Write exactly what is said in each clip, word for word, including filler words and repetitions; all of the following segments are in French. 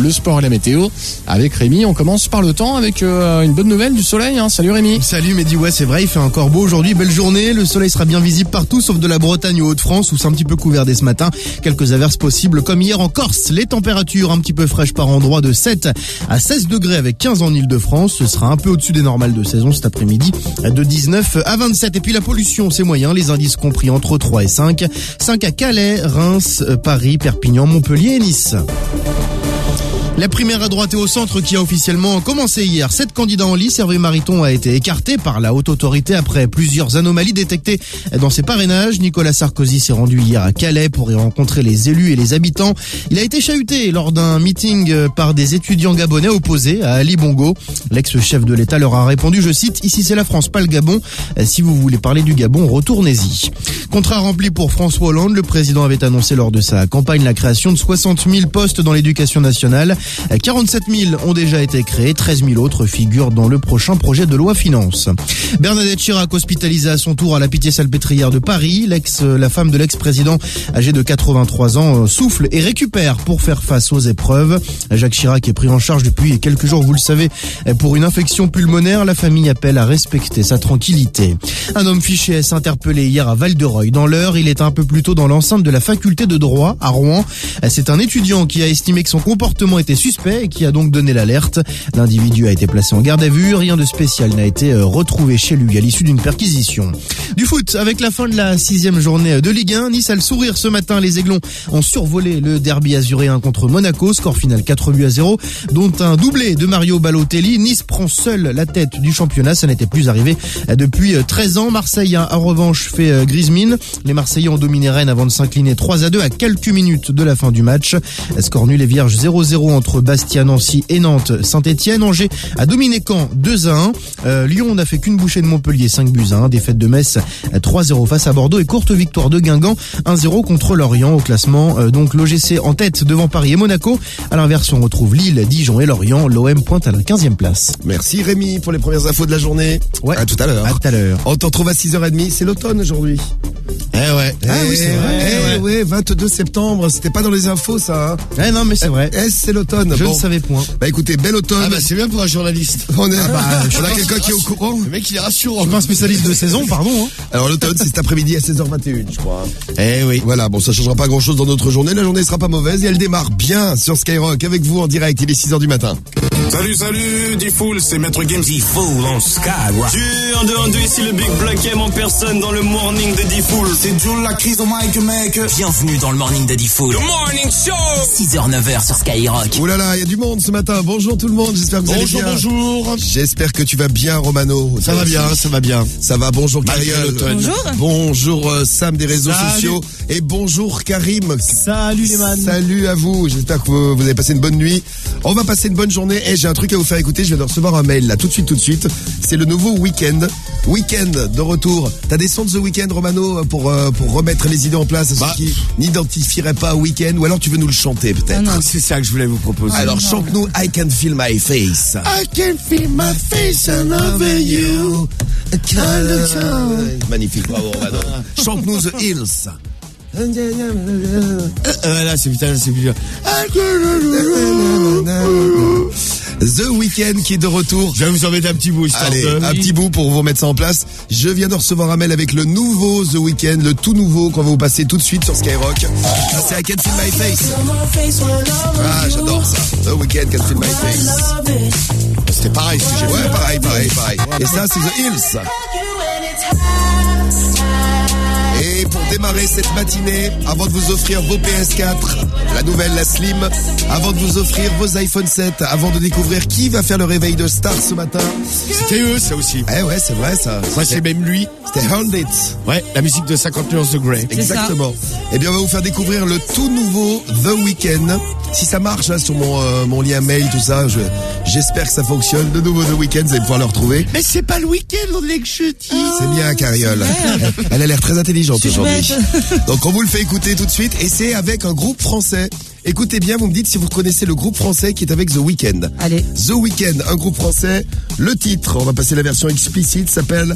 le sport et la météo avec Rémi. On commence par le temps avec euh, une bonne nouvelle du soleil. Hein. Salut Rémi. Salut Mehdi, ouais c'est vrai, il fait encore beau aujourd'hui, belle journée. Le soleil sera bien visible partout sauf de la Bretagne aux Hauts-de-France où c'est un petit peu couvert dès ce matin. Quelques averses possibles comme hier en Corse. Les températures un petit peu fraîches par endroit de sept à seize degrés avec quinze en Île-de-France. Ce sera un peu au-dessus des normales de saison cet après-midi de dix-neuf à vingt-sept. Et puis la pollution c'est moyen, les indices compris entre trois et cinq. cinq à Calais, Reims, Paris, Perpignan, Montpellier et Nice. La primaire à droite et au centre qui a officiellement commencé hier. Sept candidats en lice. Hervé Mariton a été écarté par la haute autorité après plusieurs anomalies détectées dans ses parrainages. Nicolas Sarkozy s'est rendu hier à Calais pour y rencontrer les élus et les habitants. Il a été chahuté lors d'un meeting par des étudiants gabonais opposés à Ali Bongo. L'ex-chef de l'État leur a répondu, je cite, « Ici c'est la France, pas le Gabon. Si vous voulez parler du Gabon, retournez-y ». Contrat rempli pour François Hollande. Le président avait annoncé lors de sa campagne la création de soixante mille postes dans l'éducation nationale. quarante-sept mille ont déjà été créés, treize mille autres figurent dans le prochain projet de loi finance. Bernadette Chirac hospitalisée à son tour à la Pitié-Salpêtrière de Paris. L'ex, la femme de l'ex-président âgée de quatre-vingt-trois ans souffle et récupère pour faire face aux épreuves. Jacques Chirac est pris en charge depuis quelques jours, vous le savez, pour une infection pulmonaire. La famille appelle à respecter sa tranquillité. Un homme fiché est interpellé hier à Val-de-Reuil. Dans l'heure, il est un peu plus tôt dans l'enceinte de la faculté de droit à Rouen. C'est un étudiant qui a estimé que son comportement était suspect et qui a donc donné l'alerte. L'individu a été placé en garde à vue. Rien de spécial n'a été retrouvé chez lui à l'issue d'une perquisition. Du foot, avec la fin de la sixième journée de Ligue un, Nice a le sourire ce matin. Les Aiglons ont survolé le derby azuréen contre Monaco. Score final quatre buts à zéro, dont un doublé de Mario Balotelli. Nice prend seul la tête du championnat. Ça n'était plus arrivé depuis treize ans. Marseille a en revanche fait grise mine. Les Marseillais ont dominé Rennes avant de s'incliner trois à deux à quelques minutes de la fin du match. Score nul et vierge zéro zéro entre Bastia, Nancy et Nantes, Saint-Etienne. Angers a dominé Caen deux à un. Euh, Lyon n'a fait qu'une bouchée de Montpellier, cinq buts à un. Défaite de Metz trois zéro face à Bordeaux et courte victoire de Guingamp un zéro contre Lorient. Au classement, euh, donc l'O G C en tête devant Paris et Monaco. À l'inverse, on retrouve Lille, Dijon et Lorient. L'O M pointe à la quinzième place. Merci Rémi pour les premières infos de la journée. Ouais. À tout à l'heure. À tout à l'heure. On t'en retrouve à six heures trente. C'est l'automne aujourd'hui. Eh ouais. Ah Eh oui, c'est vrai. ouais, Eh ouais, vingt-deux septembre. C'était pas dans les infos, ça, hein. Eh non, mais c'est vrai. Eh, c'est l'automne. Je bon. ne savais point. Bah écoutez, bel automne. Ah bah c'est bien pour un journaliste. On, est, Ah bah, on a quelqu'un qui est au courant. Le mec il est rassurant. Je suis pas un spécialiste de saison, pardon. Hein. Alors l'automne, c'est cet après-midi à seize heures vingt et une, je crois. Eh oui. Voilà, bon, ça changera pas grand-chose dans notre journée. La journée sera pas mauvaise et elle démarre bien sur Skyrock avec vous en direct. Il est six heures du matin. Salut, salut, D-Fool, c'est Maître Games. D-Fool on Skyrock. Du un, deux, un, deux, ici le Big Black M en personne dans le morning de D-Fool. C'est Jules la crise au mic, mec. Bienvenue dans le morning de D-Fool. Le morning show. six heures neuf heures sur Skyrock. Ouh là là, il y a du monde ce matin. Bonjour tout le monde, j'espère que vous Bonjour, allez bien. bonjour. J'espère que tu vas bien, Romano. Ça va bien, ça va bien. Ça va, bonjour Malgré Cariol. l'automne. Bonjour. Bonjour euh, Sam des réseaux Salut. sociaux. Et bonjour Karim. Salut les man. Salut à vous, j'espère que vous, vous avez passé une bonne nuit. On va passer une bonne journée. Et j'ai un truc à vous faire écouter, je viens de recevoir un mail là, tout de suite, tout de suite. C'est le nouveau Weekend. Weekend de retour. T'as des sons de The Weekend, Romano, pour, euh, pour remettre les idées en place à ceux Bah. qui n'identifieraient pas Weekend, ou alors tu veux nous le chanter peut-être. Ah non. C'est ça que je voulais vous proposer. Alors chante-nous I Can Feel My Face. I can feel my face all over you. Euh, Magnifique, bravo Romano. Chante-nous The Hills. Euh, là c'est putain, c'est putain. The Weeknd qui est de retour. Je vais vous en mettre un petit bout. histoire Allez, de- un petit bout pour vous remettre ça en place. Je viens de recevoir un mail avec le nouveau The Weeknd, le tout nouveau qu'on va vous passer tout de suite sur Skyrock. Ça c'est I Can Feel My Face. Ah, j'adore ça. The Weeknd Can Feel My Face. C'était pareil ce que j'ai Ouais, fait. pareil, pareil, pareil. Et ça c'est The Hills. Et pour démarrer cette matinée, avant de vous offrir vos P S quatre, la nouvelle, la Slim, avant de vous offrir vos iPhone sept, avant de découvrir qui va faire le réveil de star ce matin. C'était eux ça aussi. Eh ouais, c'est vrai ça. Moi c'est même lui. C'était Hold It. Ouais, la musique de cinquante nuances de Grey. Exactement. Eh bien, on va vous faire découvrir le tout nouveau The Weeknd. Si ça marche hein, sur mon, euh, mon lien mail, tout ça, je, j'espère que ça fonctionne. Le nouveau The Weeknd, vous allez pouvoir le retrouver. Mais c'est pas le week-end, on est que je dis. C'est bien, Cariole. Elle, elle a l'air très intelligente aujourd'hui. Donc, on vous le fait écouter tout de suite. Et c'est avec un groupe français. Écoutez bien, vous me dites si vous reconnaissez le groupe français qui est avec The Weeknd. Allez. The Weeknd, un groupe français. Le titre, on va passer la version explicite, s'appelle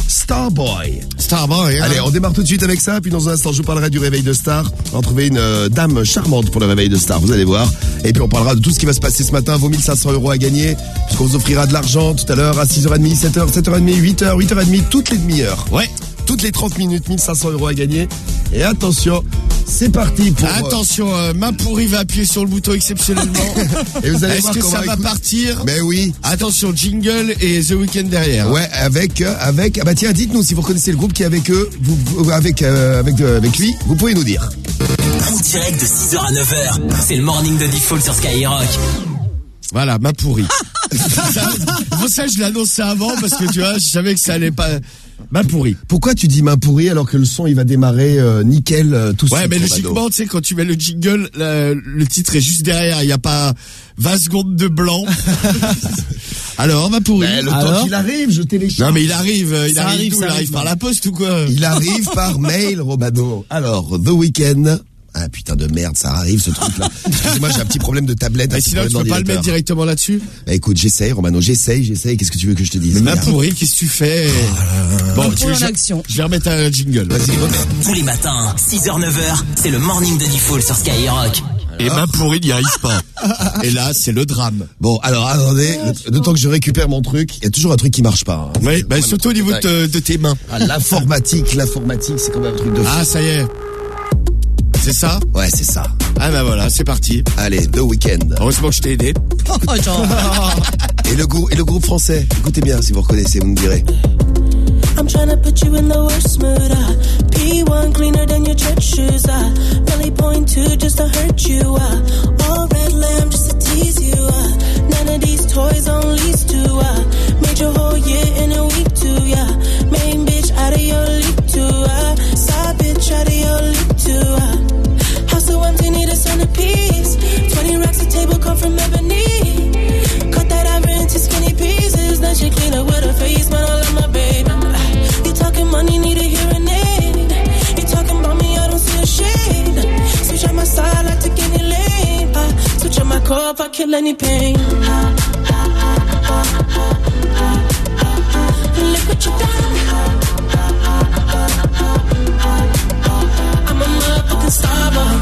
Starboy. Starboy, hein. Allez, on démarre tout de suite avec ça, puis dans un instant, je vous parlerai du réveil de Star. On va trouver une euh, dame charmante pour le réveil de Star, vous allez voir. Et puis on parlera de tout ce qui va se passer ce matin, vos mille cinq cents euros à gagner, puisqu'on vous offrira de l'argent tout à l'heure à six heures trente, sept heures, sept heures trente, huit heures, huit heures trente, toutes les demi-heures. Ouais. Toutes les trente minutes, mille cinq cents euros à gagner. Et attention, c'est parti pour... Attention, euh, main pourrie va appuyer sur le bouton exceptionnellement. Et vous allez Est-ce voir que comment ça va écoute- partir? Mais oui. Attention, jingle et The Weeknd derrière. Ouais, avec, euh, avec, ah bah tiens, dites-nous si vous reconnaissez le groupe qui est avec eux, vous, vous- avec, euh, avec, euh, avec lui, vous pouvez nous dire. En direct de six heures à neuf heures, c'est le morning de Default sur Skyrock. Voilà, main pourrie. ça, bon, ça, je l'annonçais avant parce que tu vois, je savais que ça allait pas. Main pourrie. Pourquoi tu dis main pourrie alors que le son il va démarrer euh, nickel euh, tout de Ouais, suite, mais Romano. logiquement, tu sais, quand tu mets le jingle, le, le titre est juste derrière. Il n'y a pas vingt secondes de blanc. Alors, main pourrie. Mais le Alors temps qu'il arrive, je télécharge. Non, mais il arrive, il Ça arrive, arrive, d'où ça il arrive arrive. par la poste ou quoi? Il arrive par mail, Romano. Alors, The Weeknd. Ah putain de merde, ça arrive ce truc-là. Excusez-moi, j'ai un petit problème de tablette. un Mais petit sinon, tu problème peux pas le mettre d'ordinateur. directement là-dessus? Bah écoute, j'essaye, Romano, j'essaye, j'essaye. Qu'est-ce que tu veux que je te dise? Mais main Regarde. pourrie, qu'est-ce que tu fais? Bon, tu veux, je, je vais remettre un jingle. Vas-y, remets. Tous les matins, six heures neuf heures, c'est le morning de Default sur Skyrock. Et main pourrie n'y arrive pas. Et là, c'est le drame. Bon, alors attendez, le, le temps que je récupère mon truc, il y a toujours un truc qui marche pas. hein. Oui, bah, surtout au niveau de, te- de tes mains. Ah, l'informatique, l'informatique, c'est quand même un truc de fou. Ah, ça y est. C'est ça? Ouais, c'est ça. Ah bah voilà, c'est parti. Allez, The Weeknd. Heureusement que je t'ai aidé. Et le, grou- et le groupe français, écoutez bien si vous reconnaissez, vous me direz. I'm tryna put you in the worst mood. Uh, P one cleaner than your church shoes. Uh, really point two just to hurt you. Uh, all red lamb just to tease you. Uh, none of these toys on lease to. Uh, made your whole year in a week too. Yeah, main bitch out of your league too. Uh, side bitch out of your league too. Uh, house so empty, need a centerpiece. Twenty racks a table come from ebony. Cut that ever into skinny pieces. Then she clean up with her face, man. I love my baby. You talking money, need a hearing aid. You talking about me, I don't see a shade. Switch on my side, I take any lane. I switch on my core if I kill any pain. Look what you done. I'm a motherfucking star boy.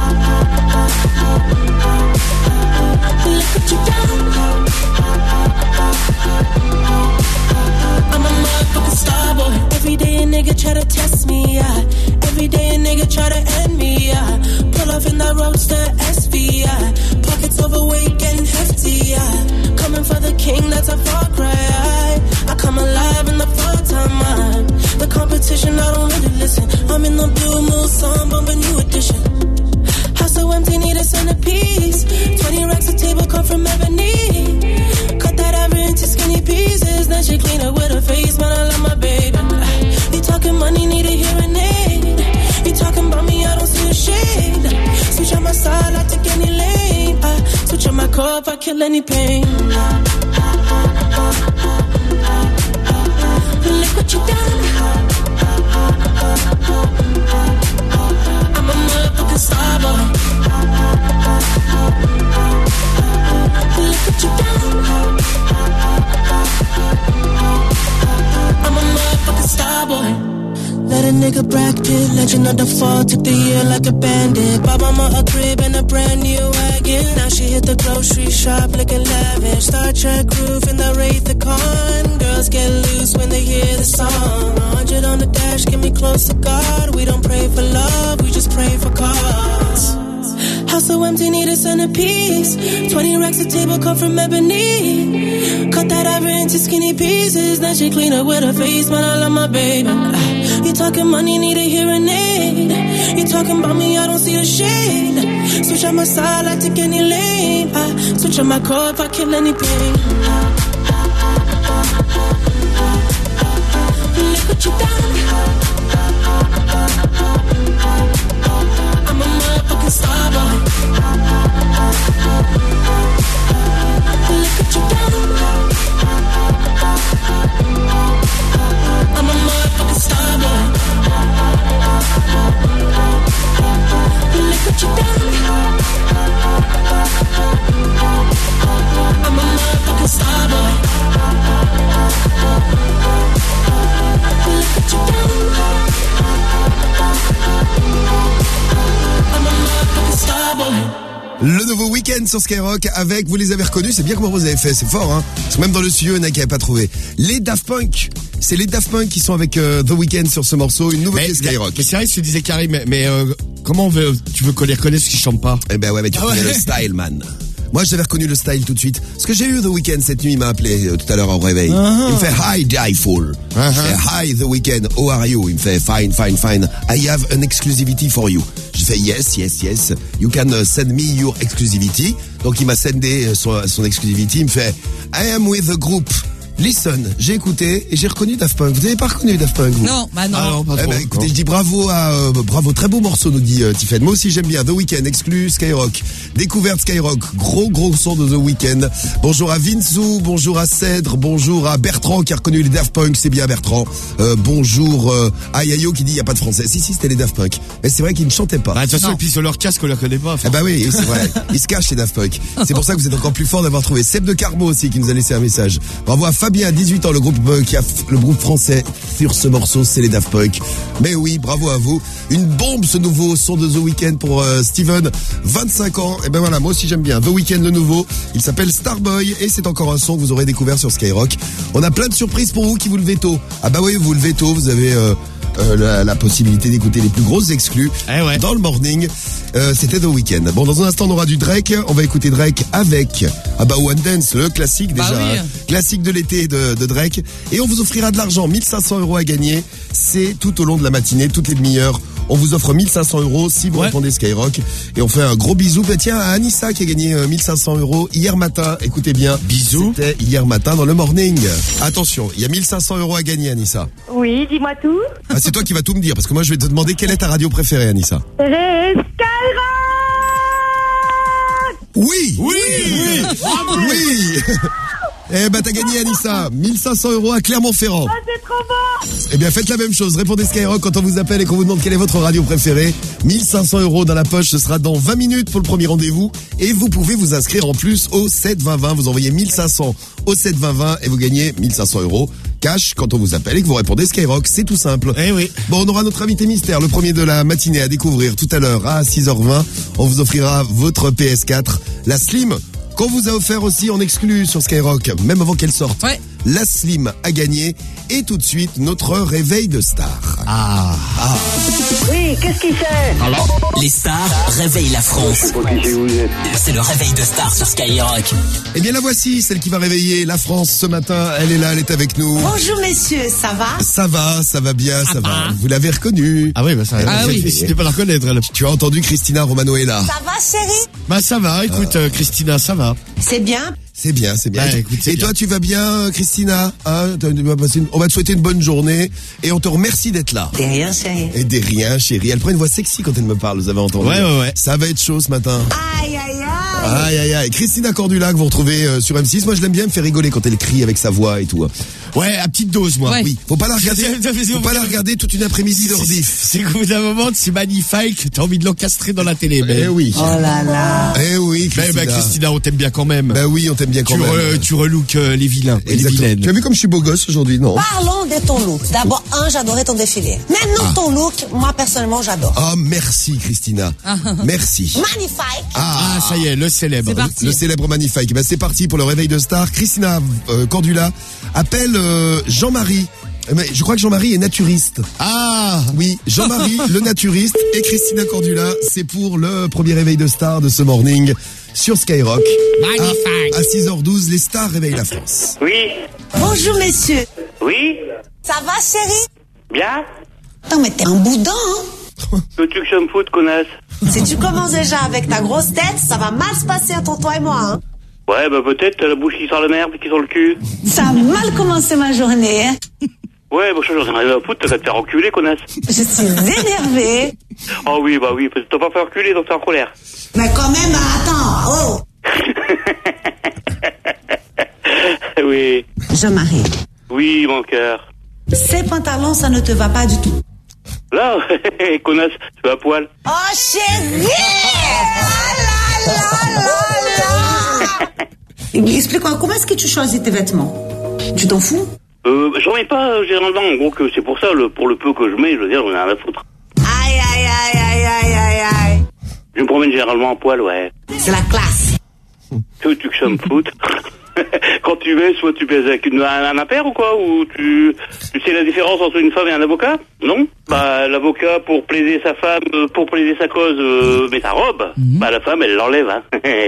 Look what you done. I'm a motherfucking star boy. Every day a nigga try to test me, yeah. Every day a nigga try to end me, yeah. Pull off in that roadster S V, yeah. Pockets overweight, getting hefty, yeah. Coming for the king, that's a far cry. I come alive in the full time, man. The competition, I don't really listen. I'm in the blue moon, song, bumping new edition. House so empty, need a centerpiece. Twenty racks a table come from ebony. Cut that ever into skinny pieces. Then she clean up with her face, man, I love my baby. You talking money, need a hearing aid. You talking about me, I don't see a shade. Switch on my side, I take any lane. I switch on my core if I kill any pain. Look what you done. I'm a motherfucking star boy. Look what you done. I'm a motherfucking star boy. Let a nigga Brad Pitt, legend of the fall, took the year like a bandit. Bought mama a crib and a brand new wagon. Now she hit the grocery shop looking lavish. Star Trek roof in the Wraith the Con. Girls get loose when they hear the song. A hundred on the dash, get me close to God. We don't pray for love, we just pray for cause. House so empty, need a centerpiece. Twenty racks a table come from ebony. Cut that ever into skinny pieces. Then she clean up with her face, man, I love my baby. You talking money, need a hearing aid. You talking about me, I don't see a shade. Switch on my side, I take any lane. I switch on my core if I kill any pain. Look what you done. I'm a motherfucking star boy. Look what you done. I'm a motherfucking star boy. Look what you done. I'm a motherfucking star boy. sur Skyrock avec, vous les avez reconnus, c'est bien comment vous avez fait, c'est fort, hein. Parce que même dans le studio, il y en a qui n'avaient pas trouvé. Les Daft Punk. C'est les Daft Punk qui sont avec euh, The Weeknd sur ce morceau, une nouveauté Mais, Skyrock. mais c'est vrai, ce que disait Karim, mais, mais euh, comment on veut, tu veux qu'on les reconnaisse qu'ils chantent pas? Eh ben ouais, mais tu Ah connais ouais. le style, man. Moi, j'avais reconnu le style tout de suite. Parce que j'ai eu The Weeknd cette nuit, il m'a appelé euh, tout à l'heure au réveil. Uh-huh. Il me fait Hi, Diefool. Uh-huh. Je fais Hi, The Weeknd, how are you? Il me fait Fine, fine, fine. I have an exclusivity for you. Je fais Yes, yes, yes. You can uh, send me your exclusivity. Donc, il m'a sendé euh, son, son exclusivity. Il me fait I am with the group. Listen, j'ai écouté et j'ai reconnu Daft Punk. Vous n'avez pas reconnu Daft Punk, vous? Non, bah non. Ah non, pas Eh trop. ben, écoutez, Non. je dis bravo à euh, bravo, très beau morceau, nous dit euh, Tiffen. Moi aussi j'aime bien The Weeknd, exclu Skyrock. Découverte Skyrock, gros gros son de The Weeknd. Bonjour à Vinzou, bonjour à Cèdre, bonjour à Bertrand qui a reconnu les Daft Punk, c'est bien Bertrand. Euh, bonjour euh, à Yayo qui dit il y a pas de français. Si si, c'était les Daft Punk. Mais c'est vrai qu'ils ne chantaient pas. Bah, de toute façon, Non. et puis sur leur casque, on les reconnaît pas. Eh bah oui, c'est vrai. Ils se cachent, les Daft Punk. C'est pour ça que vous êtes encore plus fort d'avoir trouvé. Seb de Carmo aussi qui nous a laissé un message. Bravo à Fabien, à dix-huit ans, le groupe euh, qui a f- le groupe français sur ce morceau, c'est les Daft Punk. Mais oui, bravo à vous. Une bombe ce nouveau son de The Weeknd pour euh, Steven, vingt-cinq ans. Et ben voilà, moi aussi j'aime bien The Weeknd le nouveau. Il s'appelle Starboy et c'est encore un son que vous aurez découvert sur Skyrock. On a plein de surprises pour vous qui vous levez tôt. Ah bah oui, vous vous levez tôt, vous avez euh, euh, la, la possibilité d'écouter les plus grosses exclus Eh ouais. dans le morning. Euh, c'était The Weeknd. Bon, dans un instant, on aura du Drake. On va écouter Drake avec ah bah One Dance, le classique Bah déjà, oui. hein. Classique de l'été de, de Drake. Et on vous offrira de l'argent, mille cinq cents euros à gagner. C'est tout au long de la matinée, toutes les demi-heures. On vous offre mille cinq cents euros si vous Ouais. répondez Skyrock. Et on fait un gros bisou. Bah, tiens, à Anissa qui a gagné euh, mille cinq cents euros hier matin. Écoutez bien. Bisous. C'était hier matin dans le morning. Attention, il y a mille cinq cents euros à gagner, Anissa. Oui, dis-moi tout. Ah, c'est toi qui vas tout me dire parce que moi je vais te demander quelle est ta radio préférée, Anissa. C'est Skyrock. Oui! Oui! Oui! Oui! Eh ben, t'as gagné, Anissa. mille cinq cents euros à Clermont-Ferrand. Ah, c'est trop bon. Eh bien, faites la même chose. Répondez Skyrock quand on vous appelle et qu'on vous demande quelle est votre radio préférée. mille cinq cents euros dans la poche. Ce sera dans vingt minutes pour le premier rendez-vous. Et vous pouvez vous inscrire en plus au sept vingt vingt. Vous envoyez mille cinq cents au sept vingt vingt et vous gagnez mille cinq cents euros cash quand on vous appelle et que vous répondez Skyrock. C'est tout simple. Eh oui. Bon, on aura notre invité mystère, le premier de la matinée à découvrir tout à l'heure à six heures vingt. On vous offrira votre P S quatre, la Slim, qu'on vous a offert aussi en exclu sur Skyrock, même avant qu'elle sorte. Ouais. La Slim a gagné. Et tout de suite, notre réveil de star. Ah. Oui, qu'est-ce qu'il fait? Les stars réveillent la France. C'est le réveil de stars sur Skyrock. Eh bien, la voici, celle qui va réveiller la France ce matin. Elle est là, elle est avec nous. Bonjour messieurs, ça va? Ça va, ça va bien, ça va. Vous l'avez reconnue. Ah oui, bah ça, Ah j'ai oui. décidé pas de la reconnaître, elle. Tu as entendu Christina Romano est là. Ça va chérie? Bah ça va, écoute, euh, Christina, ça va. C'est bien? C'est bien, c'est bien. Ouais, écoute, c'est et bien. toi, tu vas bien, euh, Christina, hein, tu vas passer une- On va te souhaiter une bonne journée et on te remercie d'être là. T'es rien chérie. Et des rien, chérie. Elle prend une voix sexy quand elle me parle, vous avez entendu. Ouais, ouais, ouais. Ça va être chaud ce matin. Aïe aïe aïe. Aïe, aïe, aïe. Christina Cordula, que vous retrouvez euh, sur M six. Moi, je l'aime bien, elle me fait rigoler quand elle crie avec sa voix et tout. Ouais, à petite dose, moi. Ouais. Oui, faut pas la regarder, faut pas la regarder toute une après-midi de rediff. C'est qu'au bout d'un moment, c'est magnifique, t'as envie de l'encastrer dans la télé. Eh oui. Oh là là. Eh oui, Ben, Christina. ben, Christina, on t'aime bien quand même. Ben oui, on t'aime bien quand tu, même. re, tu relook euh, les vilains et les Exactement. vilaines. Tu as vu comme je suis beau gosse aujourd'hui, non? Parlons de ton look. D'abord, un, j'adorais ton défilé. Maintenant, ton look, moi personnellement, j'adore. Ah, merci, Christina. Merci. Magnifique. Ah, ça y est, le célèbre. C'est parti. Le célèbre magnifique. Ben, c'est parti pour le réveil de star. Christina euh, Cordula appelle euh, Jean-Marie. Mais je crois que Jean-Marie est naturiste. Ah, Oui, Jean-Marie, le naturiste, et Christina Cordula, c'est pour le premier réveil de star de ce morning sur Skyrock. magnifique. À, à six heures douze, les stars réveillent la France. Oui, Bonjour messieurs. oui, Ça va chérie? bien. Non mais t'es un boudin, hein? Veux-tu que je me foute, connasse? Si tu commences déjà avec ta grosse tête, ça va mal se passer entre toi et moi, hein? Ouais, bah peut-être, t'as la bouche qui sort la merde, qui sort le cul. Ça a mal commencé ma journée, hein? Ouais, bah ça, j'en arrive à foutre, t'as qu'à te faire enculer, connasse. Je suis énervée. Oh oui, bah oui, parce que t'as pas fait enculer, donc t'es en colère. Mais quand même, attends, oh! Oui, Jean-Marie, oui, mon cœur. ces pantalons, ça ne te va pas du tout. Là, connasse, tu vas à poil. Oh chérie! Ah là là là là! Explique-moi, comment est-ce que tu choisis tes vêtements? Tu t'en fous? Euh, j'en mets pas, euh, généralement, donc euh, c'est pour ça, le, pour le peu que je mets, je veux dire, j'en ai rien à foutre. Aïe aïe aïe aïe aïe aïe aïe! Je me promène généralement en poil, ouais. C'est la classe. Que veux-tu que ça me foute? Quand tu baises, soit tu baises avec une, un, un impair ou quoi? Ou tu, tu sais la différence entre une femme et un avocat? Non? Bah, l'avocat, pour plaider sa femme, euh, pour plaider sa cause, euh, met sa robe. Mm-hmm. Bah, la femme, elle l'enlève, hein.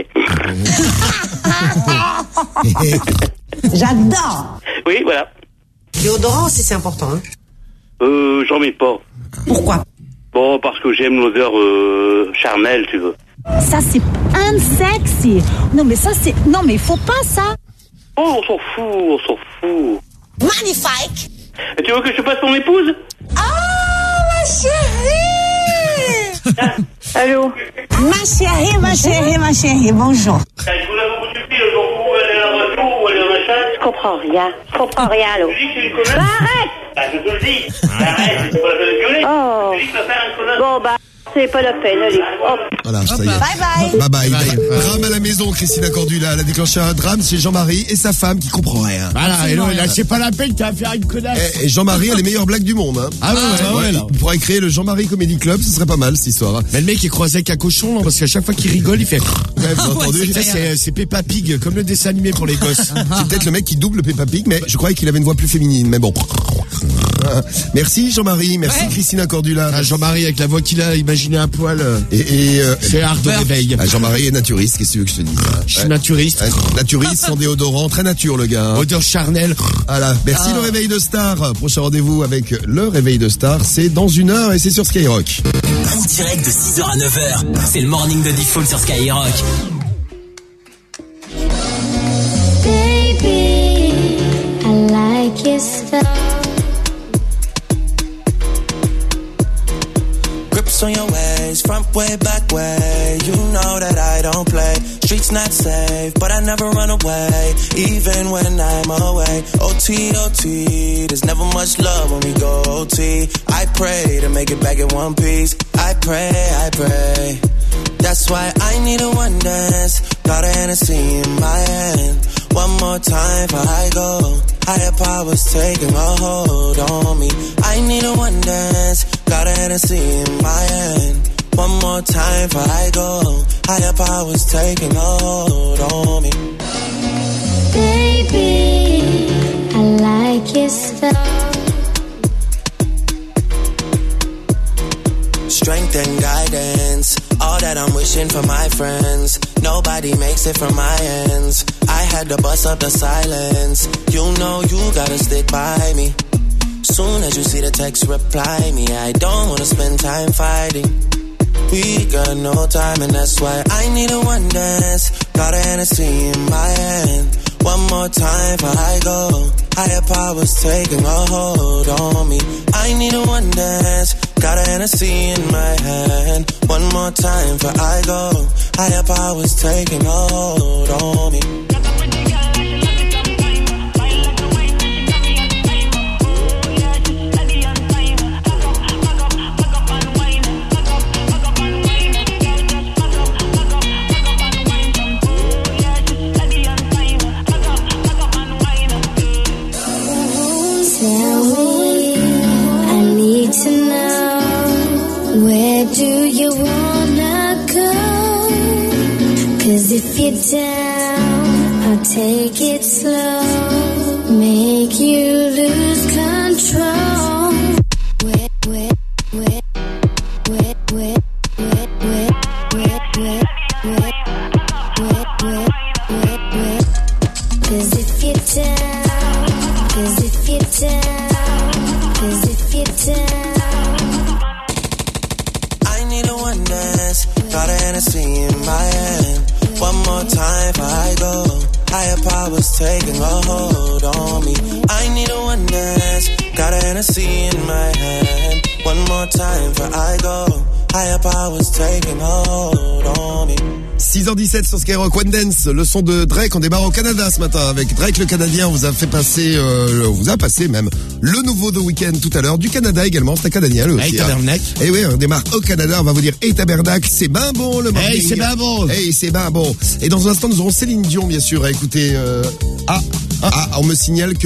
J'adore. Oui, voilà. Déodorant aussi, c'est important, hein. Euh, j'en mets pas. Pourquoi? Bon, parce que j'aime l'odeur, euh, charnelle, tu veux. Ça, c'est unsexy. Non, mais ça, c'est... Non, mais il faut pas ça. Oh, on s'en fout, on s'en fout. Magnifique. Et tu veux que je te passe ton épouse? Ah, ma chérie. Allô? Ma chérie, ma chérie, ma chérie, bonjour. Je vous l'avoue tout de suite, le jour où elle est à la radio, ou elle est à machin. Je comprends rien. Je comprends rien, allô. Tu dis que c'est une connasse? Bah, arrête. Bah, je te le dis. Bah, arrête, c'est pas la peine de gueuler. Oh. Tu dis que tu vas faire une connasse. Bon, bah, c'est pas la peine, allez. Hop. Voilà, ça y est. Bye bye. Bye bye. Bye bye. Drame à la maison, Christina Cordula. Elle a déclenché un drame chez Jean-Marie et sa femme qui comprend rien. Voilà, et là, là, c'est pas la peine, tu vas faire une connasse. Et, et Jean-Marie a les meilleures blagues du monde. Hein. Ah ouais, ouais, ouais, là. Il pourrait créer le Jean-Marie Comedy Club, ce serait pas mal cette histoire. Hein. Mais le mec est croisé avec un cochon, non, parce qu'à chaque fois qu'il rigole, il fait. Ouais, vous avez entendu. Ça, c'est, c'est Peppa Pig, comme le dessin animé pour les gosses. C'est peut-être le mec qui double Peppa Pig, mais je croyais qu'il avait une voix plus féminine. Mais bon. Merci Jean-Marie, merci ouais. Christina Cordula. Ah, Jean-Marie avec la voix qu'il a, imaginez un poil. Et, et euh, c'est art de réveil. Ah, Jean-Marie est naturiste, qu'est-ce que tu veux que je te dise? Hein? Je suis ouais. naturiste. Ouais, naturiste, sans déodorant, très nature le gars. Hein. Odeur charnelle. Voilà, merci ah. Le réveil de Star. Prochain rendez-vous avec le réveil de Star, c'est dans une heure et c'est sur Skyrock. En direct de six heures à neuf heures, c'est le morning de Default sur Skyrock. Baby, I like your stuff. Grips on your ways, front way, back way. You know that I don't play. Streets not safe, but I never run away, even when I'm away. O T, O T, there's never much love when we go O T. I pray to make it back in one piece. I pray, I pray. That's why I need a one dance. Got a Hennessy in my hand. One more time before I go. Higher powers taking a hold on me. I need a one dance. Got a Hennessy in my hand. One more time before I go. Higher powers taking a hold on me. Baby, I like your stuff. Strength and guidance, all that I'm wishing for my friends. Nobody makes it from my ends. I had to bust up the silence. You know you gotta stick by me. Soon as you see the text, reply me. I don't wanna spend time fighting. We got no time and that's why I need a one dance. Got a Hennessy in my hand. One more time before I go. Higher powers taking a hold on me. I need a one dance. Got a Hennessy in my hand. One more time before I go. Higher powers taking a hold on me. If you're down, I'll take it slow, make you lose control. Wet, wet, wet, wet, wet, wet, wet, wet, wet, wet, wet, wet, wet, wet. 'Cause if you're down, 'cause if you're down, 'cause if you're down. I need a one dance, got a Hennessy in my hand. One more time before I go. Higher powers taking a hold on me. I need a one dance. Got a Hennessy in my hand. One more time before I go. Higher powers taking a hold on me. six heures dix-sept sur Skyrock, One Dance, le son de Drake. On démarre au Canada ce matin avec Drake le Canadien. On vous a fait passer, euh, on vous a passé même le nouveau The Weeknd tout à l'heure. Du Canada également, c'est un Canadien aussi. Hey tabernacle. Hein. Et oui, on démarre au Canada. On va vous dire Hey tabernacle, c'est ben bon le morning. Hey c'est ben bon. Hey c'est ben bon. Et dans un instant nous aurons Céline Dion bien sûr à écouter. Euh... Ah, ah, ah, on me signale que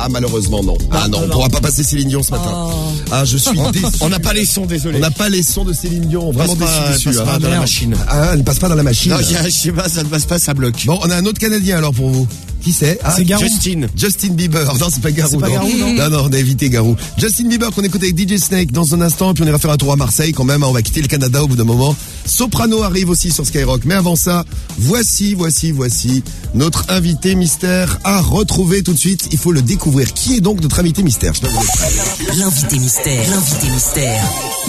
Ah, malheureusement, non. Ah, non, on pourra pas passer Céline Dion ce matin. Oh. Ah, je suis déçu. On n'a pas les sons, désolé. On n'a pas les sons de Céline Dion. Vraiment Passe pas- déçu, passe dessus. pas hein. dans la machine. Ah, elle ne passe pas dans la machine. Non, il y a- je sais pas, ça ne passe pas, ça bloque. Bon, on a un autre Canadien alors pour vous. Qui c'est? Ah, C'est Garou. Justin. Justin Bieber. Non, c'est pas Garou. C'est pas non. Garou, non. non, non, on a évité Garou. Justin Bieber qu'on écoute avec D J Snake dans un instant, puis on ira faire un tour à Marseille quand même. On va quitter le Canada au bout d'un moment. Soprano arrive aussi sur Skyrock. Mais avant ça, voici, voici, voici notre invité mystère à retrouver tout de suite. Il faut le découvrir. Qui est donc notre invité mystère? Je sais pas vous êtes prêts. L'invité mystère, l'invité mystère.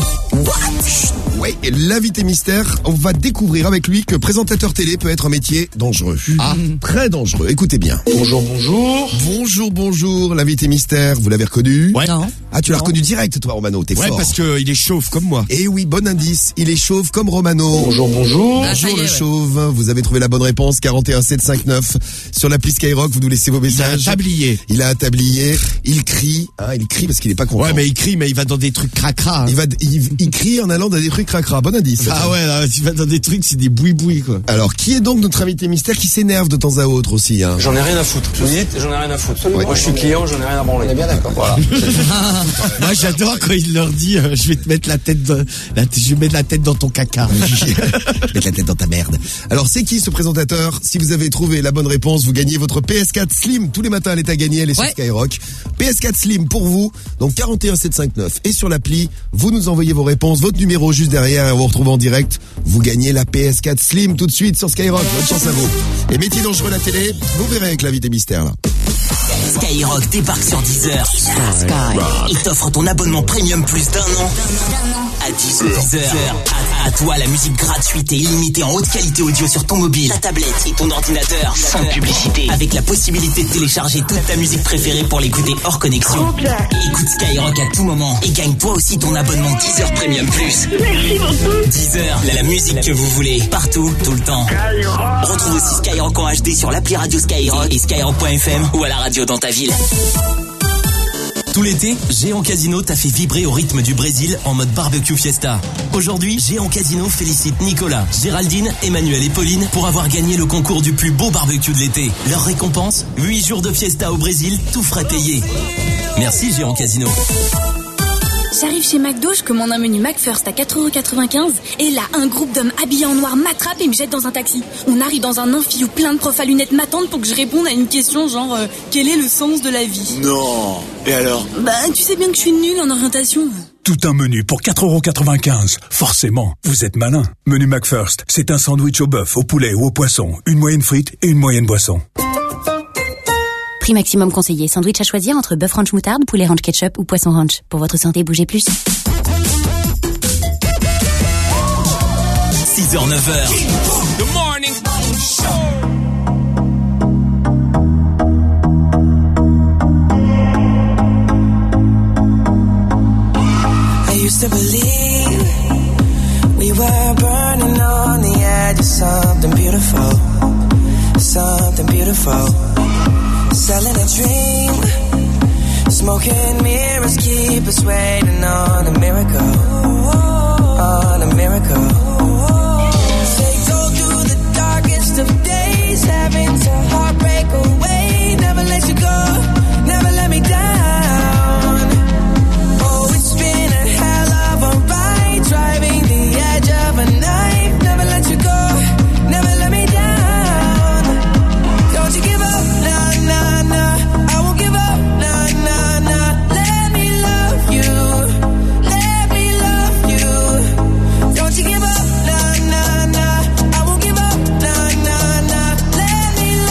Oui, et l'invité mystère, on va découvrir avec lui que présentateur télé peut être un métier dangereux. Ah, très dangereux. Écoutez bien. Bonjour, bonjour. Bonjour, bonjour, l'invité mystère, vous l'avez reconnu? Ouais. Non. Ah, tu l'as reconnu direct, toi, Romano, t'es Ouais, fort. parce que il est chauve comme moi. Et oui, bon indice, il est chauve comme Romano. Bonjour, bonjour. Ah, ça y Bonjour est, le ouais. chauve, vous avez trouvé la bonne réponse, quarante et un sept cent cinquante-neuf. Sur l'appli Skyrock, vous nous laissez vos Il a un messages. tablier. Il a un tablier, il crie, hein, il crie parce qu'il est pas content. Ouais, mais il crie, mais il va dans des trucs cracra. hein. Il va, il, il crie en allant dans des trucs cracra, bon indice. Ah ouais, là, il va dans des trucs, c'est des boui-boui, quoi. Alors, qui est donc notre invité mystère qui s'énerve de temps à autre aussi, hein? J'en ai rien à foutre. Vous dites, j'en ai rien à foutre. Ouais. Moi, je suis client, j'en ai rien à branler. On est bien d'accord. Voilà. Moi, j'adore quand il leur dit, euh, je vais te mettre la tête, de, la, je vais mettre la tête dans ton caca. Mettre la tête dans ta merde. Alors, c'est qui ce présentateur? Si vous avez trouvé la bonne réponse, vous gagnez votre P S quatre Slim. Tous les matins, elle est à gagner, elle est sur Ouais. Skyrock. P S quatre Slim pour vous, donc quarante et un sept cent cinquante-neuf. Et sur l'appli, vous nous envoyez vos réponses, votre numéro juste derrière, et on vous retrouve en direct. Vous gagnez la P S quatre Slim tout de suite sur Skyrock. Bonne chance à vous. Et métier dangereux la télé, vous verrez avec l'invité mystère, là. Skyrock débarque sur Deezer. Il t'offre ton abonnement premium plus d'un an. À Deezer. Deezer. À, à toi la musique gratuite et illimitée en haute qualité audio sur ton mobile, ta tablette et ton ordinateur. Sans publicité. Avec la possibilité de télécharger toute ta musique préférée pour l'écouter hors connexion. Écoute Skyrock à tout moment et gagne toi aussi ton abonnement Deezer Premium Plus. Merci beaucoup. Deezer, la, la musique que vous voulez, partout, tout le temps. Retrouve aussi Skyrock en H D sur l'appli radio Skyrock et skyrock point f m ou à la radio dans ta ville. Tout l'été, Géant Casino t'a fait vibrer au rythme du Brésil en mode barbecue fiesta. Aujourd'hui, Géant Casino félicite Nicolas, Géraldine, Emmanuel et Pauline pour avoir gagné le concours du plus beau barbecue de l'été. Leur récompense, huit jours de fiesta au Brésil, tout frais payé. Merci Géant Casino. J'arrive chez McDo, je commande un menu McFirst à quatre euros quatre-vingt-quinze et là, un groupe d'hommes habillés en noir m'attrape et me jette dans un taxi. On arrive dans un amphi où plein de profs à lunettes m'attendent pour que je réponde à une question genre euh, quel est le sens de la vie? Non. Et alors? Bah, tu sais bien que je suis nulle en orientation. Tout un menu pour quatre euros quatre-vingt-quinze. Forcément, vous êtes malin. Menu McFirst, c'est un sandwich au bœuf, au poulet ou au poisson, une moyenne frite et une moyenne boisson. Prix maximum conseillé. Sandwich à choisir entre bœuf ranch moutarde, poulet ranch ketchup ou poisson ranch. Pour votre santé, bougez plus. six heures neuf heures. Good morning. I used to believe we were burning on the edge of something beautiful, something beautiful. Selling a dream, smoking mirrors keep us waiting on a miracle, on a miracle. Say go through the darkest of days, having to heartbreak away, never let you go, never let me down. Oh, it's been a hell of a ride, driving the edge of a knife, never let you go, never let me down. Don't you give up, nah, nah, nah, I won't give up, nah, nah, nah. Let me love you, let me love you. Don't you give up, nah, nah, nah, I won't give up, nah, nah, nah. Let me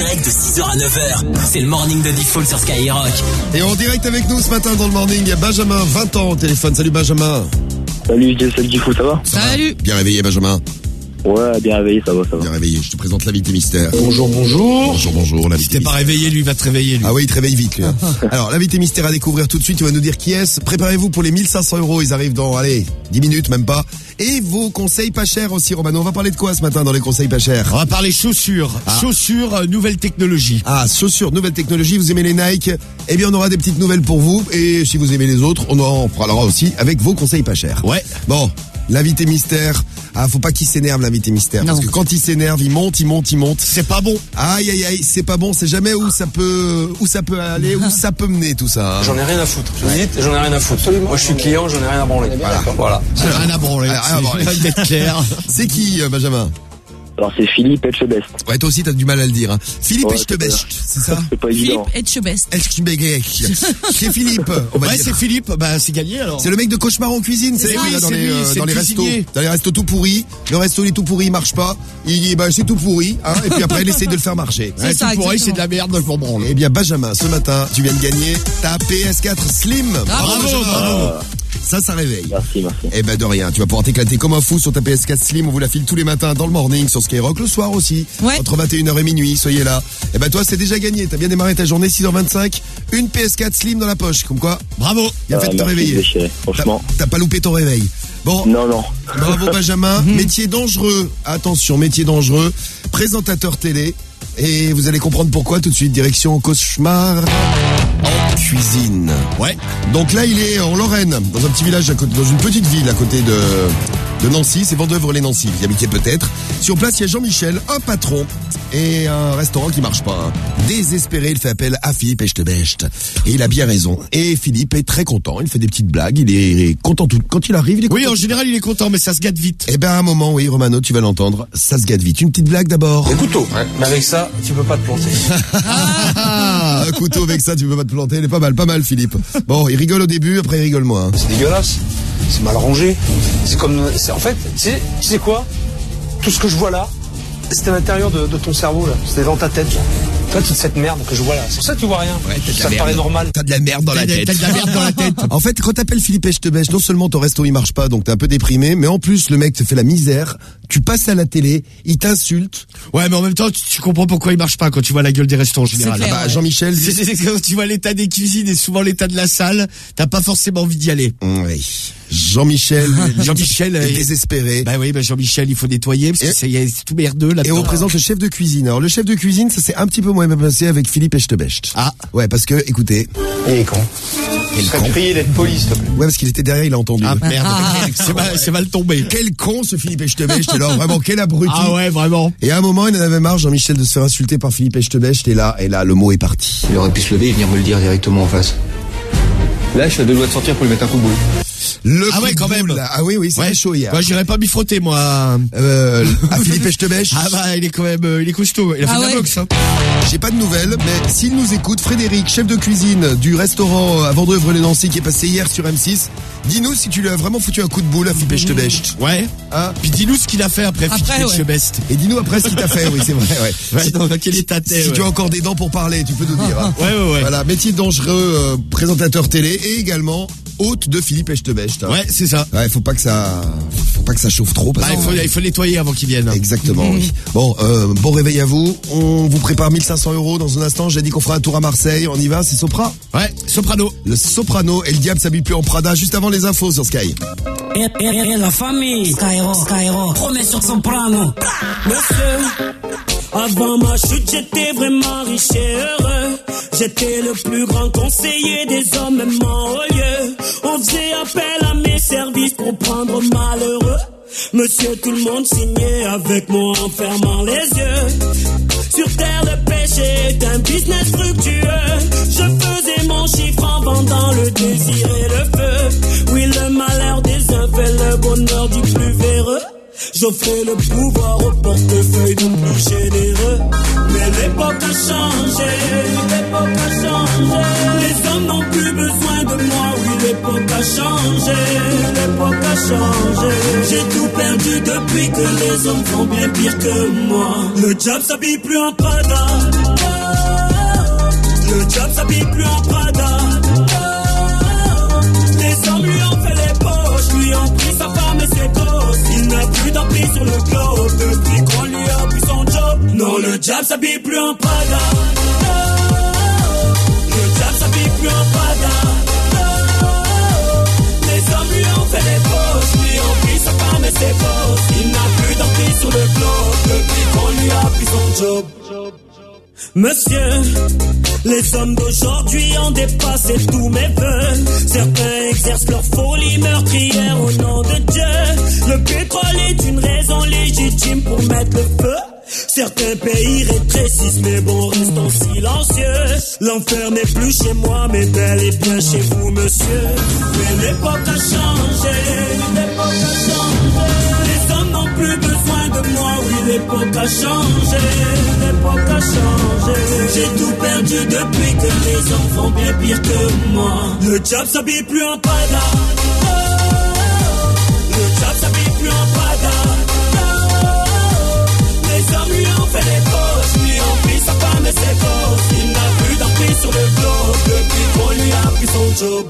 direct de six heures à neuf heures. C'est le morning de Diffoul sur Skyrock. Et en direct avec nous ce matin dans le morning, il y a Benjamin, vingt ans au téléphone. Salut Benjamin. Salut, salut Diffoul, ça va? Salut. Bien réveillé Benjamin? Ouais, bien réveillé, ça va, ça va. Bien réveillé, je te présente l'invité mystère. Bonjour, bonjour. Bonjour, bonjour, l'invité. Si t'es pas réveillé, lui, il va te réveiller, lui. Ah oui, il te réveille vite, lui. Hein. Alors, l'invité mystère à découvrir tout de suite, il va nous dire qui est-ce. Préparez-vous pour les mille cinq cents euros, ils arrivent dans, allez, dix minutes, même pas. Et vos conseils pas chers aussi, Romano. On va parler de quoi ce matin dans les conseils pas chers? On va parler chaussures. Ah. Chaussures, euh, nouvelle technologie. Ah, chaussures, nouvelle technologie. Vous aimez les Nike? Eh bien, on aura des petites nouvelles pour vous. Et si vous aimez les autres, on en parlera aussi avec vos conseils pas chers. Ouais. Bon. L'invité mystère, ah faut pas qu'il s'énerve l'invité mystère, non. Parce que quand il s'énerve, il monte, il monte, il monte. C'est pas bon. Aïe aïe aïe, c'est pas bon, c'est jamais où ça peut, où ça peut aller, où ça peut mener tout ça. Hein. J'en ai rien à foutre. Je vous dis, j'en ai rien à foutre. Absolument. Moi je suis client, j'en ai rien à branler. Voilà. voilà. Rien à branler. Rien à branler. D'être clair. C'est qui, Benjamin? Alors c'est Philippe Etchebest. Ouais, toi aussi t'as du mal à le dire. Hein. Philippe ouais, Etchebest, c'est ça? C'est pas évident. Philippe Etchebest. Etchebest. C'est Philippe. On va ouais, dire. c'est Philippe. Bah c'est gagné alors. C'est le mec de Cauchemar en cuisine, c'est lui là dans les, euh, dans les restos, dans les restos tout pourris. Le resto il est tout pourri, il marche pas. Il dit bah c'est tout pourri, hein. Et puis après il essaye de le faire marcher. C'est ouais, ça, tout pourri, c'est de la merde, je m'en branle. Eh bien Benjamin, ce matin tu viens de gagner ta P S quatre Slim. Bravo, bravo. bravo. Ça, ça réveille. Merci, merci. Eh ben de rien, tu vas pouvoir t'éclater comme un fou sur ta P S quatre Slim. On vous la file tous les matins dans le morning sur Skyrock, le soir aussi. Ouais. Entre vingt et une heures et minuit, soyez là. Eh ben toi, c'est déjà gagné. T'as bien démarré ta journée, six heures vingt-cinq. Une P S quatre Slim dans la poche, comme quoi. Bravo. Bien ah, fait de te réveiller. Déchiré, franchement. T'as, t'as pas loupé ton réveil. Bon. Non, non. Bravo Benjamin. Métier dangereux. Attention, métier dangereux. Présentateur télé. Et vous allez comprendre pourquoi tout de suite. Direction Cauchemar en cuisine. Ouais. Donc là, il est en Lorraine, dans un petit village à côté, dans une petite ville à côté de, de Nancy. C'est Vendœuvre-les-Nancy. Vous y habitez peut-être. Sur place, il y a Jean-Michel, un patron et un restaurant qui marche pas. Hein. Désespéré, il fait appel à Philippe Etchebest. Et il a bien raison. Et Philippe est très content. Il fait des petites blagues. Il est content tout. Quand il arrive, il est content. Oui, en général, il est content, mais ça se gâte vite. Eh ben, à un moment, oui, Romano, tu vas l'entendre. Ça se gâte vite. Une petite blague d'abord. Un couteau. Ouais. Mais avec ça, tu peux pas te planter. Ah, un couteau avec ça, tu peux pas te planter. Il est pas mal, pas mal, Philippe. Bon, il rigole au début, après il rigole moins. C'est dégueulasse. C'est mal rangé. C'est comme, c'est en fait, tu sais, tu sais quoi? Tout ce que je vois là, c'était à l'intérieur de, de ton cerveau là. C'était dans ta tête là. Toi, toute cette merde que je vois là. C'est pour ça que tu vois rien. Ouais, ça te paraît normal. T'as de la merde dans la tête. T'as de la merde dans la tête. En fait, quand t'appelles Philippe Etchebest, non seulement ton resto il marche pas, donc t'es un peu déprimé, mais en plus le mec te fait la misère. Tu passes à la télé, il t'insulte. Ouais, mais en même temps, tu, tu comprends pourquoi il marche pas quand tu vois la gueule des restaurants en général. Clair, ah bah, ouais. Jean-Michel. C'est, c'est, c'est, quand tu vois l'état des cuisines et souvent l'état de la salle, t'as pas forcément envie d'y aller. Oui. Jean-Michel. Jean-Michel est est désespéré. Bah oui, bah Jean-Michel, il faut nettoyer parce que c'est, c'est tout merdeux là. Et on présente le chef de cuisine. Alors le chef de cuisine, ça s'est un petit peu moins bien passé avec Philippe Etchebest. Ah. Ouais, parce que, écoutez. Il est con. Il serait prié d'être poli, s'il te plaît. Ouais, parce qu'il était derrière, il a entendu. Ah merde, Ah. c'est, mal, c'est mal tombé. Quel con ce Philippe Etchebest. Alors vraiment, quel abruti. Ah ouais, vraiment. Et à un moment, il en avait marre, Jean-Michel, de se faire insulter par Philippe Etchebest. Et là, et là, le mot est parti. Il aurait pu se lever et venir me le dire directement en face. Là, je suis à deux doigts de sortir pour lui mettre un coup de boule. Le ah ouais, quand boule, même. Là. Ah oui, oui, c'est ouais. chaud hier. Moi, j'irais pas m'y frotter, moi. Euh, à Philippe Etchebest. Ah bah, il est quand même, euh, il est costaud. Il a fait Ah de la ouais. boxe, hein. J'ai pas de nouvelles, mais s'il nous écoute, Frédéric, chef de cuisine du restaurant à Vendœuvre-les-Nancy qui est passé hier sur M six, dis-nous si tu lui as vraiment foutu un coup de boule à Philippe Etchebest. Ouais. Hein? Puis dis-nous ce qu'il a fait après, Après, Philippe ouais. Etchebest. Et dis-nous après ce qu'il t'a fait, oui, c'est vrai, ouais. Ouais, dans quel état t'es, Si ouais. tu as encore des dents pour parler, tu peux nous dire. Hein. Ouais, ouais, ouais. Voilà, métier dangereux, euh, présentateur télé et également hôte de Philippe Etchebest. Hein. Ouais, c'est ça. Ouais, faut pas que ça, faut pas que ça chauffe trop. Parce Bah, il faut, il faut nettoyer avant qu'il vienne. Exactement, oui. Bon, euh, bon réveil à vous. On vous prépare mille cinq cents euros dans un instant. J'ai dit qu'on fera un tour à Marseille. On y va, c'est Sopra. Ouais, Soprano. Le Soprano et le diable s'habille plus en Prada. Juste avant les infos sur Sky. Et, et, et la famille Skyrock, Skyrock, promets sur Soprano. Monsieur, avant ma chute, j'étais vraiment riche et heureux. J'étais le plus grand conseiller des hommes, même en haut lieu. On faisait appel à mes services pour prendre malheureux. Monsieur, tout le monde signait avec moi en fermant les yeux. Sur terre, le péché est un business fructueux. Je faisais mon chiffre en vendant le désir et le feu. Oui, le malheur des uns fait le bonheur du plus véreux. J'offrais le pouvoir au portefeuille du plus généreux. Mais l'époque a changé, l'époque a changé. Les hommes n'ont plus besoin de moi, oui, l'époque a changé, l'époque a changé. J'ai tout perdu depuis que les hommes font bien pire que moi. Le diable s'habille plus en Prada, Le job s'habille plus en Prada. Oh, les hommes lui ont fait les poches, lui ont pris sa femme et ses gosses. Il n'a plus d'emprise sur le globe depuis qu'on lui a pris son job. Non, le job s'habille plus en Prada. Oh, le job s'habille plus en Prada. Oh, les hommes lui ont fait les poches, lui ont pris sa femme et ses gosses. Il n'a plus d'emprise sur le globe depuis qu'on lui a pris son job. Monsieur, les hommes d'aujourd'hui ont dépassé tous mes vœux. Certains exercent leur folie meurtrière au nom de Dieu. Le pétrole est une raison légitime pour mettre le feu. Certains pays rétrécissent, mais bon, restons silencieux. L'enfer n'est plus chez moi, mais bel et bien chez vous, monsieur. Mais l'époque a changé, l'époque a changé. Les hommes n'ont plus besoin de moi, oui, l'époque a changé, l'époque a changé. J'ai tout perdu depuis que les hommes font bien pire que moi. Le job s'habille plus en Prada. Oh, le job s'habille plus en Prada. Les hommes lui ont fait les poches, lui ont pris sa femme et ses gosses. Il n'a plus d'emprise sur le globe depuis qu'on lui a pris son job.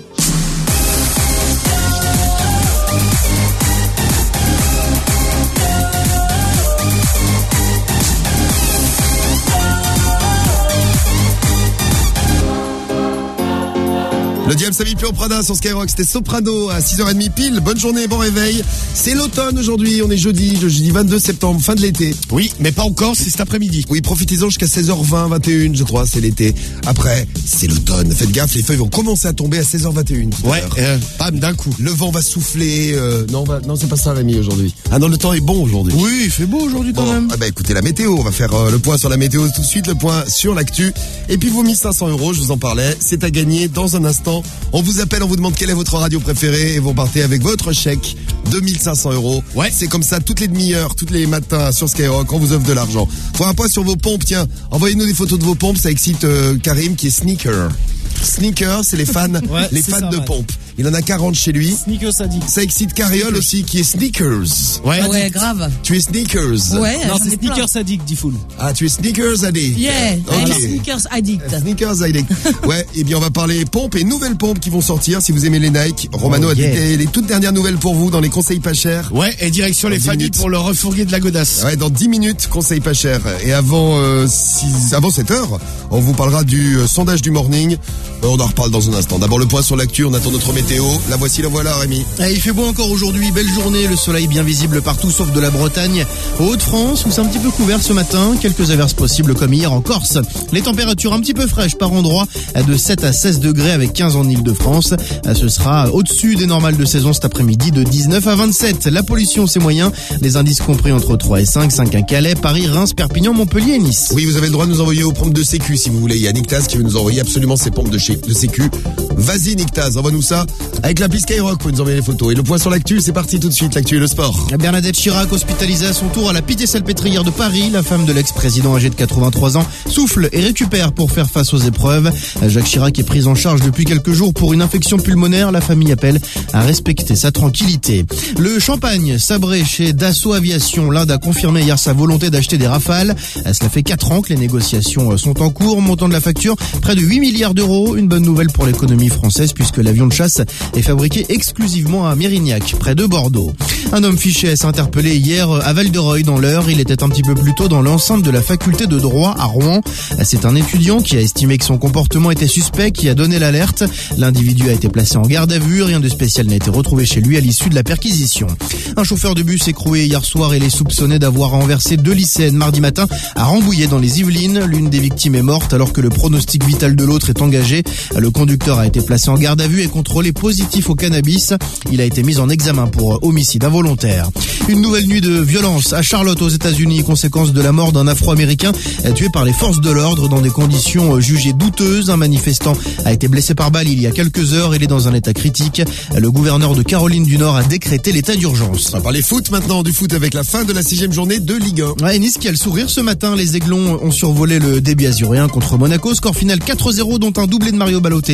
Le diable s'habille plus en Prada sur Skyrock, c'était Soprano à six heures trente pile. Bonne journée, bon réveil. C'est l'automne aujourd'hui, on est jeudi, le jeudi vingt-deux septembre, fin de l'été. Oui, mais pas encore, c'est cet après-midi. Oui, profitez-en jusqu'à seize heures vingt, vingt et une, je crois, c'est l'été. Après, c'est l'automne. Faites gaffe, les feuilles vont commencer à tomber à seize heures vingt et une. Ouais, euh, bam, d'un coup. Le vent va souffler. Euh, non, va, non, c'est pas ça, Rémi, aujourd'hui. Ah non, le temps est bon aujourd'hui. Oui, il fait beau aujourd'hui quand bon, même. Ah bah écoutez, la météo, on va faire euh, le point sur la météo tout de suite, le point sur l'actu. Et puis vos mille cinq cents euros, je vous en parlais, c'est à gagner dans un instant. On vous appelle, on vous demande quelle est votre radio préférée et vous repartez avec votre chèque de mille cinq cents euros. Ouais. C'est comme ça toutes les demi-heures, tous les matins sur Skyrock, on vous offre de l'argent. Faut un point sur vos pompes, tiens. Envoyez-nous des photos de vos pompes, ça excite euh, Karim qui est sneaker. Sneaker, c'est les fans, ouais, les fans ça, de ouais. pompes. Il en a quarante chez lui. Sneakers addict. Ça excite Cariole aussi qui est sneakers. Ouais, ouais, grave. Tu es sneakers. Ouais, non, c'est sneakers addict, dit Full. Ah, tu es sneakers addict. Yeah, okay. sneakers addict. Sneakers addict. Ouais, et bien on va parler pompes et nouvelles pompes qui vont sortir si vous aimez les Nike. Romano oh, a yeah. des, les toutes dernières nouvelles pour vous dans les conseils pas chers. Ouais, et direction les familles pour le refourguer de la godasse. Ouais, dans dix minutes, conseils pas chers. Et avant euh, six, avant sept heures, on vous parlera du euh, sondage du morning. Euh, on en reparle dans un instant. D'abord le point sur l'actu, on attend notre météo. La voici, la voilà, Rémi. Et il fait beau encore aujourd'hui, belle journée, le soleil bien visible partout sauf de la Bretagne. Au Hauts-de-France, où c'est un petit peu couvert ce matin, quelques averses possibles comme hier en Corse. Les températures un petit peu fraîches par endroit, de sept à seize degrés avec quinze en Ile-de-France. Ce sera au-dessus des normales de saison cet après-midi de dix-neuf à vingt-sept. La pollution, c'est moyen. Les indices compris entre trois et cinq, cinq à Calais, Paris, Reims, Perpignan, Montpellier et Nice. Oui, vous avez le droit de nous envoyer aux pompes de Sécu si vous voulez. Il y a Nictaz qui veut nous envoyer absolument ses pompes de, chez, de Sécu. Vas-y Nictaz, envoie-nous ça avec l'appli Skyrock, vous pouvez nous envoyer les photos. Et le point sur l'actu, c'est parti tout de suite, l'actu et le sport. Bernadette Chirac, hospitalisée à son tour à la Pitié-Salpêtrière de Paris. La femme de l'ex-président âgé de quatre-vingt-trois ans souffle et récupère pour faire face aux épreuves. Jacques Chirac est prise en charge depuis quelques jours pour une infection pulmonaire. La famille appelle à respecter sa tranquillité. Le champagne sabré chez Dassault Aviation. L'Inde a confirmé hier sa volonté d'acheter des Rafales. Cela fait quatre ans que les négociations sont en cours. Montant de la facture, près de huit milliards d'euros. Une bonne nouvelle pour l'économie française puisque l'avion de chasse est fabriqué exclusivement à Mérignac, près de Bordeaux. Un homme fiché s'est interpellé hier à Val-de-Reuil dans l'Eure. Il était un petit peu plus tôt dans l'enceinte de la faculté de droit à Rouen. C'est un étudiant qui a estimé que son comportement était suspect qui a donné l'alerte. L'individu a été placé en garde à vue. Rien de spécial n'a été retrouvé chez lui à l'issue de la perquisition. Un chauffeur de bus écroué hier soir et les soupçonné d'avoir renversé deux lycéennes mardi matin à Rambouillet dans les Yvelines. L'une des victimes est morte alors que le pronostic vital de l'autre est engagé. Le conducteur a été placé en garde à vue et contrôlé positif au cannabis. Il a été mis en examen pour homicide involontaire. Une nouvelle nuit de violence à Charlotte aux États-Unis, conséquence de la mort d'un Afro-Américain tué par les forces de l'ordre dans des conditions jugées douteuses. Un manifestant a été blessé par balle il y a quelques heures. Il est dans un état critique. Le gouverneur de Caroline du Nord a décrété l'état d'urgence. On va parler foot maintenant, du foot avec la fin de la sixième journée de Ligue un. Ouais, Nice qui a le sourire ce matin. Les Aiglons ont survolé le début azuréen contre Monaco. Score final quatre zéro, dont un doublé de Mario Balotelli.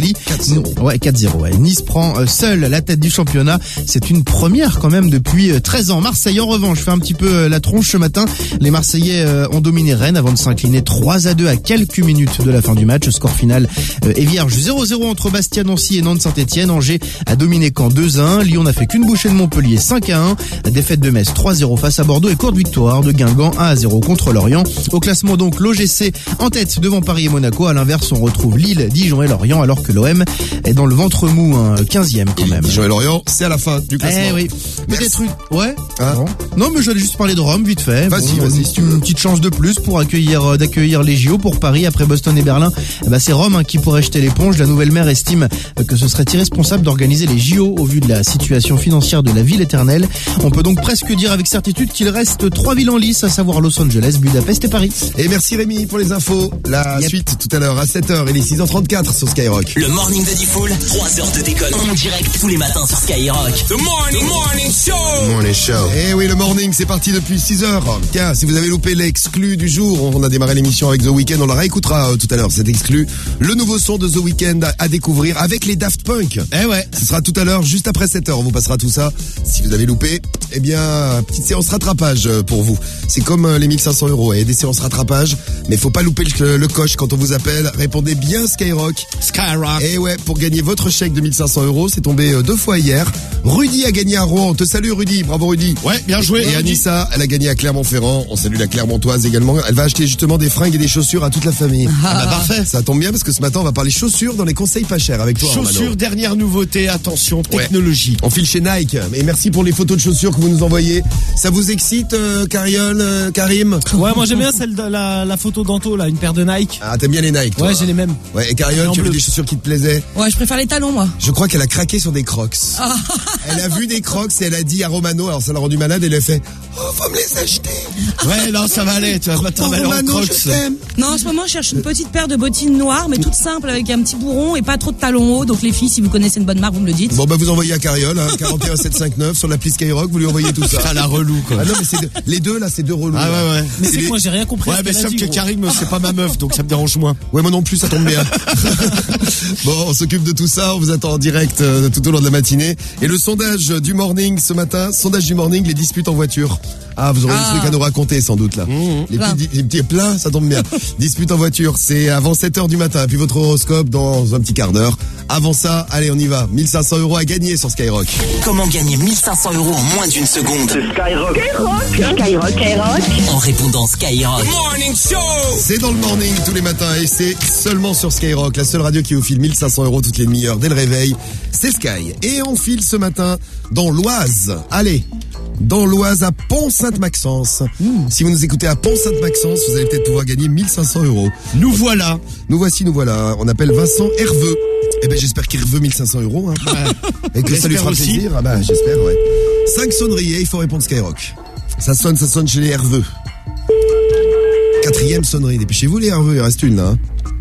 zéro. Ouais, quatre zéro. Ouais. Nice prend euh, seul la tête du championnat. C'est une première quand même depuis euh, treize ans. Marseille en revanche fait un petit peu euh, la tronche ce matin. Les Marseillais euh, ont dominé Rennes avant de s'incliner trois à deux à quelques minutes de la fin du match. Score final euh, est vierge zéro zéro entre Bastia, Nancy et Nantes-Saint-Etienne. Angers a dominé Caen deux à un. Lyon n'a fait qu'une bouchée de Montpellier cinq à un. La défaite de Metz trois zéro face à Bordeaux et courte victoire de Guingamp un à zéro contre Lorient. Au classement donc, l'O G C en tête devant Paris et Monaco. À l'inverse, on retrouve Lille, Dijon et Lorient alors que l'O M est dans le ventre mou, hein, quinzième quand même. Dijon et Lorient, c'est à la fin du classement. Eh oui. Peut-être une... Ouais. Hein Bon. Non, mais j'allais juste parler de Rome vite fait. Vas-y, Bon, vas-y, une, si tu veux. une petite chance de plus pour accueillir euh, d'accueillir les J O pour Paris après Boston et Berlin. Eh ben, c'est Rome hein, qui pourrait jeter l'éponge. La nouvelle maire estime euh, que ce serait irresponsable d'organiser les J O au vu de la situation financière de la ville éternelle. On peut donc presque dire avec certitude qu'il reste trois villes en lice, à savoir Los Angeles, Budapest et Paris. Et merci Rémi pour les infos. La Yep. suite tout à l'heure à sept heures, il est six heures trente-quatre sur Skyrock. Le morning de Diffoul, trois heures de déconne en direct tous les matins sur Skyrock. The morning, morning show. Morning show. Eh oui, le morning, c'est parti depuis six heures. Tiens, si vous avez loupé l'exclu du jour, on a démarré l'émission avec The Weeknd, on la réécoutera euh, tout à l'heure, cet exclu. Le nouveau son de The Weeknd à, à découvrir avec les Daft Punk. Eh ouais. Ce sera tout à l'heure, juste après sept heures, on vous passera tout ça. Si vous avez loupé, eh bien, petite séance rattrapage euh, pour vous. C'est comme euh, les mille cinq cents euros, et des séances rattrapage, mais faut pas louper le, le coche quand on vous appelle. Répondez bien Skyrock. Skyrock. Et ouais, pour gagner votre chèque de mille cinq cents euros, c'est tombé euh, deux fois hier. Rudy a gagné à Rouen. On te salue Rudy, bravo Rudy. Ouais, bien joué. Et Anissa, elle a gagné à Clermont-Ferrand. On salue la Clermontoise également. Elle va acheter justement des fringues et des chaussures à toute la famille. Ah bah parfait. Ça tombe bien parce que ce matin, on va parler chaussures dans les conseils pas chers avec toi. Chaussures, Romano. dernière nouveauté, attention, Ouais. technologie. On file chez Nike. Et merci pour les photos de chaussures que vous nous envoyez. Ça vous excite, euh, Cariole, euh, Karim? Ouais, moi j'aime bien celle de la, la photo d'Anto, là, une paire de Nike. Ah, t'aimes bien les Nike, toi? Ouais, j'ai les mêmes. Ouais, et Cariole, Et en tu as vu bleu. des chaussures qui te plaisaient? Ouais, je préfère les talons, moi. Je crois qu'elle a craqué sur des Crocs. Elle a vu des Crocs et elle a dit à Romano, alors ça l'a rendu malade, et elle a fait « Oh, faut me les acheter !» Ouais, non, ça va aller, tu vas pas Oh, t'emballer en Romano, crocs. je t'aime. Non, en ce moment, je cherche une petite paire de bottines noires, mais toutes simples, avec un petit bourron et pas trop de talons hauts. Donc les filles, si vous connaissez une bonne marque, vous me le dites. Bon, bah vous envoyez à Cariole, hein, quarante et un sept cent cinquante-neuf sur l'appli Skyrock, vous lui envoyez tout ça. Ça la relou, quoi. Ah non, mais c'est deux- les deux là, c'est deux relous. Ah là. ouais, ouais. Mais c'est les- que moi j'ai rien compris. à Ouais, ce mais qu'elle a sauf dit, que gros. Karim, c'est pas ma meuf, donc ça me dérange moins. Ouais, moi non plus, ça tombe bien. Bon, on s'occupe de tout ça, on vous attend en direct euh, tout au long de la matinée. Et le sondage du morning ce matin, sondage du morning, les disputes en voiture. Ah, vous aurez Ah. des trucs à nous raconter sans doute là. Les, Plein. petits, les petits pleins, ça tombe bien. Disputes en voiture, c'est avant sept heures du matin. Puis votre horoscope dans un petit quart d'heure. Avant ça, allez, on y va. mille cinq cents euros à gagner sur Skyrock. Comment gagner mille cinq cents euros en moins d'une seconde? C'est Skyrock. Skyrock, Skyrock. En répondant Skyrock. Morning show. C'est dans le morning tous les matins et c'est seulement sur Skyrock, la seule radio qui vous file mille cinq cents euros toutes les demi-heures dès le réveil. C'est Sky. Et on file ce matin dans l'Oise. Allez, dans l'Oise à Pont-Sainte-Maxence. Si vous nous écoutez à Pont-Sainte-Maxence, vous allez peut-être pouvoir gagner mille cinq cents euros. Nous voilà. Nous voici, nous voilà. On appelle Vincent Herveux. Eh ben, j'espère qu'il veut mille cinq cents euros, hein. Et que ça lui J'espère fera aussi. plaisir. Ah bah, j'espère, ouais. Cinq sonneries et il faut répondre Skyrock. Ça sonne, ça sonne chez les Herveux. Quatrième sonnerie. Dépêchez-vous, les Herveux. Il reste une, là. hein.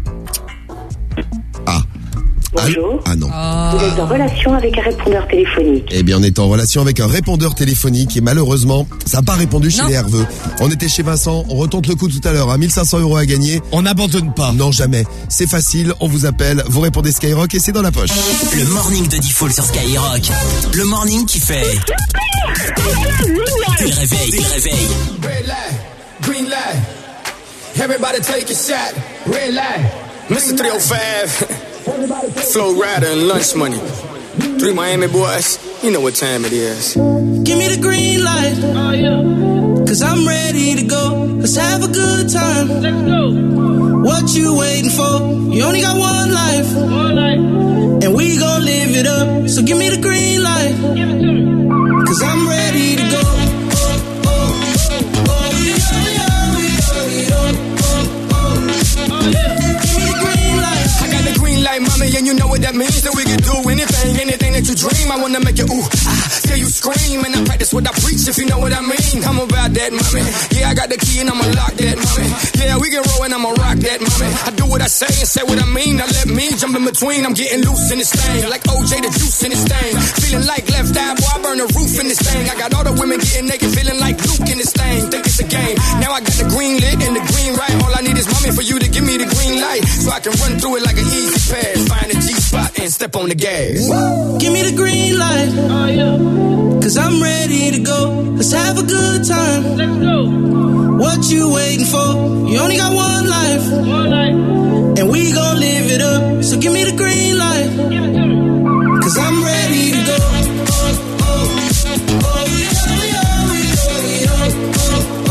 Ah. Bonjour. Ah non. Vous êtes en relation avec un répondeur téléphonique. Eh bien, on est en relation avec un répondeur téléphonique et malheureusement, ça n'a pas répondu chez Non. les Herveux. On était chez Vincent, on retente le coup tout à l'heure, à mille cinq cents euros à gagner. On n'abandonne pas. Non, jamais. C'est facile, on vous appelle, vous répondez Skyrock et c'est dans la poche. Le morning de Diffoul sur Skyrock. Le morning qui fait. Dès le réveil, dès le réveil. Red light, green light. Everybody take a shot. Red light. Mister three oh five. Flow Rider and Lunch Money. Three Miami boys. You know what time it is. Give me the green light. Oh, yeah. Cause I'm ready to go. Let's have a good time. Let's go. What you waiting for? You only got one life. One life. And we gon' live it up. So give me the green light. Give it to me. Cause I'm ready to go. Oh, oh, oh, oh, yeah, yeah, yeah, yeah, oh, oh, oh, yeah. Give me the green light. I got the green light, mommy, and you know what that means. That we can do anything, anything that you dream. I wanna make you ooh, ah, till you scream. And I practice what I preach, if you know what I mean. I'm about that, mommy. Yeah, I got the key and I'ma lock that, mommy. Yeah, we can roll and I'ma rock that, mommy. I do what I say and say what I mean. Now let me jump in between. I'm getting loose in this thing, like O J the juice in this thing. Feeling like left eye, boy, I burn the roof in this thing. I got all the women getting naked, feeling like Luke in this thing. Think it's a game. Now I got the green lit and the green right. All I need is mommy for you to give me the green light, so I can run through it like an easy pass. Find a G spot and step on the gas. Give me the green light. Oh, yeah. Cause I'm ready to go. Let's have a good time. Let's go. What you waiting for? You only got one life. One life. And we gon' live it up. So give me the green light. Give it to me. Cause I'm ready to go. Oh, oh, oh, yeah, yeah, yeah, yeah, oh,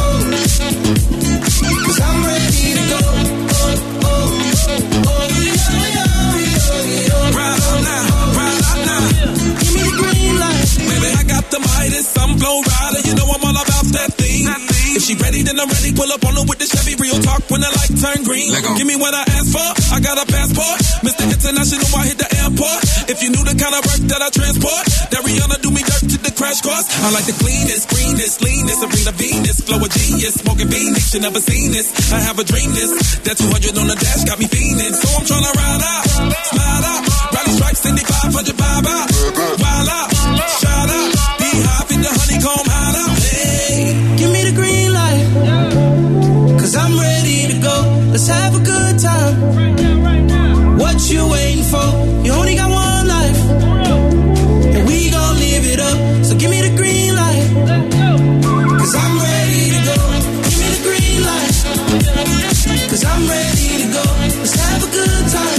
oh. Cause I'm ready to go. Oh, oh, oh, oh, yeah, yeah, yeah, yeah. Ride out now, ride out now. Give me the green light. Baby, I got the Midas, some flow rider. You know I'm all about that thing. That thing. If she ready, then I'm ready. Pull up on her with the Chevy. Real talk when the light turn green. Give me what I asked for. I got a passport. Mister International, I hit the airport. If you knew the kind of work that I transport, that Rihanna do me dirt to the crash course. I like the cleanest, greenest, leanest, Serena Venus, flow of genius, smoking Phoenix. You never seen this. I have a dream this. That two hundred on the dash got me fiending. So I'm tryna ride out, slide out, Riley Stripes, Cindy five hundred vibe out, wild out, shout out, be high, fit the honeycomb hide out. Hey, give me the green light. Cause I'm ready to go. Let's have a good time. What you waiting for? You only got one life. And we gon' live it up. So give me the green light. Cause I'm ready to go. Give me the green light. Cause I'm ready to go. Let's have a good time.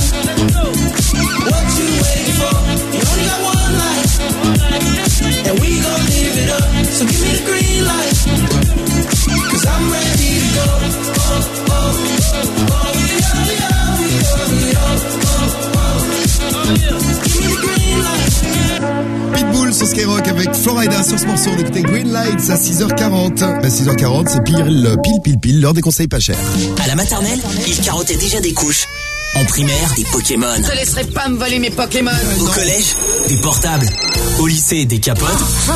What you waiting for? You only got one life. And we gon' live it up. So give me the green light. Cause I'm ready to go. Oh, oh, oh, oh, yeah, yeah, yeah, yeah, oh, oh. Give me the green light. Pitbull sur Skyrock avec Florida sur ce morceau. On écoutait Green Lights à six heures quarante. À six heures quarante, c'est pile, pile, pile, pile, l'heure des conseils pas chers. À la maternelle, il carottait déjà des couches. En primaire, des Pokémon. Je te laisserai pas me voler mes Pokémon. Au collège, des portables. Au lycée, des capotes.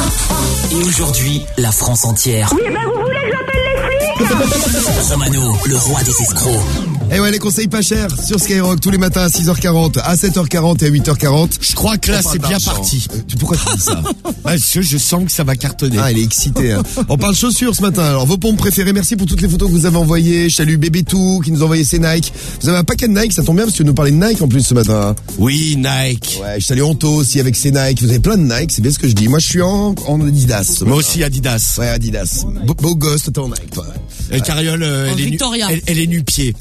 Et aujourd'hui, la France entière. Oui, ben vous voulez que j'appelle les flics? Romano, le roi des escrocs. Et ouais, les conseils pas chers sur Skyrock tous les matins à six heures quarante, à sept heures quarante et à huit heures quarante. Je crois que là, c'est bien parti. Euh, pourquoi tu dis ça? Parce que je sens que ça va cartonner. Ah, il est excité. Hein. On parle chaussures ce matin. Alors, vos pompes préférées. Merci pour toutes les photos que vous avez envoyées. Je salue Bébé Tout qui nous a envoyé ses Nike. Vous avez un paquet de Nike, ça tombe bien parce que tu nous parlais de Nike en plus ce matin. Oui, Nike. Ouais, je salue Anto aussi avec ses Nike. Vous avez plein de Nike, c'est bien ce que je dis. Moi, je suis en, en Adidas. Moi aussi Adidas. Ouais, Adidas. Beau, beau gosse, t'es en Nike, toi. Et ouais. Cariole, euh, elle, est nu, elle, elle est nu-pied.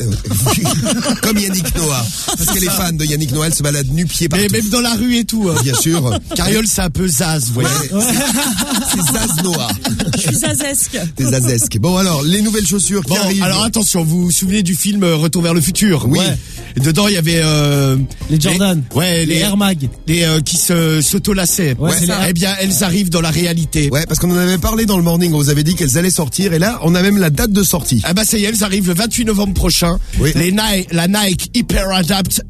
Comme Yannick Noah. Parce qu'elle est fan de Yannick Noah, elle se balade nu-pied partout. Mais même dans la rue et tout. Hein. Bien sûr. Cariole, c'est un peu Zaz, vous voyez. Ouais. C'est Zaz Noah. Je suis zazesque. T'es zazesque. Bon, alors, les nouvelles chaussures qui bon, arrivent. Alors, attention, vous vous souvenez du film Retour vers le futur? Oui. Ouais. Dedans, il y avait... Euh, les Jordan. Les, ouais, les, les Air Mag. Les, euh, qui se, s'auto-lassaient. Ouais, ouais, eh bien, elles arrivent dans la réalité. Ouais, parce qu'on en avait parlé dans le morning, on vous avait dit qu'elles allaient sortir, et là, on a même la date de sortie. Ah bah, ça y est, elles arrivent le vingt-huit novembre prochain. Oui. Les Nike, la Nike Hyper Adapt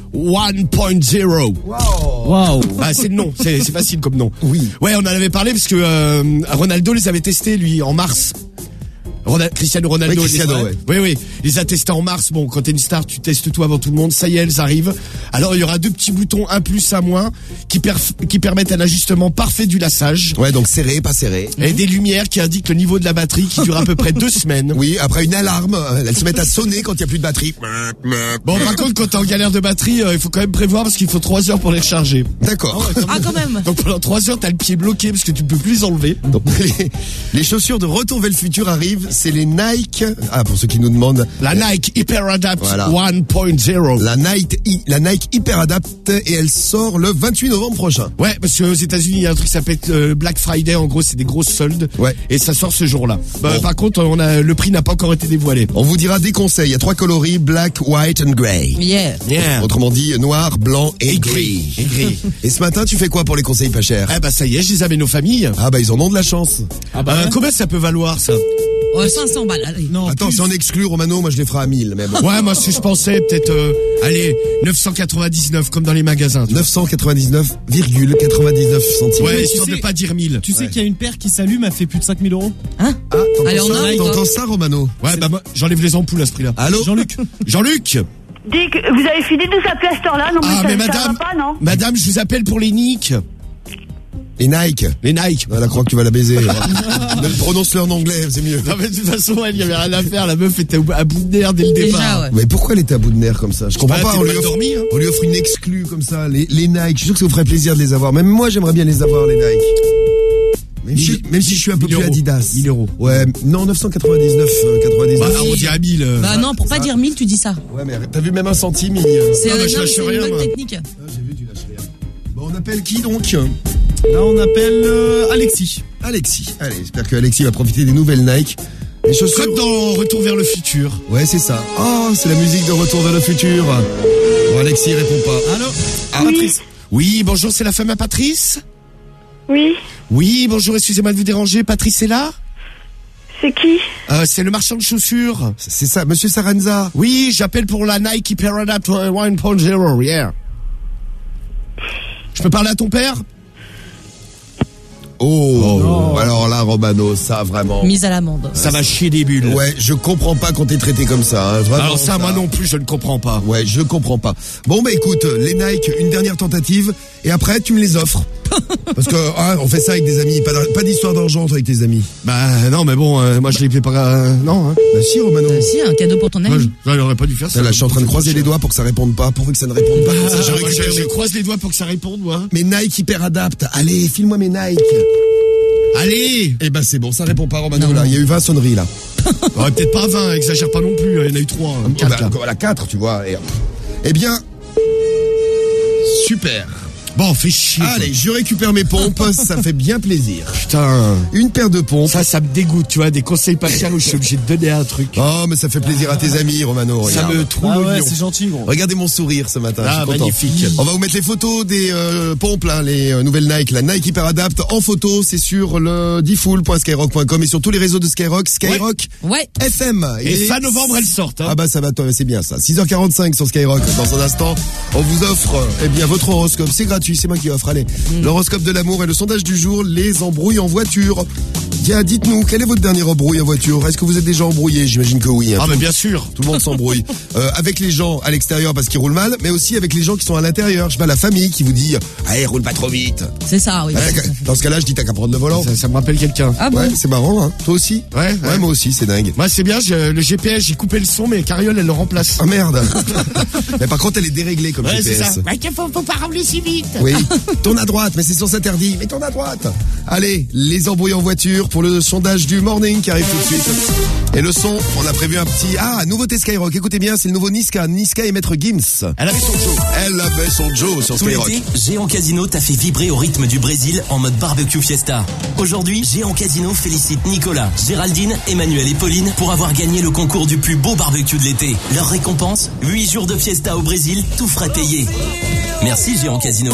un point zéro. Wow. Wow. Bah, c'est le nom, c'est, c'est facile comme nom. Oui. Ouais, on en avait parlé parce que euh, Ronaldo les avait testés, lui, en mars. Ronald, Cristiano Ronaldo. Oui, Cristiano, ouais. Oui, oui. Il les a testés en mars. Bon, quand t'es une star, tu testes tout avant tout le monde. Ça y est, elles arrivent. Alors, il y aura deux petits boutons, un plus, un moins, qui, perf- qui permettent un ajustement parfait du lassage. Ouais, donc serré, pas serré. Et des lumières qui indiquent le niveau de la batterie qui dure à peu près deux semaines. Oui, après une alarme, elles se mettent à sonner quand il y a plus de batterie. Bon, par contre, quand t'es en galère de batterie, euh, il faut quand même prévoir parce qu'il faut trois heures pour les recharger. D'accord. Ah, quand même. Donc pendant trois heures, t'as le pied bloqué parce que tu peux plus les enlever. Donc, les, les chaussures de Retour vers le futur arrivent, c'est les Nike. Ah, pour ceux qui nous demandent. La Nike Hyper Adapt voilà. un point zéro. La Nike, la Nike Hyper Adapt et elle sort le vingt-huit novembre prochain. Ouais, parce qu'aux États-Unis, il y a un truc qui s'appelle euh, Black Friday. En gros, c'est des grosses soldes. Ouais. Et ça sort ce jour-là. Bah, bon. Par contre, on a, le prix n'a pas encore été dévoilé. On vous dira des conseils. Il y a trois coloris, black, white and grey. Yeah. Yeah. Autrement dit, noir, blanc et, et gris. Et gris. Et ce matin, tu fais quoi pour les conseils pas chers? Eh bah, ça y est, je les amène aux familles. Ah bah, ils en ont de la chance. Ah bah, euh, combien ça peut valoir, ça? Ouais, cinq cents balles, allez. Non, attends, si on exclut Romano, moi je les ferai à mille même. Ouais, moi si je pensais peut-être, euh, allez, neuf cent quatre-vingt-dix-neuf comme dans les magasins. neuf cent quatre-vingt-dix-neuf virgule quatre-vingt-dix-neuf centimes. Ouais, histoire de pas dire mille. Tu sais ouais. qu'il y a une paire qui s'allume, elle fait plus de cinq mille euros. Hein? Ah, t'entends allez, ça, on a, t'entends ça, Romano? Ouais, c'est... bah moi, j'enlève les ampoules à ce prix-là. Allô? Jean-Luc. Jean-Luc. Dick, vous avez fini de nous appeler à cette heure-là? Non, mais ah, ça, mais ça madame, va pas, non? madame, je vous appelle pour les Nick. Les Nike. Les Nike. Elle croit que tu vas la baiser. Prononce-le en anglais, c'est mieux. Non mais de toute façon, elle, il y avait rien à faire. La meuf était à bout de nerfs dès le Déjà, départ. ouais. Mais pourquoi elle était à bout de nerfs comme ça? Je comprends Bah, pas. t'es On mal lui, offre, dormi, hein. on lui offre une exclue comme ça. Les, les Nike. Je suis sûr que ça vous ferait plaisir de les avoir. Même moi, j'aimerais bien les avoir, les Nike. Même, si, même si je suis un peu plus euros. Adidas. mille euros. Ouais, non, neuf cent quatre-vingt-dix-neuf, euh, quatre-vingt-dix-neuf. Bah, on dit à mille. euh. Bah non, pour pas dire mille, tu dis ça. Ouais, mais t'as vu même un centime, il... euh, C'est Ah, bah, euh, je non, lâche c'est rien, une moi. bonne technique. Ah, j'ai vu, tu lâches rien. Bon, on appelle qui donc? Là, on appelle euh, Alexis. Alexis. Allez, j'espère que Alexis va profiter des nouvelles Nike. Les chaussures. Comme dans Retour vers le futur. Ouais, c'est ça. Oh, c'est la musique de Retour vers le futur. Bon, Alexis répond pas. Allô Ah, Patrice. Oui, bonjour, c'est la femme à Patrice? Oui, Oui, bonjour, excusez-moi de vous déranger. Patrice est là? c'est qui? Euh, c'est le marchand de chaussures. C'est ça, monsieur Saranza. Oui, j'appelle pour la Nike Hyper Adapt un point zéro, yeah. Je peux parler à ton père? Oh, alors là, Romano, ça vraiment. Mise à l'amende. Ça va chier des bulles. Ouais, je comprends pas qu'on t'ait traité comme ça. Hein, vraiment, Alors ça, moi non plus, je ne comprends pas. Ouais, je comprends pas. Bon, bah écoute, les Nike, une dernière tentative, et après, tu me les offres. Parce que, hein, on fait ça avec des amis, pas, d'ar- pas d'histoire d'argent avec tes amis. Bah non, mais bon, euh, moi je l'ai fait pas... euh, non, hein. Bah si, Romano. Euh, si, un cadeau pour ton Moi, ami. je- j'aurais pas dû faire ça. Là, je suis en train de croiser les doigts pour que ça réponde pas, pour que ça ne réponde pas. Comme ça, je Ah, moi, récupère je, je mes- croise les doigts pour que ça réponde, moi. mes Nike Hyper Adapt. Allez, file-moi mes Nike. Allez. Eh ben c'est bon, ça répond pas, Romano, Non, là. non. Il y a eu vingt sonneries, là. Ouais, peut-être pas vingt, exagère pas non plus, il y en a eu trois. Ah quatre, bah, là. voilà, quatre, tu vois. Et, eh bien, super. Bon, fais chier. Allez, je récupère mes pompes, ça fait bien plaisir. Putain. Une paire de pompes. Ça, ça me dégoûte, tu vois, des conseils pas chers où je suis obligé de donner un truc. Oh, mais ça fait plaisir à tes amis, Romano. Ça regarde. me trouve Ah le ouais, lion. c'est gentil, gros. Regardez mon sourire ce matin. Ah, je suis content. magnifique. On va vous mettre les photos des euh, pompes, là, les euh, nouvelles Nike, la Nike Hyper Adapt en photo. C'est sur le diffoul point skyrock point com et sur tous les réseaux de Skyrock, Skyrock Ouais. F M. Et fin novembre, elles sortent. Hein. Ah bah ça va, toi, c'est bien ça. six heures quarante-cinq sur Skyrock. Dans un instant, on vous offre eh bien votre horoscope. C'est gratuit, c'est moi qui offre. Allez, Mm. l'horoscope de l'amour et le sondage du jour, les embrouilles en voiture. Tiens, dites-nous, quelle est votre dernière embrouille en voiture? Est-ce que vous êtes déjà embrouillé? J'imagine que oui. Hein. Ah, Tout- mais bien sûr. Tout le monde s'embrouille. Euh, avec les gens à l'extérieur parce qu'ils roulent mal, mais aussi avec les gens qui sont à l'intérieur. Je sais pas, la famille qui vous dit « Allez, roule pas trop vite C'est ça, oui. Ah, t'as qu'à- ». Dans ce cas-là, je dis « T'as qu'à prendre le volant Ça, ça me rappelle quelqu'un. ». Ah bon? Ouais, c'est marrant, hein. Toi aussi? Ouais, Ouais, ouais. moi aussi, c'est dingue. Moi, c'est bien, je- le G P S, j'ai coupé le son, mais Carriole, elle le remplace. Ah merde. Mais par contre, elle est déréglée comme Ouais, G P c'est S. ça. Ouais, qu'il faut, faut pas rouler si vite. Oui, tourne à droite, mais c'est sens interdit. Mais tourne à droite. Allez, les embrouilles en voiture pour le sondage du morning qui arrive tout de suite. Et le son, on a prévu un petit... Ah, nouveauté Skyrock. Écoutez bien, c'est le nouveau Niska. Niska et Maître Gims. Elle avait son Joe. Elle avait son Joe sur Tout Skyrock. l'été, Géant Casino t'a fait vibrer au rythme du Brésil en mode barbecue fiesta. Aujourd'hui, Géant Casino félicite Nicolas, Géraldine, Emmanuel et Pauline pour avoir gagné le concours du plus beau barbecue de l'été. Leur récompense, huit jours de fiesta au Brésil, tout frais payé. Merci Géant Casino.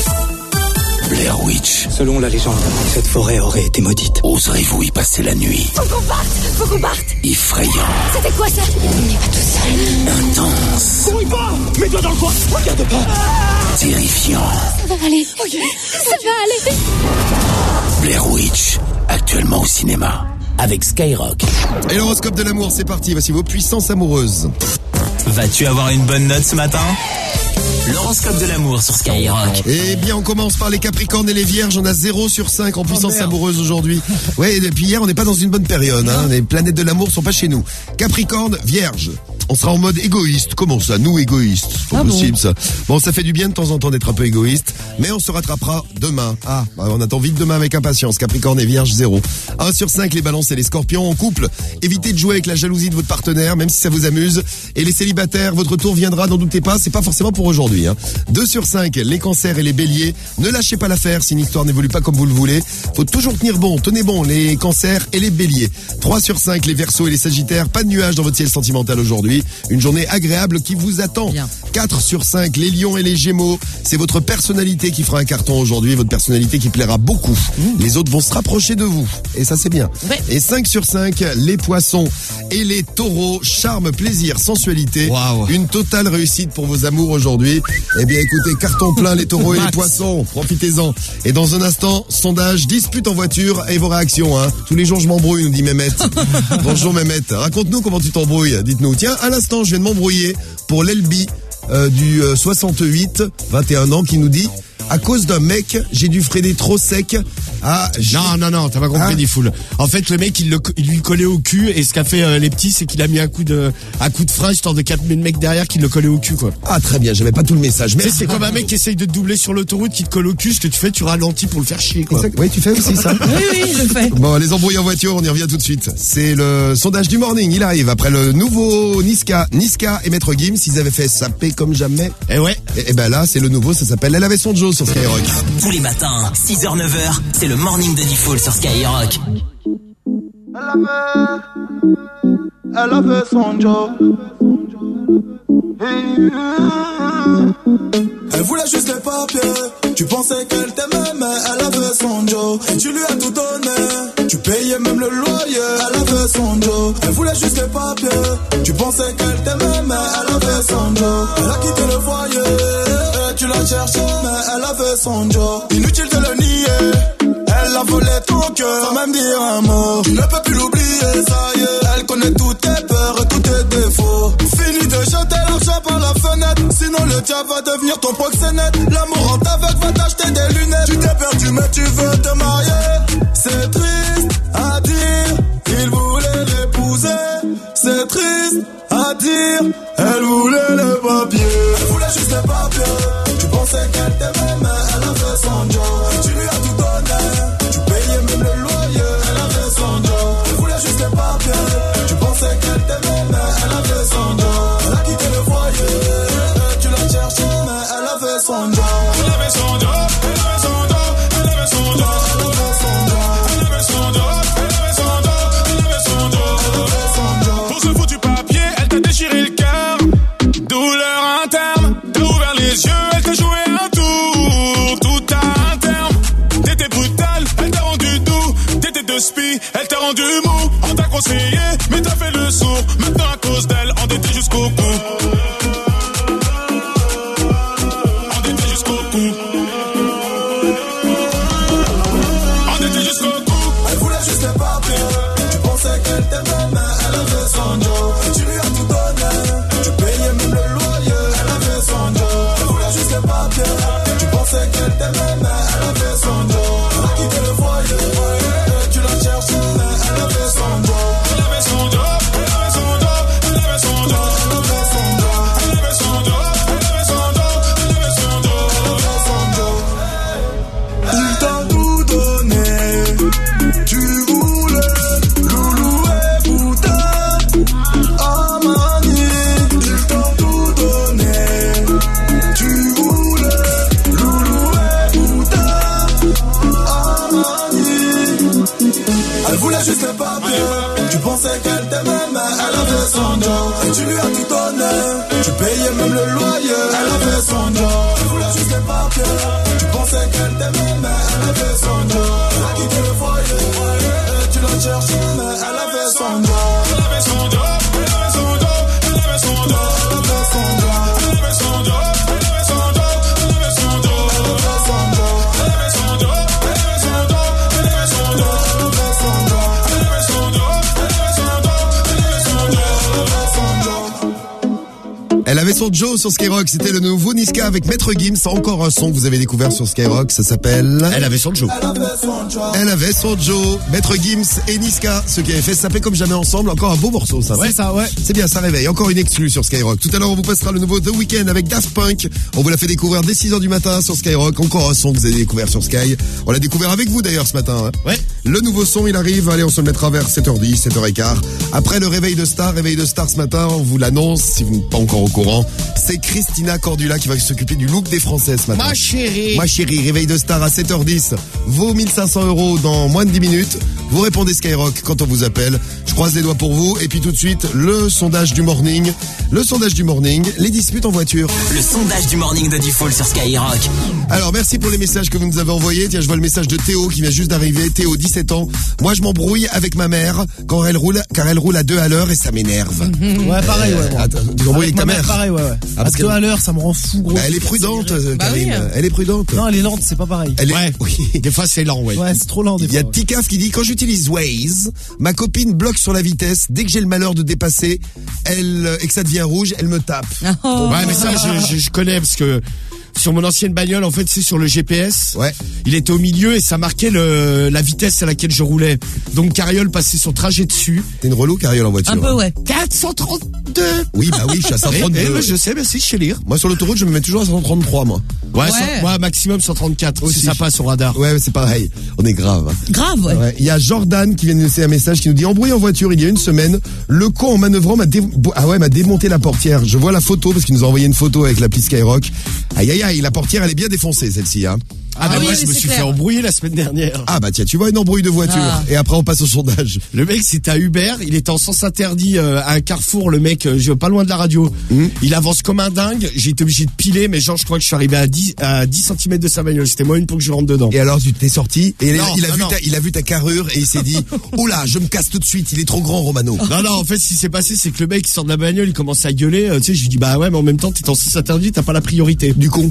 Blair Witch. Selon la légende, cette forêt aurait été maudite. Oserez-vous y passer la nuit? Faut qu'on parte, faut qu'on parte. Effrayant. C'était quoi ça? On n'est pas tout seul. Intense. Couille pas. Mets-toi dans le coin. Regarde pas. Terrifiant. Ça va aller. Ok. Ça va aller. Blair Witch. Actuellement au cinéma. Avec Skyrock. Et l'horoscope de l'amour, c'est parti. Voici vos puissances amoureuses. Vas-tu avoir une bonne note ce matin? L'horoscope de l'amour sur Skyrock. Eh bien, on commence par les Capricornes et les Vierges. On a zéro sur cinq en puissance merde. amoureuse aujourd'hui. Ouais, et depuis hier, on n'est pas dans une bonne période. Hein. Les planètes de l'amour sont pas chez nous. Capricorne, Vierge. On sera en mode égoïste. Comment ça? Nous, égoïstes. C'est pas Ah bon possible, ça. Bon, ça fait du bien de temps en temps d'être un peu égoïste. Mais on se rattrapera demain. Ah, bah, on attend vite demain avec impatience. Capricorne et Vierge, zéro. un sur cinq, les Balances et les Scorpions. En couple, évitez de jouer avec la jalousie de votre partenaire, même si ça vous amuse. Et les célibataires, votre tour viendra, n'en doutez pas. C'est pas forcément pour aujourd'hui. Hein. deux sur cinq, les Cancers et les Béliers. Ne lâchez pas l'affaire si une histoire n'évolue pas comme vous le voulez. Faut toujours tenir bon. Tenez bon, les Cancers et les Béliers. trois sur cinq, les Verseaux et les Sagittaires. Pas de nuages dans votre ciel sentimental aujourd'hui. Une journée agréable qui vous attend. Bien. quatre sur cinq, les Lions et les Gémeaux. C'est votre personnalité qui fera un carton aujourd'hui, votre personnalité qui plaira beaucoup. Les autres vont se rapprocher de vous. Et ça, c'est bien. Ouais. Et cinq sur cinq, les Poissons et les Taureaux. Charme, plaisir, sensualité. Waouh. Une totale réussite pour vos amours aujourd'hui. Eh bien, écoutez, carton plein, les Taureaux et les Max. Poissons. Profitez-en. Et dans un instant, sondage, dispute en voiture et vos réactions. Hein. Tous les jours, je m'embrouille, nous dit Mehmet. Bonjour Mehmet. Raconte-nous comment tu t'embrouilles. Dites-nous. Tiens, à l'instant, je viens de m'embrouiller pour l'Elbi euh, du euh, soixante-huit, vingt et un ans, qui nous dit à cause d'un mec, j'ai dû freiner trop sec. Ah, non, non, non, t'as pas compris, hein Diffoul. En fait, le mec, il, le, il lui collait au cul, et ce qu'a fait euh, les petits, c'est qu'il a mis un coup de, un coup de frein, histoire de capter le mec derrière qui le collait au cul, quoi. Ah, très bien, j'avais pas tout le message. Tu sais, c'est comme un mec qui essaye de te doubler sur l'autoroute, qui te colle au cul, ce que tu fais, tu ralentis pour le faire chier, quoi. Exact. Oui, tu fais aussi ça. Oui, oui, je le fais. Bon, les embrouilles en voiture, on y revient tout de suite. C'est le sondage du morning, il arrive après le nouveau Niska. Niska et Maître Gims, ils avaient fait saper comme jamais. Et ouais. Et, et ben là, c'est le nouveau, ça s'appelle Elle avait son Joe sur Skyrock. Tous les matins, six heures neuf heures, c'est le morning de Diffoul sur Skyrock. Elle avait, elle avait son Joe. Elle voulait juste les papiers. Tu pensais qu'elle t'aimait, mais elle avait son Joe. Et tu lui as tout donné. Tu payais même le loyer. Elle avait son Joe. Elle voulait juste les papiers. Tu pensais qu'elle t'aimait, mais elle avait son Joe. Elle a quitté le foyer. Et tu l'as cherché, mais elle avait son Joe. Inutile de le nier. Elle a volé ton cœur, sans même dire un mot. Tu ne peux plus l'oublier, ça y est. Elle connaît toutes tes peurs et tous tes défauts. Fini de jeter l'argent par la fenêtre. Sinon le diable va devenir ton proxénète. L'amour en t'aveugle va t'acheter des lunettes. Tu t'es perdu mais tu veux te marier. C'est triste à dire, il voulait l'épouser. C'est triste à dire, elle voulait les papiers. Elle voulait juste les papiers. Tu pensais qu'elle t'aimait mais elle avait son Joe. Tu lui as tout donné. Tu payais même le loyer. Elle avait son Joe. Elle voulait juste les papiers. Tu pensais qu'elle t'aimait mais elle avait son Joe. Elle a quitté le foyer. Tu l'as cherché mais elle avait son Joe. Elle avait son Joe. Elle avait son Joe. Elle avait son Joe. Elle avait son Joe. Elle avait son Joe. Elle avait son Joe. Elle avait son Joe. Pour ce foutu papier, elle t'a déchiré le cœur. Douleur interne. T'as ouvert les yeux, elle t'a joué un tour. Tout a un terme. T'étais brutal, elle t'a rendu doux. T'étais de spi, elle t'a rendu mou. On t'a conseillé, mais t'as fait le sourd. Maintenant à cause d'elle, endetté jusqu'au cou. Endetté jusqu'au cou. Endetté jusqu'au cou. Elle voulait juste les papiers. Tu pensais qu'elle t'aimait mais elle avait son Joe. Tu lui as tout donné. Tu payais même le loyer. Elle avait son Joe. Elle voulait juste les papiers. Tu pensais qu'elle t'aimait mais elle avait son Joe. Elle a quitté le foyer. Et tu l'as cherché mais elle avait son Joe. Elle avait son Joe. Elle avait son Joe. Elle avait son Joe. Elle avait son Joe. Elle avait son Joe. Elle avait son Joe. Elle avait son Joe. Il t'a tout donné. Tu voulais loulou et boutin. Amani. Il t'a tout donné. Tu voulais loulou et boutin. Amani. Elle voulait juste les papiers. Tu pensais qu'elle t'aimait mais elle avait son Joe. Et tu lui as tout donné. Tu payais même le loyer. Elle avait son Joe. Elle voulait juste les papiers. Tu pensais qu'elle t'aimait mais elle avait son Joe. Elle a quitté le foyer. Et tu l'as cherché mais elle avait son Joe. Elle avait son Joe. Elle avait son Joe. Elle avait son Joe. Elle avait son Joe. Elle avait son Joe. Elle avait son Joe. Elle avait son Joe. Elle avait son Joe. Elle avait son Joe. Elle avait son Joe. Elle avait son Joe. Elle avait son Joe. Elle avait son Joe. Elle avait son Joe. Elle avait son Joe. Elle avait son Joe. Elle avait son Joe sur Skyrock, c'était le nouveau Niska avec Maître Gims, encore un son que vous avez découvert sur Skyrock, ça s'appelle... Elle avait son Joe. Elle avait son Joe. Elle avait son Joe, Maître Gims et Niska, ceux qui avaient fait saper comme jamais ensemble, encore un beau morceau ça. Ouais, ça, ouais. C'est bien, ça réveille, encore une exclue sur Skyrock. Tout à l'heure on vous passera le nouveau The Weeknd avec Daft Punk, on vous l'a fait découvrir dès six heures du matin sur Skyrock, encore un son que vous avez découvert sur Sky. On l'a découvert avec vous d'ailleurs ce matin. Hein. Ouais. Le nouveau son il arrive, allez on se le mettra vers sept heures dix, sept heures quinze. Après le réveil de Star, réveil de Star ce matin, on vous l'annonce, si vous n'êtes pas encore au courant, c'est Christina Cordula qui va s'occuper du look des Français ce matin. Ma chérie. Ma chérie, réveil de Star à sept heures dix, vaut mille cinq cents euros dans moins de dix minutes. Vous répondez Skyrock quand on vous appelle. Je croise les doigts pour vous. Et puis tout de suite, le sondage du morning. Le sondage du morning, les disputes en voiture. Le sondage du morning de Diffoul sur Skyrock. Alors merci pour les messages que vous nous avez envoyés. Tiens, je vois le message de Théo qui vient juste d'arriver. Théo, dix-sept ans. Moi, je m'embrouille avec ma mère quand elle roule, car elle roule à deux à l'heure et ça m'énerve. Ouais, pareil, ouais. Bon. Attends, tu t'embrouilles avec ta ma mère? Pareil, ouais, ouais. Ah, à parce deux que- à l'heure, ça me rend fou, gros. Bah, elle est prudente, euh, Bah Karim. oui. Elle est prudente. Non, elle est lente, c'est pas pareil. Elle est... Ouais. Oui. Des fois, c'est lent, ouais. Ouais, c'est trop lent, des Il y a fois. ouais. Ticaf qui dit, quand j'utilise Waze, ma copine bloque sur la vitesse. Dès que j'ai le malheur de dépasser, elle, euh, et que ça devient rouge, elle me tape. Oh. Ouais, mais ça, je, je, je connais parce que sur mon ancienne bagnole, en fait, c'est sur le G P S. Ouais. Il était au milieu et ça marquait le, la vitesse à laquelle je roulais. Donc Carriole passait son trajet dessus. T'es une relou, Carriole, en voiture. Un peu, ouais. quatre cent trente-deux. Oui, bah oui, je suis à cent trente-deux. Eh, eh, je sais, merci, je sais lire. Moi, sur l'autoroute, je me mets toujours à cent trente-trois, moi. Ouais, Ouais. cent- moi, maximum cent trente-quatre. Aussi. C'est sympa, son radar. Ouais, c'est pareil. On est grave. Grave, ouais. Ouais. Il y a Jordan qui vient de nous laisser un message qui nous dit embrouillé en voiture il y a une semaine. Le con en manœuvrant m'a dé... ah ouais, m'a démonté la portière. Je vois la photo parce qu'il nous a envoyé une photo avec l'appli Skyrock. Aïe aïe aïe, la portière elle est bien défoncée celle-ci, hein. Ah, bah oui, moi, oui, je me c'est suis clair. fait embrouiller la semaine dernière. Ah bah tiens, tu vois une embrouille de voiture. Ah. Et après on passe au sondage. Le mec, c'était à Uber, il était en sens interdit euh, à un carrefour, le mec, euh, je pas loin de la radio. Mmh. Il avance comme un dingue, j'ai été obligé de piler, mais genre, je crois que je suis arrivé à dix, à dix centimètres de sa bagnole. C'était moins une pour que je rentre dedans. Et alors tu t'es sorti et Non, il, a non, vu non. ta, il a vu ta carrure et il s'est dit oula, je me casse tout de suite, il est trop grand Romano. Non, non, en fait, ce qui s'est passé, c'est que le mec, il sort de la bagnole, il commence à gueuler, euh, tu sais, je lui dis, bah ouais, mais en même temps, t'es en sens interdit, t'as pas la priorité. Du con.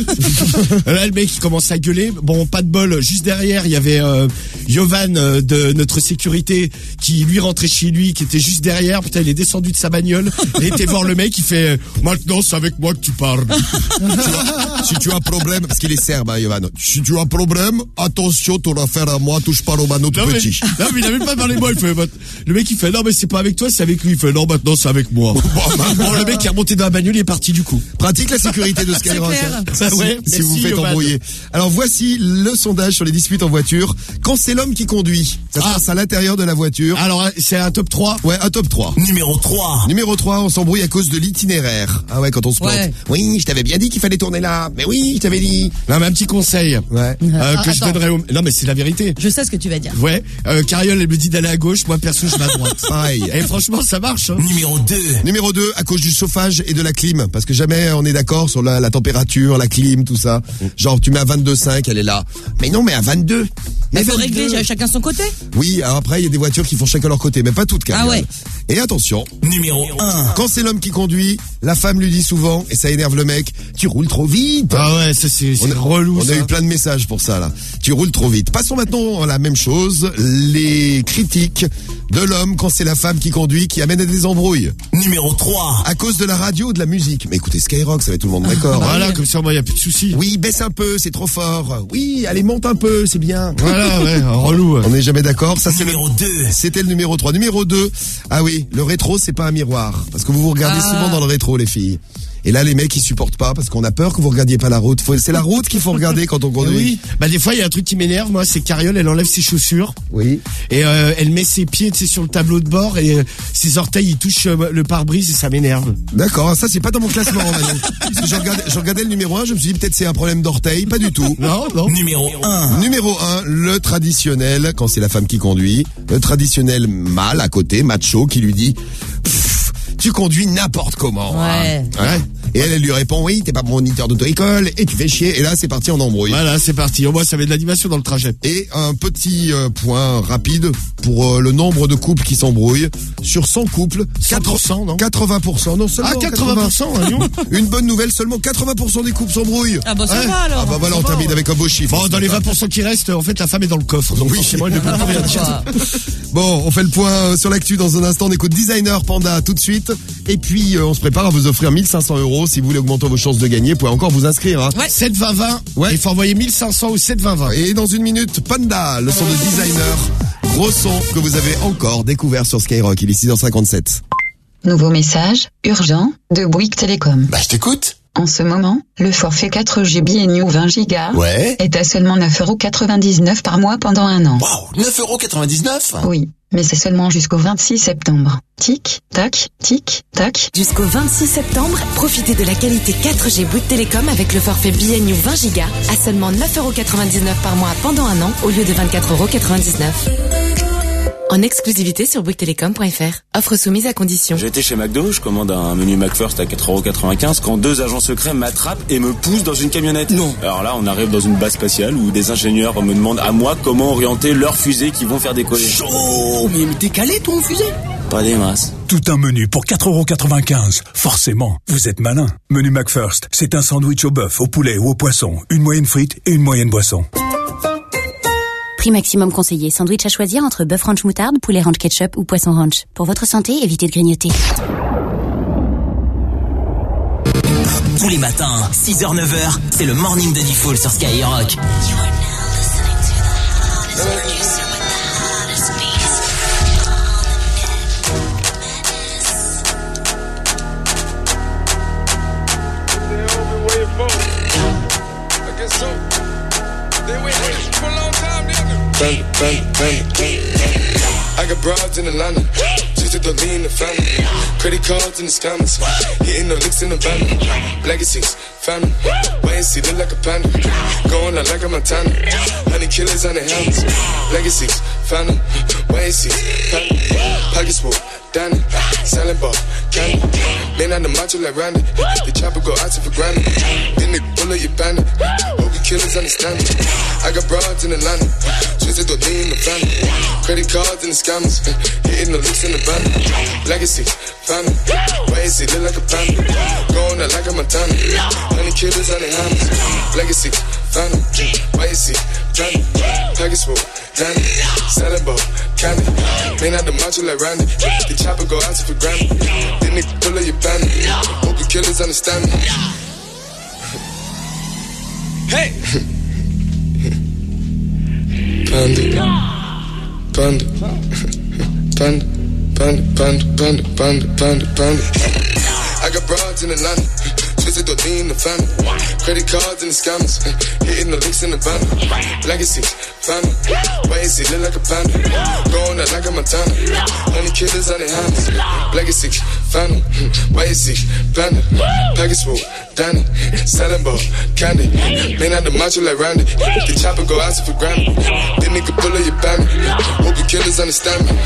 Là, le mec, il commence à gueuler. Bon, pas de bol, juste derrière, il y avait euh, Yovan euh, de notre sécurité qui lui rentrait chez lui, qui était juste derrière. Putain, il est descendu de sa bagnole, il était voir le mec, il fait euh, maintenant c'est avec moi que tu parles. Tu vois, si tu as problème, parce qu'il est serbe, hein, Yovan. Si tu as problème, attention, t'auras affaire à moi, touche pas Romano tout Non mais, petit. non mais il a même pas parlé de moi, il fait, le mec il fait non mais c'est pas avec toi, c'est avec lui. Il fait non maintenant c'est avec moi. Bon, le mec est remonté dans la bagnole, il est parti du coup. Pratique la sécurité de Skyrock. clair. hein. Ça, si, ouais, si merci, vous vous faites Yovan. embrouiller. Alors voici le sondage sur les disputes en voiture. Quand c'est l'homme qui conduit, ça se Ah. passe à l'intérieur de la voiture. Alors c'est un top trois. Ouais, un top trois. Numéro trois. Numéro trois, on s'embrouille à cause de l'itinéraire. Ah ouais, quand on se plante. Ouais. Oui, je t'avais bien dit qu'il fallait tourner là. Mais oui, je t'avais dit. Non mais un petit conseil Ouais. euh, Ah, que je attends. donnerais au... Non mais c'est la vérité. Je sais ce que tu vas dire. Ouais, euh, Carriole elle me dit d'aller à gauche, moi perso je vais à droite. Pareil. Et franchement ça marche. Hein. Numéro deux. Numéro deux, à cause du chauffage et de la clim. Parce que jamais on est d'accord sur la, la température, la clim, tout ça. Genre, tu mets à vingt-deux virgule cinq, elle est là. Mais non, mais à vingt-deux. Il Mais faut vingt-deux. régler chacun son côté. Oui, alors après, il y a des voitures qui font chacun leur côté, mais pas toutes, quand Ah même. ouais. Et attention. Numéro un. Quand c'est l'homme qui conduit, la femme lui dit souvent, et ça énerve le mec, tu roules trop vite. Ah ouais, ça c'est On c'est a, relou on ça. a eu plein de messages pour ça, là. Tu roules trop vite. Passons maintenant à la même chose. Les critiques de l'homme quand c'est la femme qui conduit, qui amène à des embrouilles. Numéro trois. À cause de la radio ou de la musique. Mais écoutez, Skyrock, ça va être tout le monde d'accord. hein. Voilà, comme ça moi y a plus de soucis. Oui, baisse un peu, c'est trop fort. Oui, allez, monte un peu, c'est bien. Voilà, ouais, relou. On n'est jamais d'accord. Ça, c'est le, Numéro deux. c'était le numéro trois. Numéro deux. Ah oui, le rétro, c'est pas un miroir. Parce que vous vous regardez Ah. souvent dans le rétro, les filles. Et là, les mecs, ils supportent pas parce qu'on a peur que vous regardiez pas la route. Faut- c'est la route qu'il faut regarder quand on conduit. Oui. Bah des fois il y a un truc qui m'énerve, moi c'est Carriole, elle enlève ses chaussures. Oui. Et euh, elle met ses pieds, tu sais, sur le tableau de bord et euh, ses orteils ils touchent euh, le pare-brise et ça m'énerve. D'accord, ça c'est pas dans mon classement, Manu. Parce que je regardais, je regardais le numéro un, je me suis dit peut-être c'est un problème d'orteil, pas du tout. Non, non. Numéro un. Numéro un, le traditionnel, quand c'est la femme qui conduit, le traditionnel mâle à côté, macho, qui lui dit Pff, tu conduis n'importe comment. Ouais. hein. Ouais. Et elle, elle lui répond oui, t'es pas moniteur d'auto-école et tu fais chier. Et là, c'est parti en embrouille. Voilà, c'est parti. Au moins ça met de l'animation dans le trajet. Et un petit euh, point rapide pour euh, le nombre de couples qui s'embrouillent. Sur cent couples, cent pour cent, non quatre-vingts pour cent, non seulement Ah, quatre-vingts pour cent, hein, non. Une bonne nouvelle, seulement quatre-vingts pour cent des couples s'embrouillent. Ah bah ça Ouais. va alors. Ah bah voilà, on Ça va. termine avec un beau chiffre. Bon, dans les vingt pour cent qui restent, en fait la femme est dans le coffre. Donc Oui. forcément elle ne peut plus rien dire. Bon, on fait le point euh, sur l'actu dans un instant. On écoute Designer Panda tout de suite. Et puis, euh, on se prépare à vous offrir mille cinq cents euros. Si vous voulez augmenter vos chances de gagner, vous pouvez encore vous inscrire. Hein. Ouais. sept vingt vingt. Ouais. Il faut envoyer mille cinq cents au sept vingt vingt. Et dans une minute, Panda, le son de Designer. Gros son que vous avez encore découvert sur Skyrock. Il est six heures cinquante-sept. Nouveau message, urgent, de Bouygues Télécom. Bah, je t'écoute. En ce moment, le forfait quatre G B et New vingt gigas Ouais. est à seulement neuf euros quatre-vingt-dix-neuf par mois pendant un an. Waouh, neuf euros quatre-vingt-dix-neuf. Oui, mais c'est seulement jusqu'au vingt-six septembre. Tic, tac, tic, tac. Jusqu'au vingt-six septembre, profitez de la qualité quatre G Bouygues Télécom avec le forfait B N U vingt gigas à seulement neuf euros quatre-vingt-dix-neuf par mois pendant un an au lieu de vingt-quatre euros quatre-vingt-dix-neuf. En exclusivité sur bouygues télécom point f r. Offre soumise à condition. J'ai été chez McDo, je commande un menu McFirst à quatre euros quatre-vingt-quinze quand deux agents secrets m'attrapent et me poussent dans une camionnette. Non. Alors là, on arrive dans une base spatiale où des ingénieurs me demandent à moi comment orienter leurs fusées qui vont faire décoller. Chaud. Mais t'es calé, ton fusée? Pas des masses. Tout un menu pour quatre euros quatre-vingt-quinze. Forcément, vous êtes malin. Menu McFirst, c'est un sandwich au bœuf, au poulet ou au poisson, une moyenne frite et une moyenne boisson. Prix maximum conseillé. Sandwich à choisir entre bœuf ranch moutarde, poulet ranch ketchup ou poisson ranch. Pour votre santé, évitez de grignoter. Tous les matins, six heures neuf heures, c'est le morning de Diffoul sur Skyrock. Panda, panda, panda, panda. I got broads in Atlanta, just to lean the family. Credit cards in the scammers, hitting the licks in the van. Legacies, family, wait and see, look like a panda. Going out like a Montana, honey killers on the helmets. Legacies, family, wait and see, panda. Pockets full, Danny, selling ball, candy. Man on the macho like Randy, the chopper go out to for granted. Then they pull up your bandit, hope you killers understand it. I got broads in Atlanta, twisted to lean the family. Credit cards and the scammers, hitting the licks in the van. Legacy, family, wait and see, look like a panda. Going out like a Montana, honey killers on the hammers. Legacy, family, wait and see, panda. Package full, Danny, selling ball, candy. Man out the macho like Randy, the chopper go out to for granted. Then they pull up your bandit, hope you killers understand me. Hey! Panda, panda, panda, panda, panda, panda, panda, panda, panda. I got broads in Atlanta, twisted to lean the family. Credit cards and the scammers, hitting the licks in the van. Legacy, family, wait and see, look like a panda. Going out like a Montana, honey killers on the hands. Legacy, family, wait and see, panda. Package full, Danny, selling ball, candy. Man out the macho like Randy, the chopper go out to for granted. Then nigga pull up your bandit, hope you killers understand me.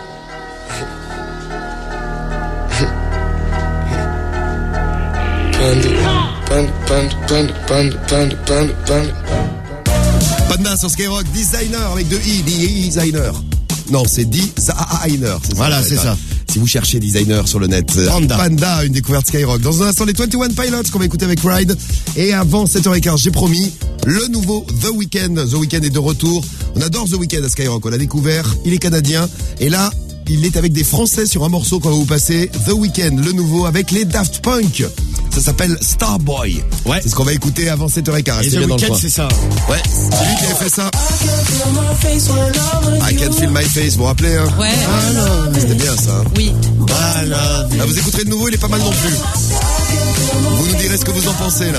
Panda, panda, panda, panda, panda, panda, panda. Panda sur Skyrock, Designer avec deux i, Designer. Non, c'est Designer. Voilà, c'est ça. Si vous cherchez Designer sur le net. Panda. Panda, une découverte Skyrock. Dans un instant, les vingt et un Pilots qu'on va écouter avec Ride. Et avant sept heures quinze, j'ai promis, le nouveau The Weeknd. The Weeknd est de retour. On adore The Weeknd à Skyrock. On l'a découvert. Il est canadien. Et là, il est avec des Français sur un morceau qu'on va vous passer. The Weeknd, le nouveau, avec les Daft Punk. Ça s'appelle Starboy. Ouais. C'est ce qu'on va écouter avant sept heures quinze. Et The Weeknd, c'est ça. Ouais. C'est lui qui avait fait ça. I can feel my face. Vous vous rappelez, hein? Ouais. Ah, c'était bien, ça. Hein? Oui. Voilà. Là, vous écouterez de nouveau, il est pas mal non plus. Vous nous direz ce que vous en pensez, là.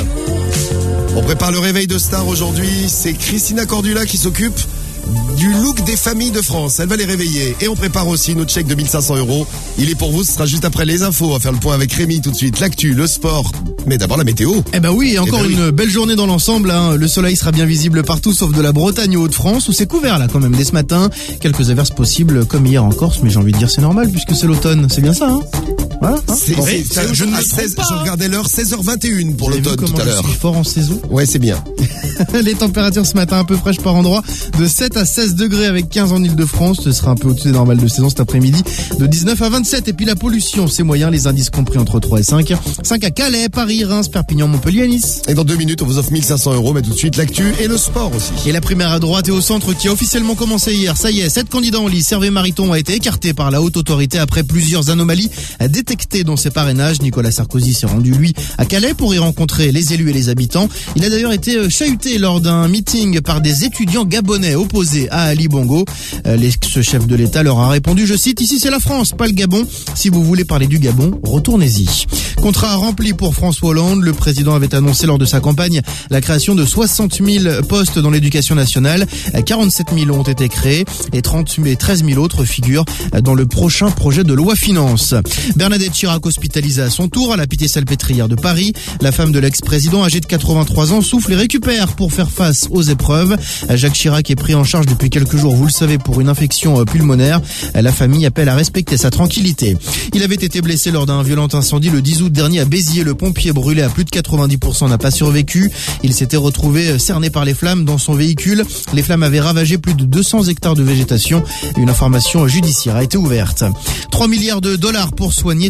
On prépare le réveil de star aujourd'hui. C'est Christina Cordula qui s'occupe du look des familles de France. Elle va les réveiller. Et on prépare aussi notre chèque de mille cinq cents euros. Il est pour vous, ce sera juste après les infos. On va faire le point avec Rémi tout de suite. L'actu, le sport. Mais d'abord la météo. Eh ben oui, encore eh ben une oui. belle journée dans l'ensemble. Hein. Le soleil sera bien visible partout, sauf de la Bretagne aux Hauts-de-France, où c'est couvert là quand même dès ce matin. Quelques averses possibles, comme hier en Corse, mais j'ai envie de dire c'est normal puisque c'est l'automne. C'est bien ça, hein? Voilà, hein C'est, bon. c'est, c'est, je, ne me seize, je regardais l'heure, seize heures vingt et une pour Vous avez l'automne vu tout à comment l'heure. je suis fort en saison. Ouais, c'est bien. Les températures ce matin un peu fraîches par endroit, de sept à seize degrés avec quinze en Ile-de-France. Ce sera un peu au-dessus des normales de saison cet après-midi. De dix-neuf à vingt-sept. Et puis la pollution, c'est moyen. Les indices compris entre trois et cinq. cinq à Calais, Paris, Reims, Perpignan, Montpellier, Nice. Et dans deux minutes, on vous offre mille cinq cents euros. Mais tout de suite, l'actu et le sport aussi. Et la primaire à droite et au centre qui a officiellement commencé hier. Ça y est, sept candidats en lice. Hervé Mariton a été écarté par la haute autorité après plusieurs anomalies détectées dans ses parrainages. Nicolas Sarkozy s'est rendu, lui, à Calais pour y rencontrer les élus et les habitants. Il a d'ailleurs été chahuté lors d'un meeting par des étudiants gabonais opposés à Ali Bongo. L'ex-chef de l'État leur a répondu, je cite, ici c'est la France, pas le Gabon. Si vous voulez parler du Gabon, retournez-y. Contrat rempli pour François Hollande. Le président avait annoncé lors de sa campagne la création de soixante mille postes dans l'éducation nationale. quarante-sept mille ont été créés et trente, treize mille autres figurent dans le prochain projet de loi finance. Bernadette Chirac hospitalisée à son tour à la Pitié-Salpêtrière de Paris. La femme de l'ex-président âgée de quatre-vingt-trois ans souffle et récupère pour faire face aux épreuves. Jacques Chirac est pris en charge depuis quelques jours, vous le savez, pour une infection pulmonaire. La famille appelle à respecter sa tranquillité. Il avait été blessé lors d'un violent incendie le dix août dernier à Béziers. Le pompier brûlé à plus de quatre-vingt-dix pour cent n'a pas survécu. Il s'était retrouvé cerné par les flammes dans son véhicule. Les flammes avaient ravagé plus de deux cents hectares de végétation. Une information judiciaire a été ouverte. trois milliards de dollars pour soigner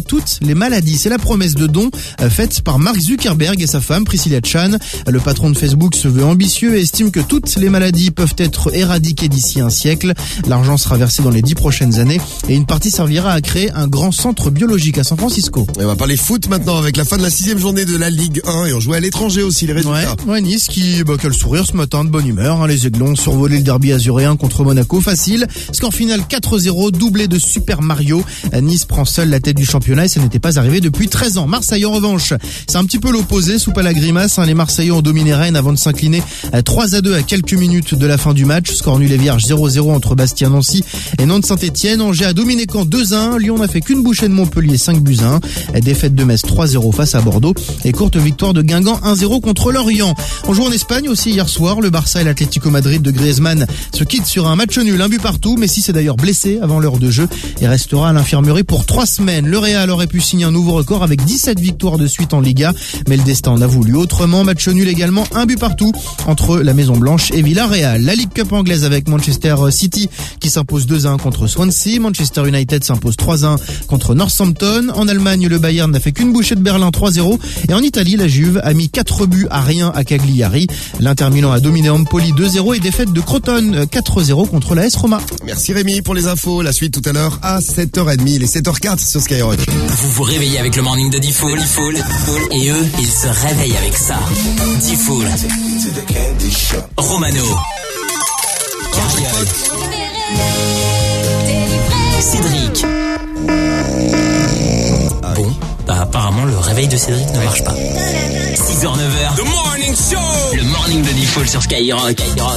toutes les maladies. C'est la promesse de don euh, faite par Mark Zuckerberg et sa femme Priscilla Chan. Le patron de Facebook se veut ambitieux et estime que toutes les maladies peuvent être éradiquées d'ici un siècle. L'argent sera versé dans les dix prochaines années et une partie servira à créer un grand centre biologique à San Francisco. Et on va parler foot maintenant avec la fin de la sixième journée de la Ligue un et on jouait à l'étranger aussi les résultats. Ouais, ouais Nice qui, bah, quel sourire ce matin, de bonne humeur. Hein, les Aiglons ont survolé le derby azuréen contre Monaco, facile. Score final quatre zéro, doublé de Super Mario. Nice prend seul la tête du championnat et ça n'était pas arrivé depuis treize ans. Marseille en revanche, c'est un petit peu l'opposé, soupe à la grimace. Hein, les Marseillais ont dominé Rennes avant de s'incliner trois à deux à quelques minutes de la fin du match. Score nul et vierge zéro zéro entre Bastia-Nancy et Nantes-Saint-Etienne. Angers a dominé Caen deux à un. Lyon n'a fait qu'une bouchée de Montpellier, cinq buts à un. Défaite de Metz trois zéro face à Bordeaux et courte victoire de Guingamp un zéro contre Lorient. On joue en Espagne aussi hier soir. Le Barça et l'Atlético Madrid de Griezmann se quittent sur un match nul, un but partout. Messi s'est d'ailleurs blessé avant l'heure de jeu et restera à l'infirmerie pour trois semaines. Le Real aurait pu signer un nouveau record avec dix-sept victoires de suite en Liga, mais le destin en a voulu autrement. Match nul également, un but partout entre la Maison Blanche et Villarreal. La Ligue Cup anglaise avec Manchester City qui s'impose deux à un contre Swansea. Manchester United s'impose trois à un contre Northampton. En Allemagne, le Bayern n'a fait qu'une bouchée de Berlin, trois zéro. Et en Italie, la Juve a mis quatre buts à rien à Cagliari. L'Inter Milan a dominé Empoli deux zéro et défaite de Crotone quatre zéro contre la S Roma. Merci Rémi pour les infos. La suite tout à l'heure à sept heures trente. Il est sept heures quatre sur Skyrock. Vous vous réveillez avec le morning de Diffoul. Et eux, ils se réveillent avec ça. Diffoul. Romano. Carriole. Cédric. Bon, bah apparemment le réveil de Cédric ne marche pas. six heures neuf heures. The Morning Show. Le morning de Diffoul sur Skyrock.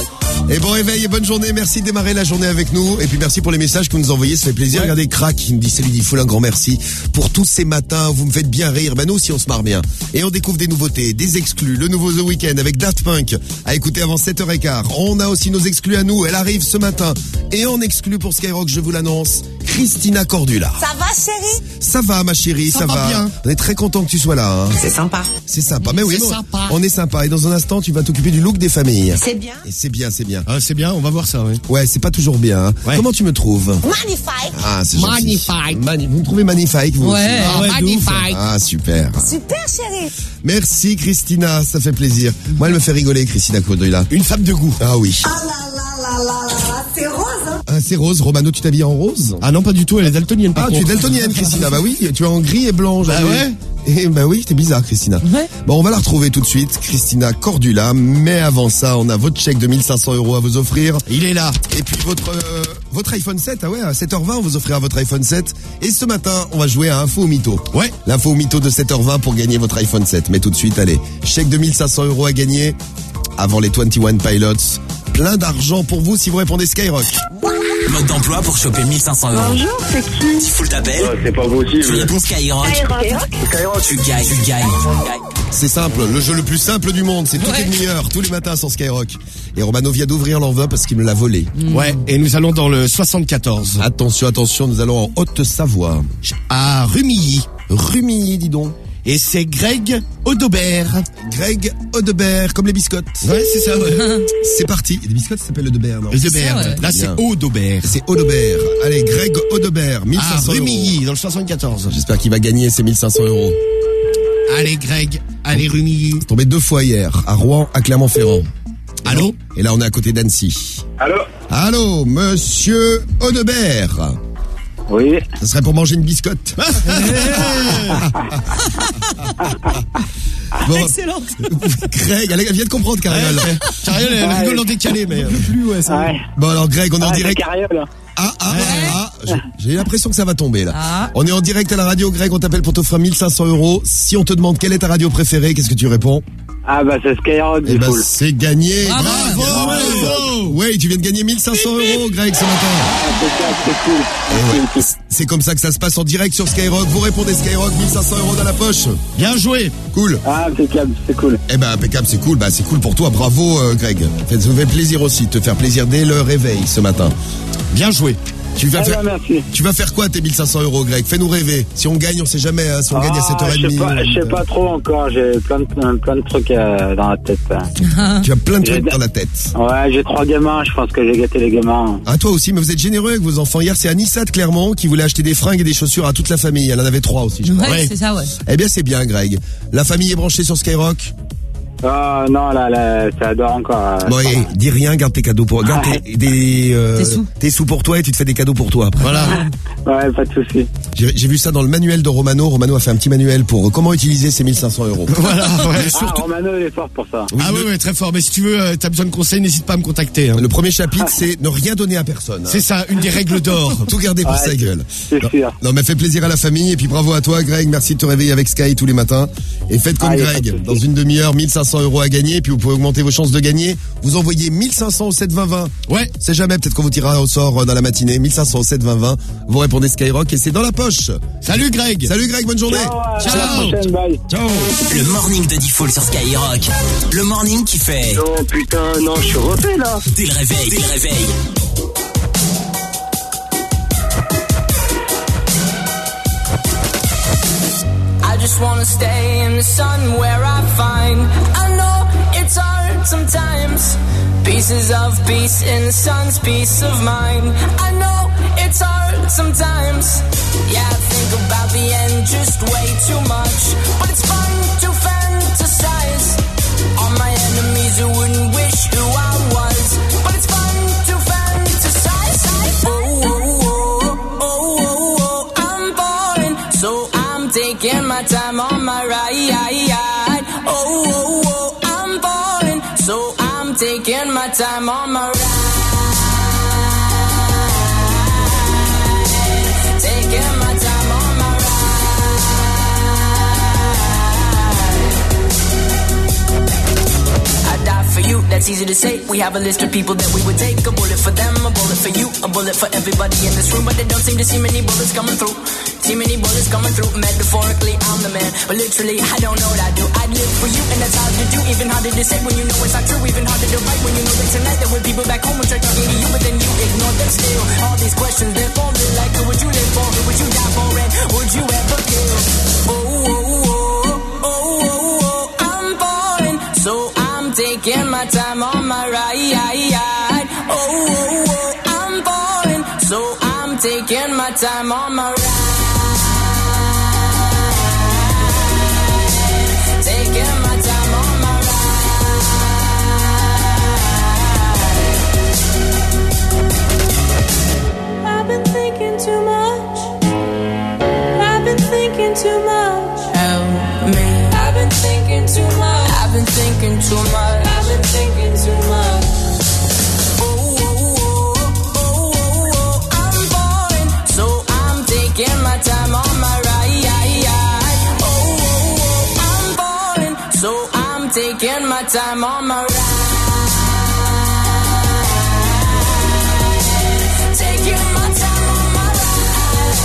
Et bon réveil et bonne journée, merci de démarrer la journée avec nous et puis merci pour les messages que vous nous envoyez, ça fait plaisir. Ouais. Regardez Crack qui me dit salut Diffoul, un grand merci pour tous ces matins, vous me faites bien rire. Ben nous aussi on se marre bien et on découvre des nouveautés, des exclus, le nouveau The Weeknd avec Daft Punk à écouter avant sept heures quinze. On a aussi nos exclus à nous, elle arrive ce matin et on exclut pour Skyrock, je vous l'annonce, Christina Cordula. Ça va chérie? Ça va ma chérie, ça, ça va, va bien. On est très content que tu sois là. Hein. C'est sympa. C'est sympa, mais oui, c'est non, sympa. On est sympa et dans un instant tu vas t'occuper du look des familles. C'est bien. Et c'est bien, c'est bien. Ah, c'est bien, on va voir ça, oui. Ouais, c'est pas toujours bien. Hein. Ouais. Comment tu me trouves? Magnifique. Ah, c'est gentil. Magnifique. Mani- vous me trouvez magnifique, vous Ouais, aussi? ah, ouais, magnifique. Ah, super. Super chérie. Merci Christina, ça fait plaisir. Moi, elle me fait rigoler, Christina Cordula. Une femme de goût. Ah oui. Ah là là là là là, c'est rose, hein? Ah, c'est rose. Romano, tu t'habilles en rose? Ah non, pas du tout, elle est daltonienne. Ah, tu es daltonienne, Christina. Bah oui, tu es en gris et blanc. Bah ouais. Et bah oui, t'es bizarre, Christina. Ouais. Bon, on va la retrouver tout de suite, Christina Cordula. Mais avant ça, on a votre chèque de mille cinq cents euros à vous offrir. Il est là. Et puis votre euh, votre iPhone sept, ah ouais, à sept heures vingt, on vous offrira votre iPhone sept. Et ce matin, on va jouer à Info ou Mytho. Ouais. L'info ou Mytho de sept heures vingt pour gagner votre iPhone sept. Mais tout de suite, allez, chèque de mille cinq cents euros à gagner avant les vingt et un Pilots. Plein d'argent pour vous si vous répondez Skyrock. Mode d'emploi pour choper mille cinq cents euros. Bonjour, c'est qui? Diffoul t'appelle. Ouais, c'est pas possible. Tu réponds Skyrock. Skyrock. Skyrock. Tu gagnes, tu gagnes. C'est simple, le jeu le plus simple du monde, c'est toutes Ouais. les demi-heures, tous les matins sur Skyrock. Et Romano vient d'ouvrir l'enveloppe parce qu'il me l'a volé. Ouais, et nous allons dans le soixante-quatorze. Attention, attention, nous allons en Haute-Savoie. À Rumilly. Rumilly, dis donc. Et c'est Greg Audebert. Greg Audebert, comme les biscottes. Ouais, c'est ça, ouais. C'est parti. Les biscottes s'appellent Audebert, non? Audebert. ouais. Là, c'est Bien. Audebert. C'est Audebert. Allez, Greg Audebert, mille cinq Ah, cents euros. Rumilly, dans le soixante-quatorze. J'espère qu'il va gagner ses mille cinq cents euros. Allez, Greg. Allez, Rumilly. C'est tombé deux fois hier, à Rouen, à Clermont-Ferrand. Allô? Et là, on est à côté d'Annecy. Allô? Allô, monsieur Audebert. Oui. Ça serait pour manger une biscotte. Bon, Excellent. Greg, elle vient de comprendre, Carriole. Carriole, elle rigole en décalé, mais... Plus, ouais, ça. Ouais. Bon, alors, Greg, on est en Ah, c'est direct. Carriole. Ah, ah, ah, j'ai- j'ai l'impression que ça va tomber, là. Ah. On est en direct à la radio, Greg, on t'appelle pour t'offrir mille cinq cents euros. Si on te demande quelle est ta radio préférée, qu'est-ce que tu réponds? Ah bah c'est Skyrock, Eh du ben, full. c'est gagné. Bravo. Bravo, bravo. Ouais, tu viens de gagner mille cinq cents euros, Greg, ce matin. C'est cool. Et ouais, c'est comme ça que ça se passe en direct sur Skyrock. Vous répondez Skyrock, mille cinq cents euros dans la poche. Bien joué. Cool. Ah, impeccable, c'est cool. Eh ben, impeccable, c'est cool. Bah, c'est cool pour toi. Bravo, euh, Greg. Ça nous fait plaisir aussi de te faire plaisir dès le réveil ce matin. Bien joué. Tu vas, Eh faire, ben, merci. tu vas faire quoi tes mille cinq cents euros, Greg? Fais-nous rêver. Si on gagne, on sait jamais. Hein. Si on Ah, gagne à sept heures je sais trente. pas, je sais pas trop encore. J'ai plein de, plein de trucs euh, dans la tête. Tu as plein de J'ai- trucs dans la tête. Ouais, j'ai trois gamins. Je pense que j'ai gâté les gamins. Ah, toi aussi, mais vous êtes généreux avec vos enfants. Hier, c'est Anissa de Clermont qui voulait acheter des fringues et des chaussures à toute la famille. Elle en avait trois aussi, je crois. Ouais, c'est ça, ouais. Eh bien, c'est bien, Greg. La famille est branchée sur Skyrock. Ah non, là, là, ça adore encore. euh, Bon, et dis rien, garde tes cadeaux pour, garde Ouais. tes, des, euh, Tes sous. tes sous pour toi et tu te fais des cadeaux pour toi après. Voilà. Ouais, pas de souci. J'ai j'ai vu ça dans le manuel de Romano. Romano a fait un petit manuel pour euh, comment utiliser ses mille cinq cents euros. Voilà, ouais. Ah, Romano, il est fort pour ça. Ah ouais, ouais, très fort. Mais si tu veux, euh, t'as besoin de conseils, n'hésite pas à me contacter. Hein. Le premier chapitre, c'est ne rien donner à personne. hein. C'est ça, une des règles d'or. Tout garder pour Ouais, sa gueule. C'est Non, sûr. non, mais fait plaisir à la famille et puis bravo à toi, Greg. Merci de te réveiller avec Sky tous les matins. Et faites comme Ah, y a pas de Greg. souci. Dans une demi-heure, mille cinq cents euros à gagner. Puis vous pouvez augmenter vos chances de gagner. Vous envoyez mille cinq cents au sept vingt vingt. Ouais. C'est jamais, peut-être qu'on vous tirera au sort euh, dans la matinée. mille cinq cents au sept vingt vingt. Vous répondez Skyrock et c'est dans la poche. Salut Greg. Salut Greg, bonne journée. Ciao. À la prochaine, bye. Ciao. Le morning de Diffoul sur Skyrock. Le morning qui fait. Oh putain, non, je suis refait là. Dès le réveil, dès le réveil. I just wanna stay in the sun where I find. I know it's hard sometimes. Pieces of peace in the sun's peace of mind. I know it's hard sometimes. Yeah, I think about the end just way too much. But it's fun to fantasize. All my enemies who wouldn't wish who I was. But it's fun to fantasize. Oh, oh, oh, oh, oh, oh, I'm falling. So I'm taking my time on my ride. Oh, oh, oh, I'm falling. So I'm taking my time on my ride. Taking my time on my ride. I die for you, that's easy to say. We have a list of people that we would take. A bullet for them, a bullet for you, a bullet for everybody in this room. But they don't seem to see many bullets coming through. See many bullets coming through. Metaphorically, I'm the man, but literally, I don't know what I do. I'd live for you, and that's hard to do. Even harder to say when you know it's not true. Even harder to write when you know that tonight there were people back home who tried talking to you, but then you ignore them still. All these questions, they're forming like, who would you live for? Who would you die for? And would you ever kill? Oh, oh, oh, oh, oh, oh, I'm falling, so I'm taking my time on my ride. Oh, oh, oh, I'm falling, so I'm taking my time on my ride. Taking my time on my ride. I've been thinking too much. I've been thinking too much. Help me. I've been thinking too much. I've been thinking too much. I've been thinking too much. Oh, oh, oh, oh, oh, oh, I'm falling, so I'm taking my time on my ride. Oh, oh, oh, I'm falling, so I'm taking my time on my ride. Taking my time on my ride.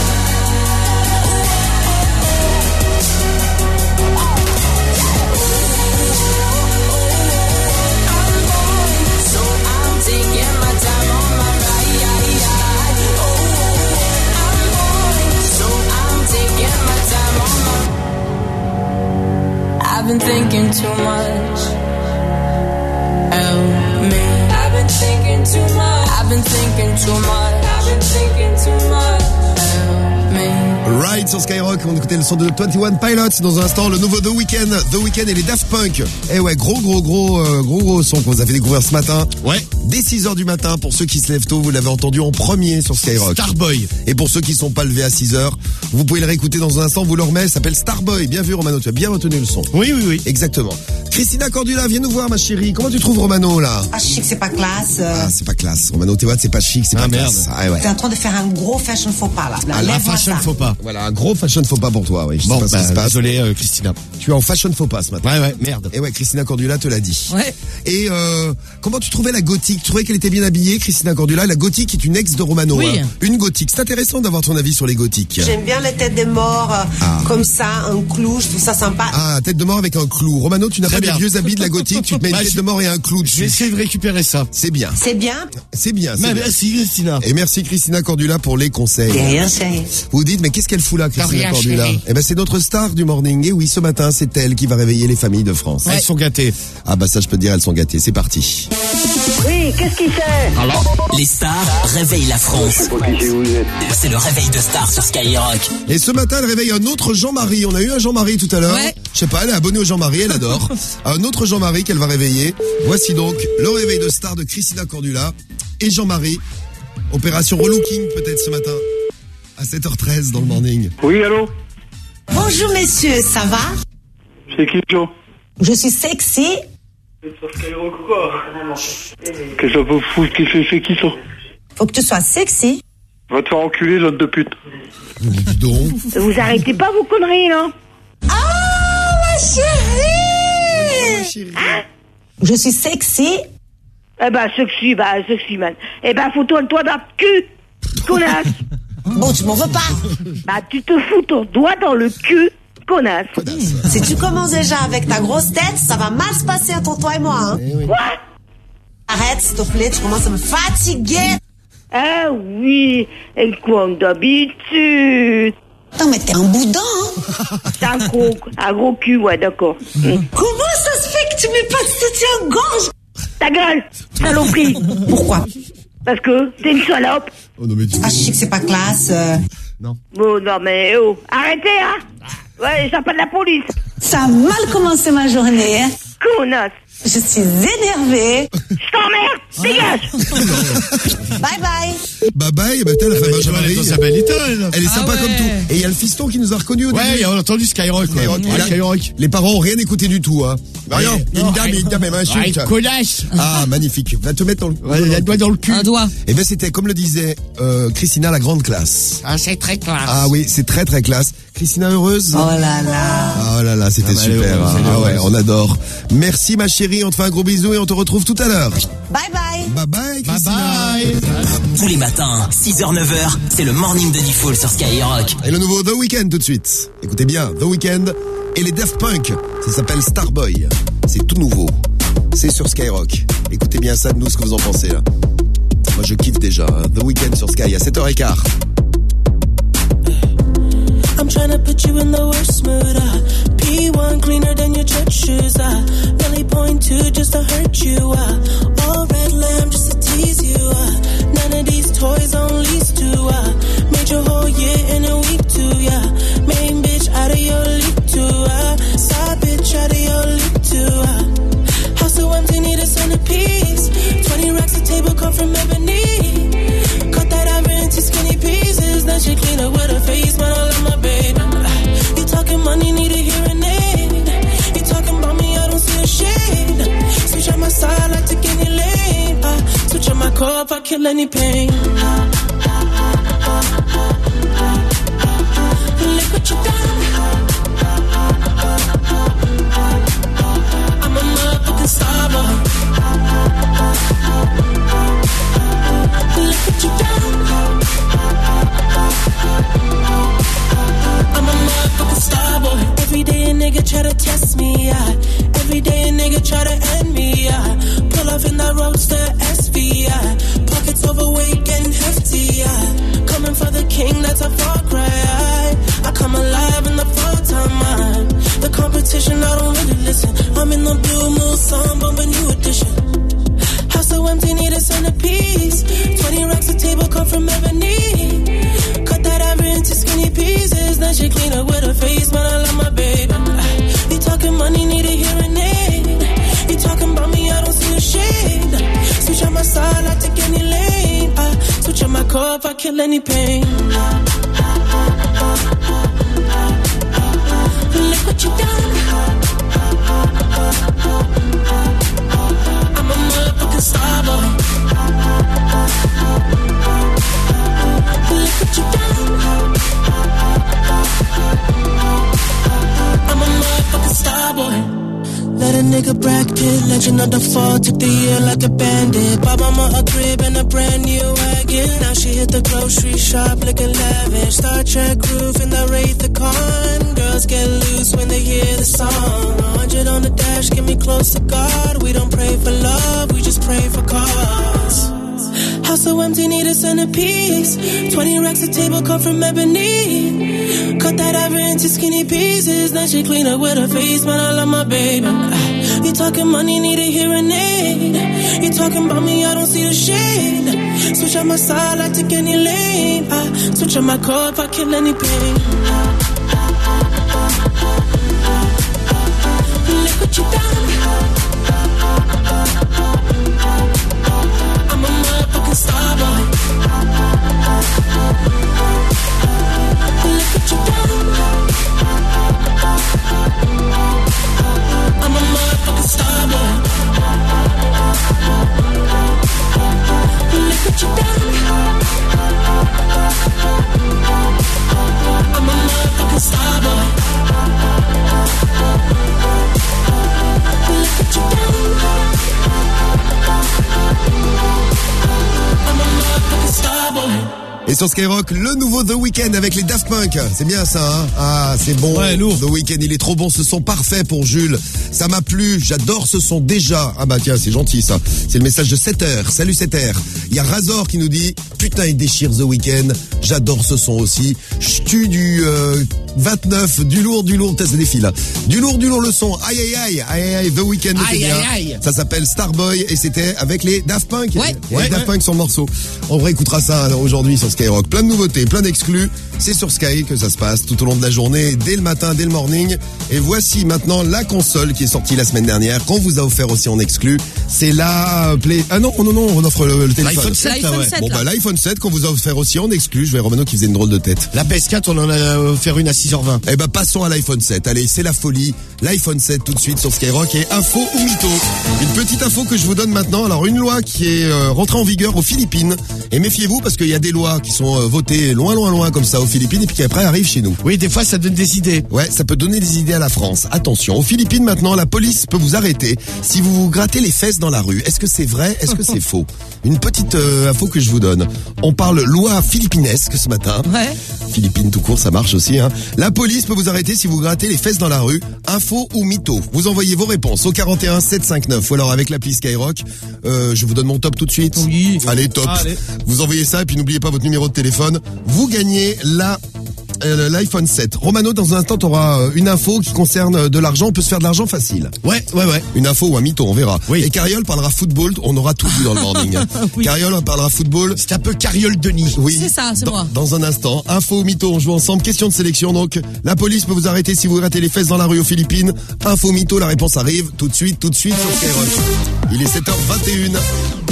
I'm falling, so I'm taking my time on my ride. Oh, I'm falling, so I'm taking my time on my. I've been thinking too much. Help me. I've been thinking too much. I've been thinking too much. I've been thinking too much. Help me. Ride sur Skyrock, on écoutait le son de vingt et un Pilots. Dans un instant, le nouveau The Weeknd, The Weeknd et les Daft Punk. Eh ouais, gros, gros, gros, euh, gros, gros son qu'on vous a fait découvrir ce matin. Ouais. Dès six heures du matin, pour ceux qui se lèvent tôt, vous l'avez entendu en premier sur Skyrock. Starboy. Et pour ceux qui sont pas levés à six heures, vous pouvez le réécouter dans un instant, vous le remettez, ça s'appelle Starboy. Bien vu, Romano, tu as bien retenu le son. Oui, oui, oui. Exactement. Christina Cordula, viens nous voir, ma chérie. Comment tu trouves Romano, là? Ah, chic, c'est pas classe. euh. Ah, c'est pas classe. Romano, tu vois, c'est pas chic, c'est Ah, pas merde. classe. Ah, ouais. T'es en train de faire un gros fashion faux pas, là. Ah, la Lève-moi fashion ça. faux pas. Voilà, un gros fashion faux pas pour toi, oui. Je Bon, sais pas ce bah, qui se passe. désolé, euh, Christina. Tu es en fashion faux pas ce matin. Ouais, ouais, merde. Et ouais, Christina Cordula te l'a dit. Ouais. Et euh, comment tu trouvais la gothique? Tu trouvais qu'elle était bien habillée, Christina Cordula? La gothique est une ex de Romano. Oui. Hein. Une gothique. C'est intéressant d'avoir ton avis sur les gothiques. J'aime bien les têtes de mort, euh, Ah. comme ça, un clou, je trouve ça sympa. Ah, tête de mort avec un clou. Romano, tu n'as Très pas bien. des vieux habits de la gothique, tu te mets une Bah, tête je- de mort et un clou Je vais dessus. essayer de récupérer ça. C'est bien. C'est bien. C'est bien, c'est Mais bien. merci, Christina. Et merci Christina Cordula pour les conseils. De rien, chérie. Vous dites, mais qu'est-ce qu'elle fout là, Christina rien, Cordula? chérie. Eh ben, c'est notre star du morning. Et oui, ce matin, c'est elle qui va réveiller les familles de France. Elles sont gâtées. Ah bah ça, je peux te dire, elles sont gâtées. C'est parti. Oui, qu'est-ce qu'il fait? Les stars réveillent la France. C'est le réveil de stars sur Skyrock. Et ce matin, elle réveille un autre Jean-Marie. On a eu un Jean-Marie tout à l'heure. Ouais. Je sais pas, elle est abonnée au Jean-Marie, elle adore. Un autre Jean-Marie qu'elle va réveiller. Voici donc le réveil de star de Christina Cordula et Jean-Marie. Opération relooking peut-être ce matin à sept heures treize dans le morning. Oui, allô? Bonjour messieurs, ça va? C'est qui, Joe? Je suis sexy. Qu'est-ce que ça peut foutre? Qui fait, fait qui ça? Faut que tu sois sexy. Va te faire enculer, l'autre de pute. Dis donc. Vous arrêtez pas vos conneries, là? Ah, ma chérie! Je suis sexy. Eh ben, sexy, bah, sexy, man. Eh ben, fous-toi le doigt dans le cul, connasse. Bon, tu m'en veux pas. Bah, tu te fous ton doigt dans le cul, connasse. Si tu commences déjà avec ta grosse tête, ça va mal se passer entre toi et moi. Hein. Quoi? Arrête, s'il te plaît, tu commences à me fatiguer. Ah oui, et comme d'habitude. Non, mais t'es un boudin, hein. C'est un gros, un gros cul, ouais, d'accord. Hum. Comment ça se fait que tu mets pas de soutien-gorge? Ta gueule, saloperie. Pourquoi? Parce que t'es une salope. Oh non mais tu... Ah, je sais que c'est pas classe. euh. Bon, non, mais oh, arrêtez, hein. Ouais, j'appelle la police. Ça a mal commencé ma journée. Hein. Connasse. Je suis énervée. Je t'emmerde, dégage. Bye bye. Bye bye, bah elle a fait Elle Jean-Marie. est dans sa belle état, elle. Elle est sympa Ah ouais. comme tout. Et il y a le fiston qui nous a reconnus au Ouais, début. il a entendu Skyrock. ouais. Skyrock. Ouais, Et là, Skyrock. Les parents ont rien écouté du tout, hein. Rien. Ouais. Il y a une dame, il y a une dame, elle m'insulte. Ouais, connasse. Ah, magnifique. Va te mettre dans le... Ouais, il a le doigt dans le cul. Un doigt. Eh ben c'était, comme le disait euh, Christina, la grande classe. Ah, c'est très classe. Ah oui, c'est très très classe. Christina heureuse? Oh là là. Oh là là, c'était Ah bah, elle est super. heureuse, hein. elle est Ah ouais, heureuse. on adore. Merci ma chérie, on te fait un gros bisou et on te retrouve tout à l'heure. Bye bye. Bye bye Christina. Bye bye. Tous les matins, six heures neuf heures, c'est le morning de Diffoul sur Skyrock. Et le nouveau The Weeknd tout de suite. Écoutez bien, The Weeknd et les Daft Punk. Ça s'appelle Starboy. C'est tout nouveau. C'est sur Skyrock. Écoutez bien ça de nous, ce que vous en pensez là. Moi je kiffe déjà. hein. The Weeknd sur Sky à sept heures quinze. I'm tryna put you in the worst mood. Uh, P one cleaner than your church shoes. Uh, really point two just to hurt you. Uh, all red lamb just to tease you. Uh, none of these toys on lease to. Uh, made your whole year in a week too. Yeah, main bitch out of your league too. Uh, side bitch out of your league too. Uh, house so empty, need a centerpiece. Twenty racks a table come from ebony. Cut that ivory into skinny pieces. Then she clean up with her face, but I love my baby. You talking money, need a hearing aid. You talking about me, I don't see a shade. Switch on my side, I take any lane. Uh, switch on my core if I kill any pain. Look what you done. I'm a motherfucking star boy. Look what you done. I'm a motherfucking star boy. Every day a nigga try to test me, yeah. Every day a nigga try to end me, yeah. Pull off in that roadster S V, yeah. Pockets overweight, getting hefty, yeah. Coming for the king, that's a far cry. I, I come alive in the full-time mind. The competition, I don't really listen. I'm in the blue moon, sun, bumping new edition. House so empty, need a centerpiece. Twenty racks a table come from ebony. Cut that ivory into skinny pieces. Then she clean up with her face, but I love my baby. You talking money, need a hearing aid. You talking about me, I don't see a shade. Switch on my side, I take any lane. I switch on my core if I kill any pain. Look what you done. I'm a motherfucking star boy. Look what you done. Let a nigga Brad Pitt, legend of the fall, took the year like a bandit. Bought mama a crib and a brand new wagon. Now she hit the grocery shop looking lavish. Star Trek roof in the Wraith the Con. Girls get loose when they hear the song. A hundred on the dash, get me close to God. We don't pray for love, we just pray for cause. House so empty, need a centerpiece. Twenty racks a table cut from ebony. Cut that ivory into skinny pieces. Then she clean up with her face, man, I love my baby. You talking money, need a hearing aid. You talking about me, I don't see the shade. Switch on my side, I take any lane. I switch on my car if I kill any pain. Look what you done. I'm a motherfucking star boy. Look what you done. I'm a motherfucking star boy. Look what you done. I'm a motherfucking star boy. Look what you done. I'm a motherfucking star boy. Et sur Skyrock, le nouveau The Weeknd avec les Daft Punk. C'est bien ça, hein? Ah, c'est bon. Ouais, lourd. The Weeknd, il est trop bon. Ce son parfait pour Jules. Ça m'a plu. J'adore ce son déjà. Ah bah tiens, c'est gentil ça. C'est le message de sept heures. Salut sept heures. Il y a Razor qui nous dit, putain, il déchire The Weeknd. J'adore ce son aussi. Je tue du euh, vingt-neuf, du lourd, du lourd. Test des filles là. Du lourd, du lourd le son. Aïe aïe aïe, aïe aïe aïe. The Weeknd. Aïe aïe aïe. Ça s'appelle Starboy et c'était avec les Daft Punk. Ouais. Les ouais Daft ouais. Punk sur le morceau. On réécoutera ça aujourd'hui sur Skyrock. Plein de nouveautés, plein d'exclus. C'est sur Sky que ça se passe tout au long de la journée, dès le matin, dès le morning. Et voici maintenant la console qui est sortie la semaine dernière, qu'on vous a offert aussi en exclu. C'est la Play... Ah non, non, non, on offre le, le téléphone. L'iPhone sept, là, ouais. Bon bah l'iPhone sept qu'on vous a offert aussi en exclu. Je vais Romano qui faisait une drôle de tête. La P S quatre, on en a offert une à six heures vingt. Eh ben passons à l'iPhone sept. Allez, c'est la folie. L'iPhone sept tout de suite sur Skyrock et info ou mytho. Une petite info que je vous donne maintenant. Alors une loi qui est euh, rentrée en vigueur aux Philippines. Et méfiez-vous parce qu'il y a des lois qui sont euh, votées loin, loin, loin comme ça aux Philippines et puis qui après arrivent chez nous. Oui, des fois ça donne des idées. Ouais, ça peut donner des idées à la France. Attention, aux Philippines maintenant, la police peut vous arrêter si vous vous grattez les fesses dans la rue. Est-ce que c'est vrai? Est-ce que c'est faux? Une petite euh, info que je vous donne. On parle loi philippinesque ce matin. Ouais. Philippines tout court, ça marche aussi, hein. La police peut vous arrêter si vous grattez les fesses dans la rue. Info ou mytho? Vous envoyez vos réponses au quarante et un sept cent cinquante-neuf ou alors avec l'appli Skyrock. Euh, je vous donne mon top tout de suite. Oui. Allez, top. Allez. Vous envoyez ça et puis n'oubliez pas votre numéro de téléphone. Vous gagnez la Euh, l'iPhone sept. Romano, dans un instant, tu auras une info qui concerne de l'argent. On peut se faire de l'argent facile. Ouais, ouais, ouais. Une info ou un mytho, on verra. Oui. Et Carriole parlera football. On aura tout vu dans le morning. Oui. Carriole parlera football. C'est un peu Carriole Denis. Oui. C'est ça, c'est dans, moi. Dans un instant. Info ou mytho, on joue ensemble. Question de sélection, donc. La police peut vous arrêter si vous grattez les fesses dans la rue aux Philippines. Info ou mytho, la réponse arrive tout de suite, tout de suite sur Skyrock. Il est sept heures vingt et une.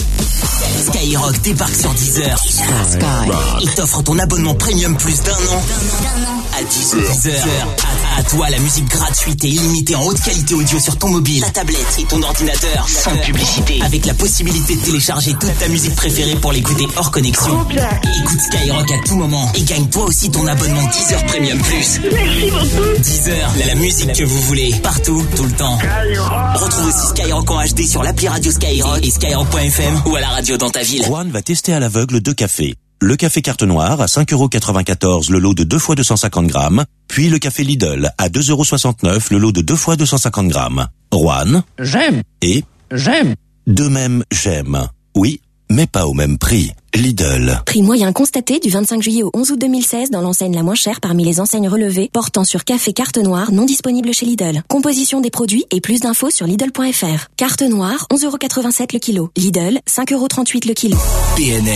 Skyrock débarque sur Deezer. Sky. Il t'offre ton abonnement premium plus d'un an. À Deezer. Deezer. À, à toi la musique gratuite et illimitée en haute qualité audio sur ton mobile, ta tablette et ton ordinateur. Sans publicité. Avec la possibilité de télécharger toute ta musique préférée pour l'écouter hors connexion. Écoute Skyrock à tout moment et gagne toi aussi ton abonnement Deezer Premium Plus. Merci beaucoup. Deezer, la, la musique que vous voulez, partout, tout le temps. Retrouve aussi Skyrock en H D sur l'appli Radio Skyrock et skyrock point f m ou à la radio dans ta ville. Juan va tester à l'aveugle deux cafés. Le café carte noire à cinq euros quatre-vingt-quatorze le lot de deux fois deux cent cinquante grammes, puis le café Lidl à deux euros soixante-neuf le lot de deux fois deux cent cinquante grammes. Juan. J'aime. Et. J'aime. De même, j'aime. Oui, mais pas au même prix. Lidl. Prix moyen constaté du vingt-cinq juillet au onze août deux mille seize dans l'enseigne la moins chère parmi les enseignes relevées, portant sur café carte noire non disponible chez Lidl. Composition des produits et plus d'infos sur Lidl point f r. Carte noire, onze euros quatre-vingt-sept le kilo. Lidl, cinq euros trente-huit le kilo. P N L.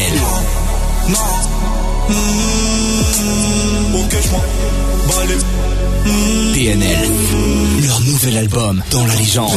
P N L. Leur nouvel album, Dans la légende.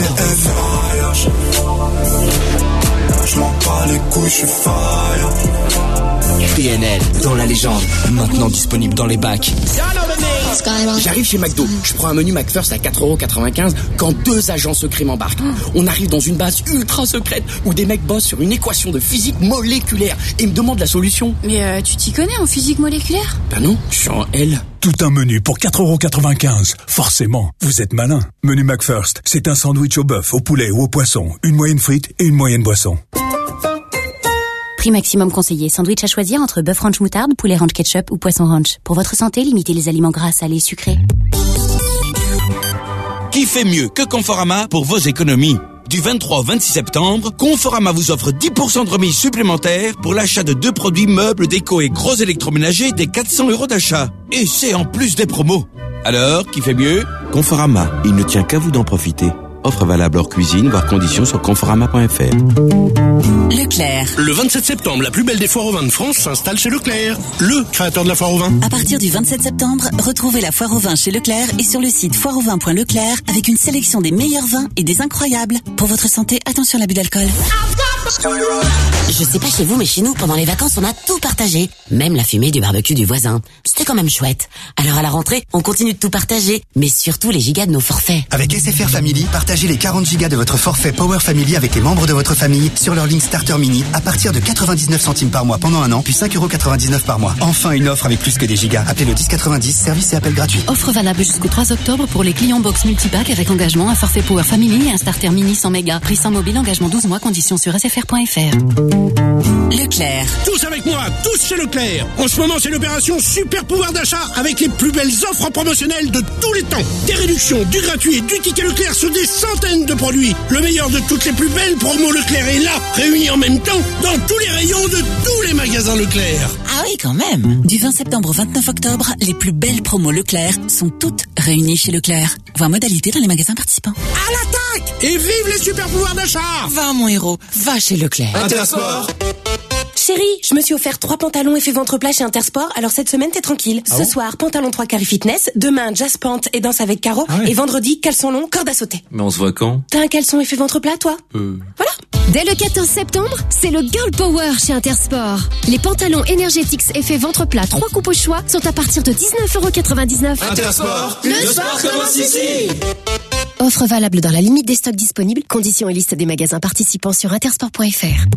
Je m'en bats les couilles, je suis fire. P N L, Dans la légende. Maintenant disponible dans les bacs. J'arrive chez McDo, je prends un menu McFirst à quatre euros quatre-vingt-quinze quand deux agents secrets m'embarquent. On arrive dans une base ultra secrète où des mecs bossent sur une équation de physique moléculaire et me demandent la solution. Mais euh, tu t'y connais en physique moléculaire? Ben non, je suis en L. Tout un menu pour quatre euros quatre-vingt-quinze. Forcément, vous êtes malin. Menu McFirst, c'est un sandwich au bœuf, au poulet ou au poisson. Une moyenne frite et une moyenne boisson. Prix maximum conseillé. Sandwich à choisir entre bœuf ranch moutarde, poulet ranch ketchup ou poisson ranch. Pour votre santé, limitez les aliments gras, salés, sucrés. Qui fait mieux que Conforama pour vos économies? Du vingt-trois au vingt-six septembre, Conforama vous offre dix pour cent de remise supplémentaire pour l'achat de deux produits meubles, déco et gros électroménagers des quatre cents euros d'achat. Et c'est en plus des promos. Alors, qui fait mieux? Conforama, il ne tient qu'à vous d'en profiter. Offre valable hors cuisine, voire conditions sur conforama point f r. Leclerc. Le vingt-sept septembre, la plus belle des foires au vin de France s'installe chez Leclerc, le créateur de la foire au vin. À partir du vingt-sept septembre, retrouvez la foire au vin chez Leclerc et sur le site foire au vin point leclerc avec une sélection des meilleurs vins et des incroyables. Pour votre santé, attention à l'abus d'alcool. Je sais pas chez vous, mais chez nous, pendant les vacances, on a tout partagé. Même la fumée du barbecue du voisin. C'était quand même chouette. Alors à la rentrée, on continue de tout partager, mais surtout les gigas de nos forfaits. Avec S F R Family, partagez les quarante gigas de votre forfait Power Family avec les membres de votre famille sur leur ligne Starter Mini à partir de quatre-vingt-dix-neuf centimes par mois pendant un an, puis cinq euros quatre-vingt-dix-neuf par mois. Enfin une offre avec plus que des gigas. Appelez le dix quatre-vingt-dix, service et appel gratuit. Offre valable jusqu'au trois octobre pour les clients box multipack avec engagement, un forfait Power Family et un Starter Mini cent mégas. Prix sans mobile, engagement douze mois, conditions sur s f r point f r. Leclerc. Tous avec moi, tous chez Leclerc. En ce moment, c'est l'opération Super Pouvoir d'achat avec les plus belles offres promotionnelles de tous les temps. Des réductions, du gratuit et du ticket Leclerc sur des centaines de produits. Le meilleur de toutes les plus belles promos Leclerc est là, réunis en même temps dans tous les rayons de tous les magasins Leclerc. Ah oui, quand même. Du vingt septembre au vingt-neuf octobre, les plus belles promos Leclerc sont toutes réunies chez Leclerc. Voir modalité dans les magasins participants. À l'attaque! Et vive les super pouvoirs d'achat! Va mon héros, va chez Leclerc. Intersport. Chérie, je me suis offert trois pantalons effet ventre plat chez Intersport, alors cette semaine t'es tranquille. Ah Ce bon soir, pantalon trois carrés fitness, demain jazz pant et danse avec Caro, Ah ouais. et vendredi, caleçon long, corde à sauter. Mais on se voit quand? T'as un caleçon effet ventre plat, toi? Euh... Dès le quatorze septembre, c'est le Girl Power chez Intersport. Les pantalons Energetics effet ventre plat trois coupes au choix sont à partir de dix-neuf euros quatre-vingt-dix-neuf. Intersport, le, le sport commence ici. Offre valable dans la limite des stocks disponibles. Conditions et liste des magasins participants sur intersport point f r.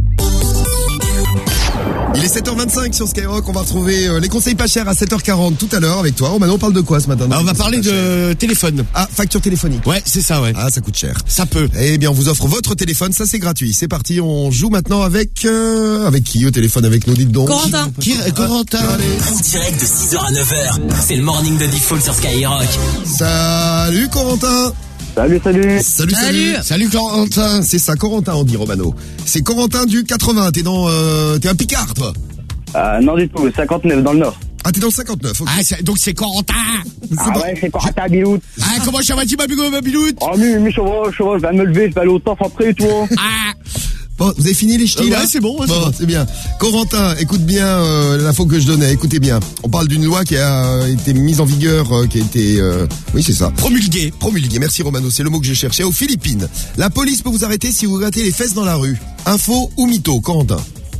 Il est sept heures vingt-cinq sur Skyrock, on va retrouver euh, les conseils pas chers à sept heures quarante tout à l'heure avec toi. Oh, maintenant on parle de quoi ce matin? Ah, on va parler de téléphone. Ah, facture téléphonique. Ouais, c'est ça, ouais. Ah, ça coûte cher. Ça peut. Eh bien, on vous offre votre téléphone, ça c'est gratuit. C'est parti, on joue maintenant avec... Euh, avec qui au téléphone avec nous, dites donc? Corentin. Qui, euh, Corentin. En direct de six heures à neuf heures, c'est le morning de Default sur Skyrock. Salut Corentin. Salut, salut. Salut, salut. Salut. Salut Corentin. C'est ça, Corentin, on dit Romano. C'est Corentin du quatre-vingts. T'es dans, euh, t'es un Picard, toi? Euh, non du tout, cinquante-neuf dans le nord. Ah, t'es dans le cinquante-neuf, ok. Ah, c'est- donc c'est Corentin. Ah ouais, c'est Corentin Bilout. Ah, comment ça va, tu ma biloute? Oh, mais, mais, je vais, je vais, je vais me lever, je vais aller au taf après, toi. Ah. Bon, vous avez fini les ch'tis, Euh, là? ouais, c'est bon, ouais, c'est bon, bon. c'est bien. Corentin, écoute bien euh, l'info que je donnais, écoutez bien. On parle d'une loi qui a été mise en vigueur, euh, qui a été... Euh, oui, c'est ça. Promulgué. Promulgué, merci Romano, c'est le mot que je cherchais. Aux Philippines, la police peut vous arrêter si vous grattez les fesses dans la rue. Info ou mytho, Corentin?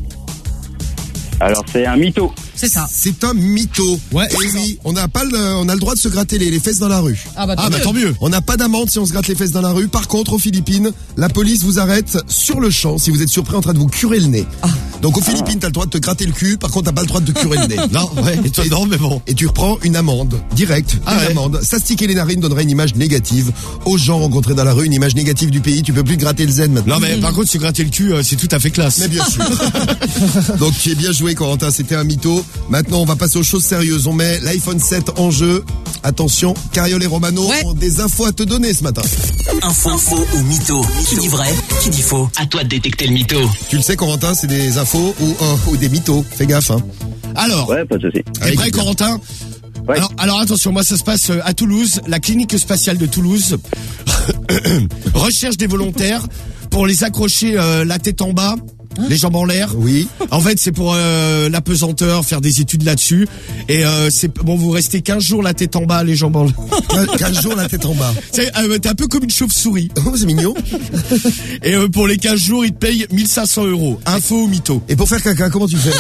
Alors, c'est un mytho. C'est ça. C'est un mytho. Ouais. Et oui, on n'a pas le, on a le droit de se gratter les, les fesses dans la rue. Ah bah tant Ah, bah mieux. tant mieux. On n'a pas d'amende si on se gratte les fesses dans la rue. Par contre, aux Philippines, la police vous arrête sur le champ si vous êtes surpris en train de vous curer le nez. Donc aux Philippines, t'as le droit de te gratter le cul. Par contre, t'as pas le droit de te curer le nez. Non, ouais, étonnant, mais bon. Et tu reprends une amende directe. Ah une ouais. amende. S'astiquer les narines donnerait une image négative aux gens rencontrés dans la rue, une image négative du pays. Tu peux plus te gratter le zen maintenant. Non, mais par contre, se gratter le cul, euh, c'est tout à fait classe. Mais bien sûr. Donc tu es bien joué Corentin, c'était un mytho. Maintenant on va passer aux choses sérieuses. On met l'iPhone sept en jeu. Attention, Cariol et Romano Ouais. ont des infos à te donner ce matin. Info, info ou mytho. Qui dit vrai, qui dit faux. À toi de détecter le mytho. Tu le sais Corentin, c'est des infos ou, euh, ou des mythos. Fais gaffe hein. Alors, Ouais, pas de souci. t'es Allez, prêt, écoute bien. Corentin? Ouais. Alors, alors attention, moi ça se passe euh, à Toulouse, la clinique spatiale de Toulouse recherche des volontaires pour les accrocher euh, la tête en bas, les jambes en l'air. Oui. En fait, c'est pour euh, l'apesanteur, faire des études là-dessus. Et euh, c'est bon, vous restez quinze jours la tête en bas, les jambes en l'air. quinze jours la tête en bas. C'est, euh, t'es un peu comme une chauve-souris. Oh, c'est mignon. Et euh, pour les quinze jours, ils te payent mille cinq cents euros. Info ou mytho? Et pour faire caca, comment tu fais?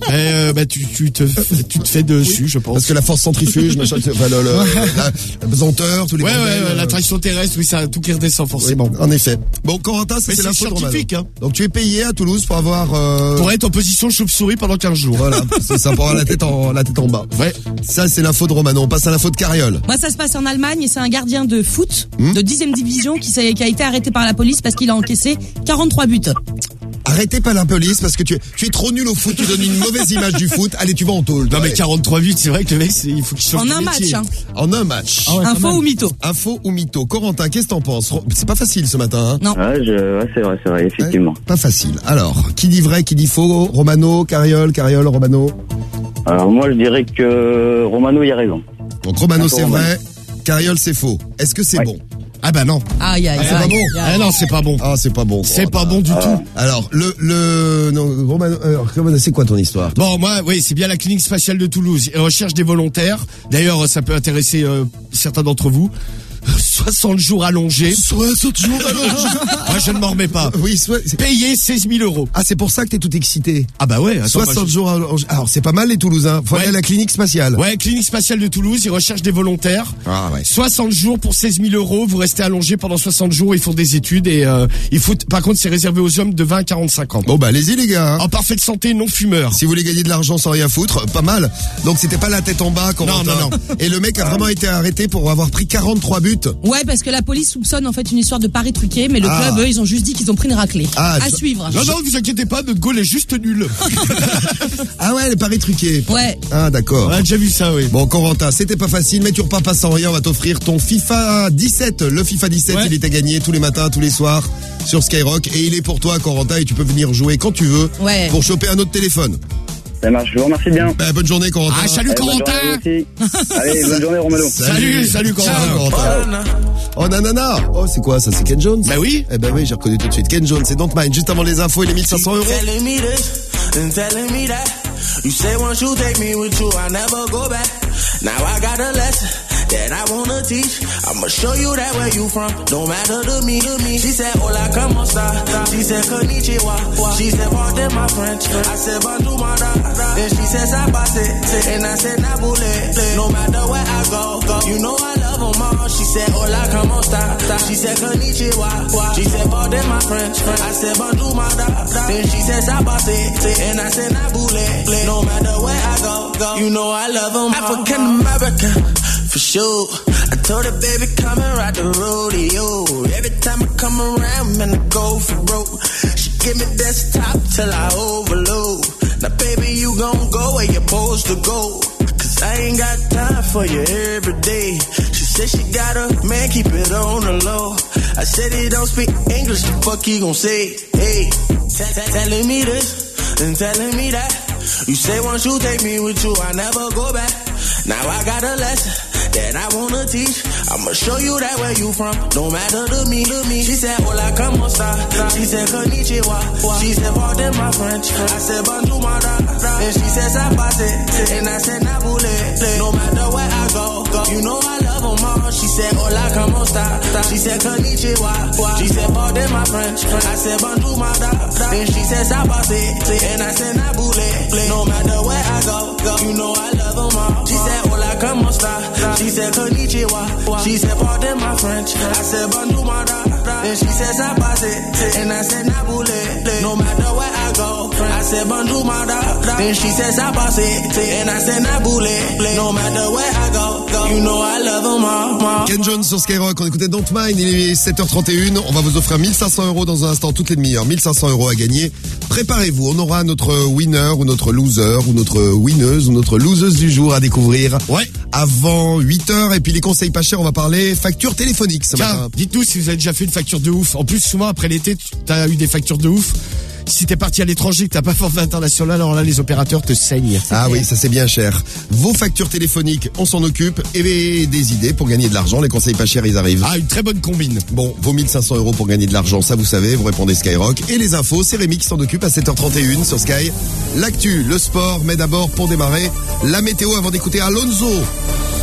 euh, bah, tu, tu te, tu te fais dessus, oui. je pense. Parce que la force centrifuge, machin, enfin, le, le, la, la pesanteur, tous les Ouais, bordels, ouais, euh... l'attraction terrestre, oui, ça, tout qui redescend forcément. Oui, en effet. Bon, Corentin, c'est, c'est l'info de Romano. Hein. Donc, tu es payé à Toulouse pour avoir, euh... pour être en position chauve-souris pendant quinze jours. Voilà. C'est ça, pour avoir la tête en, la tête en bas. Ouais. Ça, c'est l'info de Romano. On passe à l'info de Carriole. Moi, ça se passe en Allemagne et c'est un gardien de foot mmh. de dixième division qui, qui a été arrêté par la police parce qu'il a encaissé quarante-trois buts. Arrêtez pas la police parce que tu es, tu es trop nul au foot, tu donnes une mauvaise image du foot. Allez, tu vas en tôle. Non, mais quarante-trois buts, c'est vrai que le mec, c'est, il faut qu'il change de métier. En un match, hein. En un match. Ah ouais, info ou mytho? Info ou mytho. Corentin, qu'est-ce que t'en penses? C'est pas facile ce matin, hein? Non. Ouais, je, ouais, c'est vrai, c'est vrai, effectivement. Ouais, pas facile. Alors, qui dit vrai, qui dit faux? Romano, Carriole, Carriole, Romano? Alors, moi, je dirais que Romano, il a raison. Donc, Romano, c'est Romano. vrai. Carriole, c'est faux. Est-ce que c'est ouais. bon? Ah bah non. Aïe, aïe, ah, c'est aïe, pas bon. aïe. Ah non, c'est pas bon. Ah, c'est pas bon. C'est oh, pas bah, bon du ah. tout. Alors, le, le, non, Romano, alors, c'est quoi ton histoire? Bon, moi, oui, c'est bien la clinique spatiale de Toulouse. Elle recherche des volontaires. D'ailleurs, ça peut intéresser euh, certains d'entre vous. soixante jours allongés. soixante jours allongés. Moi, je ne m'en remets pas. Oui, soit, payé seize mille euros. Ah, c'est pour ça que t'es tout excité. Ah bah ouais. Attends, soixante moi, je... jours allongés. Alors, c'est pas mal les Toulousains. Faut ouais. aller à la clinique spatiale. Ouais, clinique spatiale de Toulouse. Ils recherchent des volontaires. Ah ouais. soixante jours pour seize mille euros. Vous restez allongé pendant soixante jours. Ils font des études et euh, il faut. Par contre, c'est réservé aux hommes de vingt à quarante-cinq ans. Bon bah, allez-y les gars. Hein. En parfaite santé, non fumeur. Si vous voulez gagner de l'argent sans rien foutre, pas mal. Donc c'était pas la tête en bas, Corentin. Non, non, non. Et le mec a vraiment été arrêté pour avoir pris quarante-trois buts. Ouais, parce que la police soupçonne en fait une histoire de paris truqué, mais le ah. club, eux, ils ont juste dit qu'ils ont pris une raclée. Ah, à je... suivre. Non, non, vous inquiétez pas, notre goal est juste nul. Ah ouais, les paris truqués. Ouais. Ah d'accord. On a déjà vu ça, oui. Bon, Corentin, c'était pas facile, mais tu repars pas sans rien. On va t'offrir ton FIFA dix-sept. Le FIFA dix-sept, ouais. Il est à gagner tous les matins, tous les soirs sur Skyrock. Et il est pour toi, Corentin, et tu peux venir jouer quand tu veux ouais. pour choper un autre téléphone. Ça marche, je vous remercie bien. Bah, bonne journée, Corentin. Ah, salut, Allez, Corentin. Allez, bonne journée, Romano. Salut, salut, salut Corentin. Ciao, Corentin. Oh, nanana. Oh, c'est quoi, ça? C'est Ken Jones? Bah oui. Eh ben oui, j'ai reconnu tout de suite. Ken Jones, c'est Don't Mind. Juste avant les infos et les mille cinq cents euros. You say once you take me with you, I never go back. Now I got a lesson that I wanna teach. I'ma show you that where you from, no matter to me, to me. She said, hola, como esta? She said, konnichiwa. She said, pardon my French. I said, bonjour, mada. Then she said, sabate. And I said, nabule. No matter where I go, go. You know I love them all. She said, hola, como esta? She said, konnichiwa. She said, pardon my French. I said, bonjour, mada. Then she said, sabate. And I said, nabule. No matter where I go, go. You know I love them all. African American, for sure. I told her, baby, come and ride the rodeo. Every time I come around, man, I go for broke. She give me desktop till I overload. Now, baby, you gon' go where you're supposed to go. Cause I ain't got time for you every day. She said she got a man, keep it on the low. I said he don't speak English, the fuck he gon' say? Hey, telling me this and telling me that. You say once you take me with you, I never go back. Now I got a lesson that I wanna teach. I'ma show you that where you from, no matter to me, to me. She said, hola, como esta? She said, konnichiwa. She said, pardon my French. I said, bonjour, mada. And she said, sabate. And I said, nabule. No matter where I go, go. You know I love them all. She said, hola, como esta? She said, konnichiwa. She said, pardon my French. I said, bonjour, mada. Then she said, sabate. And I said, nabule. No matter where I go, go. You know I love them all. She said, hola, como esta? She said, konnichiwa. She said, pardon my French. I said, bonjour, mada. Then she said, sabate. And I said, nabule. No matter where I go, I said, bonjour, mada. Then she said, sabate. And I said, nabule. No matter where I go, go. You know I love them all. Ken Jones sur Skyrock, on écoutait Don't Mind, il est sept heures trente et une. On va vous offrir mille cinq cents euros dans un instant, toutes les demi-heures. mille cinq cents euros à gagner. Préparez-vous, on aura notre winner ou notre loser ou notre winneuse ou notre loseuse du jour à découvrir. Ouais. Avant huit heures, et puis les conseils pas chers, on va parler facture téléphonique ce Tiens, matin. dites-nous si vous avez déjà fait une facture de ouf. En plus, souvent après l'été, tu as eu des factures de ouf. Si t'es parti à l'étranger, que t'as pas forfait international, alors là, les opérateurs te saignent. Ah oui, ça c'est bien cher. Vos factures téléphoniques, on s'en occupe. Et des idées pour gagner de l'argent. Les conseils pas chers, ils arrivent. Ah, une très bonne combine. Bon, vos mille cinq cents euros pour gagner de l'argent, ça vous savez, vous répondez Skyrock. Et les infos, c'est Rémi qui s'en occupe à sept heures trente et une sur Sky. L'actu, le sport, mais d'abord, pour démarrer, la météo avant d'écouter Alonso.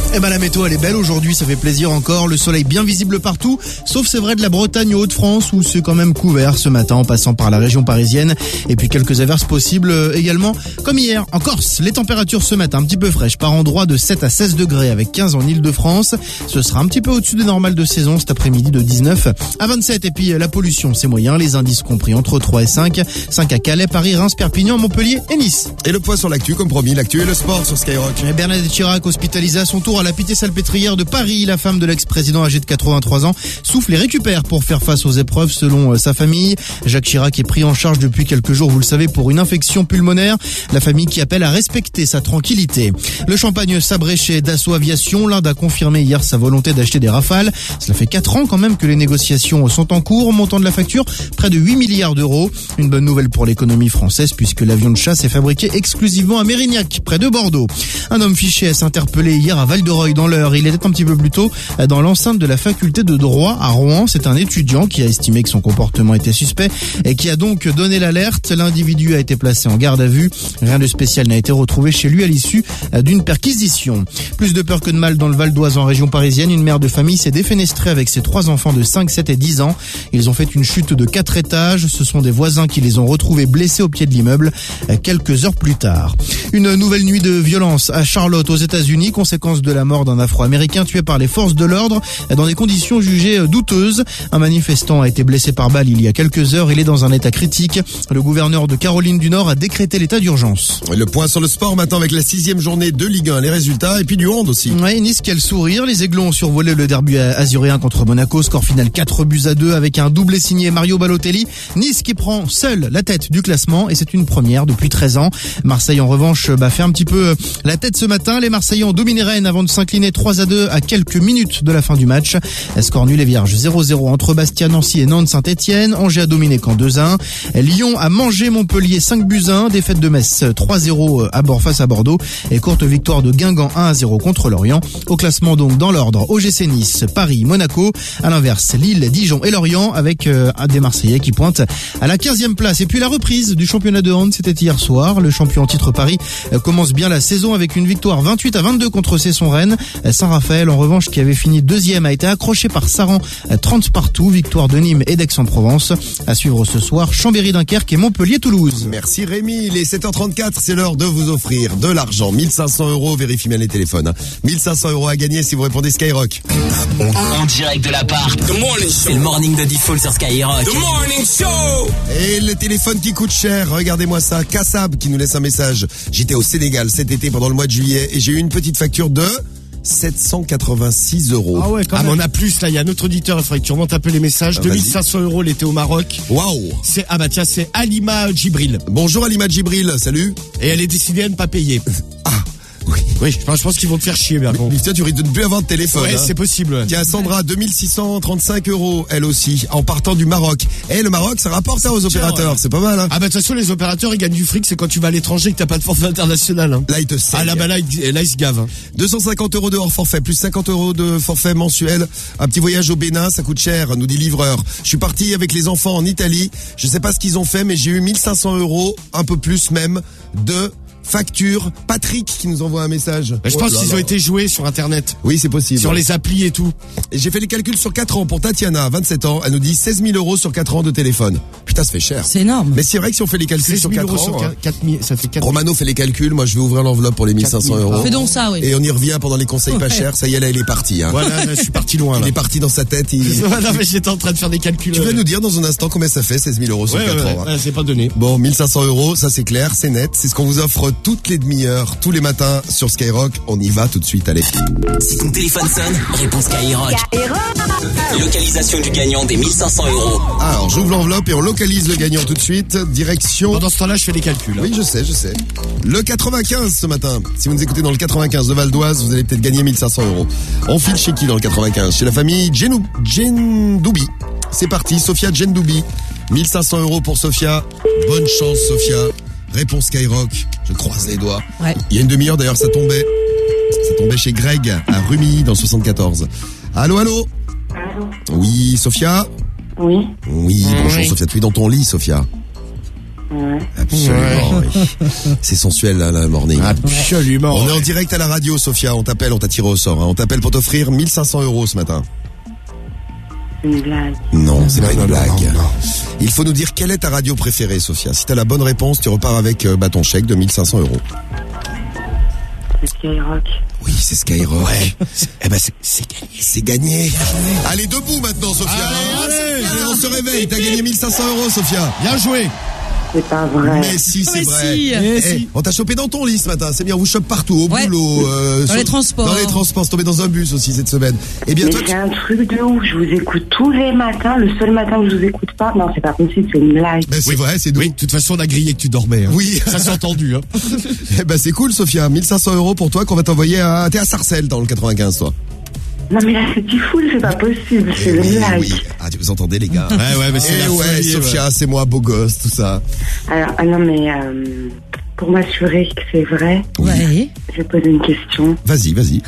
Eh ben la météo elle est belle aujourd'hui, ça fait plaisir encore, le soleil bien visible partout, sauf c'est vrai de la Bretagne aux Hauts-de-France où c'est quand même couvert ce matin en passant par la région parisienne et puis quelques averses possibles également comme hier. En Corse, les températures ce matin un petit peu fraîches par endroits de sept à seize degrés avec quinze en Île-de-France. Ce sera un petit peu au-dessus des normales de saison cet après-midi de dix-neuf à vingt-sept et puis la pollution c'est moyen, les indices compris entre trois et cinq, cinq à Calais, Paris, Reims, Perpignan, Montpellier et Nice. Et le point sur l'actu comme promis, l'actu et le sport sur Skyrock. Et Bernadette Chirac hospitalisée à son tour à la Pitié-Salpêtrière de Paris. La femme de l'ex-président âgé de quatre-vingt-trois ans souffle et récupère pour faire face aux épreuves selon euh, sa famille. Jacques Chirac est pris en charge depuis quelques jours, vous le savez, pour une infection pulmonaire. La famille qui appelle à respecter sa tranquillité. Le champagne sabré chez Dassault Aviation. L'Inde a confirmé hier sa volonté d'acheter des Rafales. Cela fait quatre ans quand même que les négociations sont en cours. Montant de la facture, près de huit milliards d'euros. Une bonne nouvelle pour l'économie française puisque l'avion de chasse est fabriqué exclusivement à Mérignac, près de Bordeaux. Un homme fiché est interpellé hier à Val-de-Reuil dans l'Eure. Il était un petit peu plus tôt dans l'enceinte de la faculté de droit à Rouen. C'est un étudiant qui a estimé que son comportement était suspect et qui a donc donné l'alerte. L'individu a été placé en garde à vue. Rien de spécial n'a été retrouvé chez lui à l'issue d'une perquisition. Plus de peur que de mal dans le Val d'Oise en région parisienne. Une mère de famille s'est défenestrée avec ses trois enfants de cinq, sept et dix ans. Ils ont fait une chute de quatre étages. Ce sont des voisins qui les ont retrouvés blessés au pied de l'immeuble quelques heures plus tard. Une nouvelle nuit de violence à Charlotte aux États-Unis, conséquence de la mort d'un Afro-Américain tué par les forces de l'ordre dans des conditions jugées douteuses. Un manifestant a été blessé par balle il y a quelques heures. Il est dans un état critique. Le gouverneur de Caroline du Nord a décrété l'état d'urgence. Le point sur le sport maintenant avec la sixième journée de Ligue un, les résultats et puis du hand aussi. Ouais, Nice, quel sourire. Les Aiglons ont survolé le derby azuréen contre Monaco. Score final quatre buts à deux avec un doublé signé Mario Balotelli. Nice qui prend seul la tête du classement et c'est une première depuis treize ans. Marseille en revanche bah, fait un petit peu la tête ce matin. Les Marseillais ont dominé Rennes avant de s'incliner trois à deux à quelques minutes de la fin du match. Score nul et vierge zéro zéro entre Bastia, Nancy et Nantes Saint-Etienne. Angers a dominé Caen deux à un. Lyon a mangé Montpellier cinq buts à un. Défaite de Metz trois zéro à bord face à Bordeaux. Et courte victoire de Guingamp un à zéro contre Lorient. Au classement donc dans l'ordre, O G C Nice, Paris, Monaco. À l'inverse, Lille, Dijon et Lorient avec euh, des Marseillais qui pointent à la quinzième place. Et puis la reprise du championnat de hand, c'était hier soir. Le champion en titre Paris euh, commence bien la saison avec une victoire vingt-huit à vingt-deux contre Cesson-Rennes. Saint-Raphaël, en revanche, qui avait fini deuxième, a été accroché par Saran, trente partout. Victoire de Nîmes et d'Aix-en-Provence. À suivre ce soir, Chambéry-Dunkerque et Montpellier-Toulouse. Merci Rémi, il est sept heures trente-quatre, c'est l'heure de vous offrir de l'argent. mille cinq cents euros, vérifiez bien les téléphones. mille cinq cents euros à gagner si vous répondez Skyrock. En direct de l'appart. C'est le morning de Diffoul sur Skyrock. The morning show. Et le téléphone qui coûte cher, regardez-moi ça. Kassab qui nous laisse un message. J'étais au Sénégal cet été pendant le mois de juillet et j'ai eu une petite facture de sept cent quatre-vingt-six euros. Ah ouais, quand ah, même. Mais on a plus, là. Il y a un autre auditeur, il faudrait que tu remontes un peu les messages. Ah, deux mille cinq cents euros l'été au Maroc. Waouh. C'est, ah bah tiens, c'est Alima Djibril. Bonjour Alima Djibril, salut. Et elle est décidée à ne pas payer. Ah. Oui. Oui, je pense, je pense qu'ils vont te faire chier, bien. Mais, mais tiens, tu risques de ne plus avoir de téléphone. Ouais, hein. C'est possible. Tiens, Sandra, deux mille six cent trente-cinq euros, elle aussi, en partant du Maroc. Eh, le Maroc, ça rapporte ça aux opérateurs, ouais. C'est pas mal, hein. Ah bah, de toute façon, les opérateurs, ils gagnent du fric, c'est quand tu vas à l'étranger que t'as pas de forfait international, hein. Là, ils te servent. Ah là, bah là, ils, là, ils se gavent, hein. deux cent cinquante euros de hors forfait, plus cinquante euros de forfait mensuel. Un petit voyage au Bénin, ça coûte cher, nous dit livreur. Je suis parti avec les enfants en Italie. Je sais pas ce qu'ils ont fait, mais j'ai eu mille cinq cents euros, un peu plus même, de facture. Patrick qui nous envoie un message. Bah, je oh pense là qu'ils là. ont été joués sur internet. Oui, c'est possible. Sur les applis et tout. Et j'ai fait les calculs sur quatre ans pour Tatiana, vingt-sept ans. Elle nous dit seize mille euros sur quatre ans de téléphone. Putain, ça fait cher. C'est énorme. Mais c'est vrai que si on fait les calculs sur quatre ans. Sur quatre mille, ça fait quatre mille. Romano fait les calculs. Moi, je vais ouvrir l'enveloppe pour les mille cinq cents euros. Fais donc ça, oui. Et on y revient pendant les conseils ouais. pas chers. Ça y est, là, il est parti, hein. Voilà, là, je suis parti loin, là. Il est parti dans sa tête. Il... non, mais j'étais en train de faire des calculs. Tu vas nous dire dans un instant combien ça fait, seize mille euros sur ouais, quatre ouais, ans. Ouais, hein. C'est pas donné. Bon, mille cinq cents euros, ça c'est clair, c'est net. C'est ce qu'on vous offre toutes les demi-heures, tous les matins sur Skyrock. On y va tout de suite, allez. Si ton téléphone sonne, réponds Skyrock. Skyrock. Localisation du gagnant des mille cinq cents euros. Alors, j'ouvre l'enveloppe et on localise le gagnant tout de suite. Direction... Pendant ce temps-là, je fais les calculs. Hein. Oui, je sais, je sais. Le quatre-vingt-quinze ce matin. Si vous nous écoutez dans le quatre-vingt-quinze de Val d'Oise, vous allez peut-être gagner mille cinq cents euros. On file chez qui dans le quatre-vingt-quinze? Chez la famille Genou... Gendoubi. C'est parti, Sophia Gendoubi. mille cinq cents euros pour Sophia. Bonne chance, Sophia. Réponse Skyrock. Je croise les doigts. Ouais. Il y a une demi-heure d'ailleurs, ça tombait. Ça tombait chez Greg à Rumilly dans le soixante-quatorze. Allô, allô. Allô. Oui, Sophia. Oui. Oui, bonjour oui. Sophia. Tu es dans ton lit, Sophia. Ouais. Absolument, oui. C'est sensuel, là, la morning. Absolument. On est en direct à la radio, Sophia. On t'appelle, on t'a tiré au sort. Hein. On t'appelle pour t'offrir mille cinq cents euros ce matin. C'est une blague. Non, c'est pas une non, blague. non, non. Il faut nous dire quelle est ta radio préférée, Sophia. Si t'as la bonne réponse, tu repars avec euh, bah, ton chèque de mille cinq cents euros. C'est Skyrock. Oui, c'est Skyrock. Ouais. Eh ben, c'est, c'est gagné. C'est gagné. Allez, debout maintenant, Sophia. Allez, allez, allez, on se réveille. T'as gagné mille cinq cents euros, Sophia. Bien joué. C'est pas vrai. Mais si, c'est Mais vrai. si. Eh, Mais si. On t'a chopé dans ton lit ce matin. C'est bien, on vous chope partout, au Ouais. boulot. Euh, Dans sur- les transports. Dans les transports. C'est tombé dans un bus aussi cette semaine. Eh bien, Mais toi, c'est tu... un truc de ouf. Je vous écoute tous les matins. Le seul matin que je vous écoute pas, non, c'est pas possible. C'est une blague. ben, c'est vrai, c'est nous. Oui, de toute façon, on a grillé que tu dormais. Hein. Oui. Ça s'est entendu. Hein. Eh ben, c'est cool, Sophia. mille cinq cents euros pour toi qu'on va t'envoyer à, t'es à Sarcelles dans le quatre-vingt-quinze, toi. Non, mais là, c'est du fou. C'est pas possible. C'est Eh une oui, blague. oui. Ah, vous entendez, les gars. Ouais, ouais, mais c'est Eh la ouais, folie, Sophia, ouais. c'est moi, beau gosse, tout ça. Alors, ah non, mais euh, pour m'assurer que c'est vrai, Ouais. je vais poser une question. Vas-y, vas-y.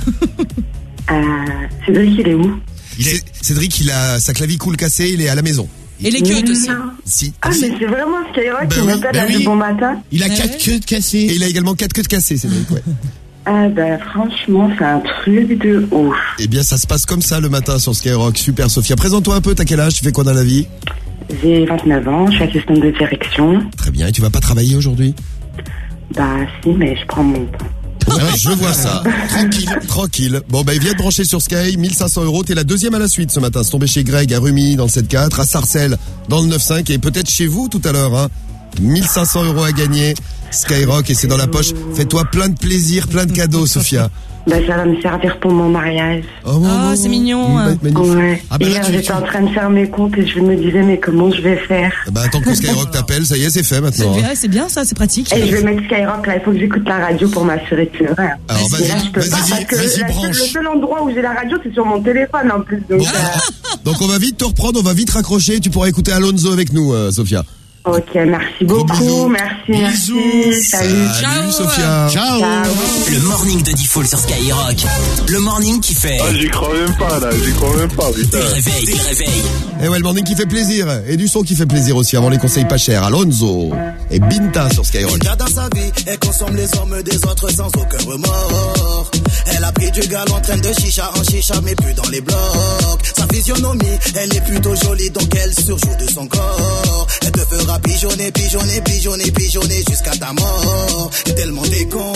Euh, Cédric, il est où? Cé- Cédric, il a sa clavicule cassée, il est à la maison. Et les queues aussi. Non. Si. Ah, mais c'est vraiment Skyrock Ben qui oui, m'appelle ben à oui. du bon matin. Il a Ouais. quatre queues de Et cassées. il a également quatre queues de cassées, Cédric, ouais. Ah, ben, franchement, c'est un truc de ouf. Eh bien, ça se passe comme ça le matin sur Skyrock. Super, Sophia. Présente-toi un peu, t'as quel âge, tu fais quoi dans la vie? J'ai vingt-neuf ans, je suis assistante de direction. Très bien, et tu vas pas travailler aujourd'hui? Bah, si, mais je prends mon temps. Ah ouais, je vois ça. Tranquille, tranquille. Bon, bah, il vient de brancher sur Sky, mille cinq cents euros. T'es la deuxième à la suite ce matin. C'est tombé chez Greg à Rumi dans le sept quatre, à Sarcelles dans le neuf cinq et peut-être chez vous tout à l'heure, hein. mille cinq cents euros à gagner. Skyrock et c'est dans la poche. Fais-toi plein de plaisir, plein de cadeaux, Sophia. Bah, ça va me servir pour mon mariage. Oh, Oh, c'est mignon. Ma- magnifique. Ouais. Ah, bah, là, Hier, tu- j'étais tu- en train de faire mes comptes et je me disais, mais comment je vais faire? Bah, attends que Skyrock t'appelle, ça y est, c'est fait C'est maintenant. hein. bien, c'est bien ça, c'est pratique. Et je vais mettre Skyrock, là, il faut que j'écoute la radio pour m'assurer que c'est vrai. Alors, Mais là, vas-y, je peux pas, vas-y, parce que vas-y, la seule- branche. le seul endroit où j'ai la radio, c'est sur mon téléphone, en plus. Donc, Bon, euh, donc on va vite te reprendre, on va vite raccrocher. Tu pourras écouter Alonso avec nous, euh, Sophia. ok, merci beaucoup, merci, merci, salut. Salut, Sophia. Ciao. Le morning de Diffoul sur Skyrock. Le morning qui fait. Ah, j'y crois même pas, là, j'y crois même pas, putain. Des réveils, des réveils. Et ouais, le morning qui fait plaisir. Et du son qui fait plaisir aussi, avant les conseils pas chers. Alonso et Binta sur Skyrock. Binta dans sa vie, elle consomme les hommes des autres sans aucun remords. Elle a pris du galon en train de chicha en chicha, mais plus dans les blocs. Sa physionomie, elle est plutôt jolie, donc elle surjoue de son corps. Elle te fera pigeonner, pigeonner, pigeonner, pigeonner jusqu'à ta mort. Et tellement t'es con,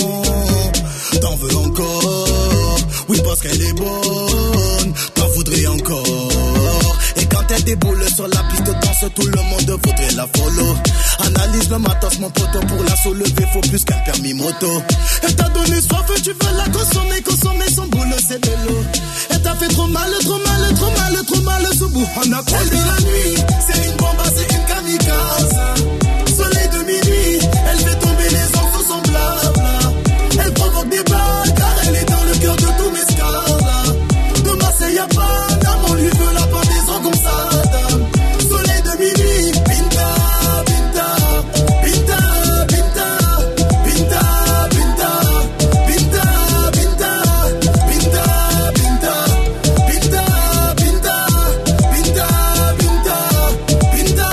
t'en veux encore. Oui, parce qu'elle est bonne, t'en voudrais encore. Et quand elle déboule sur la piste de danse, tout le monde voudrait la follow. Analyse le matos, mon poteau, pour la soulever, faut plus qu'un permis moto. Elle t'a donné soif, tu veux la consommer, consommer son boule, c'est de l'eau. Elle t'a fait trop mal, trop mal, trop mal, trop mal, sous bout. On a quoi de la nuit, c'est une bombe, c'est une kamikaze. Soleil de minuit, elle fait tomber les enfants sous son blabla. Elle provoque des balles, car elle est dans le cœur de tous mes scars. De Marseille à Paname, on lui veut la pendaison comme ça. Soleil de minuit, Binta, Binta, Binta, Binta, Binta, Binta, Binta, Binta, Binta, Binta, Binta, Binta, Binta, Binta, Binta,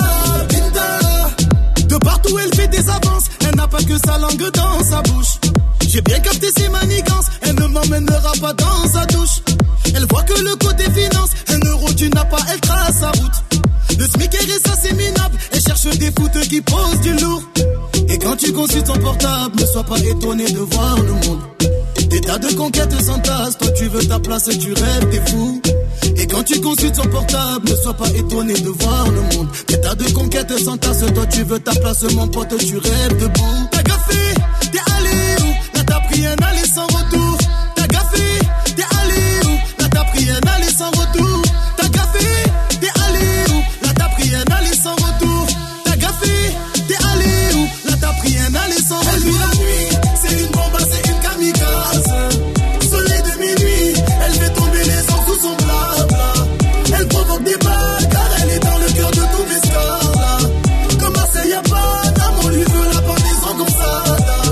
Binta. De partout elle fait des avances, elle n'a pas que sa langue dans sa bouche. J'ai bien capté ses manigances, elle ne m'emmènera pas dans sa douche. Elle voit que le côté finance, un euro tu n'as pas, elle trace sa route. Le SMIC est assez minable, elle cherche des foutes qui posent du lourd. Et quand tu consultes son portable, ne sois pas étonné de voir le monde. Des tas de conquêtes s'entassent, toi tu veux ta place et tu rêves, t'es fou. Et quand tu consultes son portable, ne sois pas étonné de voir le monde. Des tas de conquêtes s'entassent, toi tu veux ta place, mon pote, tu rêves debout. T'as gaffé, t'es allé où? Là t'as pris un aller sans retour. T'as gaffé, t'es allé où? Là t'as pris un aller sans retour. T'as gaffé, t'es allé où? Là t'as pris un aller sans retour. T'as gaffé, t'es allé où? Là t'as pris un aller sans retour. Elle vit la nuit, c'est une bombe, c'est une kamikaze. Soleil de minuit, elle fait tomber les ans sous son blabla. Elle provoque des balles, car elle est dans le cœur de tous mes scars. De Marseille à Paname, on lui veut la pendaison comme ça.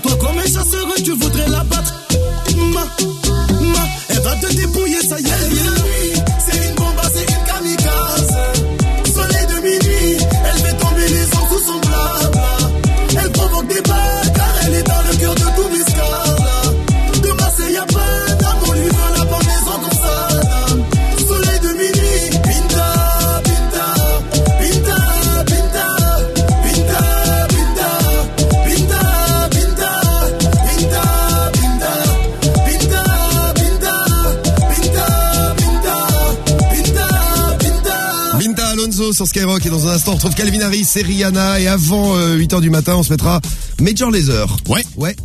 Toi comme un chasseur tu voudrais la battre. Ma, ma, elle va te dépouiller, ça y est. C'est une bombe, c'est une kamikaze. Soleil de minuit, elle fait tomber les gens sous son blabla. Elle provoque des balles car elle est dans le cœur de tous mes scars. De Marseille à Paname, on lui veut la pendaison comme ça. Soleil de minuit, Pinta, Pinta, Pinta, Pinta, Pinta, Pinta, Pinta, Pinta, Pinta, Pinta, Pinta, Pinta, Pinta, Pinta. Binta Alonso sur Skyrock et dans un instant on retrouve Calvin Harris et Rihanna et avant euh, huit heures du matin on se mettra Major Lazer. Ouais. Ouais.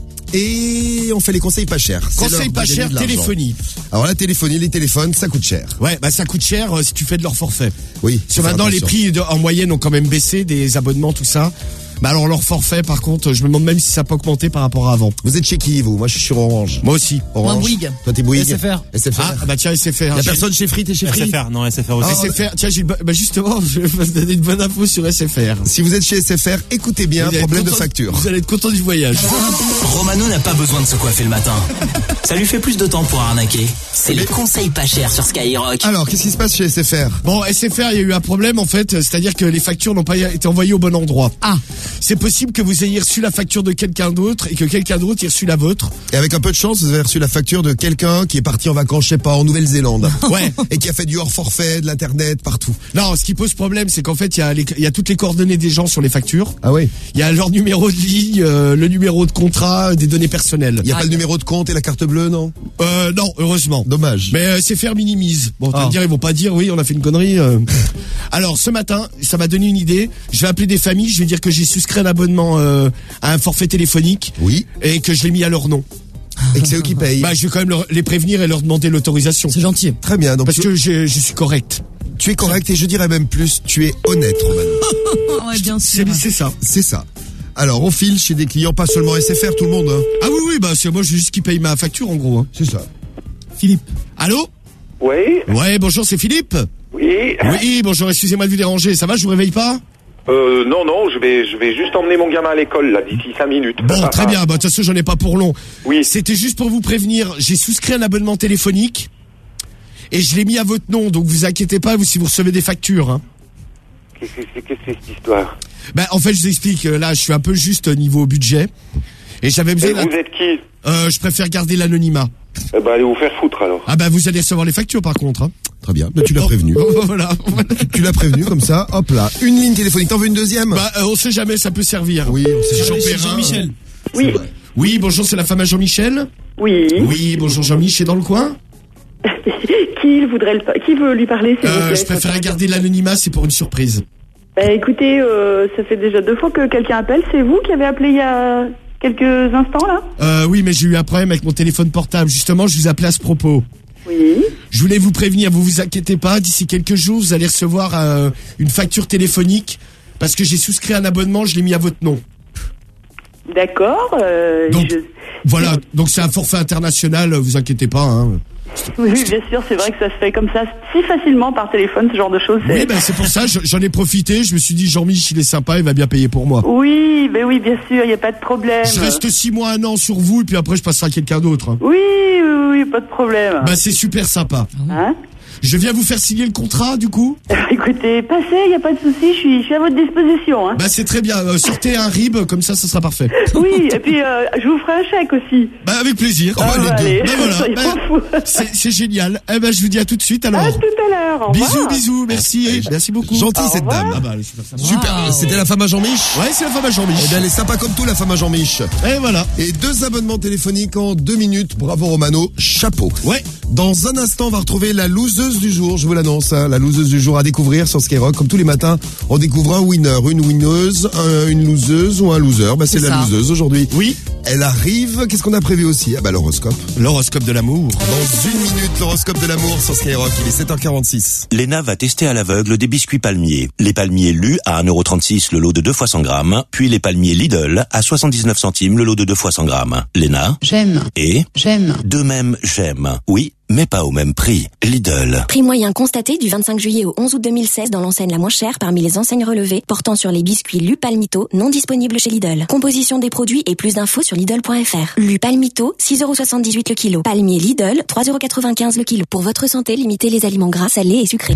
Et on fait les conseils pas chers. C'est Conseil l'heure pas de cher, gagner de l'argent. téléphonie. Alors la téléphonie, les téléphones, ça coûte cher. Ouais, bah ça coûte cher euh, si tu fais de leur forfait. Oui. Parce que maintenant les attention. prix de- en moyenne ont quand même baissé, des abonnements, tout ça. Bah alors leur forfait par contre, je me demande même si ça peut augmenter par rapport à avant. Vous êtes chez qui vous? Moi je suis sur Orange. Moi aussi. Orange. Moi, Bouygues. Toi t'es Bouygues. S F R. S F R. Ah bah tiens S F R. Y'a personne chez Free, t'es chez Free? S F R, non, S F R aussi. S F R, tiens, j'ai, bah justement, je vais vous donner une bonne info sur S F R. Si vous êtes chez S F R, écoutez bien, Vous allez problème être de content- facture. Vous allez être content du voyage. Romano n'a pas besoin de se coiffer le matin. Ça lui fait plus de temps pour arnaquer. C'est le conseil pas cher sur Skyrock. Alors, qu'est-ce qui se passe chez S F R? Bon, S F R, il y a eu un problème en fait, c'est-à-dire que les factures n'ont pas été envoyées au bon endroit. Ah. C'est possible que vous ayez reçu la facture de quelqu'un d'autre et que quelqu'un d'autre ait reçu la vôtre. Et avec un peu de chance, vous avez reçu la facture de quelqu'un qui est parti en vacances, je sais pas, en Nouvelle-Zélande. Ouais. Et qui a fait du hors forfait, de l'internet, partout. Non, ce qui pose problème, c'est qu'en fait, il y a les- il y a toutes les coordonnées des gens sur les factures. Ah oui. Il y a leur numéro de ligne, euh, le numéro de contrat, des données personnelles. Il n'y a pas le numéro de compte et la carte bleue, non? Euh, non, heureusement. Dommage. Mais euh, c'est faire minimise. Bon, tu vas Ah. me dire, ils vont pas dire, oui, on a fait une connerie. euh. Alors, ce matin, ça m'a donné une idée. Je vais appeler des familles, je vais dire que j'ai souscrit un abonnement euh, à un forfait téléphonique. Oui. Et que je l'ai mis à leur nom. Et que c'est eux qui payent. Bah, je vais quand même leur- les prévenir et leur demander l'autorisation. C'est gentil. Très bien. Donc Parce tu, que je, je suis correct. tu es correct et je dirais même plus, tu es honnête, Roman. Ouais, bien sûr. C'est c'est ça. C'est ça. Alors, on file chez des clients, pas seulement S F R, tout le monde. Hein. Ah oui, oui, bah c'est moi, je veux juste qu'ils payent ma facture en gros. hein. C'est ça. Philippe. Allô? Oui, Ouais, bonjour, c'est Philippe. oui. Oui, bonjour, excusez-moi de vous déranger. Ça va, je vous réveille pas? Euh, non, non, je vais, je vais juste emmener mon gamin à l'école, là, d'ici cinq minutes. Bon, Ah, très ah. bien. Bah, de toute façon, j'en ai pas pour long. Oui. C'était juste pour vous prévenir. J'ai souscrit un abonnement téléphonique et je l'ai mis à votre nom. Donc, vous inquiétez pas, vous, si vous recevez des factures. Hein. Qu'est-ce que c'est, qu'est-ce que c'est cette histoire? Ben, en fait, je vous explique. euh, Là, je suis un peu juste au niveau budget et j'avais Et besoin. vous êtes qui? Euh, je préfère garder l'anonymat. Eh ben, allez vous faire foutre, alors. Ah ben, vous allez recevoir les factures, par contre. Hein. Très bien. Mais tu l'as Bon, prévenu. Voilà. Tu l'as prévenu comme ça. Hop là. Une ligne téléphonique. T'en veux une deuxième? Bah, euh, on sait jamais, ça peut servir. Oui, on sait Jean jamais. Perrin. Jean-Michel. Oui, Oui, bonjour, c'est la femme à Jean-Michel. oui. Oui, bonjour Jean-Michel, dans le coin. Qui voudrait le, qui veut lui parler, s'il vous Euh, plaît? je préférais garder l'anonymat, c'est pour une surprise. Bah, écoutez, euh, ça fait déjà deux fois que quelqu'un appelle. C'est vous qui avez appelé il y a quelques instants, là? Euh, oui, mais j'ai eu un problème avec mon téléphone portable. Justement, je vous appelais à ce propos. Oui. Je voulais vous prévenir, vous vous inquiétez pas, d'ici quelques jours, vous allez recevoir euh, une facture téléphonique parce que j'ai souscrit un abonnement, je l'ai mis à votre nom. D'accord. Euh, Donc, je- Voilà, donc c'est un forfait international, vous inquiétez pas. Hein. Oui, bien sûr, c'est vrai que ça se fait comme ça si facilement par téléphone, ce genre de choses. Oui, ben c'est pour ça, je- j'en ai profité, je me suis dit, Jean-Mich, il est sympa, il va bien payer pour moi. Oui, ben oui, bien sûr, il n'y a pas de problème. Je reste six mois, un an sur vous, et puis après je passerai à quelqu'un d'autre. hein. Oui, oui, oui, pas de problème. Bah c'est super sympa. Hein? Je viens vous faire signer le contrat, du coup. Écoutez, passez, il n'y a pas de souci, je suis, je suis à votre disposition. Hein. Bah c'est très bien, euh, sortez un R I B, comme ça, ça sera parfait. Oui, et puis euh, je vous ferai un chèque aussi. Bah avec plaisir. Ah, Oh, les bah, deux. allez, Bah, voilà. soyons Bah, fous. c'est c'est génial. Eh ben je vous dis à tout de suite alors. À tout à l'heure. Au Bisous, revoir. bisous, merci, merci beaucoup. Gentille Au cette revoir. dame. Ah bah elle est super sympa. Super. C'était la femme à Jean-Mich. Ouais, c'est la femme à Jean-Mich. Eh bien, elle est sympa comme tout, la femme à Jean-Mich. Et voilà. Et deux abonnements téléphoniques en deux minutes. Bravo Romano. Chapeau. Ouais. Dans un instant, on va retrouver la loseuse du jour. Je vous l'annonce, hein, la loseuse du jour à découvrir sur Skyrock. Comme tous les matins, on découvre un winner, une winneuse, un- une loseuse ou un loser. Bah, c'est C'est la ça. loseuse aujourd'hui. Oui. Elle arrive. Qu'est-ce qu'on a prévu aussi? Ah bah, l'horoscope. L'horoscope de l'amour. Dans une minute, l'horoscope de l'amour sur Skyrock. Il est sept heures quarante-six. L'E N A va tester à l'aveugle des biscuits palmiers. Les palmiers Lu à un euro trente-six le lot de deux fois cent grammes, puis les palmiers Lidl à soixante-dix-neuf centimes le lot de deux fois cent grammes. L'E N A J'aime. et J'aime. de même j'aime. Oui, mais pas au même prix. Lidl. Prix moyen constaté du vingt-cinq juillet au onze août deux mille seize dans l'enseigne la moins chère parmi les enseignes relevées, portant sur les biscuits Lu Palmito, non disponibles chez Lidl. Composition des produits et plus d'infos sur Lidl point F R. Lu Palmito, six euros soixante-dix-huit le kilo. Palmier Lidl, trois euros quatre-vingt-quinze le kilo. Pour votre santé, limitez les aliments gras, salés et sucrés.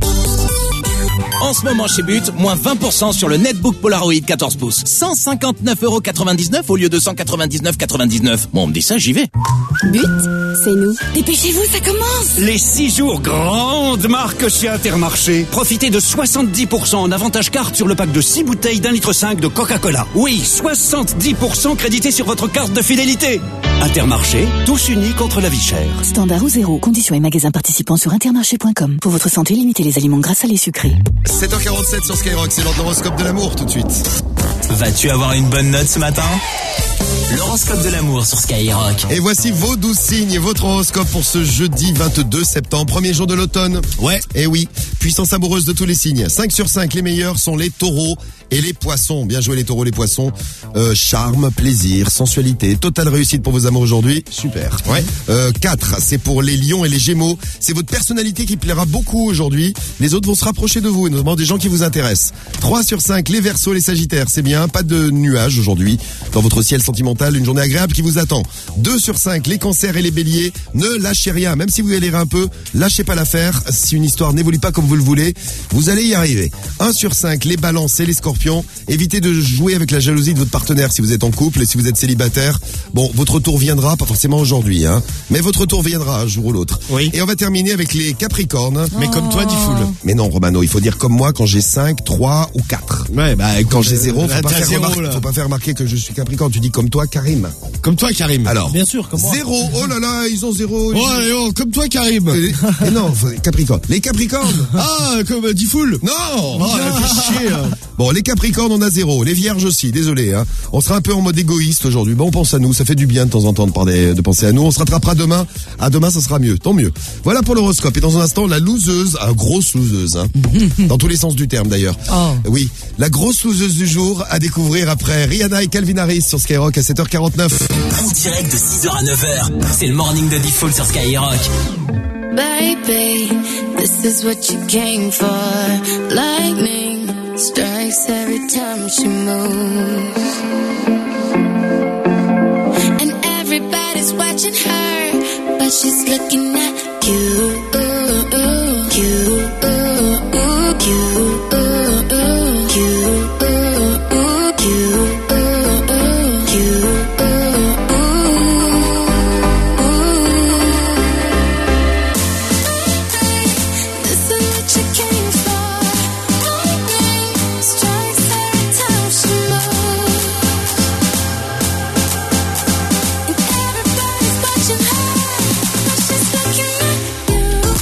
En ce moment chez But, moins vingt pour cent sur le Netbook Polaroid quatorze pouces. cent cinquante-neuf euros quatre-vingt-dix-neuf au lieu de cent quatre-vingt-dix-neuf euros quatre-vingt-dix-neuf. Bon, on me dit ça, j'y vais. But, c'est nous. Dépêchez-vous, ça commence. Les six jours grandes marques chez Intermarché. Profitez de soixante-dix pour cent en avantage carte sur le pack de six bouteilles d'un litre cinq de Coca-Cola. Oui, soixante-dix pour cent crédité sur votre carte de fidélité. Intermarché, tous unis contre la vie chère. Standard ou zéro, conditions et magasins participants sur intermarché point com. Pour votre santé, limitez les aliments gras, salés, sucrés. sept heures quarante-sept sur Skyrock, c'est l'heure de l'horoscope de l'amour tout de suite. Vas-tu avoir une bonne note ce matin? L'horoscope de l'amour sur Skyrock. Et voici vos douze signes et votre horoscope pour ce jeudi vingt-deux septembre, premier jour de l'automne. Ouais. Et oui, puissance amoureuse de tous les signes. cinq sur cinq, les meilleurs sont les taureaux et les poissons. Bien joué les taureaux, les poissons. Euh, charme, plaisir, sensualité, totale réussite pour vos amours aujourd'hui. Super. Ouais. Euh, quatre, c'est pour les lions et les gémeaux. C'est votre personnalité qui plaira beaucoup aujourd'hui. Les autres vont se rapprocher de vous, notamment des gens qui vous intéressent. trois sur cinq, les verseaux, les sagittaires. C'est bien, pas de nuages aujourd'hui. Dans votre ciel sentimental, une journée agréable qui vous attend. deux sur cinq, les cancers et les béliers. Ne lâchez rien, même si vous galérez un peu, lâchez pas l'affaire. Si une histoire n'évolue pas comme vous le voulez, vous allez y arriver. un sur cinq, les balances et les scorpions. Évitez de jouer avec la jalousie de votre partenaire si vous êtes en couple et si vous êtes célibataire. Bon, votre tour viendra, pas forcément aujourd'hui, hein. Mais votre tour viendra un jour ou l'autre. Oui. Et on va terminer avec les capricornes. Mais comme toi, dis full. Mais non, Romano, il faut dire comme moi quand j'ai cinq, trois ou quatre. Ouais, bah, quand j'ai zéro, faut là, pas, t'as faire zéro, remarquer, là. faut pas faire remarquer que je suis capricorne. Tu dis comme toi, Karim. Comme toi, Karim. Alors. Bien sûr, comme moi. Zéro. Oh là là, ils ont zéro. Oh, allez, oh, comme toi, Karim. Et, et non, faut- Capricorne. Les Capricornes. Ah, comme euh, dit full. Non. Oh, elle fait chier. hein. Bon, les Capricornes, on a zéro. Les Vierges aussi, désolé. Hein. On sera un peu en mode égoïste aujourd'hui. Bon, on pense à nous. Ça fait du bien de temps en temps de, parler, de penser à nous. On se rattrapera demain. À demain, ça sera mieux. Tant mieux. Voilà pour l'horoscope. Et dans un instant, la loseuse, ah, grosse loseuse. Hein. Dans tous les sens du terme, d'ailleurs. Oh. Oui, la grosse loseuse du jour à découvrir après Rihanna et Calvin Harris sur Skyrock à sept heures quarante-neuf. En direct de six heures à neuf heures. C'est le morning de Diffoul sur Skyrock. Baby, this is what you came for. Lightning strikes every time she moves. And everybody's watching her, but she's looking at you. You, you, you. Watching her, but she's looking at you.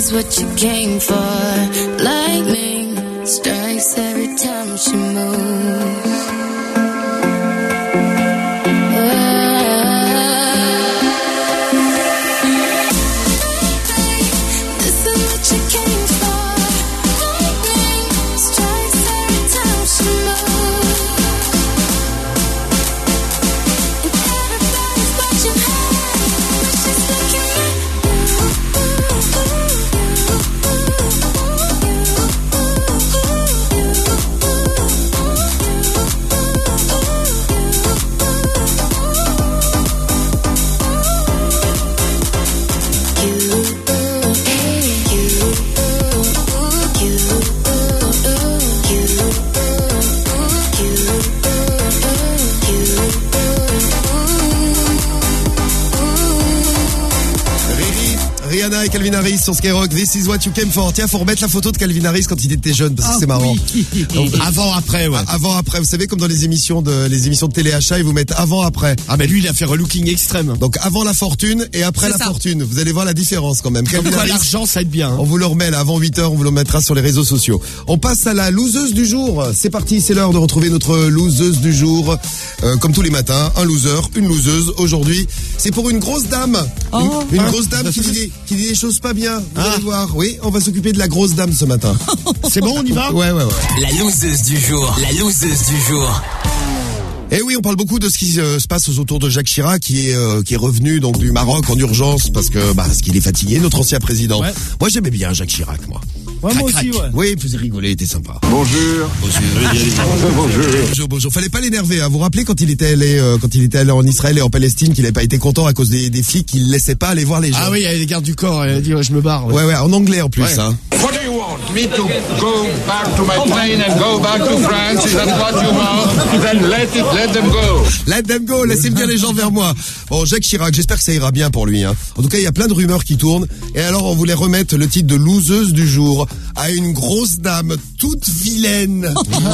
is what you came for. Lightning strikes every time she moves. Et Calvin Harris sur Skyrock, This is what you came for. Tiens, faut remettre la photo de Calvin Harris quand il était jeune parce que ah, c'est marrant. Oui. Donc, avant après, ouais. Avant après, vous savez comme dans les émissions de les émissions de téléachat, ils vous mettent avant après. Ah mais lui il a fait relooking extrême. Donc avant la fortune et après c'est la ça. fortune. Vous allez voir la différence quand même. Calvin Harris, l'argent ça aide bien. Hein. On vous le remet là avant huit heures, on vous le mettra sur les réseaux sociaux. On passe à la loseuse du jour. C'est parti, c'est l'heure de retrouver notre loseuse du jour. Euh, comme tous les matins, un loser, une loseuse. Aujourd'hui, c'est pour une grosse dame. Oh, une, une hein, grosse dame qui dit, des, qui dit des choses pas bien. Vous ah. allez voir. Oui, on va s'occuper de la grosse dame ce matin. C'est bon, on y va? Ouais, ouais, ouais. La loseuse du jour. La loseuse du jour. Eh oui, on parle beaucoup de ce qui euh, se passe autour de Jacques Chirac, qui est euh, qui est revenu donc du Maroc en urgence parce que bah parce qu'il est fatigué, notre ancien président. Ouais. Moi, j'aimais bien Jacques Chirac, moi. Ouais, moi aussi, ouais. Oui, il faisait rigoler, il était sympa. Bonjour. Bonjour. Bonjour. Bonjour, bonjour. Fallait pas l'énerver, hein. Vous vous rappelez quand il était allé, euh, quand il était allé en Israël et en Palestine, qu'il avait pas été content à cause des, des flics qui le laissaient pas aller voir les gens. Ah oui, il y avait les gardes du corps, il a dit, ouais, je me barre. Ouais, ouais, ouais en anglais en plus, ouais. hein. What do you want? Me to go back to my plane and go back to France? Is that what you want? Then let it, let them go. Let them go, laissez bien les gens vers moi. Bon, Jacques Chirac, j'espère que ça ira bien pour lui, hein. En tout cas, il y a plein de rumeurs qui tournent. Et alors, on voulait remettre le titre de loseuse du jour à une grosse dame toute vilaine.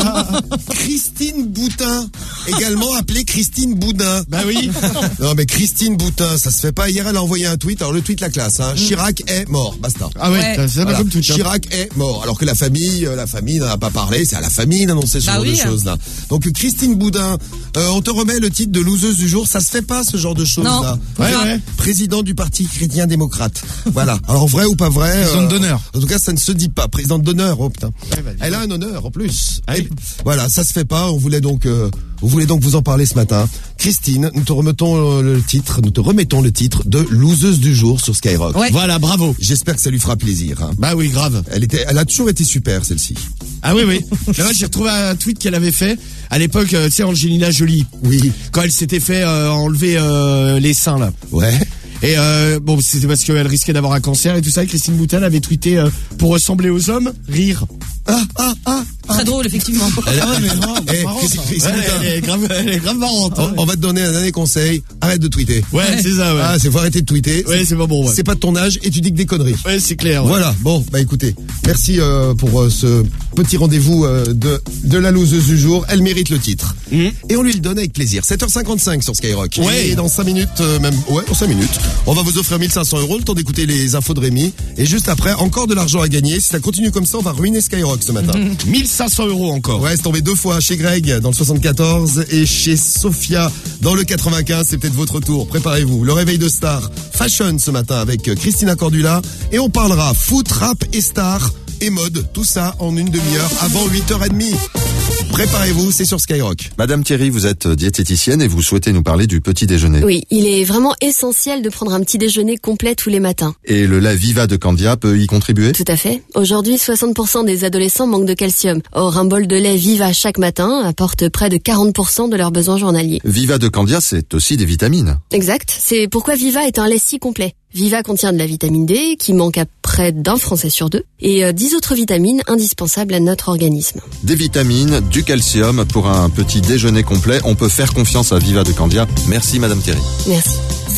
Christine Boutin, également appelée Christine Boudin. Bah oui. Non mais Christine Boutin, ça se fait pas. Hier elle a envoyé un tweet, alors le tweet la classe, hein. Chirac est mort, basta. Ah ouais, ouais. C'est voilà. pas comme tout. Chirac est mort, alors que la famille, la famille n'en a pas parlé, c'est à la famille d'annoncer ce bah genre oui, de choses là. Donc Christine Boudin, euh, on te remet le titre de loseuse du jour, ça se fait pas ce genre de choses non. là. Ouais, ouais. Président du Parti chrétien démocrate. Voilà. Alors vrai ou pas vrai? Présidente euh, d'honneur. En tout cas, ça ne se dit pas. Présidente d'honneur. Oh putain. Ouais, bah, elle a un honneur en plus. Ah, oui. Voilà, ça se fait pas. On voulait donc, euh, on voulait donc vous en parler ce matin. Christine, nous te remettons le titre, nous te remettons le titre de loseuse du jour sur Skyrock. Ouais. Voilà, bravo. J'espère que ça lui fera plaisir. Hein. Bah oui, grave. Elle était, elle a toujours été super celle-ci. Ah oui, oui. Là, j'ai retrouvé un tweet qu'elle avait fait à l'époque. Euh, tu sais, Angelina Jolie. Oui. Quand elle s'était fait euh, enlever euh, les seins là. Ouais. Et euh, bon, c'était parce qu'elle risquait d'avoir un cancer et tout ça. Et Christine Boutin avait tweeté euh, pour ressembler aux hommes, rire. Ah, ah, ah. Très drôle, effectivement. Elle, ah ouais, mais non, hey, marrant, Christine, ouais, elle, est grave, elle est grave marrante. Hein. On, on va te donner un dernier conseil. Arrête de tweeter. Ouais, ouais. c'est ça, ouais. Ah, c'est faut arrêter de tweeter. Ouais, c'est pas bon, ouais. C'est pas de ton âge et tu dis que des conneries. Ouais, c'est clair. Ouais. Voilà. Bon, bah écoutez, merci euh, pour euh, ce petit rendez-vous euh, de, de la loseuse du jour. Elle mérite le titre. Mmh. Et on lui le donne avec plaisir. sept heures cinquante-cinq sur Skyrock. Ouais. Et dans cinq minutes, euh, même, ouais, dans cinq minutes, on va vous offrir mille cinq cents euros, le temps d'écouter les infos de Rémi. Et juste après, encore de l'argent à gagner. Si ça continue comme ça, on va ruiner Skyrock ce matin. Mmh. mille cinq cents euros encore. Ouais, c'est tombé deux fois chez Greg dans le soixante-quatorze et chez Sophia dans le quatre-vingt-quinze. C'est peut-être votre tour. Préparez-vous. Le réveil de star fashion ce matin avec Christina Cordula. Et on parlera foot, rap et star et mode. Tout ça en une demi-heure avant huit heures trente. Préparez-vous, c'est sur Skyrock. Madame Thierry, vous êtes diététicienne et vous souhaitez nous parler du petit déjeuner. Oui, il est vraiment essentiel de prendre un petit déjeuner complet tous les matins. Et le lait Viva de Candia peut y contribuer? Tout à fait. Aujourd'hui, soixante pour cent des adolescents manquent de calcium. Or, un bol de lait Viva chaque matin apporte près de quarante pour cent de leurs besoins journaliers. Viva de Candia, c'est aussi des vitamines. Exact. C'est pourquoi Viva est un lait si complet. Viva contient de la vitamine D, qui manque à près d'un Français sur deux, et euh, dix autres vitamines indispensables à notre organisme. Des vitamines, du calcium, pour un petit déjeuner complet, on peut faire confiance à Viva de Candia. Merci Madame Thierry. Merci.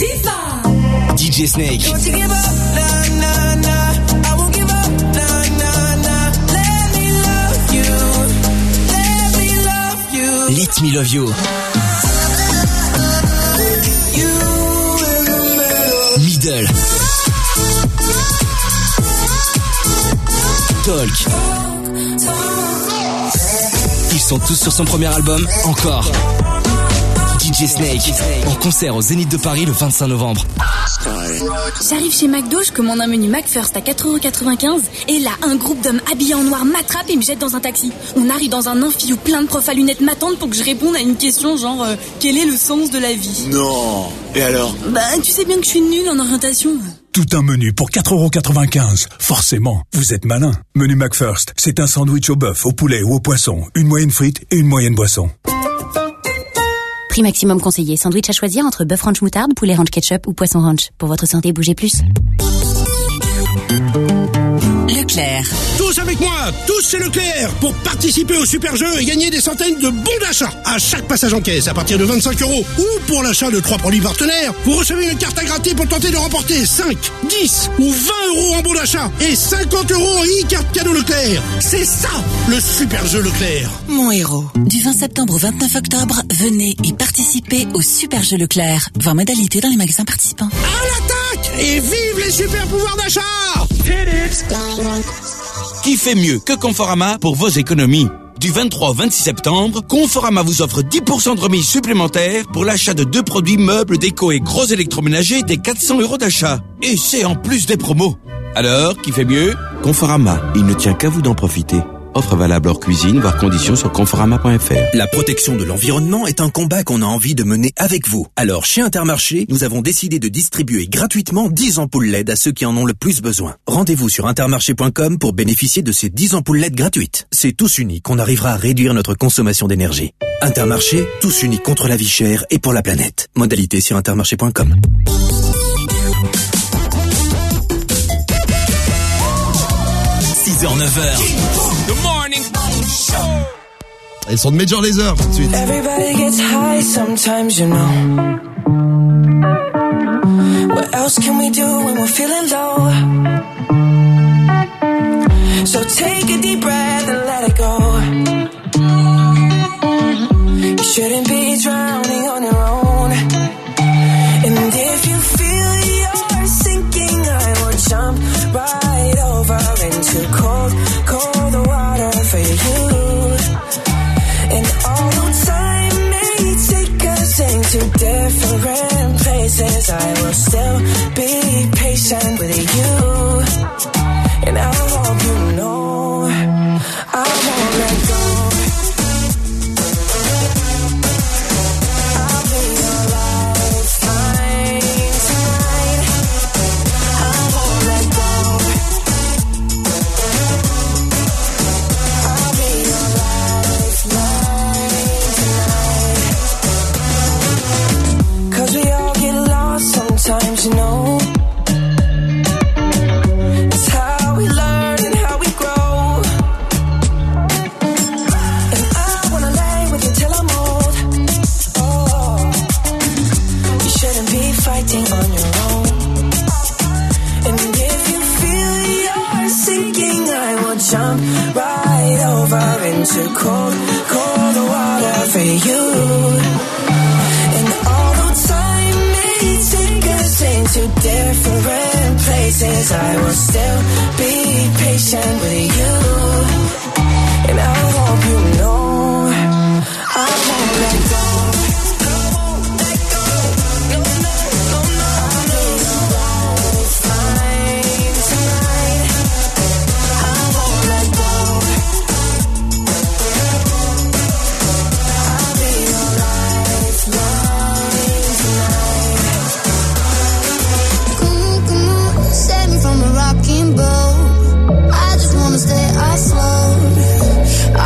Viva D J Snake. Let me love you. Middle. Talk. Ils sont tous sur son premier album, Encore. D J Snake, en concert au Zénith de Paris le vingt-cinq novembre. J'arrive chez McDo, je commande un menu McFirst à quatre euros quatre-vingt-quinze et là, un groupe d'hommes habillés en noir m'attrape et me jette dans un taxi. On arrive dans un amphi où plein de profs à lunettes m'attendent pour que je réponde à une question genre euh, quel est le sens de la vie? Non. Et alors? Bah, tu sais bien que je suis nulle en orientation. Tout un menu pour quatre euros quatre-vingt-quinze. Forcément, vous êtes malin. Menu McFirst, c'est un sandwich au bœuf, au poulet ou au poisson, une moyenne frite et une moyenne boisson. Prix maximum conseillé. Sandwich à choisir entre bœuf ranch moutarde, poulet ranch ketchup ou poisson ranch. Pour votre santé, bougez plus. Leclerc. Tous avec moi, tous chez Leclerc, pour participer au super jeu et gagner des centaines de bons d'achat à chaque passage en caisse à partir de vingt-cinq euros. Ou pour l'achat de trois produits partenaires, vous recevez une carte à gratter pour tenter de remporter cinq, dix ou vingt euros en bons d'achat et cinquante euros en e-carte cadeau Leclerc. C'est ça, le super jeu Leclerc. Mon héros. Du vingt septembre au vingt-neuf octobre, venez et participez au super jeu Leclerc. Voir modalité dans les magasins participants. À l'attaque et vive les super pouvoirs d'achat. Qui fait mieux que Conforama pour vos économies? Du vingt-trois au vingt-six septembre, Conforama vous offre dix pour cent de remise supplémentaire pour l'achat de deux produits meubles, déco et gros électroménagers des quatre cents euros d'achat. Et c'est en plus des promos. Alors, qui fait mieux? Conforama, il ne tient qu'à vous d'en profiter. Offre valable hors cuisine, voire conditions sur conforama point f r. La protection de l'environnement est un combat qu'on a envie de mener avec vous. Alors, chez Intermarché, nous avons décidé de distribuer gratuitement dix ampoules L E D à ceux qui en ont le plus besoin. Rendez-vous sur intermarché point com pour bénéficier de ces dix ampoules L E D gratuites. C'est tous unis qu'on arrivera à réduire notre consommation d'énergie. Intermarché, tous unis contre la vie chère et pour la planète. Modalité sur intermarché point com. six heures neuf heures. Good morning. Elles sont de Major Lazer tout de suite. Everybody gets high sometimes, you know. What else can we do when we're feeling low? So take a deep breath and let it go. You shouldn't be drowning on your own. And if you feel you're sinking, I will jump right over into cold, cold water for you. And although time may take us into different places, I will still be patient with you. And I hope you know I won't let go. I'll be your lifeline tonight. I won't let go. I'll be your lifeline tonight. 'Cause we all get lost sometimes, you know. It's how we learn and how we grow. And I wanna lay with you till I'm old. Oh, you shouldn't be fighting on your own. And if you feel you're sinking, I will jump right over into cold, cold water for you. And although time may take us into different places, I will still be patient with you. And I hope you know I won't let go. Save me from a rocking boat. I just wanna stay afloat. I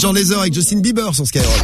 Major Lazer avec Justin Bieber sur Skyrock.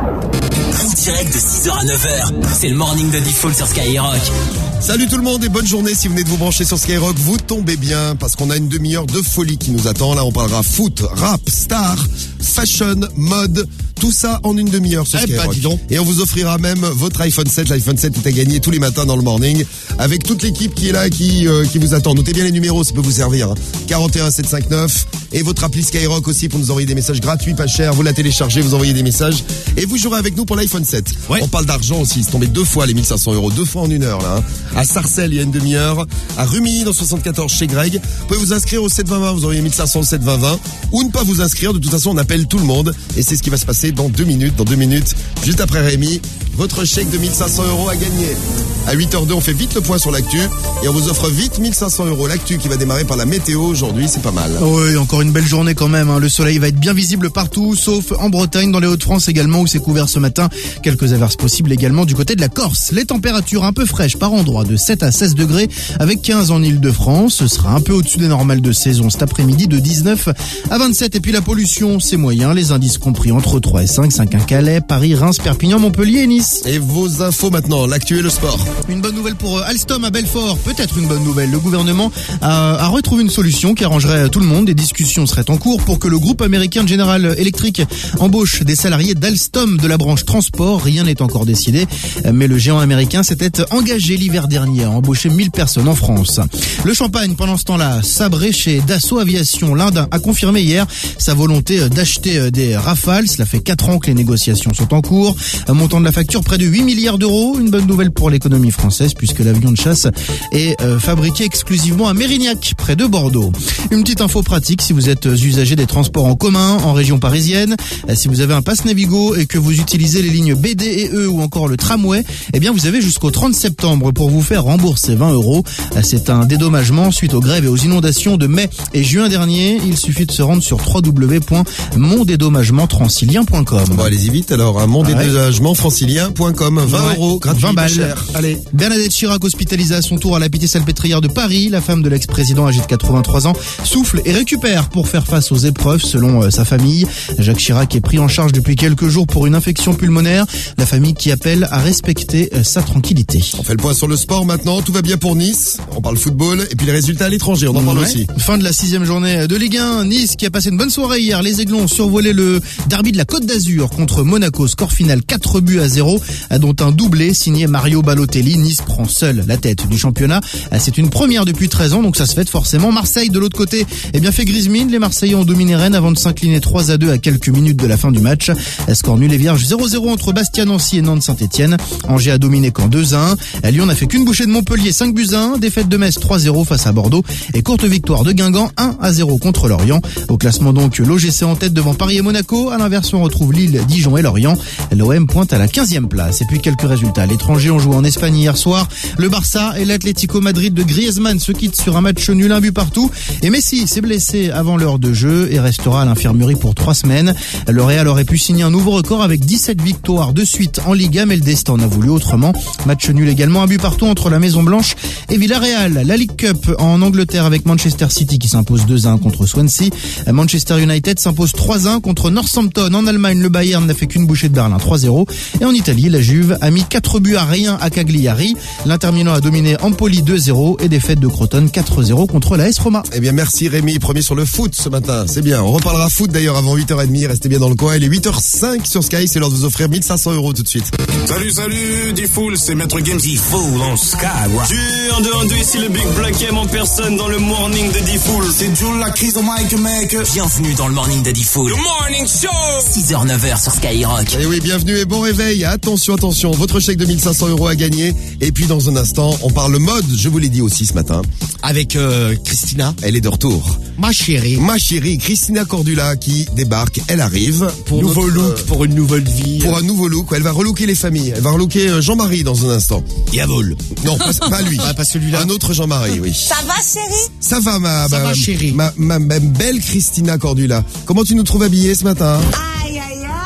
En direct de six heures à neuf heures, c'est le morning de Diffoul sur Skyrock. Salut tout le monde et bonne journée. Si vous venez de vous brancher sur Skyrock, vous tombez bien parce qu'on a une demi-heure de folie qui nous attend. Là, on parlera foot, rap, star, fashion, mode, tout ça en une demi-heure sur eh Skyrock. bah, dis donc. Et on vous offrira même votre iPhone sept. L'iPhone sept est à gagner tous les matins dans le morning avec toute l'équipe qui est là, qui euh, qui vous attend. Notez bien les numéros, ça peut vous servir. Hein. quarante et un sept cent cinquante-neuf et votre appli Skyrock aussi pour nous envoyer des messages gratuits, pas chers. Vous la téléchargez, vous envoyez des messages et vous jouerez avec nous pour l'iPhone sept. Ouais. On parle d'argent aussi. C'est tombé deux fois les mille cinq cents euros, deux fois en une heure là. Hein. À Sarcelles il y a une demi-heure, à Rumilly dans soixante-quatorze chez Greg. Vous pouvez vous inscrire au sept vingt vingt, vous auriez mille cinq cents au sept vingt vingt ou ne pas vous inscrire. De toute façon, on appelle tout le monde et c'est ce qui va se passer dans deux minutes. Dans deux minutes, juste après Rémi, votre chèque de mille cinq cents euros à gagner. À huit heures deux, on fait vite le point sur l'actu et on vous offre vite mille cinq cents euros. L'actu qui va démarrer par la météo aujourd'hui, c'est pas mal. Oui, encore une belle journée quand même. Hein. Le soleil va être bien visible partout, sauf en Bretagne, dans les Hauts-de-France également, où c'est couvert ce matin. Quelques averses possibles également du côté de la Corse. Les températures un peu fraîches par endroit, de sept à seize degrés, avec quinze en Ile-de-France. Ce sera un peu au-dessus des normales de saison cet après-midi, de dix-neuf à vingt-sept. Et puis la pollution, c'est moyen. Les indices compris entre trois et cinq, cinq à Calais, Paris, Reims, Perpignan, Montpellier et Nice. Et vos infos maintenant, l'actu et le sport. Une bonne nouvelle pour Alstom à Belfort, peut-être une bonne nouvelle. Le gouvernement a, a retrouvé une solution qui arrangerait tout le monde. Des discussions seraient en cours pour que le groupe américain General Electric embauche des salariés d'Alstom de la branche transport. Rien n'est encore décidé, mais le géant américain s'était engagé l'hiver dernier à embaucher mille personnes en France. Le Champagne, pendant ce temps-là, sabré chez Dassault Aviation. L'Inde a confirmé hier sa volonté d'acheter des Rafales. Cela fait quatre ans que les négociations sont en cours. Un montant de la facture près de huit milliards d'euros. Une bonne nouvelle pour l'économie française puisque l'avion de chasse est euh, fabriqué exclusivement à Mérignac, près de Bordeaux. Une petite info pratique si vous êtes usager des transports en commun en région parisienne. Si vous avez un pass Navigo et que vous utilisez les lignes B D et E ou encore le tramway, eh bien vous avez jusqu'au trente septembre pour vous faire rembourser vingt euros. C'est un dédommagement suite aux grèves et aux inondations de mai et juin dernier. Il suffit de se rendre sur w w w point mon dédommagement francilien point com. Bon, allez-y vite alors, hein, mon dédommagement francilien point com. vingt euros, gratuit, vingt balles. Cher. Allez. Bernadette Chirac hospitalisée à son tour à la Pitié-Salpêtrière de Paris. La femme de l'ex-président âgé de quatre-vingt-trois ans souffle et récupère pour faire face aux épreuves selon euh, sa famille. Jacques Chirac est pris en charge depuis quelques jours pour une infection pulmonaire. La famille qui appelle à respecter euh, sa tranquillité. On fait le point sur le sport maintenant. Tout va bien pour Nice. On parle football et puis les résultats à l'étranger. On en parle ouais. aussi. Fin de la sixième journée de Ligue un. Nice qui a passé une bonne soirée hier. Les Aiglons ont survolé le derby de la Côte d'Azur contre Monaco. Score final quatre buts à zéro, dont un doublé signé Mario Balotelli. Nice prend seul la tête du championnat. C'est une première depuis treize ans, donc ça se fait forcément. Marseille de l'autre côté, eh bien fait grise mine. Les Marseillais ont dominé Rennes avant de s'incliner trois à deux à quelques minutes de la fin du match. Score nul et vierge zéro zéro entre Bastia-Nancy et Nantes-Saint-Etienne. Angers a dominé qu'en deux à un. Lyon n'a fait qu'une bouchée de Montpellier, cinq buts à un. Défaite de Metz trois zéro face à Bordeaux. Et courte victoire de Guingamp un à zéro contre Lorient. Au classement donc, l'O G C en tête devant Paris et Monaco. À l'inverse, on retrouve Lille, Dijon et Lorient. L'O M pointe à la quinzième place. Et puis quelques résultats. À l'étranger, on joue en Espagne hier soir. Le Barça et l'Atlético Madrid de Griezmann se quittent sur un match nul, un but partout. Et Messi s'est blessé avant l'heure de jeu et restera à l'infirmerie pour trois semaines. Le Real aurait pu signer un nouveau record avec dix-sept victoires de suite en Liga, mais le destin en a voulu autrement. Match nul également, un but partout entre la Maison Blanche et Villarreal. La League Cup en Angleterre avec Manchester City qui s'impose deux à un contre Swansea. Manchester United s'impose trois à un contre Northampton. En Allemagne, le Bayern n'a fait qu'une bouchée de Berlin, trois zéro. Et en Italie, la Juve a mis quatre buts à rien à Cagliari. L'Inter Milan a dominé Empoli deux zéro et défaite de Crotone quatre zéro contre la A S Roma. Eh bien merci Rémi, premier sur le foot ce matin, c'est bien. On reparlera foot d'ailleurs avant huit heures trente, restez bien dans le coin. Il est huit heures cinq sur Sky, c'est l'heure de vous offrir mille cinq cents euros tout de suite. Salut, salut, Diffoul, c'est Maître Games. Diffoul en Skyrock. Dur de un deux, ici le Big Black M en personne dans le morning de Diffoul. C'est Jules la crise au mic, mec. Bienvenue dans le morning de Diffoul. Le morning show. six heures neuf heures sur Skyrock. Et oui, bienvenue et bon réveil. Attention, attention, votre chèque de mille cinq cents euros à gagner. Et puis dans un instant, on parle mode, je vous l'ai dit aussi ce matin. Avec euh, Christina. Elle est de retour. Ma chérie. Ma chérie, Christina Cordula qui débarque, elle arrive. Pour nouveau notre, look, euh, pour une nouvelle vie. Pour un nouveau look, elle va relooker les familles. Elle va relooker Jean-Marie dans un instant. Diavol. Non, pas, pas lui. Pas, pas celui-là. Un autre Jean-Marie, oui. Ça va, chérie? Ça va, ma, Ça ma, va, chérie. Ma, ma, ma belle Christina Cordula. Comment tu nous trouves habillés ce matin? Aïe, aïe, aïe.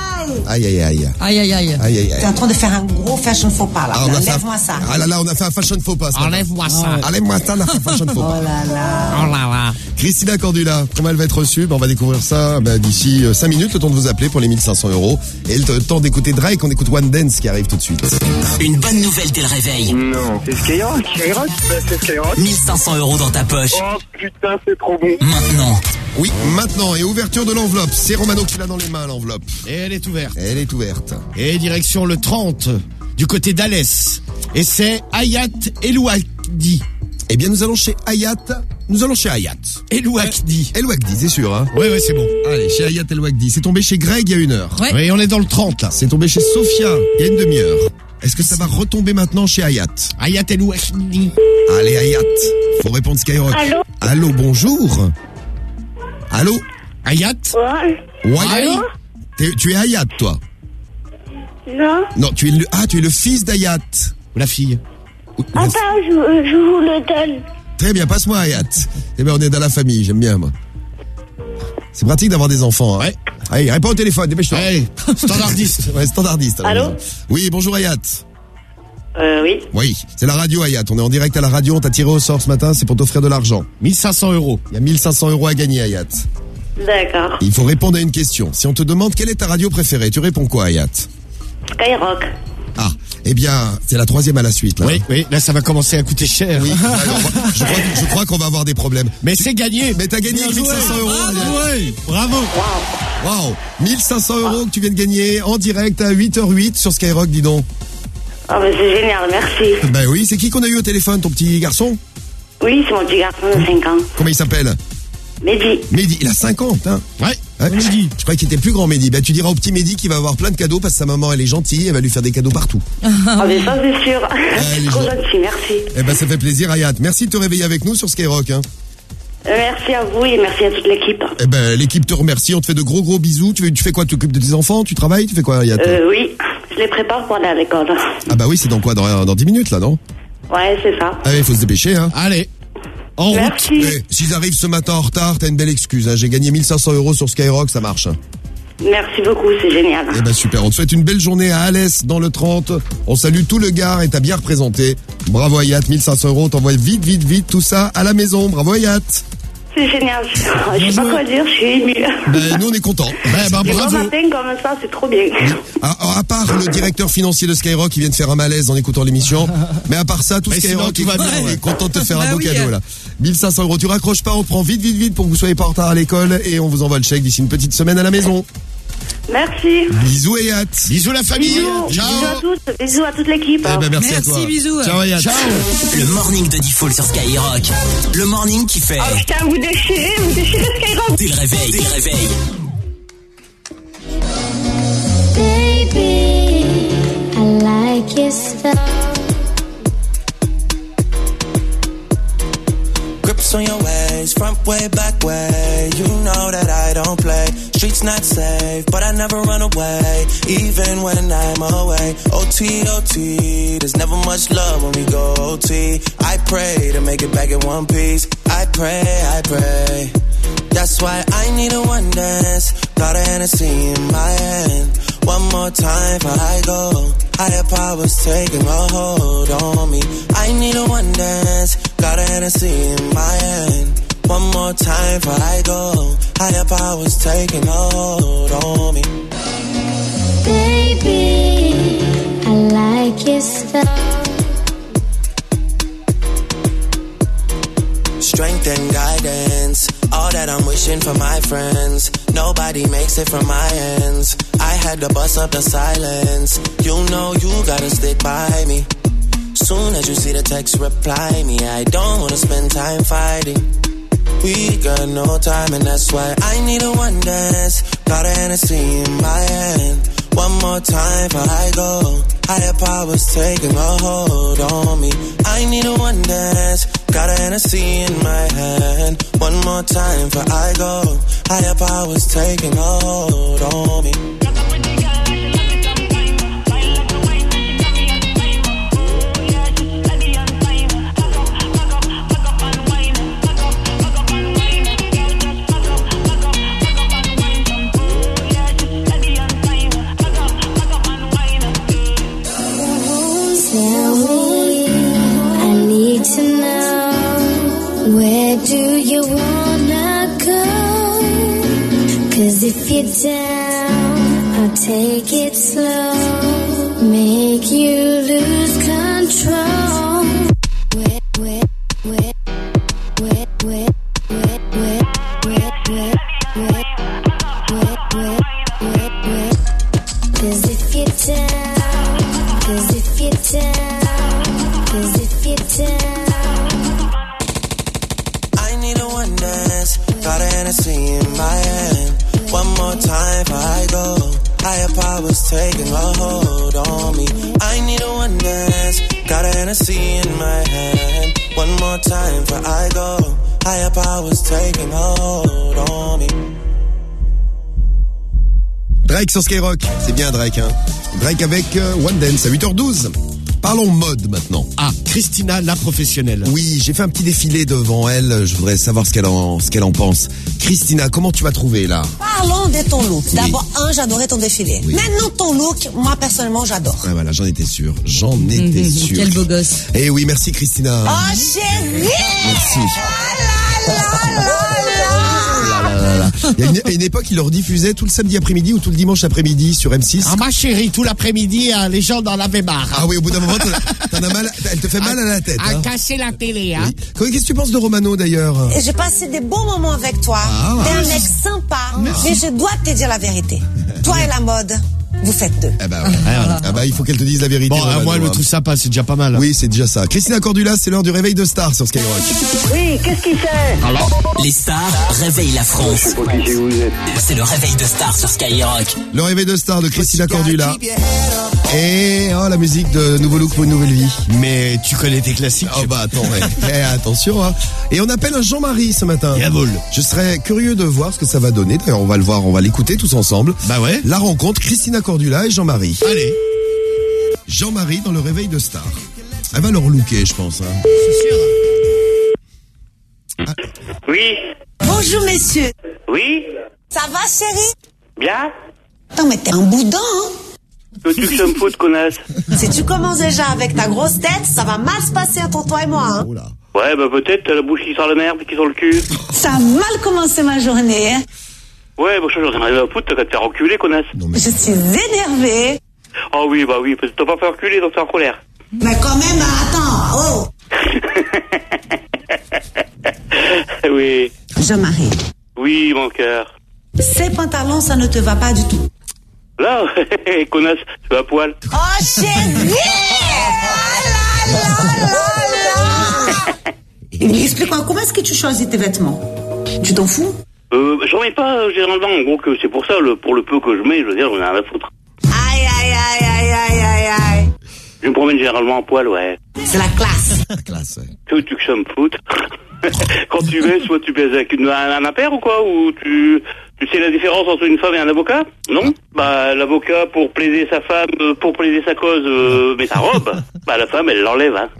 Aïe, aïe, aïe. Aïe, aïe, aïe. Aïe, aïe, aïe. T'es en train de faire un gros fashion faux pas là. Ah, on a fait un- Enlève-moi ça. Ah là là, on a fait un fashion faux pas. ce matin. Enlève-moi ça. Enlève-moi ça, on a fait un fashion faux pas. Oh là là. Oh là là. Christina Cordula, comment elle va être reçue? Ben, on va découvrir ça bah, d'ici cinq minutes, le temps de vous appeler pour les mille cinq cents euros. Et le temps d'écouter Drake, on écoute One Dance qui arrive tout de suite. Une bonne nouvelle dès le réveil. Non, c'est Skyrock. Skyrock, bah, c'est Skyrock. mille cinq cents euros dans ta poche. Oh putain, c'est trop bon. Maintenant. Oui, maintenant, et ouverture de l'enveloppe. C'est Romano qui l'a dans les mains, l'enveloppe. Et elle est ouverte. Elle est ouverte. Et direction le trente, du côté d'Alès. Et c'est Hayat Elouakdi. Eh bien, nous allons chez Hayat. Nous allons chez Hayat. Elouakdi. Elouakdi, c'est sûr, hein? Ouais, ouais, c'est bon. Allez, chez Hayat Elouakdi. C'est tombé chez Greg il y a une heure. Ouais. Oui, on est dans le trente, là. C'est tombé chez Sophia il y a une demi-heure. Est-ce que ça va retomber maintenant chez Hayat? Hayat Elouakdi. Allez, Hayat. Faut répondre Skyrock. Allô? Allô, bonjour. Allô? Hayat? Ouais. Ouais. Allô? T'es- Tu es Hayat, toi? Non. Non, tu es le, ah, tu es le fils d'Hayat. Ou la fille? Attends, je, je vous le donne. Très bien, passe-moi Hayat. Eh bien, on est dans la famille, j'aime bien, moi. C'est pratique d'avoir des enfants, hein. Ouais. Allez, réponds au téléphone, dépêche-toi. Ouais, standardiste. Ouais, standardiste. alors. Allô? Oui, bonjour Hayat. Euh, oui. Oui, c'est la radio Hayat. On est en direct à la radio, on t'a tiré au sort ce matin, c'est pour t'offrir de l'argent. mille cinq cents euros. Il y a mille cinq cents euros à gagner Hayat. D'accord. Il faut répondre à une question. Si on te demande quelle est ta radio préférée, tu réponds quoi Hayat? Skyrock. Ah, eh bien, c'est la troisième à la suite, là. Oui, oui, là ça va commencer à coûter cher. Oui, alors, je crois, je crois qu'on va avoir des problèmes. Mais c'est gagné. Mais t'as gagné mille cinq cents euros. Oui, bravo. Waouh, mille cinq cents euros que tu viens de gagner en direct à huit heures huit sur Skyrock, dis donc. Ah, bah, c'est génial, merci. Ben oui, c'est qui qu'on a eu au téléphone, ton petit garçon? Oui, c'est mon petit garçon de cinq ans. Comment il s'appelle? Mehdi. Mehdi, il a cinquante, hein? Ouais. Ouais, Mehdi. Je croyais qu'il était plus grand, Mehdi. Ben, tu diras au petit Mehdi qu'il va avoir plein de cadeaux parce que sa maman, elle est gentille, elle va lui faire des cadeaux partout. Ah, mais ça, c'est sûr. les Trop gens- gentil, merci. Eh ben, ça fait plaisir, Hayat. Merci de te réveiller avec nous sur Skyrock, hein. Euh, Merci à vous et merci à toute l'équipe. Eh ben, l'équipe te remercie, on te fait de gros gros bisous. Tu fais, tu fais quoi? Tu t'occupes de tes enfants? Tu travailles? Tu fais quoi, Hayat? Euh, oui, je les prépare pour aller à l'école. Ah bah oui, c'est dans quoi? Dans, dans dix minutes, là, non? Ouais, c'est ça. Ah oui, faut se dépêcher, hein. Allez. En Merci. route. Eh, s'ils arrivent ce matin en retard, t'as une belle excuse, hein. J'ai gagné mille cinq cents euros sur Skyrock, ça marche. Merci beaucoup, c'est génial. Eh ben super, on te souhaite une belle journée à Alès dans le trente. On salue tout le Gard et t'as bien représenté. Bravo Hayat, mille cinq cents euros, t'envoies vite, vite, vite tout ça à la maison. Bravo Hayat. C'est génial. Je sais pas quoi dire, je suis émue. Ben, nous on est contents. Ben, ben, Les bravo. bons matins comme ça, c'est trop bien. À, à part le directeur financier de Skyrock qui vient de faire un malaise en écoutant l'émission, mais à part ça, tout Mais Skyrock sinon, tout va est, bien, ouais. est content de te faire un Bah beau oui. cadeau là. mille cinq cents euros, tu raccroches pas, on prend vite, vite, vite pour que vous soyez pas en retard à l'école et on vous envoie le chèque d'ici une petite semaine à la maison. Merci. Bisous Hayat. Bisous la famille. Bisous. Ciao. Bisous à tous. Bisous à toute l'équipe. Eh ben, merci, à Merci, toi. bisous. Ciao Hayat. Ciao. Le morning de Diffoul sur Skyrock. Le morning qui fait. Oh putain, vous déchirez, vous déchirez Skyrock. Dès le réveil, dès le réveil. Baby, I like your stuff. Grips on your ways, front way, back way. You know that I don't play. Streets not safe, but I never run away, even when I'm away. O T, O T, there's never much love when we go O T. I pray to make it back in one piece. I pray, I pray. That's why I need a one dance. Got a Hennessy in my hand. One more time before I go. Higher powers taking a hold on me. I need a one dance. Got a Hennessy in my hand. One more time before I go. Higher powers taking a hold on me. Baby, I like your stuff. Strength and guidance, all that I'm wishing for my friends. Nobody makes it from my ends. I had to bust up the silence. You know you gotta stick by me. Soon as you see the text, reply me. I don't wanna spend time fighting. We got no time and that's why I need a one dance. Got a Hennessy in my hand. One more time before I go. Higher powers taking a hold on me. I need a one dance. Got a Hennessy in my hand. One more time before I go. Higher powers taking a hold on me. you down, I'll take it slow, make you lose control. Wet, wet, wet, wet, wet, wet, wet, wet, wet, wet, wet, wet, wet, wet. 'Cause if you're down, 'cause if you're down, 'cause if you're down. I need a one dance, got a Hennessy in my hand. One more time before I go. Higher powers taking a hold on me. I need a one dance, got a Hennessy in my hand. One more time before I go. Higher powers taking a hold on me. Drake sur Skyrock, c'est bien Drake, hein. Drake avec euh, One Dance à huit heures douze. Parlons mode maintenant. Ah, Christina, la professionnelle. Oui, j'ai fait un petit défilé devant elle. Je voudrais savoir ce qu'elle en, ce qu'elle en pense. Christina, comment tu vas trouver là? Parlons de ton look. Oui. D'abord, un, j'adorais ton défilé. Oui. Maintenant, ton look, moi personnellement, j'adore. Ouais, voilà, j'en étais sûr. J'en étais Mmh, sûr. quel beau gosse. Eh oui, merci Christina. Oh chérie! Merci. La, la, la, la. Il y a une, à une époque, il leur diffusait tout le samedi après-midi ou tout le dimanche après-midi sur M six. Ah ma chérie, tout l'après-midi, euh, les gens en avaient marre. Ah oui, au bout d'un moment, t'en, t'en as mal, elle te fait mal à la tête. À Hein. casser la télé, hein. Oui. Qu'est-ce que tu penses de Romano d'ailleurs? Et j'ai passé des bons moments avec toi. Ah, T'es un merci. mec sympa, mais je dois te dire la vérité. Toi et la mode, vous faites deux. Eh ben, ouais. Ah bah, il faut qu'elle te dise la vérité. Bon, euh, Romano, moi, elle me hein. trouve sympa, c'est déjà pas mal. Oui, c'est déjà ça. Christina Cordula, c'est l'heure du réveil de star sur Skyrock. Oui, qu'est-ce qu'il fait? Les stars réveillent la France. C'est le réveil de stars sur Skyrock. Le réveil de star de Christina Cordula. Et oh, la musique de Nouveau Look pour une nouvelle vie. Mais tu connais tes classiques. Oh bah attends, ouais. Eh, attention, hein. Et on appelle un Jean-Marie ce matin. Jawohl. Je serais curieux de voir ce que ça va donner. D'ailleurs, on va le voir, on va l'écouter tous ensemble. Bah ouais. La rencontre Christina Cordula et Jean-Marie. Allez. Jean-Marie dans le réveil de star. Elle va leur looker, je pense. Hein. C'est sûr. Ah, Oui, Bonjour messieurs. oui, Ça va chérie? bien. Attends, mais t'es un boudin, hein? Que tu que ça me foute, connasse. Si tu commences déjà avec ta grosse tête, ça va mal se passer entre toi et moi, hein? oh là. Ouais, bah peut-être, t'as la bouche qui sort la merde, qui sort le cul. Ça a mal commencé ma journée, hein? Ouais, bah je j'en arrive à foutre, t'as qu'à te faire reculer, connasse. Je suis énervée. Oh oui, bah oui, parce que t'as pas fait reculer, donc t'es en colère. Mais quand même, attends, oh! Oui, Jean-Marie, oui, mon cœur. ces pantalons, ça ne te va pas du tout. Là, connasse, tu vas à poil. Oh chérie! Ah là là là là! Explique-moi, comment est-ce que tu choisis tes vêtements? Tu t'en fous? Euh, j'en mets pas, euh, généralement, en gros, que c'est pour ça, le, pour le peu que je mets, je veux dire, j'en ai rien à foutre. Aïe aïe aïe aïe aïe aïe aïe! Je me promène généralement en poil, ouais. C'est la classe. La classe, ouais. Que tu que ça me foute. Quand tu baises, soit tu baises avec une, un, un impair ou quoi? Ou tu, tu sais la différence entre une femme et un avocat? Non? Bah, l'avocat, pour plaider sa femme, euh, pour plaider sa cause, euh, met sa robe. Bah, la femme, elle l'enlève, hein.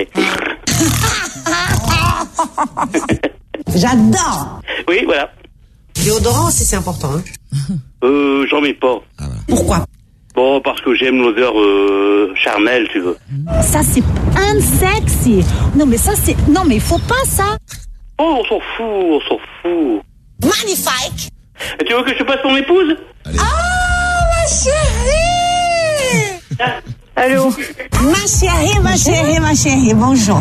J'adore. Oui, voilà. Déodorant aussi, c'est important, hein? Euh, j'en mets pas. Pourquoi? Bon, parce que j'aime l'odeur, euh, charnelle, tu veux. Ça, c'est unsexy. Non, mais ça, c'est... Non, mais il faut pas ça. Oh, on s'en fout, on s'en fout. Magnifique. Et tu veux que je te passe ton épouse? Ah, ma chérie! Allô? Ma chérie, ma chérie, ma chérie, bonjour.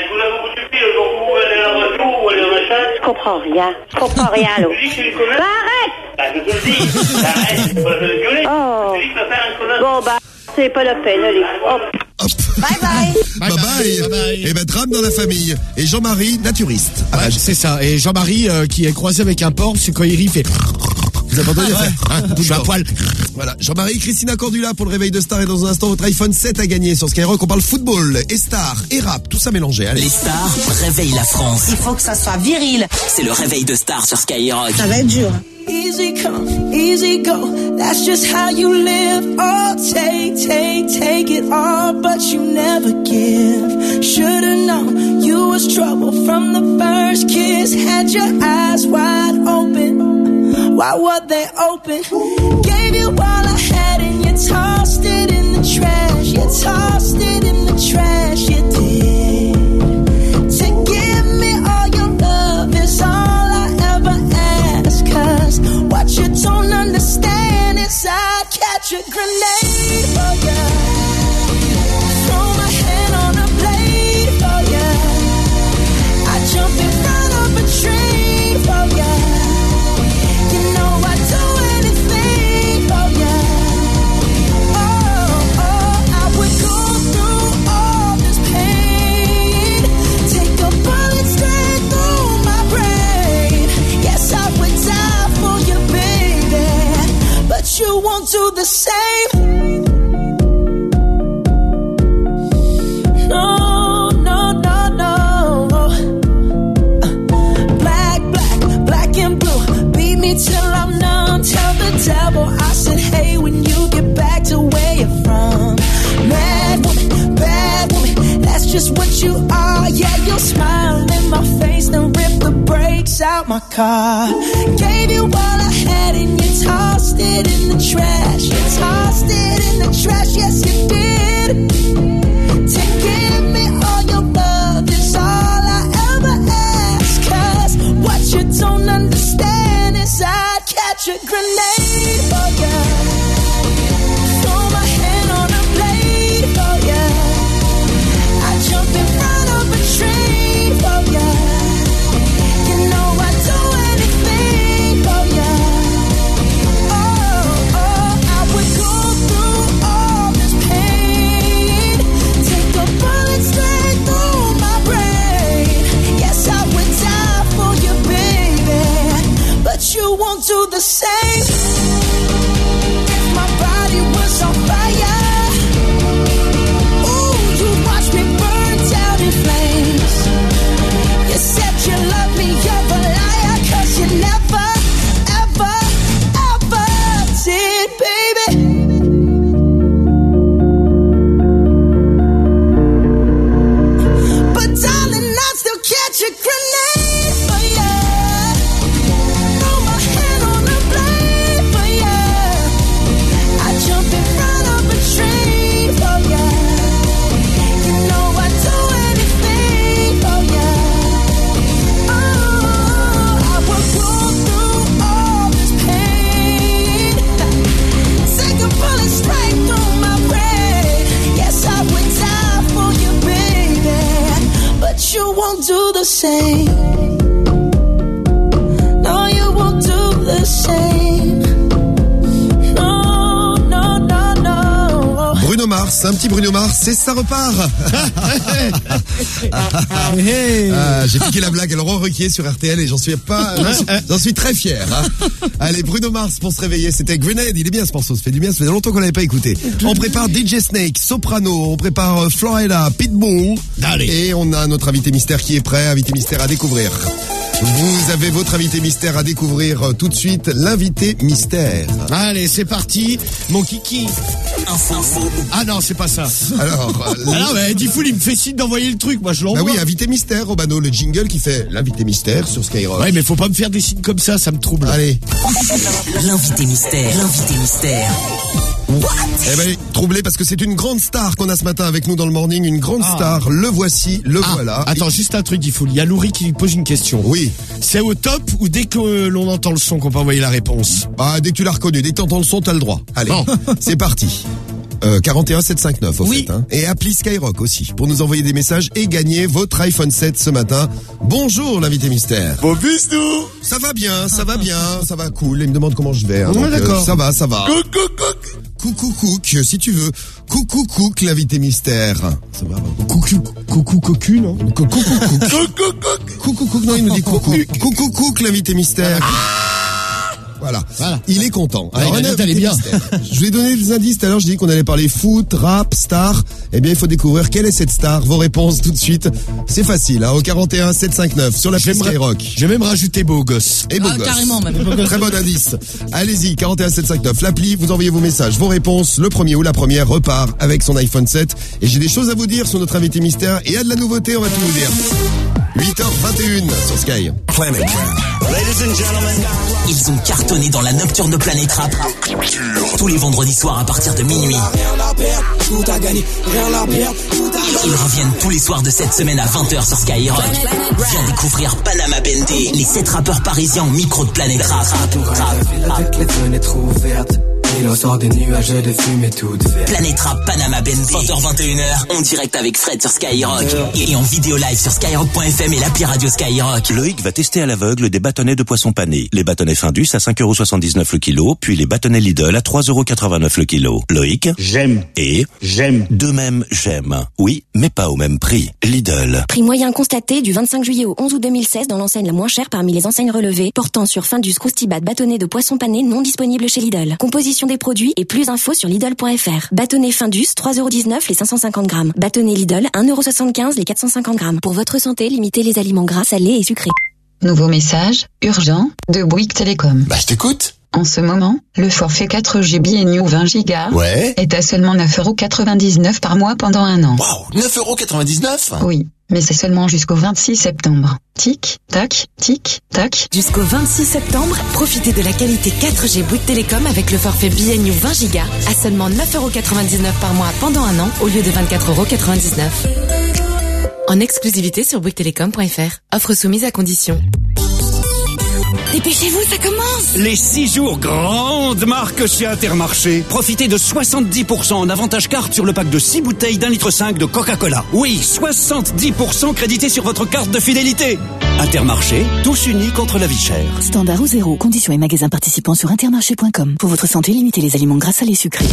Je comprends rien. Je comprends rien, allô? Bah, arrête! Bah, je te le dis. Arrête, faut pas te gueuler. Oh. Je te dis que ça fait un connard. Bon, bah, c'est pas la peine, allez. Hop. Hop. Bye bye. Bye bye. Bye bye. Et ben, drame dans la famille. Et Jean-Marie, naturiste. Ah, Ouais, bah, c'est ça. Et Jean-Marie euh, qui est croisé avec un porc, parce que quand il rit, il fait... vous avez entendu? Hein, je suis à poil. Voilà, Jean-Marie, Christina Cordula pour le réveil de star et dans un instant votre iPhone sept à gagner sur Skyrock. On parle football et star et rap, tout ça mélangé. Allez. Les stars réveillent la France. Il faut que ça soit viril. C'est le réveil de stars sur Skyrock. Ça va être dur. Easy come, easy go, that's just how you live. Oh, take, take, take it all, but you never give. Should've known you was trouble from the first kiss. Had your eyes wide open, why were they open? Gave you all I had and you tossed it in the trash. You tossed it in the trash, you did. To give me all your love is all I ever ask. Cause what you don't understand my car. Gave you all I had and you tossed it in the trash. You tossed it in the trash, yes you did. To give me all your love is all I ever ask. Cause what you don't understand is I'd catch a grenade for you. Throw my hand on a blade for you. I jump in front of a train for you. You know I'd do anything for you. Oh, oh, I would go through all this pain. Take a bullet straight through my brain. Yes, I would die for you, baby. But you won't do the same. If my body was on fire, ooh, you watch me burn down in flames. You said you love me, you're a liar, cause you never, ever, ever did, baby. But darling, I'd still catch a grenade for you. Throw my hand on a blade for you. I jump in front of a train for you. You know I'd do anything for you. Oh, I would go through all this pain. Take a bullet straight through my brain. Yes, I would die for you, baby. But you won't do the same. No, you won't do the same. No, no, no, no. Bruno Mars, un petit Bruno Mars, et ça repart. Ah, j'ai piqué la blague à Laurent Ruquier sur R T L et j'en suis pas, j'en suis, j'en suis très fier. Hein. Allez, Bruno Mars pour se réveiller, c'était Grenade. Il est bien ce morceau, ça fait du bien, ça fait longtemps qu'on l'avait pas écouté. On prépare D J Snake, Soprano, on prépare euh, Florida, Pitbull. Allez. Et on a notre invité mystère qui est prêt, invité mystère à découvrir. Vous avez votre invité mystère à découvrir euh, tout de suite, l'invité mystère. Allez, c'est parti, mon kiki. Info, info. Ah non, c'est pas ça. Alors, euh, Ah non, mais Diffoul, il me fait signe d'envoyer le truc, moi je l'envoie. bah oui, invité mystère, Robano, le jingle qui fait l'invité mystère sur Skyrock. Ouais, mais faut pas me faire des signes comme ça, ça me trouble. Allez. L'invité mystère, l'invité mystère. What? Eh ben, troublé parce que c'est une grande star qu'on a ce matin avec nous dans le morning, une grande Ah. star. Le voici, le Ah, voilà. attends, juste un truc, Diffoul. Il y a Laurie qui lui pose une question. Oui. C'est au top ou dès que l'on entend le son qu'on peut envoyer la réponse? Ah, dès que tu l'as reconnu, dès que t'entends le son, t'as le droit. Allez, Bon. c'est parti. Euh, quarante et un sept cent cinquante-neuf au Oui. fait. Hein. Et appli Skyrock aussi pour nous envoyer des messages et gagner votre iPhone sept ce matin. Bonjour l'invité mystère. Bon bisous. Ça va bien, ça va bien, ça va cool. Il me demande comment je vais. Hein, Ouais, donc, d'accord. ça va, ça va. Coucou, coucou. Coucou cook, si tu veux. Coucou cook l'invité mystère. Ça va. Coucou, coucou, cocu, non? Coucou cook. Coucou cook, non il nous dit coucou. Coucou cook l'invité mystère. Voilà. Voilà. Il est content. Alors, un la note, elle est invité bien. mystère. Je vous ai donné des indices tout à l'heure, je dis qu'on allait parler foot, rap, star. Eh bien, il faut découvrir quelle est cette star. Vos réponses tout de suite. C'est facile, hein, au quarante et un sept cent cinquante-neuf sur la piste J'aimerais- Skyrock. J'ai même rajouté beau gosse. Et beau Ah, gosse. carrément, même. Très bon indice. Allez-y, quarante et un sept cent cinquante-neuf. L'appli, vous envoyez vos messages, vos réponses. Le premier ou la première repart avec son iPhone sept. Et j'ai des choses à vous dire sur notre invité mystère. Et il y a de la nouveauté, on va tout vous dire. huit heures vingt et une sur Sky. Ils ont cartonné dans la nocturne de Planète Rap tous les vendredis soirs à partir de minuit. Ils reviennent tous les soirs de cette semaine à vingt heures sur Skyrock. Viens découvrir Panama Bendé, les sept rappeurs parisiens au micro de Planète Rap. Avec les fenêtres ouvertes, il ressort des nuages de fumée toute verte. Planète Rap Panama Bendé, vingt heures vingt et une heures, en direct avec Fred sur Skyrock et en vidéo live sur skyrock point f m et l'appli radio Skyrock. Loïc va tester à l'aveugle des bâtonnets de poisson pané. Les bâtonnets Findus à cinq euros soixante-dix-neuf le kilo, puis les bâtonnets Lidl à trois euros quatre-vingt-neuf le kilo. Loïc? J'aime. Et? J'aime. De même, j'aime. Oui, mais pas au même prix. Lidl. Prix moyen constaté du vingt-cinq juillet au onze août deux mille seize dans l'enseigne la moins chère parmi les enseignes relevées, portant sur Findus Croustibat bâtonnet de poisson pané non disponible chez Lidl. Composition des produits et plus infos sur Lidl point f r. Bâtonnet Findus, trois euros dix-neuf les cinq cent cinquante grammes. Bâtonnet Lidl, un euro soixante-quinze les quatre cent cinquante grammes. Pour votre santé, limitez les aliments gras, salés et sucrés. Nouveau message, urgent, de Bouygues Télécom. Bah, je t'écoute. En ce moment, le forfait quatre G B et New vingt gigas Ouais. est à seulement neuf euros quatre-vingt-dix-neuf par mois pendant un an. Waouh, neuf euros quatre-vingt-dix-neuf? Oui. Mais c'est seulement jusqu'au vingt-six septembre. Tic, tac, tic, tac. Jusqu'au vingt-six septembre, profitez de la qualité quatre G Bouygues Télécom avec le forfait B N U vingt gigas à seulement neuf euros quatre-vingt-dix-neuf par mois pendant un an au lieu de vingt-quatre euros quatre-vingt-dix-neuf. En exclusivité sur bouygues télécom point f r. Offre soumise à condition. Dépêchez-vous, ça commence! Les six jours grandes marques chez Intermarché. Profitez de soixante-dix pour cent en avantage carte sur le pack de six bouteilles d'un litre cinq de Coca-Cola. Oui, soixante-dix pour cent crédité sur votre carte de fidélité. Intermarché, tous unis contre la vie chère. Standard ou zéro, conditions et magasins participants sur intermarché point com. Pour votre santé, limitez les aliments gras, salés, sucrés.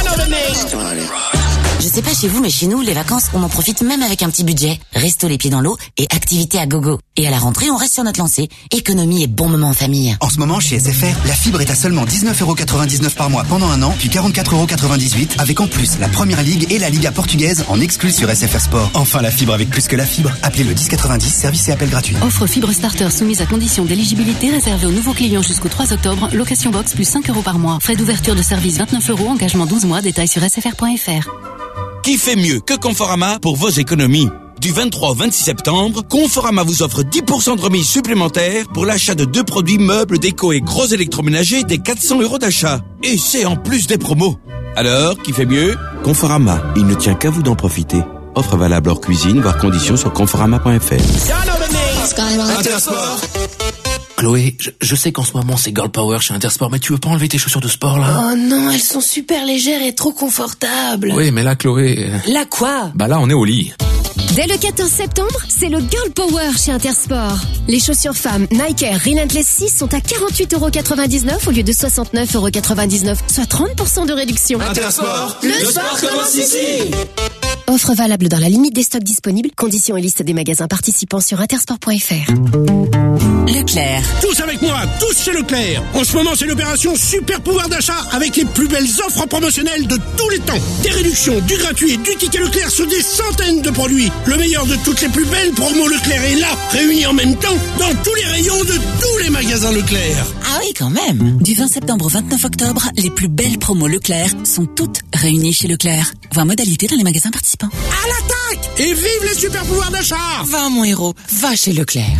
Je sais pas chez vous, mais chez nous, les vacances, on en profite même avec un petit budget. Resto les pieds dans l'eau et activité à gogo. Et à la rentrée, on reste sur notre lancée. Économie et bon moment en famille. En ce moment, chez S F R, la fibre est à seulement dix-neuf euros quatre-vingt-dix-neuf par mois pendant un an, puis quarante-quatre euros quatre-vingt-dix-huit, avec en plus la Première Ligue et la Liga portugaise en exclus sur S F R Sport. Enfin, la fibre avec plus que la fibre. Appelez le dix quatre-vingt-dix, service et appel gratuit. Offre fibre starter soumise à condition d'éligibilité réservée aux nouveaux clients jusqu'au trois octobre. Location box plus cinq euros par mois. Frais d'ouverture de service vingt-neuf euros. Engagement douze mois. Détails sur s f r point f r. Qui fait mieux que Conforama pour vos économies? Du vingt-trois au vingt-six septembre, Conforama vous offre dix pour cent de remise supplémentaire pour l'achat de deux produits meubles, déco et gros électroménagers des quatre cents euros d'achat. Et c'est en plus des promos. Alors, qui fait mieux? Conforama, il ne tient qu'à vous d'en profiter. Offre valable hors cuisine, voire conditions sur conforama point f r. Intersport. Chloé, je, je sais qu'en ce moment c'est Girl Power chez Intersport, mais tu veux pas enlever tes chaussures de sport là? Oh non, elles sont super légères et trop confortables. Oui, mais là Chloé... Là quoi? Bah là on est au lit. Dès le quatorze septembre, c'est le Girl Power chez Intersport. Les chaussures femmes Nike Air Relentless six sont à quarante-huit euros quatre-vingt-dix-neuf au lieu de soixante-neuf euros quatre-vingt-dix-neuf, soit trente pour cent de réduction. Intersport, le, le sport commence ici. Offre valable dans la limite des stocks disponibles. Conditions et liste des magasins participants sur intersport point f r. Leclerc. Tous avec moi, tous chez Leclerc. En ce moment, c'est l'opération Super Pouvoir d'achat avec les plus belles offres promotionnelles de tous les temps. Des réductions, du gratuit et du ticket Leclerc sur des centaines de produits. Le meilleur de toutes les plus belles promos Leclerc est là, réunis en même temps dans tous les rayons de tous les magasins Leclerc. Ah oui, quand même. Du vingt septembre au vingt-neuf octobre, les plus belles promos Leclerc sont toutes réunies chez Leclerc. Voir modalité dans les magasins participants. À l'attaque! Et vive les super pouvoirs d'achat! Va mon héros, va chez Leclerc.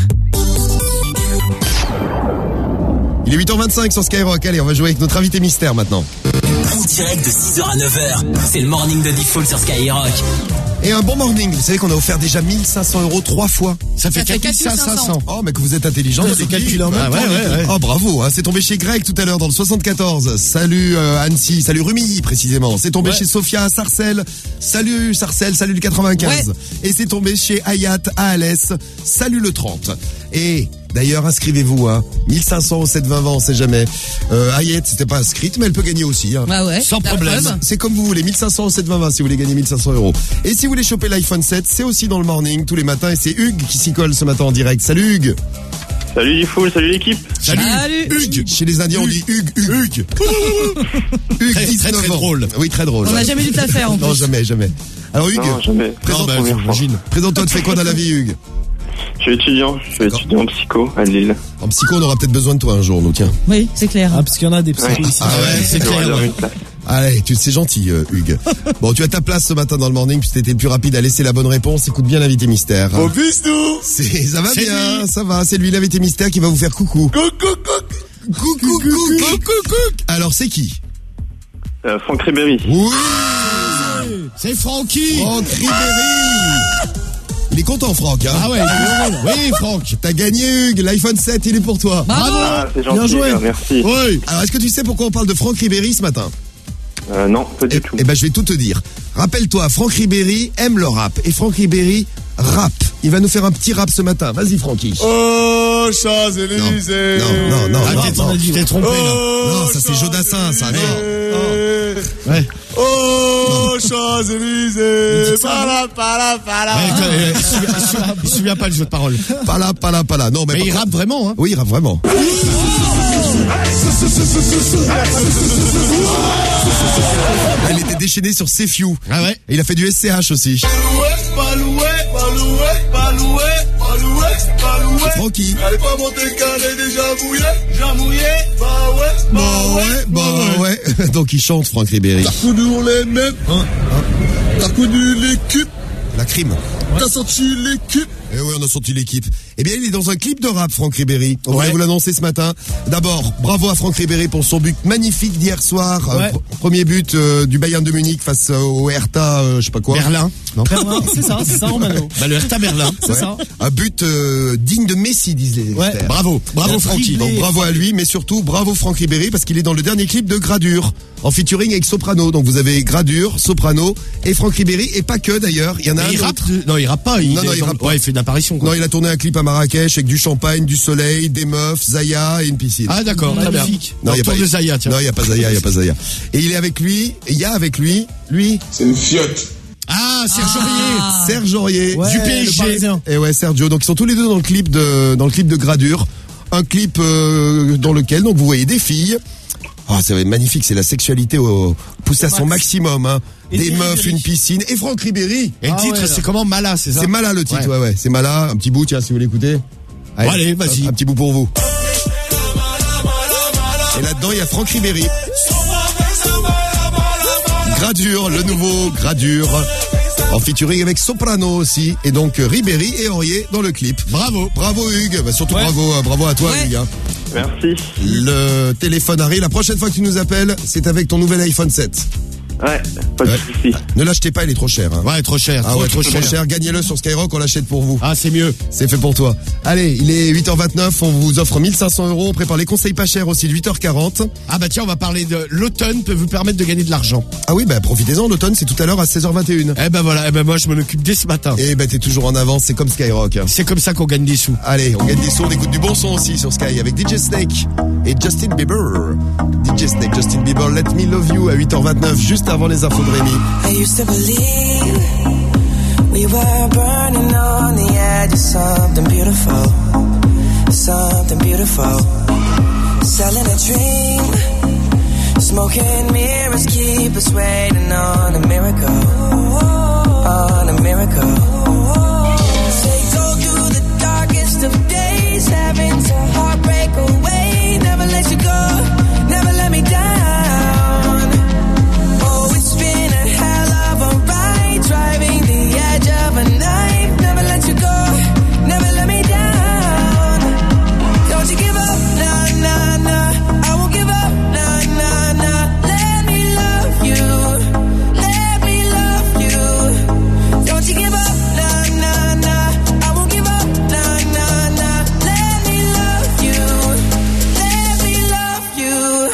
Il est huit heures vingt-cinq sur Skyrock. Allez, on va jouer avec notre invité mystère maintenant. En direct de six heures à neuf heures, c'est le morning de Diffoul sur Skyrock. Et un bon morning. Vous savez qu'on a offert déjà mille cinq cents euros trois fois. Ça fait quatre mille cinq cents. Oh, mais que vous êtes intelligent. C'est calculé en même ah, temps. ouais, ouais, ouais. Oh, bravo. Hein, c'est tombé chez Greg tout à l'heure dans le soixante-quatorze. Salut euh, Annecy. Salut Rumilly, précisément. C'est tombé ouais. chez Sophia à Sarcelles. Salut Sarcelles. Salut le quatre-vingt-quinze. Ouais. Et c'est tombé chez Hayat à Alès. Salut le trente. Et d'ailleurs, inscrivez-vous, hein. mille cinq cents au sept vingt vingt, on sait jamais. Euh, Hayat, c'était pas inscrite, mais elle peut gagner aussi, hein. Bah ouais. Sans problème. Preuve. C'est comme vous voulez, mille cinq cents au sept vingt vingt si vous voulez gagner mille cinq cents euros. Et si vous voulez choper l'iPhone sept, c'est aussi dans le morning, tous les matins, et c'est Hugues qui s'y colle ce matin en direct. Salut Hugues. Salut Diffoul, salut l'équipe. Salut. Salut. Hugues. Chez les Indiens, on dit Hugues, Hugues, Hugues. Hugues, très, très, très drôle. Oui, très drôle. On n'a jamais dû te la faire, en plus. Non, jamais, jamais. Alors Hugues, non, jamais. Présente, non, bah, j'imagine. Présente-toi, tu fais quoi dans la vie, Hugues? Je suis étudiant, je suis étudiant en psycho à Lille. En psycho, on aura peut-être besoin de toi un jour, nous, tiens. Oui, c'est clair. Ah, parce qu'il y en a des psychos ouais. ici. Ah ouais, c'est clair. Ouais. Allez, tu c'est gentil, euh, Hugues. Bon, tu as ta place ce matin dans le morning, puis t'étais le plus rapide à laisser la bonne réponse. Écoute bien l'invité mystère. Bon bisous. C'est, ça va c'est bien, lui. ça va. C'est lui l'invité mystère qui va vous faire coucou. Coucou, coucou. Coucou, coucou, coucou. Alors, c'est qui? Euh, Franck Ribéry. Oui. C'est Francky. Franck Ribéry. Il est content, Franck, hein? Ah ouais, oui, Franck. T'as gagné, Hugues. L'iPhone sept, il est pour toi. Bravo. Ah, c'est gentil. Bien joué. Merci. Oui. Alors, est-ce que tu sais pourquoi on parle de Franck Ribéry ce matin? Euh, non, pas du et, tout. Eh ben, je vais tout te dire. Rappelle-toi, Franck Ribéry aime le rap. Et Franck Ribéry rappe. Il va nous faire un petit rap ce matin. Vas-y, Francky. Oh, Champs-Élysées. Non, non, non. Ah, non, t'es, non. tu t'es trompé, là. Oh, non, ça, c'est Jodassin, ça. Non. Oh. Ouais. Oh, Champs-Élysées. Pala, pala, pala. Ouais, euh, il se souvient- il se souvient- il se souvient pas le jeu de parole. Pas là, pas là, pas là. Non, mais, Mais par il contre- rappe vraiment, hein. Oui, il rappe vraiment. Elle était déchaînée sur Sefiu. Ah ouais. Et il a fait du S C H aussi. Baloué, baloué, baloué, baloué, baloué. Francky. Allez pas monter qu'elle est déjà mouillée, déjà mouillée. Bah ouais, bah Bah ouais, bah ouais. Donc il chante, Franck Ribéry. T'as connu les mêmes, hein, hein. T'as connu l'équipe. La crime. T'as senti l'équipe? Eh oui, on a senti l'équipe. Eh bien, il est dans un clip de rap, Franck Ribéry. On Ouais. va vous l'annoncer ce matin. D'abord, bravo à Franck Ribéry pour son but magnifique d'hier soir. Ouais. Euh, pr- premier but euh, du Bayern de Munich face euh, au Hertha, euh, je sais pas quoi. Berlin. Non. Berlin, c'est ça, c'est ça, Romano. Bah, le Hertha Berlin. C'est Ouais. ça. Un but euh, digne de Messi, disent les Ouais. experts. Bravo. Bravo, Bravo Francky. Donc bravo à lui, mais surtout bravo Franck Ribéry parce qu'il est dans le dernier clip de Gradure en featuring avec Soprano. Donc vous avez Gradure, Soprano et Franck Ribéry et pas que d'ailleurs. Il y en a Mais un il autre. rappe? Non, il rappe pas. Il Non, non, est il dans- rappe pas. Ouais, il fait une apparition, quoi. Non, il a tourné un clip à Marrakech avec du champagne, du soleil, des meufs, Zaya et une piscine. Ah, d'accord. Très bien. Magnifique. Non, il y a Autour pas de Zaya, tiens. Non, il y a pas Zaya, il y a pas Zaya. Et il est avec lui, et il y a avec lui, lui, C'est une fiotte. Ah, Serge Aurier. Serge Aurier Ouais, Du le P S G. Parisien. Et ouais, Sergio. Donc ils sont tous les deux dans le clip de dans le clip de Gradure, un clip euh, dans lequel donc vous voyez des filles. Ah, c'est magnifique, c'est la sexualité au, poussée à son maximum, hein. Et Des c'est meufs, Ribéry. une piscine et Franck Ribéry. Et le Ah titre, ouais, là. c'est comment? Mala, c'est ça? C'est Mala le titre, Ouais. ouais, ouais, c'est Mala. Un petit bout, tiens, si vous voulez écouter. Bon, allez, vas-y. Un petit bout pour vous. Et là-dedans, il y a Franck Ribéry. Gradure, le nouveau Gradure. En featuring avec Soprano aussi. Et donc euh, Ribéry et Aurier dans le clip. Bravo. Bravo Hugues. Bah, surtout Ouais. bravo, euh, bravo à toi Ouais. Hugues. hein. Merci. Le téléphone arrive. La prochaine fois que tu nous appelles, c'est avec ton nouvel iPhone sept. Ouais, pas de Ouais. soucis. Ne l'achetez pas, il est trop cher. hein. Ouais, trop cher. Ah Trop, ouais, trop cher. Gagnez-le sur Skyrock, on l'achète pour vous. Ah, c'est mieux. C'est fait pour toi. Allez, il est huit heures vingt-neuf, on vous offre mille cinq cents euros. On prépare les conseils pas chers aussi de huit heures quarante. Ah, bah tiens, on va parler de l'automne peut vous permettre de gagner de l'argent. Ah oui, bah profitez-en, l'automne c'est tout à l'heure à seize heures vingt et une. Eh ben voilà, eh ben moi je m'en occupe dès ce matin. Et bah t'es toujours en avance, c'est comme Skyrock. C'est comme ça qu'on gagne des sous. Allez, on gagne des sons, on écoute du bon son aussi sur Sky avec D J Snake et Justin Bieber. D J Snake, Justin Bieber, Let Me Love You à huit heures vingt-neuf, juste avant les infos de Rémi. I used to believe we were burning on the edge of something beautiful, something beautiful. Selling a dream, smoking mirrors keep us waiting on a miracle, on a miracle. Say go through the darkest of days, having to heartbreak away, never let you go, never let me down. Oh, it's been a hell of a ride, driving the edge of a knife. Never let you go, never let me down. Don't you give up, nah, nah, nah. I won't give up, nah, nah, nah. Let me love you, let me love you. Don't you give up, nah, nah, nah. I won't give up, nah, nah, nah. Let me love you, let me love you.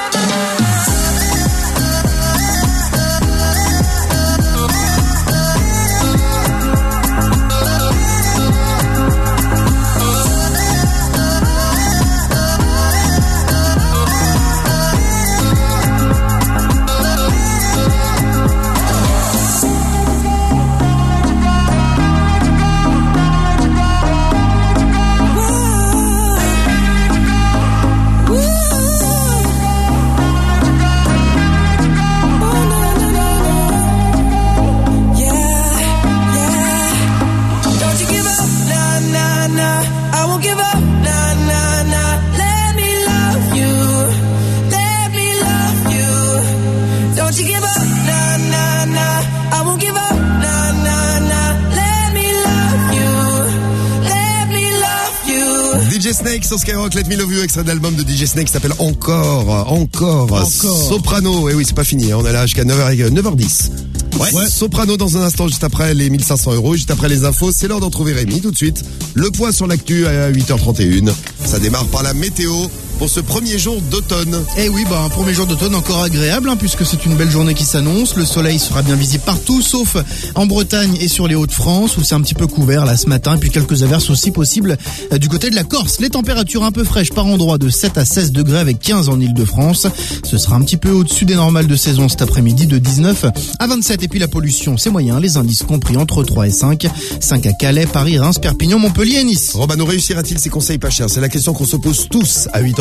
Don't you give up, nah, nah, nah. I won't give up, nah, nah, nah. Let me love you, let me love you. Don't you give up, nah, nah, nah. I won't give up, nah, nah, nah. Let me love you, let me love you. D J Snake sur Skyrock, Let Me Love You, extrait d'album de D J Snake qui s'appelle Encore, Encore, Encore. Soprano. Et oui, c'est pas fini, hein. On est là jusqu'à neuf heures dix. Ouais. Soprano dans un instant, juste après les mille cinq cents euros, juste après les infos. C'est l'heure d'en trouver Rémi tout de suite. Le point sur l'actu à huit heures trente et une. Ça démarre par la météo pour ce premier jour d'automne. Eh oui, bah, un premier jour d'automne encore agréable, hein, puisque c'est une belle journée qui s'annonce. Le soleil sera bien visible partout, sauf en Bretagne et sur les Hauts-de-France, où c'est un petit peu couvert là ce matin, et puis quelques averses aussi possibles euh, du côté de la Corse. Les températures un peu fraîches par endroit de sept à seize degrés avec quinze en Ile-de-France. Ce sera un petit peu au-dessus des normales de saison cet après-midi de dix-neuf à vingt-sept. Et puis la pollution, c'est moyen, les indices compris entre trois et cinq. cinq à Calais, Paris, Reims, Perpignan, Montpellier et Nice. Romano réussira-t-il ses conseils pas chers? C'est la question qu'on se pose tous à huit heures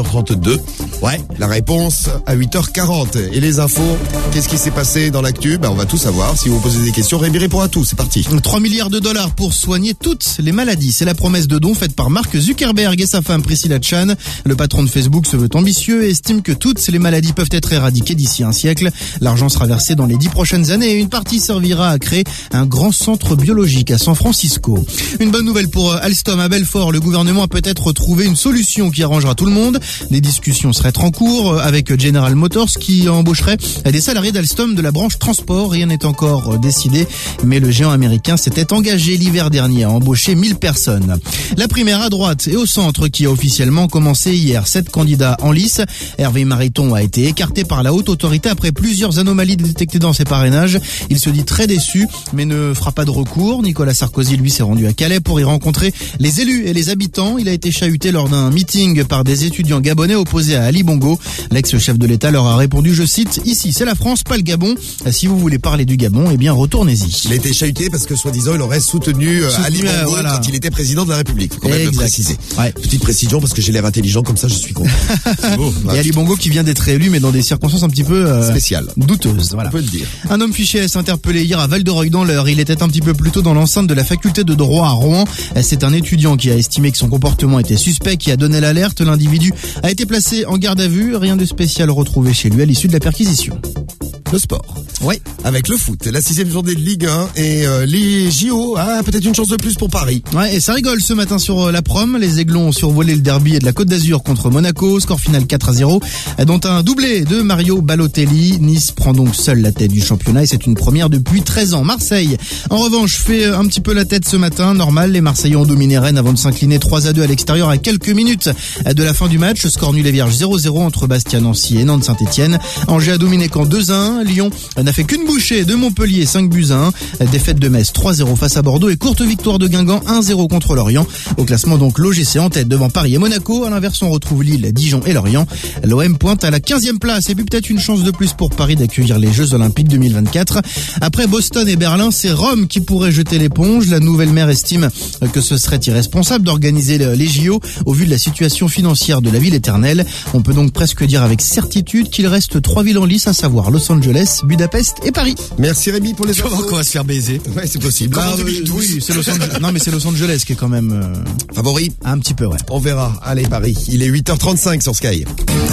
heures trente-deux. Ouais. La réponse à huit heures quarante. Et les infos, qu'est-ce qui s'est passé dans l'actu? Ben, on va tout savoir. Si vous posez des questions, Rémi répond à tout. C'est parti. trois milliards de dollars pour soigner toutes les maladies. C'est la promesse de don faite par Mark Zuckerberg et sa femme Priscilla Chan. Le patron de Facebook se veut ambitieux et estime que toutes les maladies peuvent être éradiquées d'ici un siècle. L'argent sera versé dans les dix prochaines années et une partie servira à créer un grand centre biologique à San Francisco. Une bonne nouvelle pour Alstom à Belfort. Le gouvernement a peut-être trouvé une solution qui arrangera tout le monde. Des discussions seraient en cours avec General Motors qui embaucherait des salariés d'Alstom de la branche transport. Rien n'est encore décidé, mais le géant américain s'était engagé l'hiver dernier à embaucher mille personnes. La primaire à droite et au centre qui a officiellement commencé hier. Sept candidats en lice. Hervé Mariton a été écarté par la haute autorité après plusieurs anomalies détectées dans ses parrainages. Il se dit très déçu, mais ne fera pas de recours. Nicolas Sarkozy, lui, s'est rendu à Calais pour y rencontrer les élus et les habitants. Il a été chahuté lors d'un meeting par des étudiants gabonais opposés à Ali Bongo. L'ex-chef de l'État leur a répondu, je cite, « Ici, c'est la France, pas le Gabon. Si vous voulez parler du Gabon, eh bien, retournez-y. » Il a été chahuté parce que, soi-disant, il aurait soutenu, soutenu Ali Bongo voilà. quand il était président de la République. Faut quand même exact. le préciser. Ouais. Petite précision parce que j'ai l'air intelligent, comme ça, je suis content. Beau, et Ali Bongo qui vient d'être réélu, mais dans des circonstances un petit peu euh, spéciales, douteuses. Voilà. On peut le dire. Un homme fiché est interpellé hier à Val-de-Reuil dans l'Eure. Il était un petit peu plus tôt dans l'enceinte de la faculté de droit à Rouen. C'est un étudiant qui a estimé que son comportement était suspect, qui a donné l'alerte. L'individu a été placé en garde à vue. Rien de spécial retrouvé chez lui à l'issue de la perquisition. Le sport. Oui. Avec le foot, la sixième journée de Ligue un et euh, les J O, ah, peut-être une chance de plus pour Paris. Ouais, et ça rigole ce matin sur la prom. Les Aiglons ont survolé le derby de la Côte d'Azur contre Monaco. Score final quatre à zéro, dont un doublé de Mario Balotelli. Nice prend donc seul la tête du championnat et c'est une première depuis treize ans. Marseille, en revanche, fait un petit peu la tête ce matin. Normal, les Marseillais ont dominé Rennes avant de s'incliner trois à deux à l'extérieur à quelques minutes de la fin du match. Score nul et vierge zéro zéro entre Bastia, Nancy et Nantes-Saint-Etienne. Angers a dominé Caen deux à un. Lyon n'a fait qu'une bouchée de Montpellier, cinq buts à un. Défaite de Metz trois zéro face à Bordeaux et courte victoire de Guingamp un zéro contre Lorient. Au classement donc l'O G C en tête devant Paris et Monaco. À l'inverse, on retrouve Lille, Dijon et Lorient. L'O M pointe à la quinzième place et puis peut-être une chance de plus pour Paris d'accueillir les Jeux Olympiques deux mille vingt-quatre. Après Boston et Berlin, c'est Rome qui pourrait jeter l'éponge. La nouvelle maire estime que ce serait irresponsable d'organiser les J O au vu de la situation financière de la ville éternelle. On peut donc presque dire avec certitude qu'il reste trois villes en lice, à savoir Los Angeles, Budapest et Paris. Merci Rémi pour les infos. Comment qu'on va se faire baiser? Ouais, c'est possible. Bah, euh, oui, c'est Los Angeles. Non, mais c'est Los Angeles qui est quand même euh... favori. Un petit peu, ouais. On verra. Allez, Paris. Il est huit heures trente-cinq sur Sky.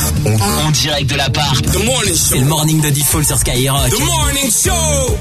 En direct de l'appart. C'est le morning de Diffoul sur Skyrock. The morning show.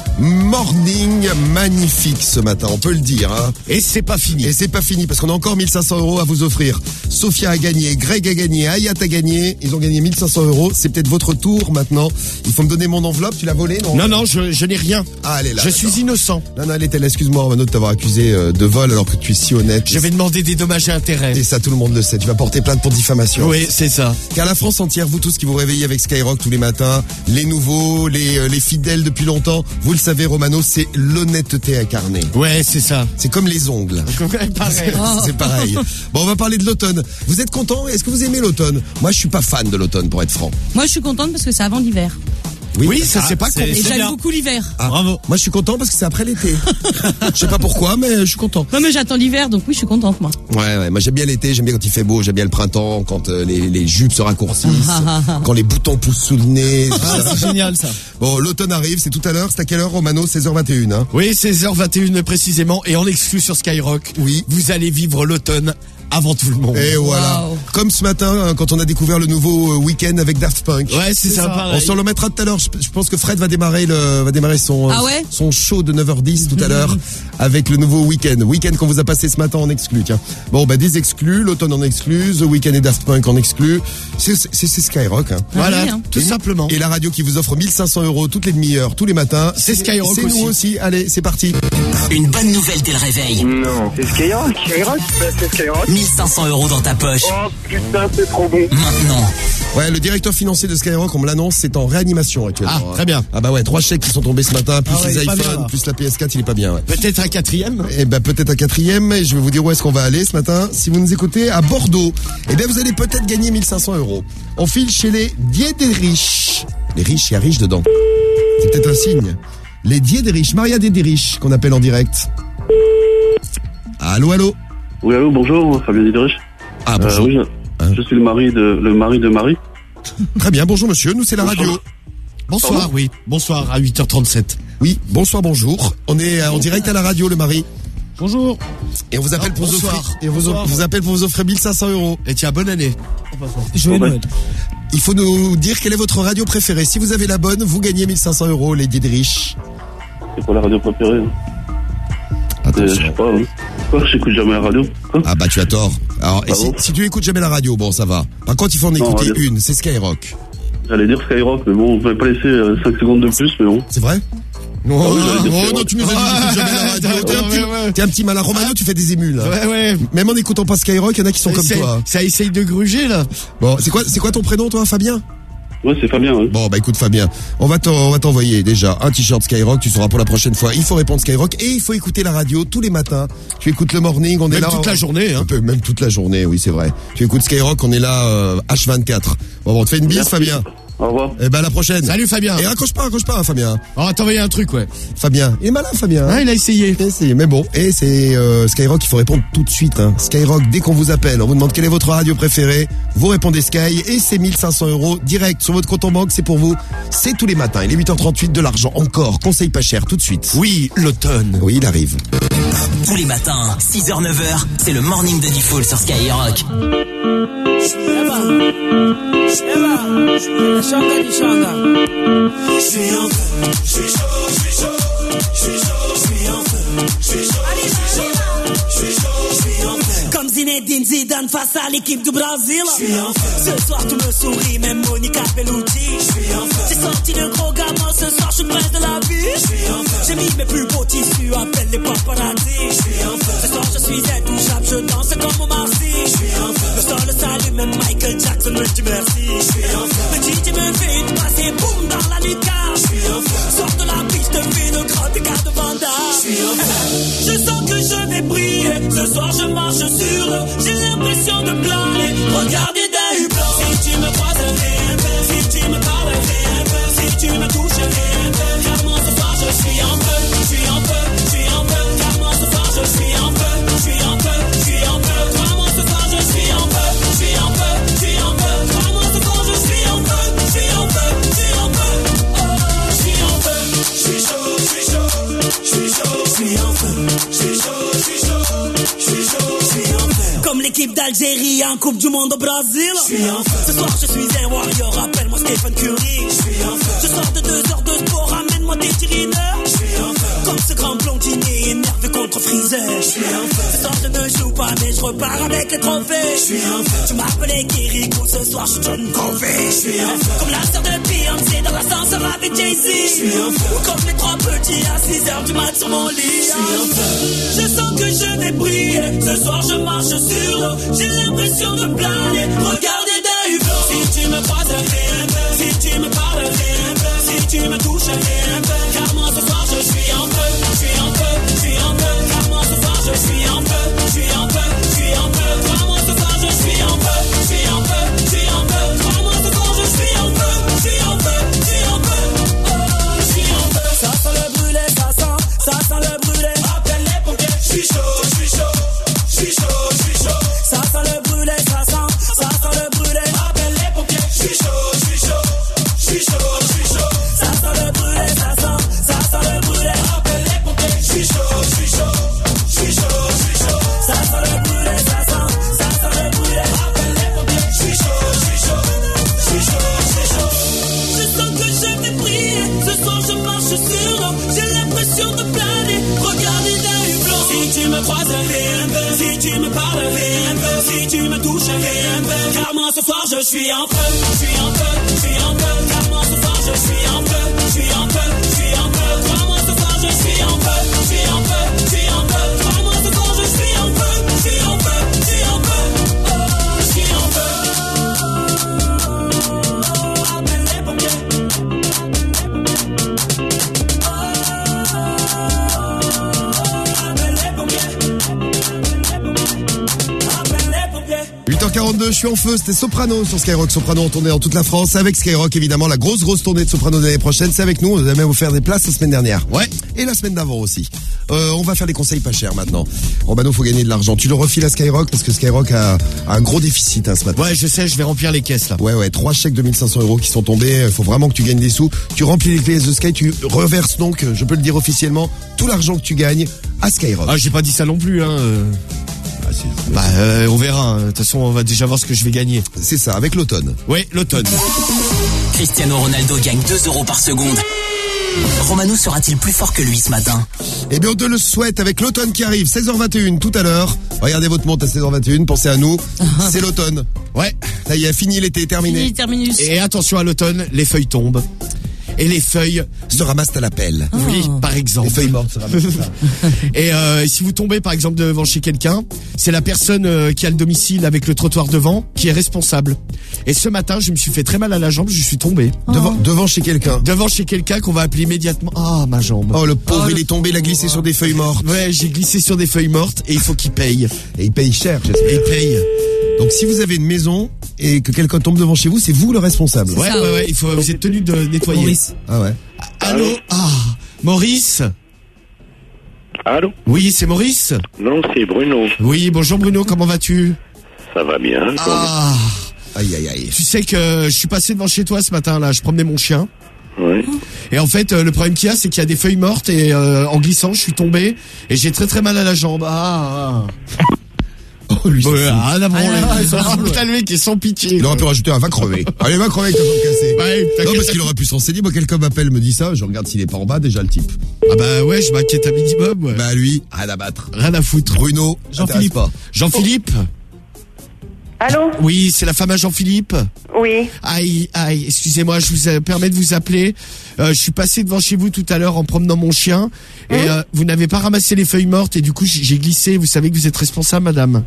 Morning magnifique ce matin, on peut le dire. Hein. Et c'est pas fini. Et c'est pas fini parce qu'on a encore mille cinq cents euros à vous offrir. Sophia a gagné, Greg a gagné, Ayat a gagné. Ils ont gagné mille cinq cents euros. C'est peut-être votre tour maintenant. Il faut me donner mon enveloppe. Tu l'as volée, non? Non, non, je, je n'ai rien. Ah, elle est là. Je suis innocent. Non, non, elle était là. Excuse-moi, Romano, de t'avoir accusé de vol alors que tu es si honnête. Je vais demander des dommages et intérêts. Et ça, tout le monde le sait. Tu vas porter plainte pour diffamation. Oui, c'est ça. Car la France entière, vous tous qui vous réveillez avec Skyrock tous les matins, les nouveaux, les, les fidèles depuis longtemps, vous le savez, Romano, c'est l'honnêteté incarnée. Ouais, c'est ça. C'est comme les ongles. Pareil. C'est pareil. Bon, on va parler de l'automne. Vous êtes content? Est-ce que vous aimez l'automne? Moi, je suis pas fan de l'automne, pour être franc. Moi, je suis contente parce que c'est avant l'hiver. Oui, oui, ça ah, c'est pas con. Et j'aime beaucoup l'hiver. Ah, bravo. Moi, je suis content parce que c'est après l'été. Je sais pas pourquoi, mais je suis content. Non, mais j'attends l'hiver, donc oui, je suis contente, moi. Ouais, ouais. Moi, j'aime bien l'été, j'aime bien quand il fait beau, j'aime bien le printemps, quand euh, les, les jupes se raccourcissent, quand les boutons poussent sous le nez. Ah, c'est génial, ça. Bon, l'automne arrive, c'est tout à l'heure. C'est à quelle heure, Romano? seize heures vingt et une, hein? Oui, seize heures vingt et une précisément. Et en exclu sur Skyrock. Oui. Vous allez vivre l'automne avant tout le monde. Et voilà. Wow. Comme ce matin, quand on a découvert le nouveau Week-end avec Daft Punk. Ouais, c'est ça. ça. On s'en le mettra tout à l'heure. Je, je pense que Fred va démarrer le, va démarrer son, ah ouais son show de neuf heures dix tout à l'heure avec le nouveau Week-end. Week-end qu'on vous a passé ce matin en exclu, tiens. Bon, bah, des exclus, l'automne en exclu, The Week-end et Daft Punk en exclu. C'est, c'est, c'est Skyrock, hein. Voilà. Oui, hein. Tout et simplement. Et la radio qui vous offre mille cinq cents euros toutes les demi-heures, tous les matins. C'est Skyrock c'est aussi. nous aussi. Allez, c'est parti. Une bonne nouvelle dès le réveil. Non, c'est Skyrock, Skyrock, c'est Skyrock. mille cinq cents euros dans ta poche. Oh putain, c'est trop bon. Maintenant. Ouais, le directeur financier de Skyrock, on me l'annonce, c'est en réanimation actuellement. Ah, très bien. Ah bah ouais, trois chèques qui sont tombés ce matin, plus ah ouais, les iPhones, plus la P S quatre, il est pas bien. Ouais. Peut-être un quatrième. Eh ben peut-être un quatrième. Et je vais vous dire où est-ce qu'on va aller ce matin. Si vous nous écoutez à Bordeaux, eh bien vous allez peut-être gagner mille cinq cents euros. On file chez les Diederich. Les riches, il y a riches dedans. C'est peut-être un signe. Les Diederich, Maria Diederich, qu'on appelle en direct. Allô, allô. Oui, allô, bonjour, Fabien Diederich. Ah bonjour. Euh, oui, Euh, Hein. Je suis le mari de le mari de Marie. Très bien, bonjour monsieur, nous c'est la Bonsoir. radio. Bonsoir, Pardon oui. Bonsoir, à huit heures trente-sept. Oui, bonsoir, bonjour. On est euh, en direct à la radio, le mari. Bonjour. Et on vous appelle Ah, pour vous bonsoir. offrir, et on vous, Bonsoir. vous appelle pour vous offrir mille cinq cents euros. Et tiens, bonne année. Joyeux Noël. Il faut nous dire quelle est votre radio préférée. Si vous avez la bonne, vous gagnez mille cinq cents euros, Lady de Rich. C'est quoi la radio préférée hein euh, Je sais pas. Hein. Quoi, j'écoute jamais la radio. Quoi Ah bah tu as tort. Alors, et Ah si, bon si tu écoutes jamais la radio, bon ça va. Par contre, il faut en Non, écouter radio. une, c'est Skyrock. J'allais dire Skyrock, mais bon, on pouvait pas laisser euh, cinq secondes de plus, mais bon. C'est vrai Non, Oh, oui, j'allais dire oh, Skyrock. non, tu nous as dit que tu écoutes jamais la radio. T'es un petit, Ouais, ouais. t'es un petit malin. Romano, tu fais des émules. Là. Ouais, ouais. Même en n'écoutant pas Skyrock, il y en a qui sont comme C'est- toi. Ça essaye de gruger, là. Bon, c'est quoi, c'est quoi ton prénom, toi, Fabien? Ouais, c'est Fabien. Ouais. Bon, bah écoute, Fabien, on va t'en- on va t'envoyer déjà un t-shirt Skyrock. Tu sauras pour la prochaine fois. Il faut répondre Skyrock et il faut écouter la radio tous les matins. Tu écoutes le morning, on est Même là. toute la journée, hein. Un peu, même toute la journée, oui, c'est vrai. Tu écoutes Skyrock, on est là euh, H vingt-quatre. Bon, bon, on te fait une bise, Merci. Fabien. Au revoir. Eh ben à la prochaine. Salut, Fabien. Et raccroche pas, raccroche pas, hein, Fabien. On va t'envoyer un truc, ouais. Fabien, il est malin, Fabien. Ah, il a essayé. Il a essayé, mais bon. Et c'est euh, Skyrock, il faut répondre tout de suite. Hein. Skyrock, dès qu'on vous appelle, on vous demande quelle est votre radio préférée. Vous répondez Sky et c'est mille cinq cents euros direct sur votre compte en banque. C'est pour vous. C'est tous les matins. Il est huit heures trente-huit, de l'argent encore. Conseil pas cher, tout de suite. Oui, l'automne. Oui, il arrive. Tous les matins, six heures neuf heures, c'est le morning de Diffoul sur Skyrock. Comme Zinedine Zidane face à l'équipe du Brésil. Ce soir tout me sourit, même Monica Bellucci. J'ai sorti le gros gamin, ce soir je suis le prince de la vie. J'ai mis mes plus beaux tissus, appelle les paparazzi. Ce soir je suis intouchable, je danse comme au Marcy. Le sol le salue, même Michael Jackson me dit merci. Le D J me fait une passe et boum dans la lucarne. Sors de la piste, fais le grand écart de Vanda. Je sens que je vais briller, ce soir je marche sur l'eau. J'ai l'impression de planer, regardez d'un hublot. Si tu me croises, un peu, si tu me parles, un peu, si tu me touches, un peu. Car moi ce soir je suis en feu, je suis en feu, je suis en feu. Car moi ce soir je suis en feu, je suis en feu, je suis en feu. Crois-moi ce soir je suis en feu, je suis en feu, je suis en feu. Crois-moi ce soir je suis en feu, je suis en feu, je suis en feu. Oh, je suis en feu, je suis chaud, je suis chaud, je suis chaud, je suis en feu, je suis chaud, je suis chaud, je suis chaud, je suis en feu. Comme l'équipe d'Algérie en Coupe du Monde au Brésil. Je suis en feu. Ce soir je suis un warrior, appelle-moi Stephen Curry. Je suis en feu. Je sors de deux heures de sport, ramène-moi des tirineurs. Je suis en feu. Comme ce grand blondinier énervé contre Freezer. Je suis en feu. Ce soir je ne joue pas mais je repars avec les trophées. Je suis en feu. Tu m'appelais Kirikou, ce soir je suis John Covey. Je suis en feu. Comme la sœur de Beyoncé dans l'ascenseur avec Jay-Z. Je suis en feu. Ou comme les trois petits à six heures du mat sur mon lit. Je suis en feu. Je sens que je vais briller, ce soir je marche sur l'eau. J'ai l'impression de planer, regardez d'un hublot. Si tu me croises, un peu, si tu me parles, un peu, si tu me touches, un peu. Car moi ce soir je suis en feu, je suis en feu, je suis en feu. Car moi ce soir je suis en feu, je suis en feu, je suis en feu. Crois-moi ce soir je suis en feu, je suis en feu, je suis en feu. Crois-moi ce soir je suis en feu, je suis en feu, je suis en feu. Oh, je suis en feu. Ça sent le brûlé, ça sent, ça sent le brûlé. Appelle les pompiers, je suis chaud, je suis chaud, je suis chaud, je suis chaud. Ça sent le brûlé, ça sent, ça sent le brûlé. Appelle les pompiers, je suis chaud, je suis chaud, je suis chaud, je suis chaud. Ça sent le brûlé, ça sent, ça sent le brûlé. Appelle les pompiers, je suis chaud, je suis chaud, je suis chaud, je suis chaud. Ça sent le brûlé, ça sent, ça sent le brûlé. Appelle les pompiers, je suis chaud, je suis chaud, je suis chaud, je suis chaud. Je sens que je vais briller, ce soir je marche sur l'eau. J'ai l'impression de planer, regardez d'un hublot. Si tu me croises, un peu, si tu me parles, un peu, si tu me touches, un peu. Car moi ce soir je suis en feu, je suis en feu, je suis en feu. Car moi ce soir je suis en feu, je suis en feu, je suis en feu. Crois-moi ce soir je suis en feu, je suis en feu, je suis en feu. Crois-moi ce soir je suis en feu, je suis en feu, je suis en feu. Oh, je suis en feu. Appelle les pompiers. huit heures quarante-deux, je suis en feu, c'était Soprano sur Skyrock. Soprano en tournée dans toute la France avec Skyrock, évidemment. La grosse, grosse tournée de Soprano de l'année prochaine, c'est avec nous. On a même offert des places la semaine dernière. Ouais. Et la semaine d'avant aussi. Euh, on va faire des conseils pas chers maintenant. Romano, faut gagner de l'argent. Tu le refiles à Skyrock parce que Skyrock a, a un gros déficit hein, ce matin. Ouais, je sais, je vais remplir les caisses là. Ouais, ouais, trois chèques de mille cinq cents euros qui sont tombés. Il faut vraiment que tu gagnes des sous. Tu remplis les caisses de Sky, tu reverses donc, je peux le dire officiellement, tout l'argent que tu gagnes à Skyrock. Ah, j'ai pas dit ça non plus, hein. Ah, bah, euh, on verra. De toute façon, on va déjà voir ce que je vais gagner. C'est ça, avec l'automne. Oui, l'automne. Cristiano Ronaldo gagne deux euros par seconde. Romano sera-t-il plus fort que lui ce matin? Eh bien, on te le souhaite avec l'automne qui arrive. seize heures vingt et une tout à l'heure. Regardez votre montre à seize heures vingt et une. Pensez à nous. C'est l'automne. Ouais. Là, il y a fini l'été, terminé. Fini, terminus. Et attention à l'automne, les feuilles tombent. Et les feuilles se ramassent à la pelle. Oh. Oui, par exemple. Les feuilles mortes se ramassent. Et euh, si vous tombez par exemple devant chez quelqu'un, c'est la personne euh, qui a le domicile avec le trottoir devant qui est responsable. Et ce matin, je me suis fait très mal à la jambe, je suis tombé. Oh. Devant, devant chez quelqu'un. Devant chez quelqu'un qu'on va appeler immédiatement. Ah, ma jambe. Oh, le pauvre, oh, il le... est tombé, il a glissé sur des feuilles mortes. Ouais, j'ai glissé sur des feuilles mortes et il faut qu'il paye. Et il paye cher, j'espère. Et il paye. Donc si vous avez une maison et que quelqu'un tombe devant chez vous, c'est vous le responsable. Ouais, ouais, ouais, il faut, vous êtes tenu de nettoyer. Maurice. Ah ouais. Allô? Ah, Maurice? Allô? Oui, c'est Maurice? Non, c'est Bruno. Oui, bonjour Bruno, comment vas-tu? Ça va bien. Ah. Aïe, aïe, aïe. Tu sais que je suis passé devant chez toi ce matin, là, je promenais mon chien. Oui. Et en fait, euh, le problème qu'il y a, c'est qu'il y a des feuilles mortes et euh, en glissant, je suis tombé et j'ai très très mal à la jambe. Ah, ah. Oh, lui, ouais, ah, la branlée. Ah, Ah, putain, le mec est sans pitié. il aurait pu rajouter un va crever. Allez, va crever avec ta jambe cassée. Ouais, non, parce qu'il aurait pu se renseigner. Moi, quelqu'un m'appelle, me dit ça. Je regarde s'il est pas en bas, déjà, le type. Ah bah ouais, je m'inquiète un minimum. Ouais. Bah, lui, rien à battre. Rien à foutre. Bruno, Jean-Philippe. pas. Jean-Philippe. Allô? Oui, c'est la femme à Jean-Philippe. Oui. Aïe, aïe, excusez-moi, je vous euh, permets de vous appeler. Euh, je suis passé devant chez vous tout à l'heure en promenant mon chien. Et Mmh. euh, vous n'avez pas ramassé les feuilles mortes et du coup, j'ai j'ai glissé. Vous savez que vous êtes responsable, madame.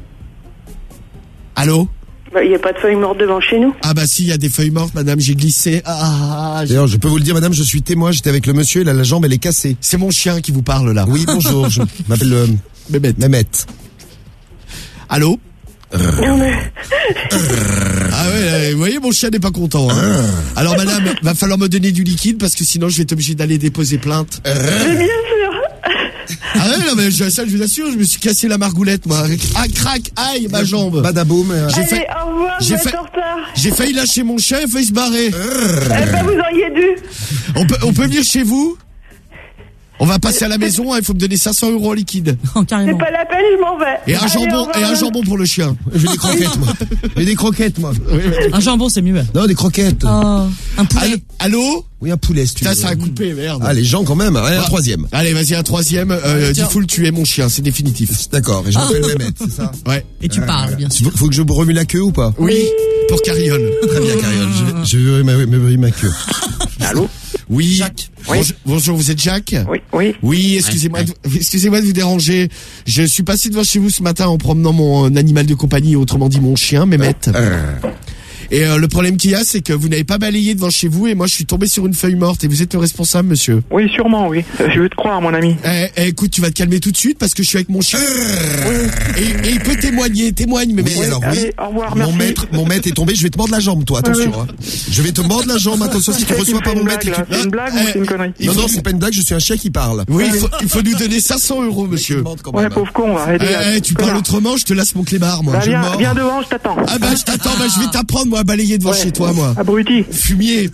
Allô? Bah, il n'y a pas de feuilles mortes devant chez nous. Ah bah si, il y a des feuilles mortes, madame, j'ai glissé. Ah, j'ai- D'ailleurs, je peux vous le dire, madame, je suis témoin. J'étais avec le monsieur, il a la jambe, elle est cassée. c'est mon chien qui vous parle là. Oui, bonjour. Je m'appelle euh, Mehmet. Mehmet. Allô? Non, mais... Ah ouais, euh, vous voyez, mon chien n'est pas content. Hein. Alors madame, va falloir me donner du liquide parce que sinon je vais être obligé d'aller déposer plainte. Mais bien sûr. Ah ouais, non mais je, ça je vous assure, je me suis cassé la margoulette moi. Ah crac, aïe, ma jambe. Badaboum. euh, J'ai Allez, fait- au revoir, j'ai vous êtes fait- en retard. J'ai failli lâcher mon chien, il a failli se barrer. Eh ben, vous auriez dû. On peut, on peut venir chez vous? On va passer à la maison, hein, il faut me donner cinq cents euros en liquide. Oh, carrément. C'est pas la peine, je m'en vais. Et un Allez, au jambon, revoir, et un madame. jambon pour le chien. J'ai des croquettes, moi. J'ai des croquettes, moi. Un jambon, c'est mieux. Non, des croquettes. Oh, un poulet. Allô? Allô? Oui, un poulet, si tu Putain, veux. ça a coupé, merde. Ah, les gens, quand même. Allez, un Ah. troisième. Allez, vas-y, un troisième. Euh, tiens. dis faut le tuer, mon chien, c'est définitif. D'accord. Et je m'appelle Mehmet, c'est ça? Ouais. Et tu parles, bien sûr. Faut, faut que je remue la queue ou pas? Oui, pour Carriole. Très bien, Carriole. Je vais, je vais ma- me ma queue. Allô? Oui. Jacques. Bonjour, bonjour, vous êtes Jacques? Oui, oui. Oui, excusez-moi, de- excusez-moi de vous déranger. Je suis passé devant chez vous ce matin en promenant mon euh, animal de compagnie, autrement dit mon chien, Mehmet. Et euh, le problème qu'il y a, c'est que vous n'avez pas balayé devant chez vous et moi je suis tombé sur une feuille morte et vous êtes le responsable, monsieur. Oui, sûrement, oui. Euh, Je veux te croire, mon ami. Eh, eh, écoute, tu vas te calmer tout de suite parce que je suis avec mon chien. Et, et il peut témoigner, témoigne, Mehmet. Oui, alors oui. Allez, au revoir, Mon merci. maître, mon maître est tombé, je vais te mordre la jambe, toi, attention. Hein. Je vais te mordre la jambe, attention, si tu C'est reçois pas une mon blague, maître. là. C'est une blague ou Eh, c'est une connerie? Non, non, c'est pas une blague, je suis un chien qui parle. Oui, il faut, il faut nous donner cinq cents euros, monsieur. Ouais, pauvre con, va. Eh, eh, tu parles autrement, je te laisse mon clébard, moi. Bah, je viens, mords. viens devant, je t'attends. Ah bah je t'attends, bah je vais t'apprendre moi à balayer devant Ouais. chez toi moi. Abruti. Fumier.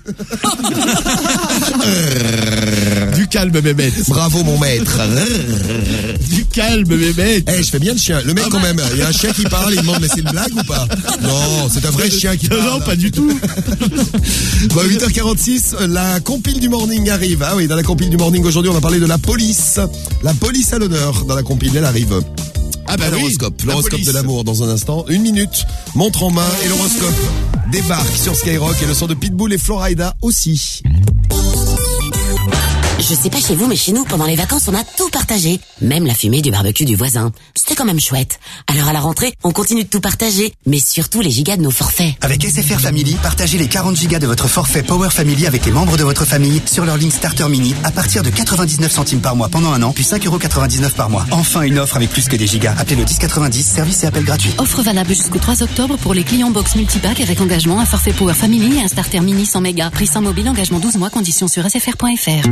Du calme Mehmet. Bravo, mon maître. Du calme Mehmet. Eh, je fais bien le chien. Le mec, quand même, il y a un chien qui parle, il demande, mais c'est une blague ou pas? Non, c'est un vrai chien qui Non, parle. non, pas du tout. Bon, huit heures quarante-six, la compile du morning arrive. Ah oui, dans la compile du morning aujourd'hui, on va parler de la police. La police à l'honneur dans la compile, elle arrive. Ah bah oui, l'horoscope, la l'horoscope police. de l'amour dans un instant. Une minute, montre en main et l'horoscope débarque sur Skyrock et le son de Pitbull et Florida aussi. Je sais pas chez vous, mais chez nous, pendant les vacances, on a tout partagé. Même la fumée du barbecue du voisin. C'était quand même chouette. Alors à la rentrée, on continue de tout partager. Mais surtout les gigas de nos forfaits. Avec S F R Family, partagez les quarante gigas de votre forfait Power Family avec les membres de votre famille sur leur ligne Starter Mini à partir de quatre-vingt-dix-neuf centimes par mois pendant un an, puis cinq euros quatre-vingt-dix-neuf par mois. Enfin une offre avec plus que des gigas. Appelez le dix quatre-vingt-dix, service et appel gratuit. Offre valable jusqu'au trois octobre pour les clients box multipack avec engagement, un forfait Power Family et un starter mini cent mégas. Prix sans mobile, engagement douze mois, conditions sur S F R point F R.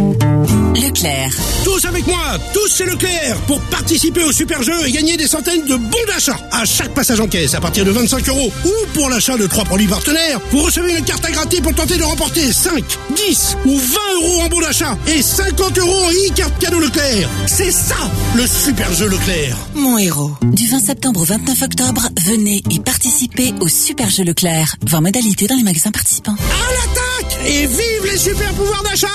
Leclerc. Tous avec moi, tous chez Leclerc, pour participer au super jeu et gagner des centaines de bons d'achat. À chaque passage en caisse, à partir de vingt-cinq euros, ou pour l'achat de trois produits partenaires, vous recevez une carte à gratter pour tenter de remporter cinq, dix ou vingt euros en bons d'achat et cinquante euros en e-carte cadeau Leclerc. C'est ça, le super jeu Leclerc. Mon héros. Du vingt septembre au vingt-neuf octobre, venez et participez au super jeu Leclerc. Voir modalité dans les magasins participants. À l'attaque et vive les super pouvoirs d'achat.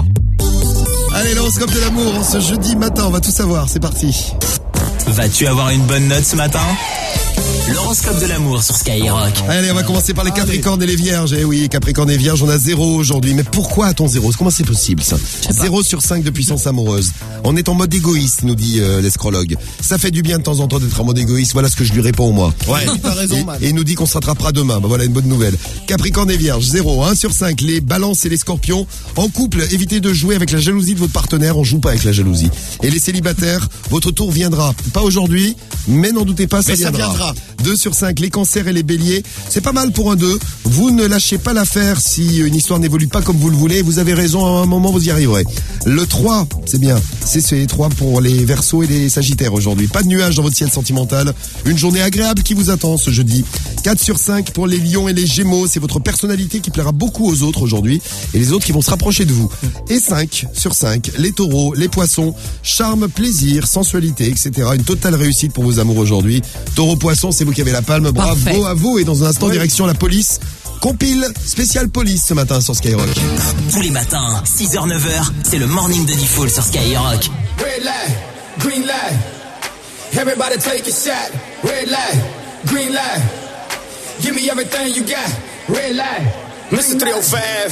Allez, l'horoscope de l'amour, en ce jeudi matin, on va tout savoir, c'est parti. Vas-tu avoir une bonne note ce matin ? L'horoscope de l'amour sur Skyrock. Allez, on va commencer par les Capricornes et les Vierges. Eh oui, Capricorne et Vierge, on a zéro aujourd'hui. Mais pourquoi a-t-on zéro ? Comment c'est possible ça ? Zéro sur cinq de puissance amoureuse. On est en mode égoïste, nous dit euh, l'escrologue. Ça fait du bien de temps en temps d'être en mode égoïste. Voilà ce que je lui réponds moi. Ouais, t'as raison, man. Et, et il nous dit qu'on se rattrapera demain. Bah voilà une bonne nouvelle. Capricorne et Vierge, zéro. un sur cinq. Les Balances et les Scorpions. En couple, évitez de jouer avec la jalousie de votre partenaire. On joue pas avec la jalousie. Et les célibataires, votre tour viendra. Pas aujourd'hui, mais n'en doutez pas, ça mais viendra. Ça viendra. deux sur cinq, les Cancers et les Béliers, c'est pas mal pour un deux. Vous ne lâchez pas l'affaire si une histoire n'évolue pas comme vous le voulez. Vous avez raison, à un moment vous y arriverez. Le trois, c'est bien. C'est les trois pour les Verseaux et les Sagittaires aujourd'hui. Pas de nuages dans votre ciel sentimental. Une journée agréable qui vous attend ce jeudi. quatre sur cinq pour les Lions et les Gémeaux. C'est votre personnalité qui plaira beaucoup aux autres aujourd'hui. Et les autres qui vont se rapprocher de vous. Et cinq sur cinq, les Taureaux, les Poissons. Charme, plaisir, sensualité, et cetera. Une totale réussite pour vos amours aujourd'hui. Taureau, Poisson, c'est vous qui avez la palme. Bravo Parfait. à vous. Et dans un instant, Oui. direction la police. Compile spécial police ce matin sur Skyrock. Tous les matins, six heures neuf heures, c'est le morning de Diffoul sur Skyrock. Red light, green light. Everybody take a shot. Red light, green light. Give me everything you got. Red light. Mister three oh five.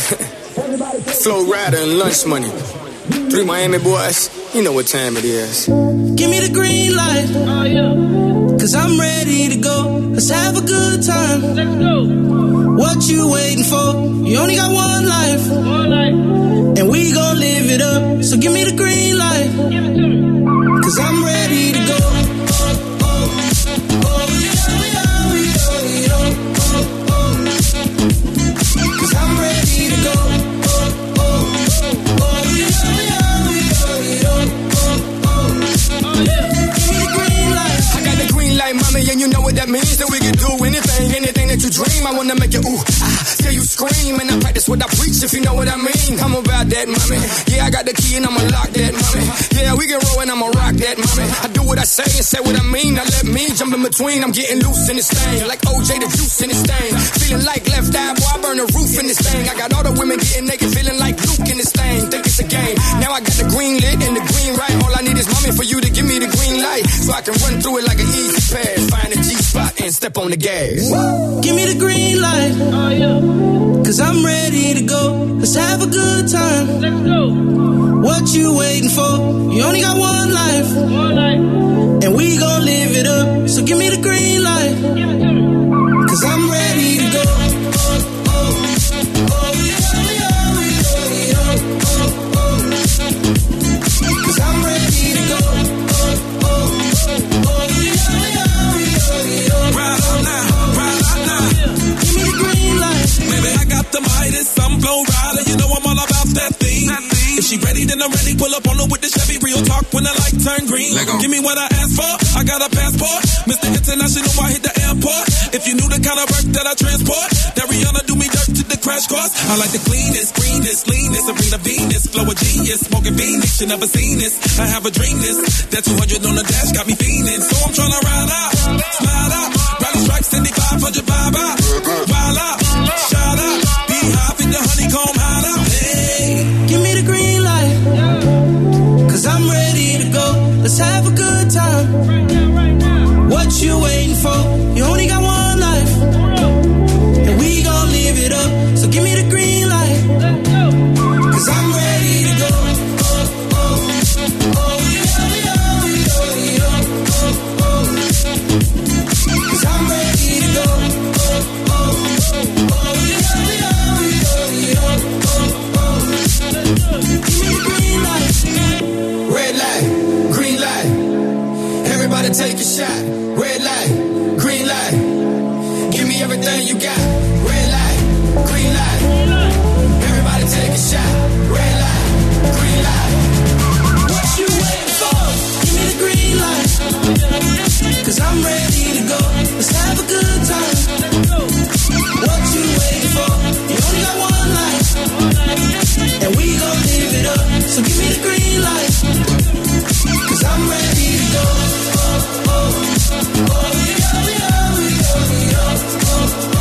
Flow Rider and Lunch Money. Three Miami boys. You know what time it is. Give me the green light. Oh, yeah. Cause I'm ready to go. Let's have a good time. Let's go. What you waiting for? You only got one life. One life. And we gon' live it up. So give me the green light. Give it to me. Cause I'm ready to go. Oh, oh, oh, yeah, yeah, yeah, yeah, oh, oh. Cause I'm ready to go. Oh, oh, oh, yeah, yeah, yeah, yeah, oh, oh. Oh, yeah. Give me the green light. I got the green light, mommy, and you know what that means. That we can do anything, anything that you dream. I wanna make you ooh, ah, till you scream. And I practice what I preach, if you know what I mean. I'm about that, mommy. Yeah, I got the key and I'ma lock that, mommy. Yeah, we can roll and I'ma rock that, mommy. I do what I say and say what I mean. Now let me jump in between. I'm getting loose in this thing, like O J the juice in this thing. Feeling like left eye, boy, I burn the roof in this thing. I got all the women getting naked, feeling like Luke in this thing. Think it's a game. Now I got the green lit and the green right. All I need is mommy for you to give me the green light, so I can run through it like an easy pass. Find a G spot and step on the gas. Give me the green light. Oh, yeah. Cause I'm ready to go. Let's have a good time. Let's go. What you waiting for? You only got one life. One life. And we gon' live it up. So give me the green light. Give it to me. Cause I'm ready to go. Oh, oh, oh, yeah, yeah, yeah, yeah, oh, oh. Cause I'm ready to go. Oh, oh, oh, yeah, yeah, yeah, yeah. Right on now, right on now. Give me the green light. Baby, I got the Midas, I'm Flow Rider. You know I'm all about that thing. If she ready, then I'm ready. Pull up on her with the Chevy. Real talk when the light turn green. Give me what I asked for. I got a passport. Mister International, I hit the airport. If you knew the kind of work that I transport, that Rihanna do me dirt to the crash course. I like the cleanest, greenest, leanest. Serena Venus, flow of genius. Smoking Phoenix, you never seen this. I have a dream this. That two hundred on the dash got me fiending. So I'm tryna ride out, slide out. Rally strike, seventy-five hundred vibe out. Wild out, shout out. Be high, fit the honeycomb hide out. Hey. Give me the green light. Cause I'm ready to go. Let's have a good time. What you waiting for? You only got one life. And we gon' live it up. So give me the green light. Cause I'm ready to go. take a shot. Red light, green light. Give me everything you got. Red light, green light. Everybody take a shot. Red light, green light. What you waiting for? Give me the green light. Cause I'm ready to go. Let's have a good time. What you waiting for? You only got one life. And we gon' live it up. So give me the green light. Cause I'm ready to go. Oh, oh, oh, yo, yo, yo, yo, oh,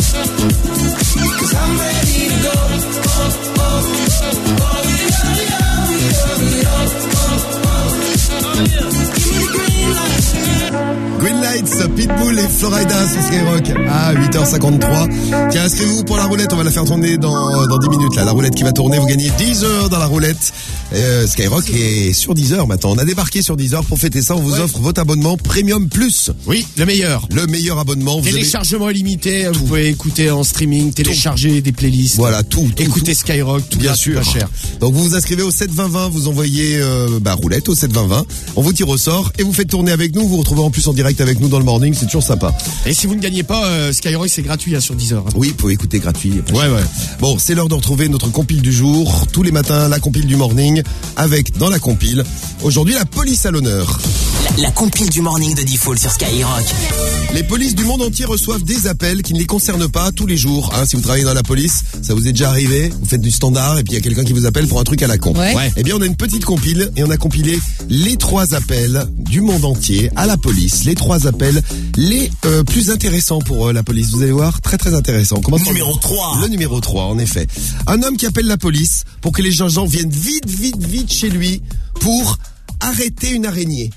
oh. Cause I'm ready to go. Oh, oh, oh, yo, yo, yo, yo, oh, oh. Give me the green light. Green Lights, Pitbull et Florida sur Skyrock à huit heures cinquante-trois. Tiens, inscrivez-vous pour la roulette, on va la faire tourner dans, dans dix minutes là. La roulette qui va tourner, vous gagnez dix heures dans la roulette. Euh, Skyrock est sur dix heures maintenant. On a débarqué sur dix heures. Pour fêter ça, on vous ouais. offre votre abonnement Premium Plus. Oui, le meilleur. Le meilleur abonnement. Vous Téléchargement avez... illimité. Tout. Vous pouvez écouter en streaming, télécharger tout. Des playlists. Voilà, tout. tout écouter tout. Skyrock, tout bien pas, sûr. Pas cher. Donc vous vous inscrivez au sept vingt vingt, vous envoyez euh, bah, roulette au sept vingt vingt. On vous tire au sort et vous faites tourner avec nous. Vous vous retrouvez en plus en direct avec nous dans le morning. C'est toujours sympa. Et si vous ne gagnez pas, euh, Skyrock c'est gratuit hein, sur dix heures. Hein. Oui, vous pouvez écouter gratuit. Ouais, ouais. Bon, c'est l'heure de retrouver notre compile du jour. Tous les matins, la compile du morning avec dans la compile. Aujourd'hui, la police à l'honneur. La, la compile du morning de Default sur Skyrock. Les polices du monde entier reçoivent des appels qui ne les concernent pas tous les jours. Hein, si vous travaillez dans la police, ça vous est déjà arrivé. Vous faites du standard et puis il y a quelqu'un qui vous appelle pour un truc à la con. Ouais. Ouais. Eh bien, on a une petite compile et on a compilé les trois appels du monde entier à la police. Les trois appels les euh, plus intéressants pour euh, la police. Vous allez voir, très très intéressant. Comment numéro trois. Le numéro trois, en effet. Un homme qui appelle la police pour que les gens viennent vite, vite, vite chez lui pour arrêter une araignée.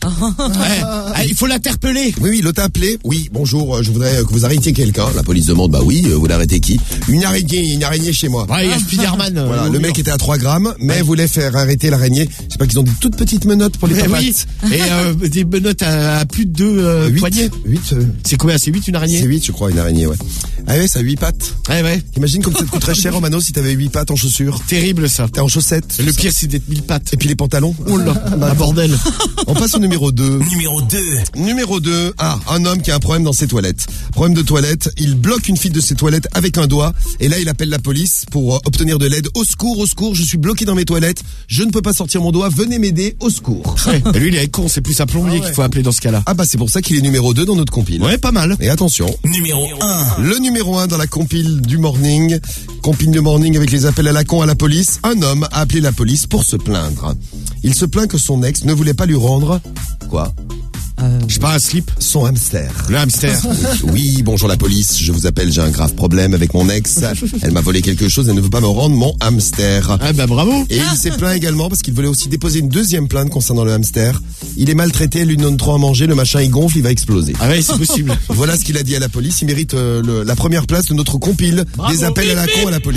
Ouais. Il faut l'interpeller. Oui, oui, l'autre a appelé. Oui, bonjour, je voudrais que vous arrêtiez quelqu'un. La police demande, bah oui, vous l'arrêtez qui? Une araignée, une araignée chez moi. Ouais, il y a Spider-Man. Voilà, euh, le mec était à trois grammes, mais ouais. voulait faire arrêter l'araignée. Je sais pas qu'ils ont des toutes petites menottes pour les papates. Oui. Et euh, des menottes à, à plus de deux euh, huit, poignets. huit, euh... C'est combien? C'est huit une araignée? C'est huit, je crois, une araignée, ouais. Ah ouais, ça a huit pattes. Ouais, ouais. Imagine comme ça te coûterait cher, Romano, si t'avais huit pattes en chaussures. Terrible, ça. T'es en chaussettes. Le pire, c'est d'être mille pattes. Et puis les pantalons. Oh là, un bordel. On passe au numéro deux. Numéro deux. Numéro deux. Ah, un homme qui a un problème dans ses toilettes. Problème de toilette. Il bloque une fuite de ses toilettes avec un doigt. Et là, il appelle la police pour obtenir de l'aide. Au secours, au secours, je suis bloqué dans mes toilettes. Je ne peux pas sortir mon doigt. Venez m'aider. Au secours. Ouais. Et lui, il est con. C'est plus un plombier ah ouais. qu'il faut appeler dans ce cas-là. Ah bah, c'est pour ça qu'il est numéro deux dans notre compile. Ouais, pas mal. Et attention. Numéro un. Le numéro un dans la compile du morning. Compile du morning avec les appels à la con à la police. Un homme a appelé la police pour se plaindre. Il se plaint que son ex ne voulait pas lui rendre... Quoi? Euh... Je sais pas, un slip. Son hamster. Le hamster. Oui, bonjour la police, je vous appelle, j'ai un grave problème avec mon ex. Elle m'a volé quelque chose, elle ne veut pas me rendre mon hamster. Ah bah bravo. Et il s'est plaint également parce qu'il voulait aussi déposer une deuxième plainte concernant le hamster. Il est maltraité, elle lui donne trop à manger, le machin il gonfle, il va exploser. Ah ouais, c'est possible. Voilà ce qu'il a dit à la police, il mérite euh, le, la première place de notre compile bravo, des appels bip, à la con à la police.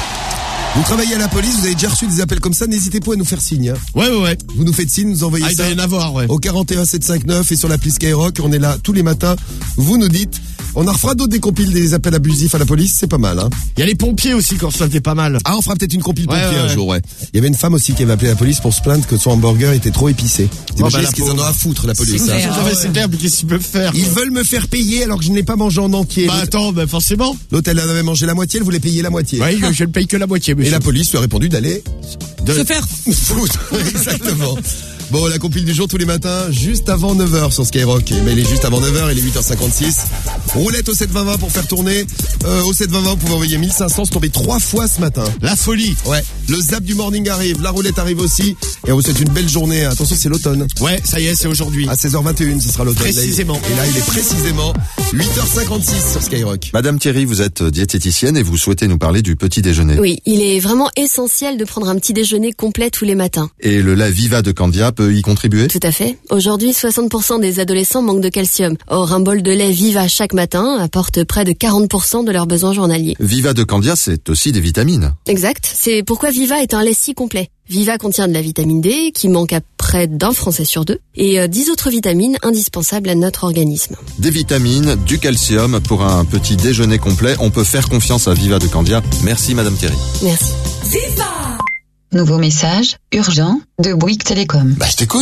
Vous travaillez à la police, vous avez déjà reçu des appels comme ça, n'hésitez pas à nous faire signe. Hein. Ouais, ouais, ouais. Vous nous faites signe, nous envoyez ah, ça. Il doit y en avoir, ouais. Au quarante et un sept cent cinquante-neuf et sur l'appli Skyrock, on est là tous les matins. Vous nous dites, on en refera d'autres des compiles des appels abusifs à la police, c'est pas mal. Hein. Il y a les pompiers aussi quand ça c'était pas mal. Ah, on fera peut-être une compile ouais, pompier ouais, un ouais. jour, ouais. Il y avait une femme aussi qui avait appelé la police pour se plaindre que son hamburger était trop épicé. Vous oh, imaginez bah, ce qu'ils en ont à foutre, la police. C'est hein. clair, ah, ouais. C'est clair, mais qu'est-ce qu'ils peuvent faire? Ils veulent me faire payer alors que je ne l'ai pas mangé en entier. Bah attends, bah forcément. L'autre, elle en avait mangé la moitié, elle voulait payer la moitié. Ouais, je ne paye que la moitié, monsieur. Et la police lui a répondu d'aller de se faire foutre. Exactement. Bon, la compile du jour tous les matins, juste avant neuf heures sur Skyrock. Mais il est juste avant neuf heures, il est huit heures cinquante-six. Roulette au sept vingt vingt pour faire tourner. Euh, au sept vingt vingt, vous pouvez envoyer mille cinq cents, c'est tombé trois fois ce matin. La folie. Ouais. Le zap du morning arrive, la roulette arrive aussi. Et on vous souhaite une belle journée. Attention, c'est l'automne. Ouais, ça y est, c'est aujourd'hui. À seize heures vingt et une, ce sera l'automne. Précisément. Et là, il est précisément huit heures cinquante-six sur Skyrock. Madame Thierry, vous êtes diététicienne et vous souhaitez nous parler du petit déjeuner. Oui, il est vraiment essentiel de prendre un petit déjeuner complet tous les matins. Et le lait Viva de Candia peut y contribuer ? Tout à fait. Aujourd'hui, soixante pour cent des adolescents manquent de calcium. Or, un bol de lait Viva chaque matin apporte près de quarante pour cent de leurs besoins journaliers. Viva de Candia, c'est aussi des vitamines. Exact. C'est pourquoi Viva est un lait si complet. Viva contient de la vitamine D, qui manque à près d'un Français sur deux, et euh, dix autres vitamines indispensables à notre organisme. Des vitamines, du calcium, pour un petit déjeuner complet, on peut faire confiance à Viva de Candia. Merci Madame Thierry. Merci. Viva! Nouveau message, urgent, de Bouygues Télécom. Bah je t'écoute.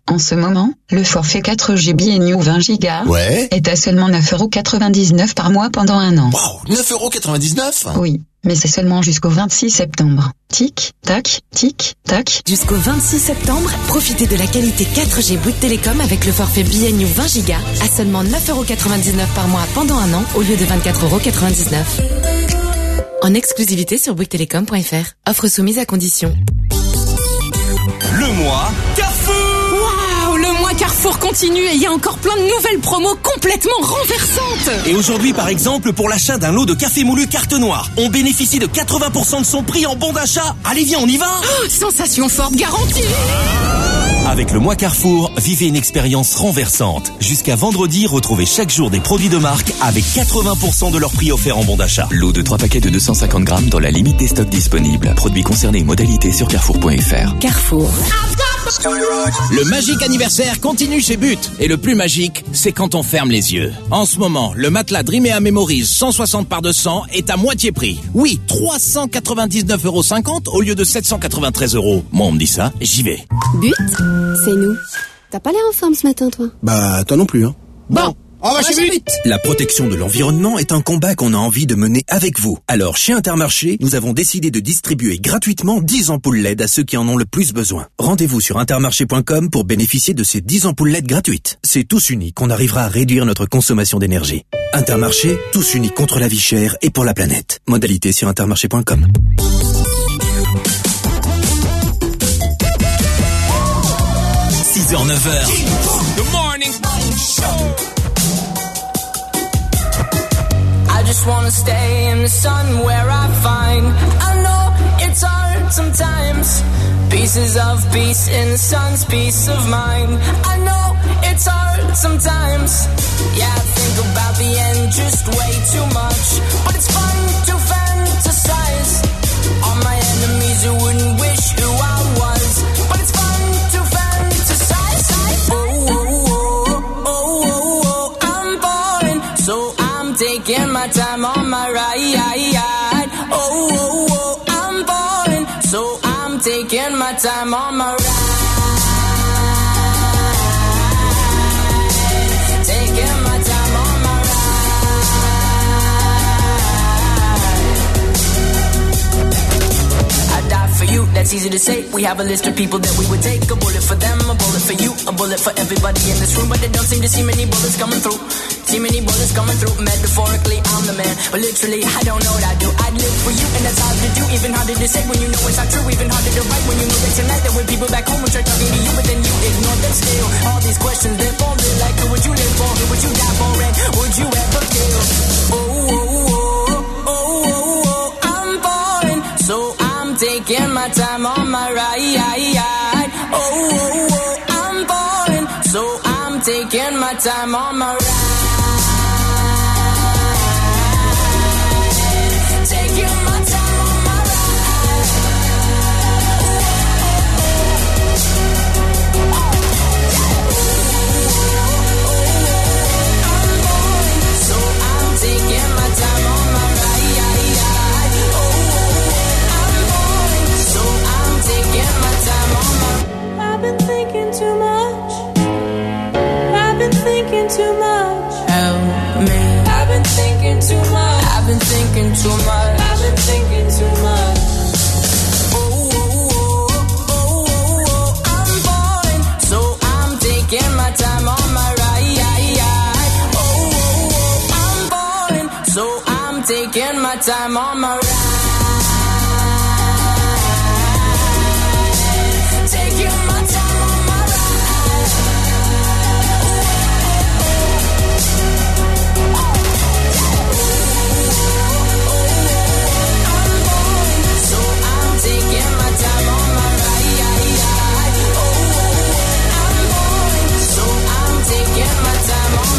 En ce moment, le forfait quatre G B et New vingt giga Ouais. est à seulement neuf euros quatre-vingt-dix-neuf par mois pendant un an. Wow, neuf euros quatre-vingt-dix-neuf? Oui, mais c'est seulement jusqu'au vingt-six septembre. Tic, tac, tic, tac. Jusqu'au vingt-six septembre, profitez de la qualité quatre G Bouygues Télécom avec le forfait B N U vingt giga à seulement neuf euros quatre-vingt-dix-neuf par mois pendant un an au lieu de vingt-quatre euros quatre-vingt-dix-neuf. En exclusivité sur bouygues télécom point f r. Offre soumise à condition. Le mois Carrefour. Waouh, le mois Carrefour continue et il y a encore plein de nouvelles promos complètement renversantes. Et aujourd'hui, par exemple, pour l'achat d'un lot de café moulu carte noire, on bénéficie de quatre-vingts pour cent de son prix en bon d'achat. Allez, viens, on y va. Oh, sensation forte garantie. Avec le mois Carrefour, vivez une expérience renversante. Jusqu'à vendredi, retrouvez chaque jour des produits de marque avec quatre-vingts pour cent de leur prix offert en bon d'achat. Lot de trois paquets de deux cent cinquante grammes dans la limite des stocks disponibles. Produits concernés, modalités sur carrefour point f r. Carrefour. Le magique anniversaire continue chez But. Et le plus magique, c'est quand on ferme les yeux. En ce moment, le matelas Dreamea Memories cent soixante par deux cents est à moitié prix. Oui, trois cent quatre-vingt-dix-neuf euros cinquante au lieu de sept cent quatre-vingt-treize euros. Moi, on me dit ça, j'y vais. But, c'est nous. T'as pas l'air en forme ce matin, toi? Bah, toi non plus, hein. Bon. On va chez But. La protection de l'environnement est un combat qu'on a envie de mener avec vous. Alors, chez Intermarché, nous avons décidé de distribuer gratuitement dix ampoules L E D à ceux qui en ont le plus besoin. Rendez-vous sur intermarché point com pour bénéficier de ces dix ampoules L E D gratuites. C'est tous unis qu'on arrivera à réduire notre consommation d'énergie. Intermarché, tous unis contre la vie chère et pour la planète. Modalité sur intermarché point com. six heures neuf heures. Good morning. I just wanna stay in the sun where I find. I know it's hard sometimes. Pieces of peace in the sun's peace of mind. I know it's hard sometimes. Yeah, I think about the end just way too much. But it's fun to fantasize. All my enemies who wouldn't wish who I was. But it's fun to fantasize. Oh, oh, oh, oh, oh, oh, I'm falling, so I'm taking my time on my ride. Oh, oh, oh, I'm falling, so I'm taking my time on my ride. Taking my time on my ride. I die for you, that's easy to say. We have a list of people that we would take. A bullet for them, a bullet for you, a bullet for everybody in this room. But they don't seem to see many bullets coming through. See many bullets coming through. Metaphorically, I'm the man, but literally, I don't know what I do. I'd live for you, and that's hard to do. Even harder to say when you know it's not true. Even harder to write when you know that tonight there were people back home who tried talking to you, but then you ignore them still. All these questions, they're forming like, who would you live for? Who would you die for? And would you ever kill? Oh, oh, oh, oh, oh, oh, I'm falling, so I'm taking my time on my ride. Oh, oh, oh, I'm falling, so I'm taking my time on my ride. I've been thinking too much. I've been thinking too much. Help me. I've been thinking too much. I've been thinking too much. I've been thinking too much. Oh, oh, oh, oh, oh, oh, I'm falling, so I'm taking my time on my ride. Oh, oh, oh, I'm falling, so I'm taking my time on my ride. Taking my time on my ride. I'm falling, so I'm taking my time on my ride. Oh, I'm falling, so I'm taking my time on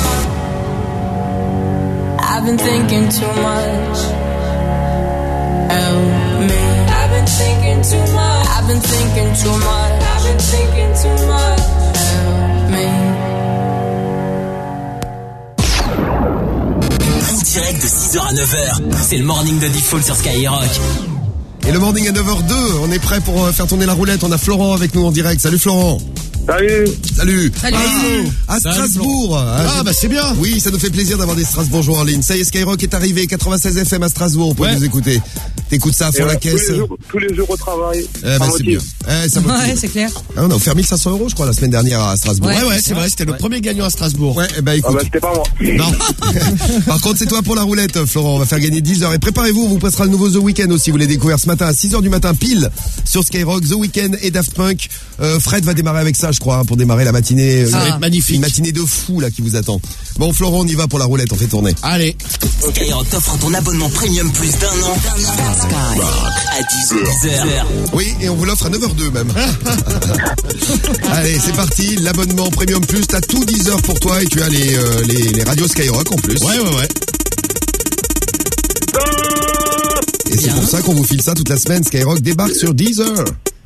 my. I've been thinking too much. Help me. I've been thinking too much. I've been thinking too much. I've been thinking too much. Help me. En direct de six heures à neuf heures, c'est le morning de Default sur Skyrock. Et le morning à neuf heures deux, on est prêt pour faire tourner la roulette. On a Florent avec nous en direct. Salut Florent. Salut. Salut. Salut. Ah, à Salut, Strasbourg. Ah, bah c'est bien. Oui, ça nous fait plaisir d'avoir des Strasbourgeois en ligne. Ça y est, Skyrock est arrivé, quatre-vingt-seize F M à Strasbourg, on peut Ouais. nous écouter. T'écoutes ça à fond la caisse. Tous les jours, tous les jours au travail. Eh ben, Ça c'est motive. bien. Eh, ça motive. Ouais, c'est clair. Ah, on a offert mille cinq cents euros, je crois, la semaine dernière à Strasbourg. Ouais, ouais, c'est vrai, c'était le premier gagnant à Strasbourg. Ouais, eh ben, Ah écoute. bah, c'était pas moi. Non. Par contre, c'est toi pour la roulette, Florent. On va faire gagner dix heures. Et préparez-vous, on vous passera le nouveau The Weeknd aussi. Vous l'avez découvert ce matin à six heures du matin, pile, sur Skyrock. The Weeknd et Daft Punk. Euh, Fred va démarrer avec ça, je crois, hein, pour démarrer la matinée. Ça euh, va être magnifique. Une matinée de fou, là, qui vous attend. Bon, Florent, on y va pour la roulette. On fait tourner. Allez. Skyrock t'offre ton abonnement premium plus d'un an. Skyrock à dix heures. Oui, et on vous l'offre à neuf heures deux même. Allez, c'est parti. L'abonnement Premium Plus, t'as tout dix heures pour toi et tu as les, euh, les, les radios Skyrock en plus. Ouais, ouais, ouais. Et c'est pour ça qu'on vous file ça toute la semaine. Skyrock débarque sur Deezer.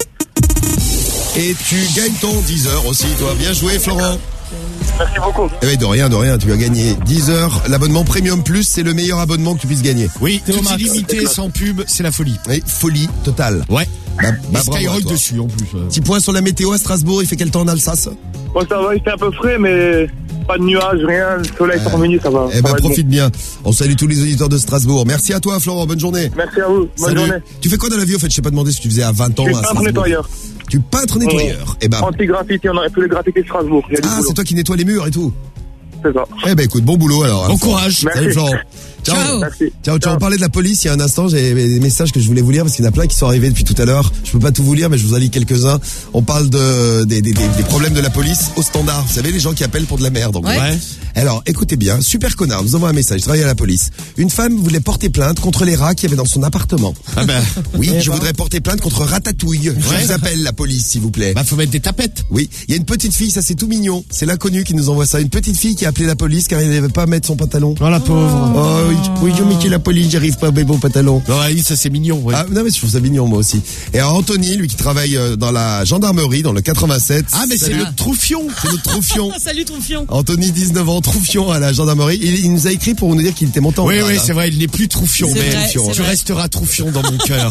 Et tu gagnes ton Deezer aussi, toi. Bien joué, Florent. Merci beaucoup. Eh ben, de rien, de rien. Tu as gagné Deezer. L'abonnement Premium Plus, c'est le meilleur abonnement que tu puisses gagner. Oui, tout illimité, sans pub, c'est la folie. Oui, folie totale. Ouais. Bah, bah, Et bravo à Skyrock toi. dessus, en plus. euh. Petit point sur la météo à Strasbourg. Il fait quel temps en Alsace? Bon, ça va, il fait un peu frais, mais pas de nuages, rien. Le soleil est revenu, ça va. Eh ça ben, va être profite bien. On salue tous les auditeurs de Strasbourg. Merci à toi, Florent. Bonne journée. bon. Merci à vous. Bonne Salut. journée. Tu fais quoi dans la vie, au fait? Je t'ai pas demandé ce que tu faisais à vingt ans. Je suis à peintre Strasbourg. nettoyeur. Tu peintres nettoyeur. Eh ben. Anti-graffiti, on aurait pu les graffiti de Strasbourg. Il y a du Ah, boulot. c'est toi qui nettoies les murs et tout. C'est ça. Eh ben, écoute, bon boulot alors. hein. Bon courage. Merci. Salut, Florent. Ciao. Ciao. Merci. Ciao, tu Ciao. en parlais de la police il y a un instant, j'ai des messages que je voulais vous lire parce qu'il y en a plein qui sont arrivés depuis tout à l'heure. Je peux pas tout vous lire, mais je vous en lis quelques-uns. On parle de, des, des, des, des problèmes de la police au standard. Vous savez, les gens qui appellent pour de la merde, en gros. Ouais. Alors, écoutez bien, super connard, nous envoie un message, je travaille à la police. Une femme voulait porter plainte contre les rats qu'il y avait dans son appartement. Ah ben. Oui, Eh je ben. voudrais porter plainte contre Ratatouille. Ouais. Je vous appelle la police, s'il vous plaît. Bah, faut mettre des tapettes. Oui, il y a une petite fille, ça c'est tout mignon. C'est l'inconnu qui nous envoie ça. Une petite fille qui a appelé la police car elle n'avait pas à mettre son pantalon. Oh, la pauvre. Oh, oui, oui, je Mickey la police, j'arrive pas à mettre mon pantalon. Non, oui, ça c'est mignon, ouais. Ah, non, mais je trouve ça mignon, moi aussi. Et alors, Anthony, lui qui travaille euh, dans la gendarmerie, dans le quatre-vingt-sept. Ah, mais c'est Salut. notre troufion. C'est notre troufion. Salut Troufion. Anthony, dix-neuf ans, troufion à la gendarmerie. Il, il nous a écrit pour nous dire qu'il était montant. en Oui, grade, oui, hein. c'est vrai, il n'est plus troufion, C'est mais vrai, tu c'est vrai. resteras troufion dans mon cœur.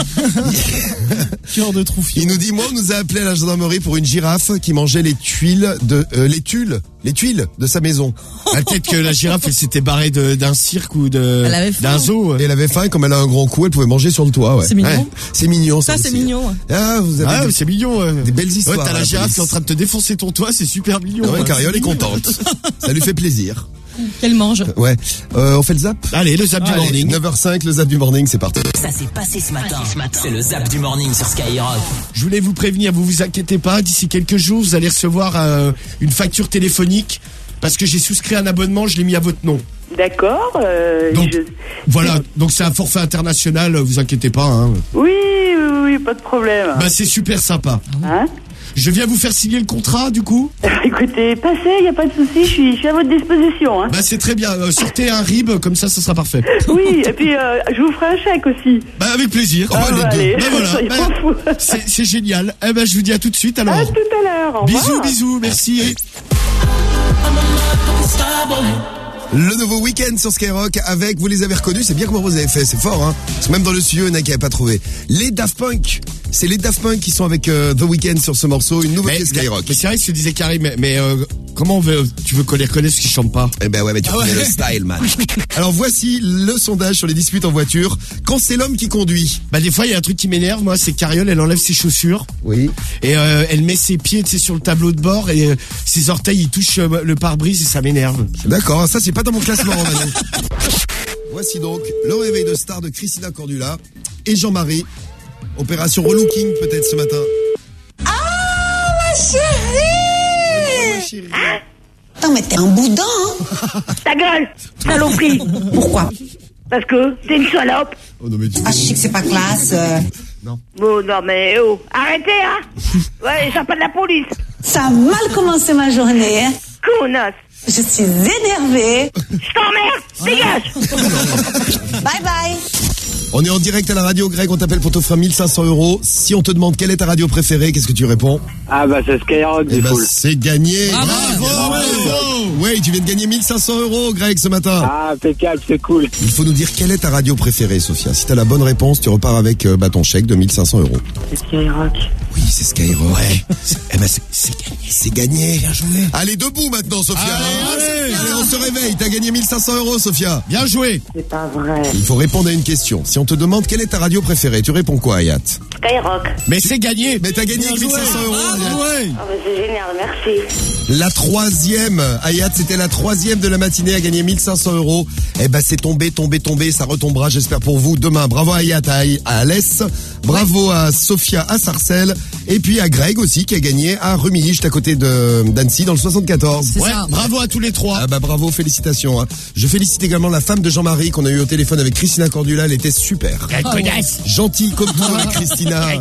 Cœur de troufion. Il nous dit, moi, on nous a appelé à la gendarmerie pour une girafe qui mangeait les tuiles de, euh, les tuiles, les tuiles de sa maison. Ah, peut-être que la girafe, elle s'était barrée de- d'un cirque ou de, Elle avait faim. d'un zoo. Et elle avait faim et comme elle a un grand coup, elle pouvait manger sur le toit, ouais. C'est mignon. Ouais. C'est mignon, ça. Ça, c'est aussi. mignon. ouais. Ah, vous avez Ah, des- mais c'est mignon. ouais. des belles histoires. Ouais, t'as à la la girafe police. qui est en train de te défoncer ton toit, c'est super mignon. Ah ouais, ouais. Cariole est contente. Ça lui fait plaisir. Qu'elle mange. Ouais. Euh, on fait le zap? Allez, le zap du Allez, morning. neuf heures cinq, le zap du morning, c'est parti. Ça s'est passé ce matin. C'est le zap du morning sur Skyrock. Je voulais vous prévenir, vous vous inquiétez pas, d'ici quelques jours, vous allez recevoir euh, une facture téléphonique parce que j'ai souscrit un abonnement, je l'ai mis à votre nom. D'accord. euh, Donc, je- Voilà, donc c'est un forfait international, vous inquiétez pas. Hein. Oui, oui, oui, pas de problème. Bah c'est super sympa. Hein Je viens vous faire signer le contrat du coup. Écoutez, passez, il n'y a pas de souci, je suis, je suis à votre disposition. Hein. Bah c'est très bien, euh, sortez un R I B, comme ça, ça sera parfait. Oui, et puis euh, je vous ferai un chèque aussi. Bah avec plaisir. Ah, Oh, bah, bah, les allez, deux. Bah, voilà. soyez Bah, pas fous. c'est, c'est génial. Eh ben je vous dis à tout de suite alors. À tout à l'heure, au Bisous, revoir. bisous, merci. Le nouveau week-end sur Skyrock avec, vous les avez reconnus, c'est bien comment vous avez fait, c'est fort, hein. Parce que même dans le studio, il y en a qui n'avaient pas trouvé. Les Daft Punk. C'est les Daft Punk qui sont avec euh, The Weeknd sur ce morceau, une nouveauté Mais, Skyrock. mais c'est vrai que je te disais Karim, mais, mais euh, comment on veut, tu veux qu'on les reconnaisse parce qu'ils chantent pas? Eh ben ouais, mais tu Ah connais ouais. le style, man. Alors voici le sondage sur les disputes en voiture. Quand c'est l'homme qui conduit. Bah des fois il y a un truc qui m'énerve, moi c'est Cariole, elle enlève ses chaussures. Oui. Et euh, elle met ses pieds tu sais, sur le tableau de bord et euh, ses orteils ils touchent euh, le pare-brise et ça m'énerve. D'accord, ça c'est pas dans mon classement, Manon. Voici donc le réveil de star de Christina Cordula et Jean-Marie. Opération relooking peut-être ce matin. Ah, ma chérie, Attends, mais t'es un boudin, hein. Ta gueule, saloperie. Pourquoi? Parce que t'es une salope. Oh non mais tu... Ah, je sais que c'est pas classe. euh. Bon, non, mais oh, arrêtez, hein. Ouais, j'appelle la police. Ça a mal commencé ma journée, hein. Connasse. Je suis énervée. Je t'emmerde, dégage. Bye bye. On est en direct à la radio, Greg, on t'appelle pour t'offrir mille cinq cents euros. Si on te demande quelle est ta radio préférée, qu'est-ce que tu réponds? Ah bah c'est Skyrock Eh du ben full. c'est gagné. Bravo. Bravo. Ouais, tu viens de gagner mille cinq cents euros, Greg, ce matin. Ah, impeccable, c'est cool. Il faut nous dire quelle est ta radio préférée, Sophia. Si t'as la bonne réponse, tu repars avec euh, bah, ton chèque de mille cinq cents euros. C'est Skyrock. Oui, c'est Skyrock. Ouais. Eh ben, c'est, c'est gagné. C'est gagné. Bien joué. Allez, debout maintenant, Sophia. Allez, allez, allez, on se réveille. T'as gagné mille cinq cents euros, Sophia. Bien joué. C'est pas vrai. Il faut répondre à une question. Si on te demande quelle est ta radio préférée, tu réponds quoi, Ayat? Skyrock. Mais c'est gagné. Mais t'as gagné avec mille cinq cents euros. Ah, ouais. Oh, mais c'est génial, merci. La troisième, Ayat, c'était la troisième de la matinée à gagner mille cinq cents euros. Eh ben, c'est tombé, tombé, tombé. Ça retombera, j'espère, pour vous demain. Bravo à Ayat, à, à Alès. Bravo à Sophia, à Sarcelles. Et puis à Greg aussi, qui a gagné à Rumilly, juste à côté de d'Annecy, dans le soixante-quatorze. C'est Ouais, ça. bravo à tous les trois. Ah bah bravo, félicitations. Hein. Je félicite également la femme de Jean-Marie qu'on a eu au téléphone avec Christina Cordula. Elle était super. Gentille comme tout, hein, Christina.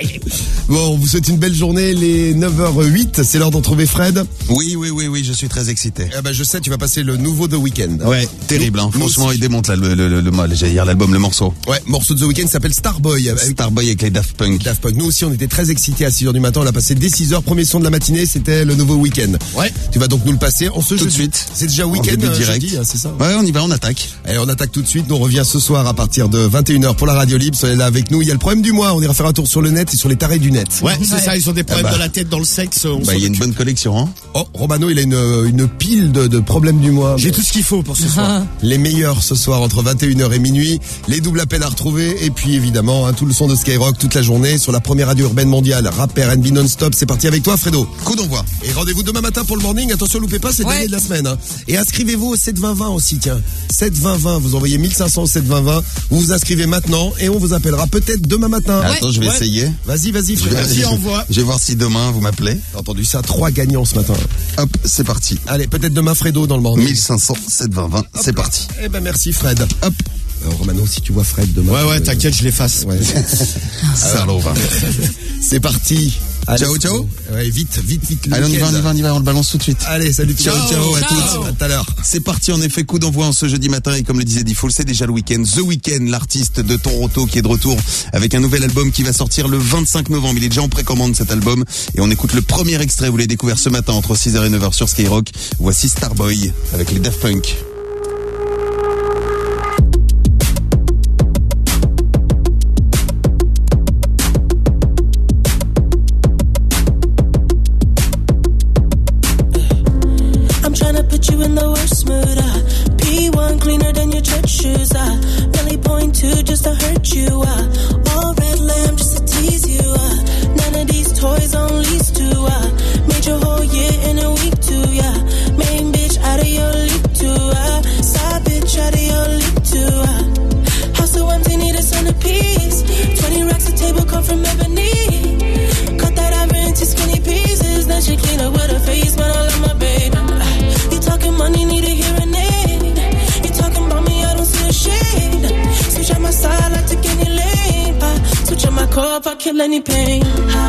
Bon, on vous souhaite une belle journée. Les neuf heures huit, c'est l'heure d'en trouver Fred. Oui, oui, oui, oui, je suis très excité. Ah bah je sais, tu vas passer le nouveau The Weeknd. Ouais, terrible, hein. Franchement, il démonte là, le, le, le, le, le j'allais dire l'album, le morceau. Ouais, morceau de The Weeknd s'appelle Starboy. Avec Starboy avec les Daft Punk. Daft Punk. Nous aussi, on était très excités à six heures du matin. On l'a passé dès six heures. Premier son de la matinée, c'était le nouveau Weeknd. Ouais. Tu vas donc nous le passer en ce Tout jeudi. de suite. C'est déjà En Weeknd début euh, direct. jeudi, hein, c'est ça? Ouais, on y va, on attaque. Allez, on attaque tout de suite. Nous, on revient ce soir à partir de vingt et une heures pour la radio libre. Soyez là avec nous. Il y a le problème du mois. On ira faire un tour sur le net et sur les tarés du net. Ouais, c'est ça, ils ont des problèmes Ah bah. dans la tête, dans le sexe. on Bah, s'en il y a une occupe. bonne collection, hein. Oh, Romano, il a une, une pile de, de problèmes du mois. J'ai tout ce qu'il faut pour ce soir. Les meilleurs ce soir entre vingt et une heures et minuit. Les doubles appels à retrouver. Et puis évidemment, hein, tout le son de Skyrock toute la journée sur la première radio urbaine mondiale. Rap R and B non-stop. C'est parti avec toi, Fredo. Coup d'envoi. Et rendez-vous demain matin pour le morning. Attention, loupez pas, c'est le Ouais. dernier de la semaine. Hein. Et inscrivez-vous au sept vingt vingt aussi, tiens. sept vingt vingt. Vous envoyez mille cinq cents au sept vingt vingt. Vous vous inscrivez maintenant et on vous appellera peut-être demain matin. Attends, je vais Ouais. essayer. Vas-y, vas-y, Je vais, Fredo. Vas-y, envoie. je vais voir si demain vous m'appelez. T'as entendu ça? Trois gagnants ce matin. Hop, c'est parti. Allez, peut-être demain Fredo dans le morning. mille cinq cents, sept vingt vingt, c'est parti. Eh ben merci Fred. Hop. Euh, Romano, si tu vois Fred demain. Ouais, ouais, euh, t'inquiète, je l'efface. Ouais. Salaud, va. C'est parti. Allez, Ciao, ciao. Ouais, vite, vite, vite. le Allez, on y va, week-end. on y va, on y va, on le balance tout de suite. Allez, salut. Ciao, ciao à tous. À tout à l'heure. C'est parti, en effet, coup d'envoi en ce jeudi matin et comme le disait Diffoul, c'est déjà le week-end. The Weeknd, l'artiste de Toronto qui est de retour avec un nouvel album qui va sortir le vingt-cinq novembre. Il est déjà en précommande cet album et on écoute le premier extrait. Vous l'avez découvert ce matin entre six heures et neuf heures sur Skyrock. Voici Starboy avec les Daft Punk. I'm tryna put you in the worst mood. Uh. P one cleaner than your church shoes. Uh. Belly point two just to hurt you. Uh. All red lamb just to tease you. Uh. None of these toys on lease to. Uh. Made your whole year in a week too. Yeah. Main bitch out of your league too. Uh. Side bitch out of your league too. Uh. House so empty, need a centerpiece. Twenty racks a table come from ebony. Cut that ivory into skinny pieces. Then she clean up with her face, but I love my baby. You talking money, need a hearing aid. You talking about me, I don't see a shade. Switch on my side, I take any lane. Uh, switch on my core if I kill any pain.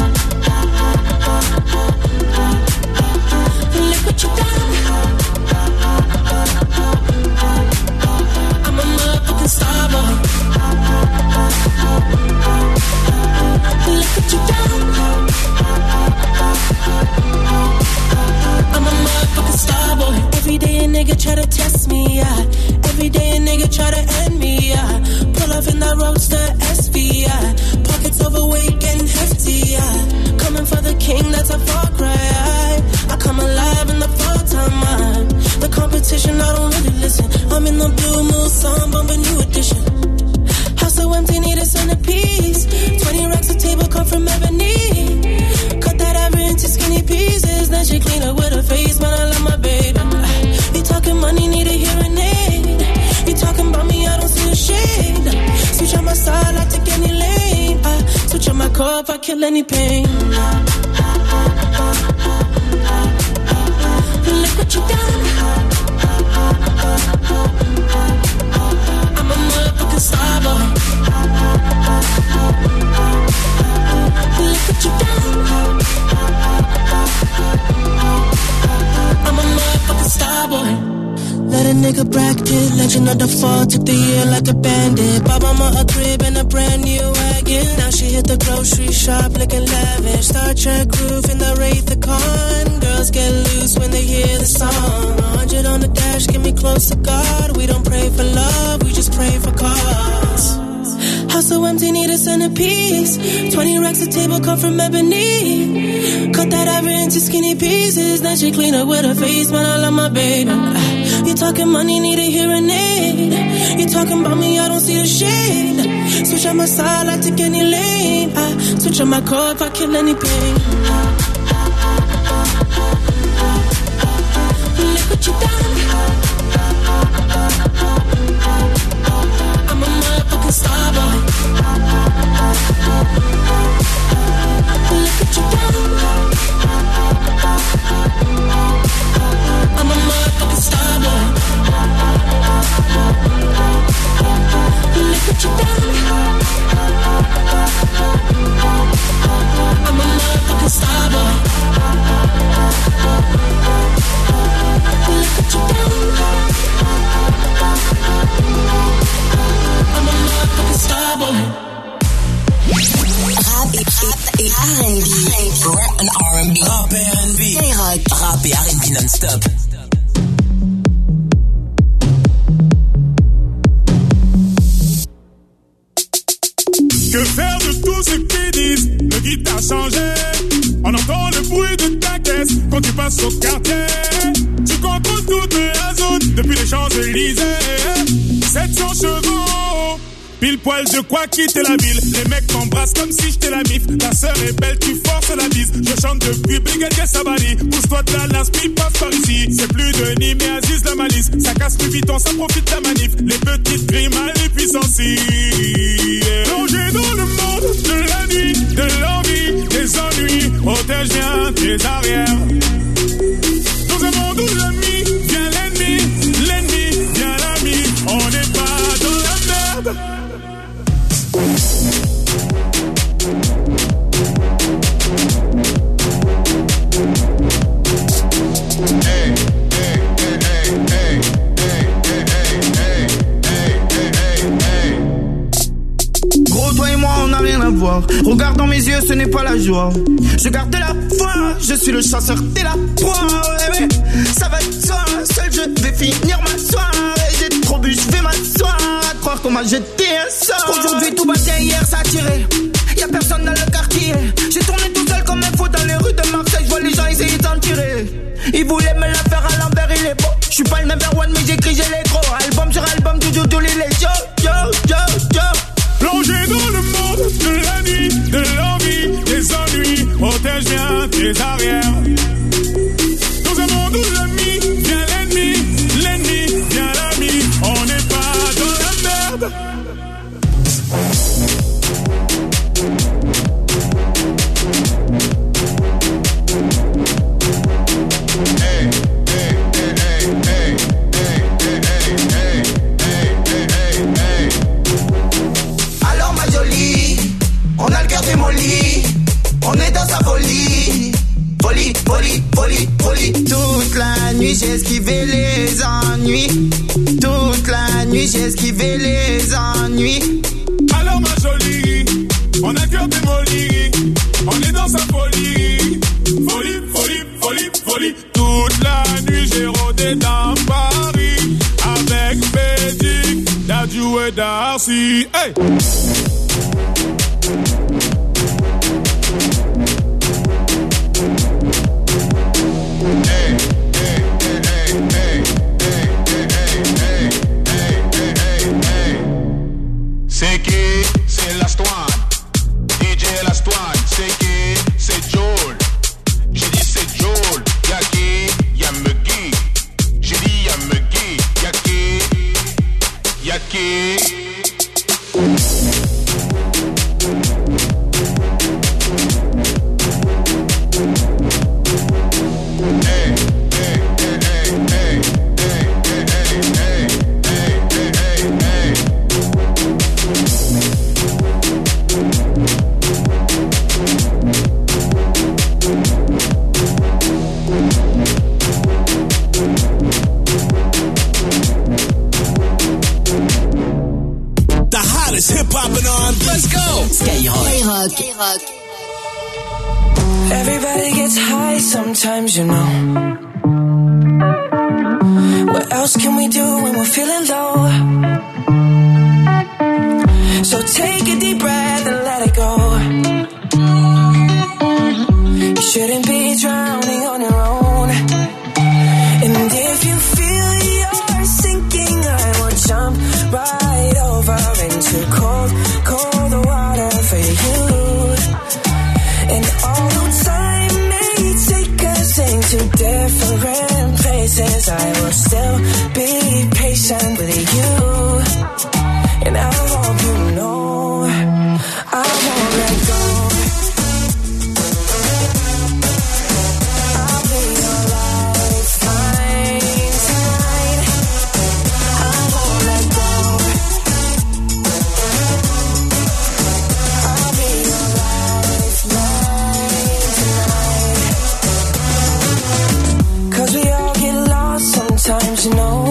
Look what you done. I'm a motherfucking star boy. Look what you done. I'm a motherfucking star boy. Every day a nigga try to test me, yeah. Every day a nigga try to end me, yeah. Pull off in that roadster S V, yeah. Pockets overweight getting hefty, yeah. Coming for the king, that's a far cry. I come alive in the fall time, man. The competition, I don't really listen. I'm in the blue moon, song bumping new edition. House so empty, need a centerpiece. Twenty racks a table come from ebony. Cut that ivory into skinny pieces. Then she clean up with her face, but I love my baby. You talking money, need a hearing aid. You talking about me, I don't see a shade. Switch on my side, I take any lane. I switch on my core if I kill any pain. Look what you done. I'm a motherfucking star boy. Look what you done. I'm a motherfucking star boy. Let a nigga Brad Pitt, legend of the fall, took the year like a bandit. Bought mama a crib and a brand new wagon. Now she hit the grocery shop looking lavish. Star Trek roof in the Wraith the Con. Girls get loose when they hear the song. piece. Twenty racks a table cut from ebony. Cut that ever into skinny pieces. Then she clean up with her face, man, I love my baby. You talking money, need a hearing aid. You talking about me, I don't see the shade. Switch on my side, I take any lane. I switch on my car if I kill any pain. Look what you done. I'm a motherfucking star boy. Look what you done. I'm a motherfucking star boy. Look what you done. I'm a motherfucking star boy. Look what you done. I'm a motherfucking star boy. Rap et, et, et R and B. Rap and R and B. Rap et R and B. Skyrock. Rap et R and B non-stop. Que faire de tout ce qu'ils disent? Le guide t'a changé. On entend le bruit de ta caisse quand tu passes au quartier. Tu contrôles toute la zone depuis les Champs-Élysées. sept cents chevaux. Pile poil, je crois quitter la ville. Les mecs m'embrassent comme si j'étais la mif. Ta sœur est belle, tu forces la bise. Je chante depuis Brigadier Sabani. Pousse-toi de la Las, puis passe par ici. C'est plus de Nîmes mais Aziz la malice. Ça casse plus vite, on ça profite de la manif. Les petites grimes à l'impuissance. Plongé dans le monde de la nuit, de l'envie, des ennuis. Protège bien tes arrières. Dans un monde où l'ami vient l'ennemi, l'ennemi vient l'ami. On n'est pas dans la merde. Gros, toi et moi, on n'a rien à voir. Regarde dans mes yeux, ce n'est pas la joie. Je garde la foi, je suis le chasseur, t'es la proie. Ouais, mais ça va de soi, seul je vais finir ma soirée. J'ai trop bu, je vais m'asseoir. À croire qu'on m'a jeté un sort. Aujourd'hui, tout battait, hier ça a tiré. Y'a personne dans le quartier. J'ai tourné tout seul comme un fou dans les rues de Marseille. Je vois les gens essayer d'en tirer. Ils voulaient me la faire à l'envers, il est beau. J'suis pas le number one, mais j'écris, j'ai les gros. Album sur album, du tout, les yo, yo, yo, yo. Plongé dans le monde de la nuit, de l'envie, des ennuis. Protège bien tes arrières. Dans un monde où l'ami vient l'ennemi, l'ennemi vient l'ami. On n'est pas dans la merde. On a le cœur démoli, on est dans sa folie. Folie, folie, folie, folie. Toute la nuit j'ai esquivé les ennuis. Toute la nuit j'ai esquivé les ennuis. Alors ma jolie, on a le cœur démoli, on est dans sa folie. Folie, folie, folie, folie. Toute la nuit j'ai rôdé dans Paris avec Bédic, Dadju et Darcy. Hey! C'est qui? C'est l'Astoine. D J l'Astoine. C'est qui? C'est Joel. J'ai dit c'est Joel. Y'a qui? Y'a Muggy. J'ai dit y'a Muggy. Y'a qui? Y'a qui? Let's go! Skyrock. Skyrock. Everybody gets high sometimes, you know. What else can we do when we're feeling low? So take a deep breath and let it shouldn't be drowning on your own. And if you feel you're sinking, I will jump right over into cold, cold water for you. And although time may take us into different places, I will still be patient with you. And I hope you know I won't let go. I'll be your lifeline tonight. I won't let go. I'll be your lifeline tonight. 'Cause we all get lost sometimes, you know.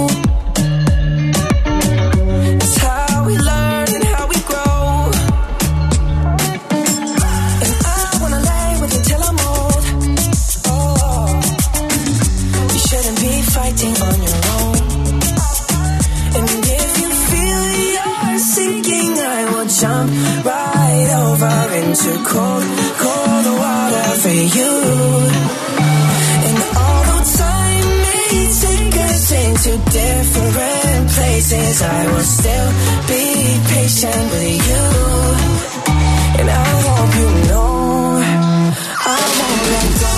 Jump right over into cold, cold water for you. And although time may take us into different places, I will still be patient with you. And I hope you know I won't let go.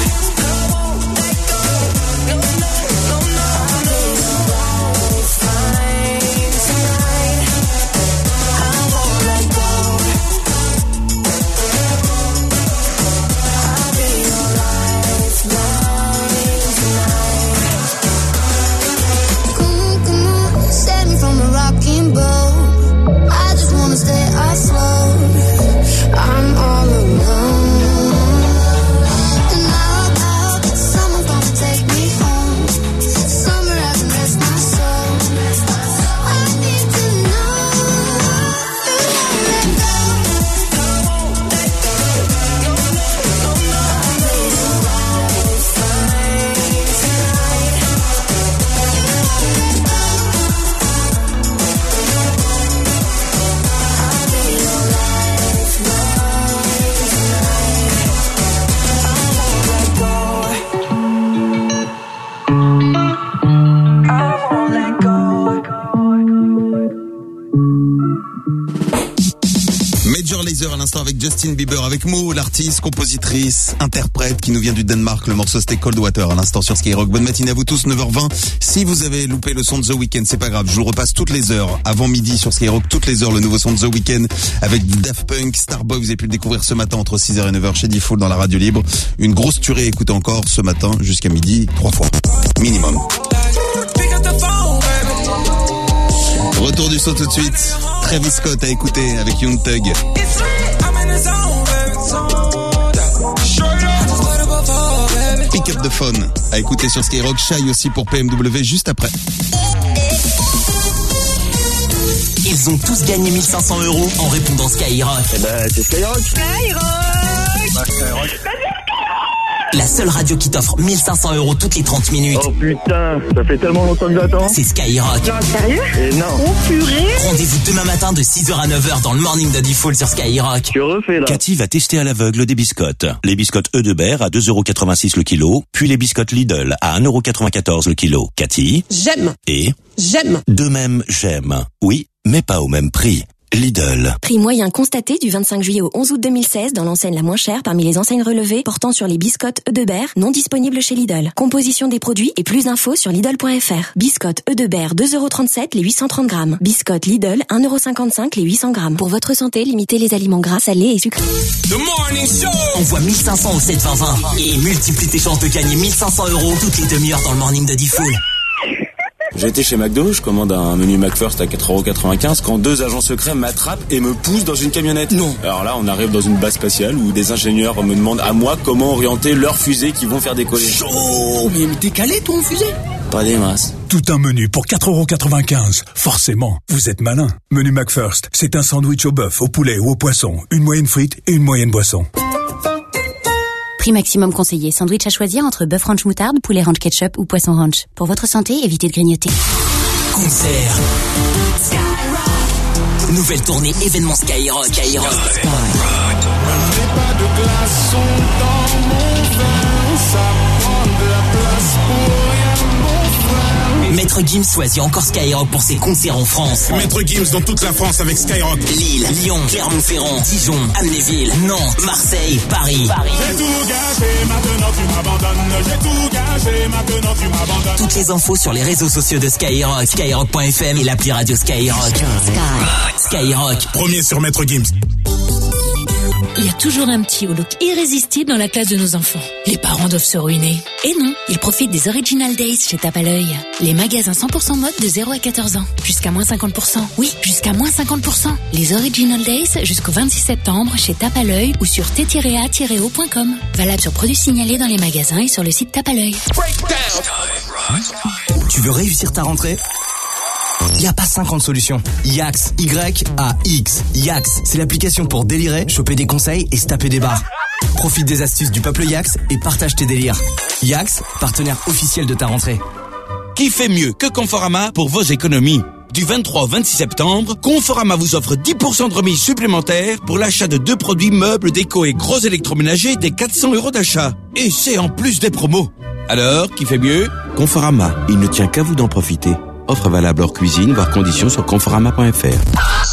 Stay afloat. I'm all alone. And now, now, someone's gonna take me home. Somewhere I can rest my soul. I need to know you won't let go. I'll be your lifeline tonight. Major Lazer à l'instant avec Justin Bieber, avec Mo, l'artiste, compositrice, interprète qui nous vient du Danemark. Le morceau c'était Cold Water à l'instant sur Skyrock. Bonne matinée à vous tous, neuf heures vingt. Si vous avez loupé le son de The Weeknd, c'est pas grave, je vous le repasse toutes les heures. Avant midi sur Skyrock, toutes les heures, le nouveau son de The Weeknd avec Daft Punk, Starboy. Vous avez pu le découvrir ce matin entre six heures et neuf heures chez Diffoul dans la radio libre. Une grosse tuerie à écouter encore ce matin jusqu'à midi, trois fois. Minimum. Retour du saut tout de suite. Travis Scott à écouter avec Young Thug. Pick up the phone à écouter sur Skyrock. Shy aussi pour P M W juste après. Ils ont tous gagné mille cinq cents euros en répondant Skyrock. Eh ben, c'est Skyrock. Skyrock. Bah, Skyrock. La seule radio qui t'offre mille cinq cents euros toutes les trente minutes. Oh putain, ça fait tellement longtemps que j'attends. C'est Skyrock. Non, sérieux? Et non. Oh purée. Rendez-vous demain matin de six heures à neuf heures dans le morning de Diffoul sur Skyrock. Tu refais là. Cathy va tester à l'aveugle des biscottes. Les biscottes Eudebert à deux euros quatre-vingt-six le kilo, puis les biscottes Lidl à un euro quatre-vingt-quatorze le kilo. Cathy? J'aime. Et? J'aime. De même, j'aime. Oui, mais pas au même prix. Lidl. Prix moyen constaté du vingt-cinq juillet au onze août deux mille seize dans l'enseigne la moins chère parmi les enseignes relevées portant sur les biscottes Eudebert non disponibles chez Lidl. Composition des produits et plus d'infos sur Lidl point F R. Biscottes Eudebert deux euros trente-sept les huit cent trente grammes. Biscottes Lidl un euro cinquante-cinq les huit cents grammes. Pour votre santé, limitez les aliments gras, salés et sucrés. The Morning Show. Envoie mille cinq cents au sept vingt vingt et multiplie tes chances de gagner mille cinq cents euros toutes les demi-heures dans le morning de Diffoul. J'ai été chez McDo, je commande un menu McFirst à quatre euros quatre-vingt-quinze quand deux agents secrets m'attrapent et me poussent dans une camionnette. Non. Alors là, on arrive dans une base spatiale où des ingénieurs me demandent à moi comment orienter leurs fusées qui vont faire décoller. Chaud. Mais t'es calé toi en fusée? Pas des masses. Tout un menu pour quatre euros quatre-vingt-quinze. Forcément, vous êtes malin. Menu McFirst, c'est un sandwich au bœuf, au poulet ou au poisson, une moyenne frite et une moyenne boisson. Prix maximum conseillé. Sandwich à choisir entre bœuf ranch moutarde, poulet ranch ketchup ou poisson ranch. Pour votre santé, évitez de grignoter. Concert. Nouvelle tournée événement Skyrock. Skyrock. Pas de glaçons dans mon vin, ça prend de la place pour rien, mon frère. Maître Gims choisit encore Skyrock pour ses concerts en France. Maître Gims dans toute la France avec Skyrock. Lille, Lyon, Clermont-Ferrand, Dijon, Amnéville, Nantes, Marseille, Paris. Paris. J'ai tout gâché, maintenant tu m'abandonnes. J'ai tout gâché, maintenant tu m'abandonnes. Toutes les infos sur les réseaux sociaux de Skyrock, skyrock point f m et l'appli radio Skyrock. Skyrock. Premier sur Maître Gims. Il y a toujours un petit au look irrésistible dans la classe de nos enfants. Les parents doivent se ruiner. Et non, ils profitent des Original Days chez Tape à l'œil. Les magasins cent pour cent mode de zéro à quatorze ans. Jusqu'à moins cinquante pour cent. Oui, jusqu'à moins cinquante pour cent. Les Original Days jusqu'au vingt-six septembre chez Tape à l'œil ou sur t tiret a tiret o point com. Valable sur produits signalés dans les magasins et sur le site Tape à l'œil. Tu veux réussir ta rentrée ? Y a pas cinquante solutions. Yax, Y A X. Yax, c'est l'application pour délirer, choper des conseils et se taper des barres. Profite des astuces du peuple Yax et partage tes délires. Yax, partenaire officiel de ta rentrée. Qui fait mieux que Conforama pour vos économies ? Du vingt-trois au vingt-six septembre, Conforama vous offre dix pour cent de remise supplémentaire pour l'achat de deux produits meubles, déco et gros électroménagers des quatre cents euros d'achat. Et c'est en plus des promos. Alors, qui fait mieux ? Conforama, il ne tient qu'à vous d'en profiter. Offre valable hors cuisine, voire conditions sur conforama point f r.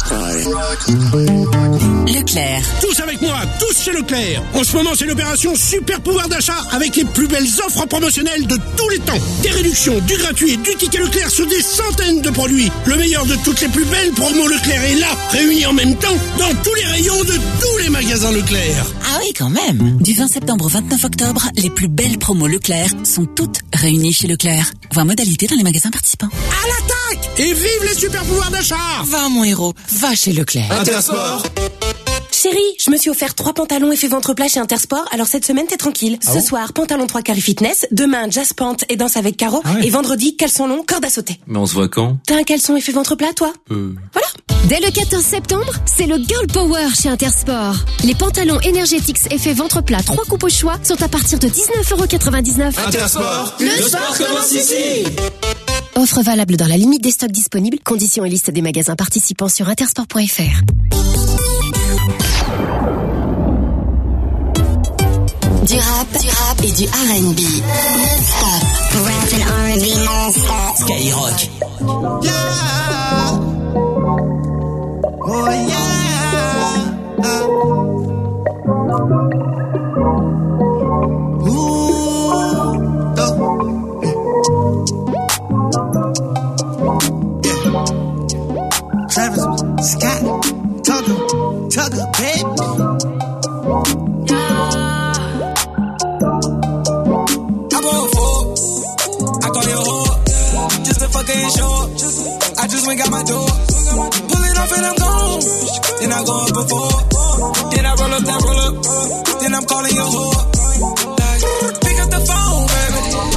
Leclerc. Tous avec moi, tous chez Leclerc. En ce moment, c'est l'opération super pouvoir d'achat avec les plus belles offres promotionnelles de tous les temps. Des réductions, du gratuit et du ticket Leclerc sur des centaines de produits. Le meilleur de toutes les plus belles promos Leclerc est là, réunis en même temps dans tous les rayons de tous les magasins Leclerc. Ah oui, quand même. Du vingt septembre au vingt-neuf octobre, les plus belles promos Leclerc sont toutes réunies chez Leclerc. Voir modalité dans les magasins participants. À l'attaque! Et vive les super pouvoirs d'achat! Va mon héros, va chez Leclerc. Intersport. Chérie, je me suis offert trois pantalons effet ventre plat chez Intersport, alors cette semaine t'es tranquille. Ah Ce bon soir, pantalon trois quarts fitness, demain jazz pant et danse avec Caro, Ah ouais. et vendredi, caleçon long, corde à sauter. Mais on se voit quand? T'as un caleçon effet ventre plat, toi? Euh... Voilà. Dès le quatorze septembre, c'est le Girl Power chez Intersport. Les pantalons Energetics effet ventre plat trois coupes au choix sont à partir de dix-neuf euros quatre-vingt-dix-neuf. Intersport, le, le sport commence ici. Offre valable dans la limite des stocks disponibles. Conditions et liste des magasins participants sur intersport point f r. Du rap, du rap et du R and B. Non-stop. Rap and R and B non-stop. Skyrock. Yeah. Oh yeah. Ooh. Oh. Yeah. Travis Scott. Tugger. Tugger, baby. I just went got my door. Pull it off and I'm gone. Then I go up before. Then I roll up, then roll up. Then I'm calling your whore. Like, pick up the phone, baby.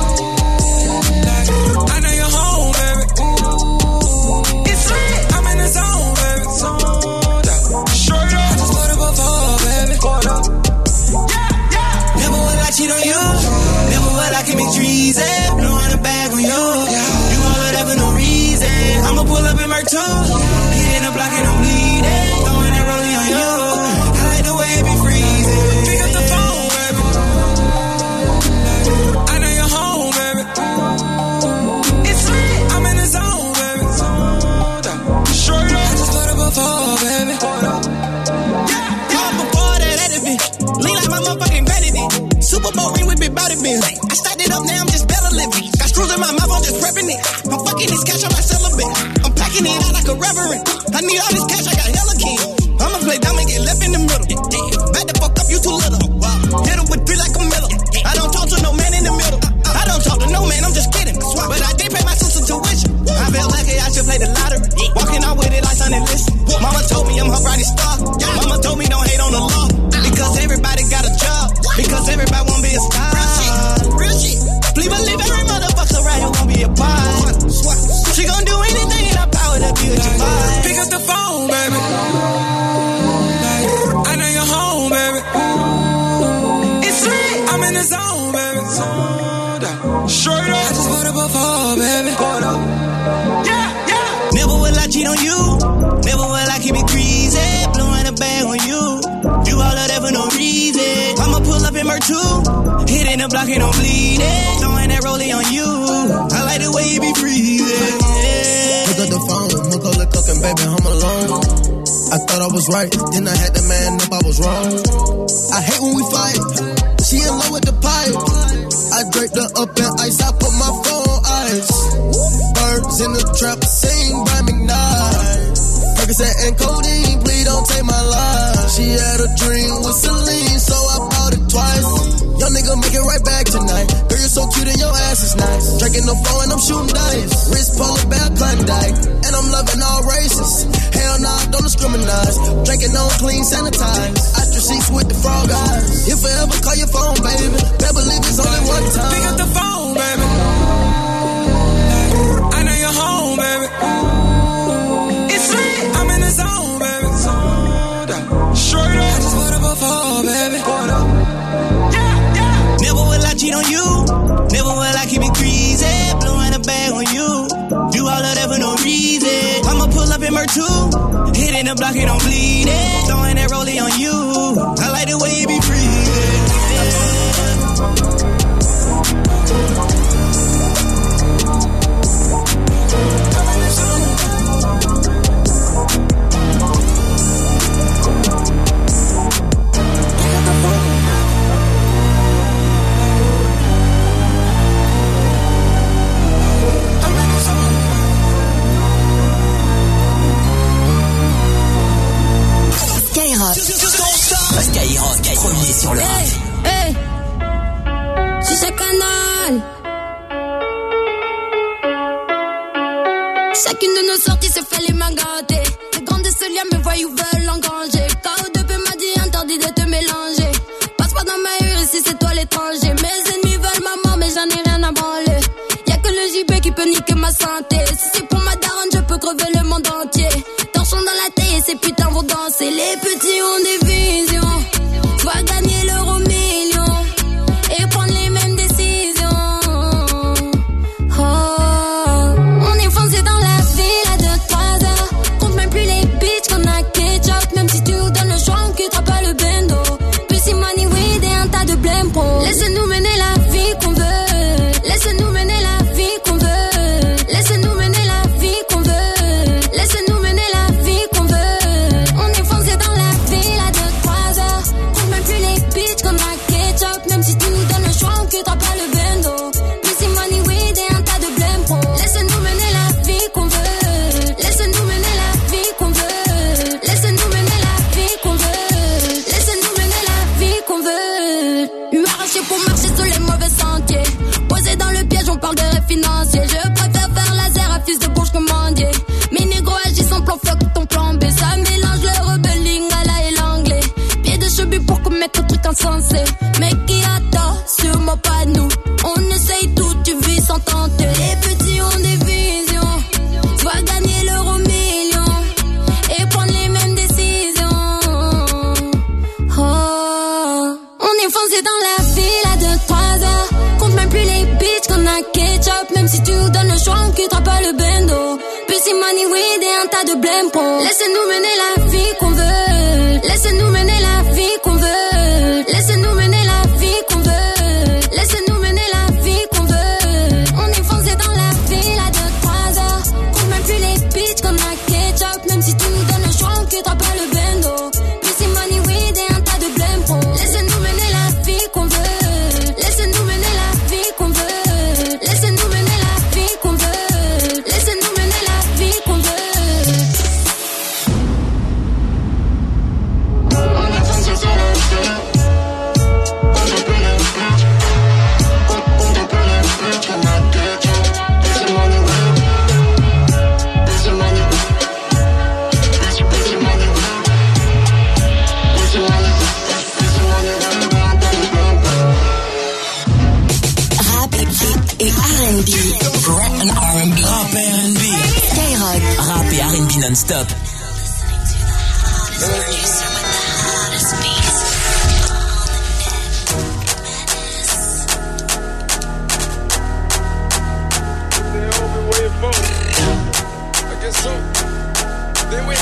Like, I know you're home, baby. It's lit. I'm in the zone, baby. Straight up. I just put it before, baby. Yeah, yeah. Never would I cheat on you. Never would I commit treason. Blowing a bag on you. You all it ever no reason. I'ma pull up in Merc too. Hitting the block and I'm bleeding. Throwing that rolling on you. I like the way it be freezing. Pick up the phone, baby. I know you're home, baby. It's lit. I'm in the zone, baby. Straight up. I just put it before, baby. Yeah, yeah. Before that, that bitch. Lean like my motherfucking granny did. Super Bowl ring with big body bills. I stacked it up, now I'm just better living. Got screws in my mouth, I'm just prepping it. I'm fucking this cash on my celibate. I'm packing it out like a reverend. I need all this cash, I got hella king. I'ma play dumb and get left in the middle. Back the fuck up, you too little. Hit him with three like a Miller. I don't talk to no man in the middle. I don't talk to no man, I'm just kidding. But I did pay my sister tuition. I felt like I should play the lottery. Walking out with it like Sunday list. Mama told me I'm her brightest star. Mama told me don't hate on the law. Because everybody got a job. Because everybody wanna be a star. Real shit, real shit. Please believe every motherfucker right here gon' be a part. She gon' do anything in her power to be with your vibe. Pick up the phone, baby. I know you're home, baby. It's lit. I'm in the zone, baby. Straight up. I just put it before, baby. Yeah, yeah. Never will I cheat on you. Never will I keep Hitting the block and I'm bleeding. Throwing that rollie on you. I like the way you be breathing. Pick up the phone, look up the cook and baby, I'm alone. I thought I was right, then I had the man up, I was wrong. I hate when we fight, she in love with the pipe. I draped her up in ice, I put my phone on ice. Birds in the trap, sing by McKnight. Percocet and codeine, please don't take my life. She had a dream with Celine, so I bought it twice. Young nigga make it right back tonight. Girl, you're so cute and your ass is nice. Drinking the phone and I'm shooting dice. Wrist polar bear Klondike, and I'm loving all races. Hell nah, don't discriminate. Drinking on clean, sanitized. Ostrich seats with the frog eyes. If I ever call your phone, baby, better believe it's only one time. Pick up the phone, baby. I know you're home, baby. It's lit. I'm in the zone, baby. Straight up. I just put up a phone, baby. Never will I cheat on you. Never will I keep it greasy. Blowing a bag on you. Do all of that for no reason. I'ma pull up in Mer two. Hitting the block and I'm bleeding. Throwing that rollie on you. I like the way you be breathing. Skyrock, premier sur le rap. Hey, hey. C'est ce canal. Chacune de nos sorties se fait les mains gâtées. Les grands de ce lien me voient ou veulent engranger. K O deux P m'a dit interdit de te mélanger. Passe pas dans ma rue ici c'est toi l'étranger. Mes ennemis veulent ma mort mais j'en ai rien à branler. Y'a que le J B qui peut niquer ma santé. Si c'est pour ma daronne je peux crever le monde entier. Torchons dans la tête et ces putains vont danser. Les petits ont des visions. Va gagner l'euro million et prendre les mêmes décisions. Oh, on est foncé dans la ville à deux trois heures. Compte même plus les bitches qu'on a ketchup. Même si tu nous donnes le choix, on quittera pas le bendo. Pussy money weed et un tas de blême pro. Laisse-nous mener la vie qu'on veut. Laisse-nous mener la vie qu'on veut. Laisse-nous mener la vie qu'on veut. Laisse-nous mener la vie qu'on veut. On est foncé dans la ville à deux trois heures. Bitch comme un ketchup. Même si tu nous donnes le choix, on quittera pas le bendo. Pussy money weed et un tas de blême pro. Laisse-nous mener la vie qu'on veut. Laisse-nous mener la vie qu'on veut. Laisse-nous mener la vie qu'on veut. Laisse-nous mener la vie qu'on veut. Lui arracher pour marcher sur les mauvais sentiers. Posé dans le piège, on parle de rêve financier. Je préfère faire laser à fils de bourge que mendier. Mes négros agissent en plan fuck ton plan B. Ça mélange le rebelle lingala et l'anglais. Pied de cheveux pour commettre le truc insensé. Mais qui attend, sûrement pas nous. On essaye tout, tu vis sans tenter. Les petits ont des visions. Va gagner l'euro million et prendre les mêmes décisions. Oh, on est foncé dans la ville à deux trois heures. Compte même plus les bitches qu'on a ketchup. Même si tu nous donnes le choix, on quittera pas le bendo. Pussy money weed et un tas de blême pro. Laissez-nous mener la vie qu'on veut. Laissez-nous mener la vie qu'on veut. Laissez-nous mener la vie qu'on veut. Laissez-nous mener la vie qu'on veut. On est foncé dans la ville à deux trois heures. Compte même plus les bitches qu'on a ketchup. Même si tu nous donnes le choix, on quittera pas le bendo. Pussy money weed et un tas de blême pro. Laissez-nous mener la vie qu'on veut. Laissez-nous mener la vie qu'on veut. Laissez-nous mener la vie qu'on veut. Laissez-nous mener la vie qu'on veut. et R and B. Rap and R and B. Rap et R and B. Skyrock. Rap et R and B non-stop.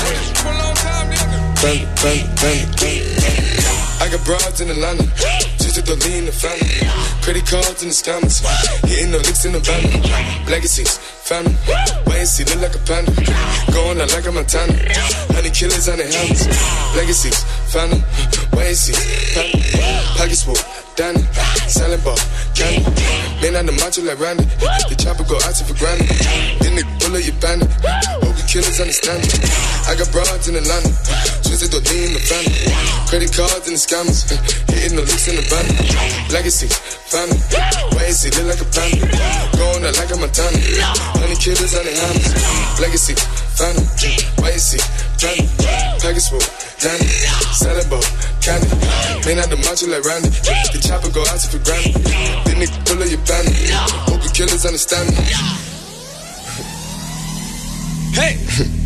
Bang, bang, bang. I got broads in Atlanta, just Twisted the lean, the family. Credit cards in the scammers. Hitting the licks in the van. Legacies, family. Wait and see, look like a panda. Going out like a Montana. Honey killers on the helmets. Legacies, family. Wait and see, family. Pockets full, Danny. Selling ball, candy. Man on the macho like Randy. The chopper go out for granted. Then they pull up your bandit. Hope the killers understand it. I got broads in Atlanta. Twisted the lean, the family. Credit cards and the scammers. Hitting the licks in the van. Legacy, family. Wait and see, look like a panda. Going out like a Montana. Honey killers on the hammers. Legacy, family. Wait and see, family. Package full, Danny. Selling ball, candy. Man out the macho like Randy. The chopper go out for granted. Then they pull up your bandit. Hope the killers understand me. Hey!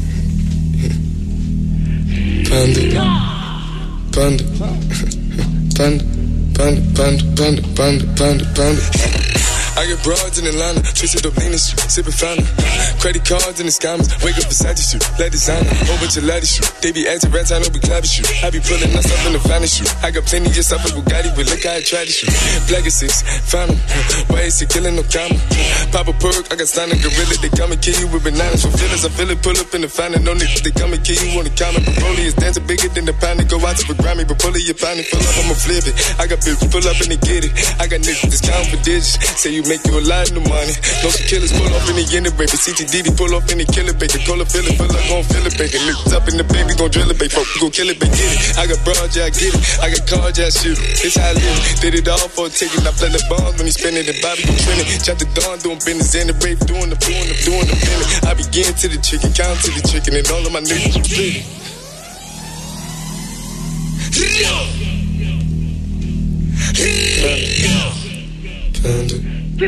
Panda. Panda. Panda. Panda. Panda. Panda. Panda. Panda. Panda. I get broads in Atlanta, twisted up lean and shit, sippin' fountain. Credit cards and the scammers, wake up beside the shoot, let designer, whole bunch of laddies shoot. They be acting rats, I know we clapping shoot. I be pulling us up in the finest shoot. I got plenty of stuff with Bugatti, but look how I try to shoot. Black is six, fountain, why is he killing no comma? Pop a perk, I got signed a gorilla, they come and kill you with bananas for feelings. I feel it, pull up in the fountain, no niggas, they come and kill you on the counter. Broly is dancing bigger than the pound, go out to the Grammy, but pull it, your pound, pull up, I'ma flip it. I got bills, pull up and they get it. I got niggas, discount for digits, say you make you a lot of money. No some killers pull off in the end of baby. C T D D pull off in the killer baby. Call a filler, feel like gon' feel it, baby. Lift up in the baby, gon' drill it, baby. Folk, gon' kill it, baby. Get it. I got broad, yeah, I get it. I got cards, yeah, I shoot it. It's how I live. Did it all for a ticket. I play the bombs when he spinning the Bobby, you trending. Chop the dawn, doing business in the brave, doing the doing the doing the feeling. I begin to the chicken, count to the chicken, and all of my niggas split. Panda.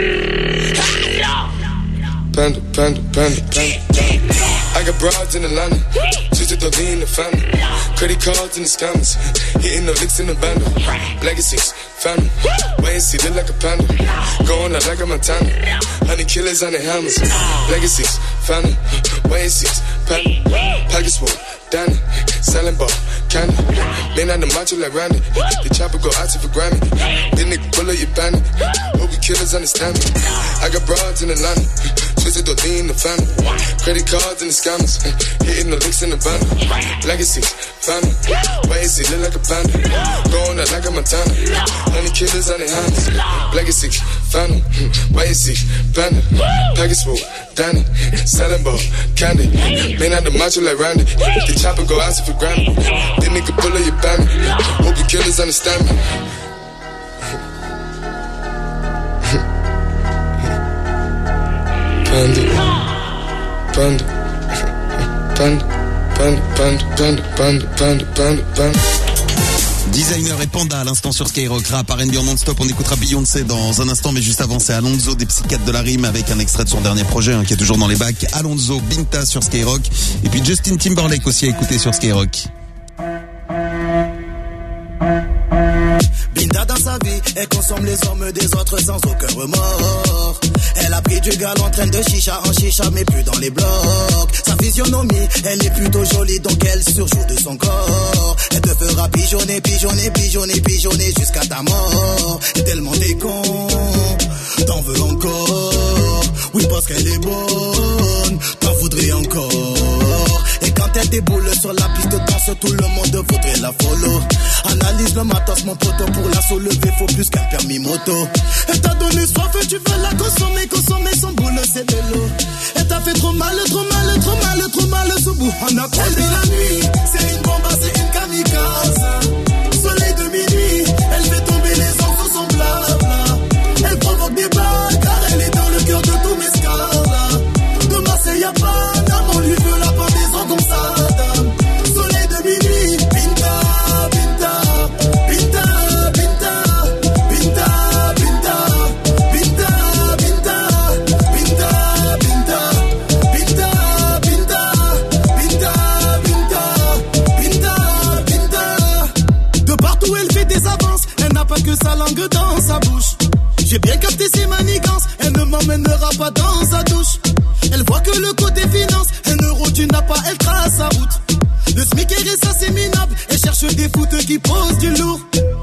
Panda, panda, panda, panda. I got broads in Atlanta, twisted the lean, the family. Credit cards and the scammers, hitting the licks in the bando. Legacies, family. Wait and see, look like a panda. Going out like a Montana. Honey killers on the hammers. Legacies, family. Wait and see, family. Pockets full, Danny. Selling ball, candy. Man on the macho like Randy. The chopper go out for Grammy. Then they pull up your bandit. Hope the killers understand me. I got broads in Atlanta, twisted the lean, the family. Credit cards and the scammers, hitting the licks in the van. Legacy, family. Wait and see, look like a panda. Going out like a Montana. Honey killers on the hands. Legacy, family. Wait and see, panda. Package full, Danny. Selling ball, candy. Man out the macho like Randy. The chopper go out for granted. Then nigga pull up your bandit. Hope the killers understand me. Panda, panda, panda, panda, panda, panda, panda, panda, panda, panda. Designer et Panda à l'instant sur Skyrock, rap R and B en non-stop. On écoutera Beyoncé dans un instant, mais juste avant c'est Alonso des Psychiatres de la Rime avec un extrait de son dernier projet hein, qui est toujours dans les bacs. Alonso, Binta sur Skyrock et puis Justin Timberlake aussi à écouter sur Skyrock. Binta dans sa vie, elle consomme les hommes des autres sans aucun remords. Elle a pris du gal en train de chicha en chicha mais plus dans les blocs. Sa physionomie, elle est plutôt jolie donc elle surjoue de son corps. Elle te fera pigeonner, pigeonner, pigeonner, pigeonner jusqu'à ta mort. Et tellement t'es con, t'en veux encore. Oui parce qu'elle est bonne, t'en voudrais encore. Et quand elle déboule sur la piste de danse, tout le monde voudrait la follow. Analyse le matos mon poteau, pour la soulever faut plus qu'un permis moto. Elle t'a donné soif et tu veux la consommer, consommer son boule c'est de l'eau. Elle t'a fait trop mal, trop mal, trop mal, trop mal sous bout. On appelle de la nuit, c'est une bombe, c'est une kamikaze. Soleil de minuit, elle fait tomber les enfants sans blabla. Elle provoque des balles car elle est dans le cœur de tous mes scars. De Marseille à Paname, on lui veut la pendaison comme ça. Soleil de minuit, Binta, Binta, Binta, Binta, Binta, Binta, Binta, Binta, Binta, Binta, Binta, Binta, Binta, Binta, Binta, Binta. De partout elle fait des avances, elle n'a pas que sa langue dans sa bouche. J'ai bien capté ses manigances, elle ne m'emmènera pas dans sa douche. Elle voit que le côté finance, un euro tu n'as pas, elle trace sa route. Le SMIC est ça c'est minable, elle cherche des foutes qui posent du lourd. Et quand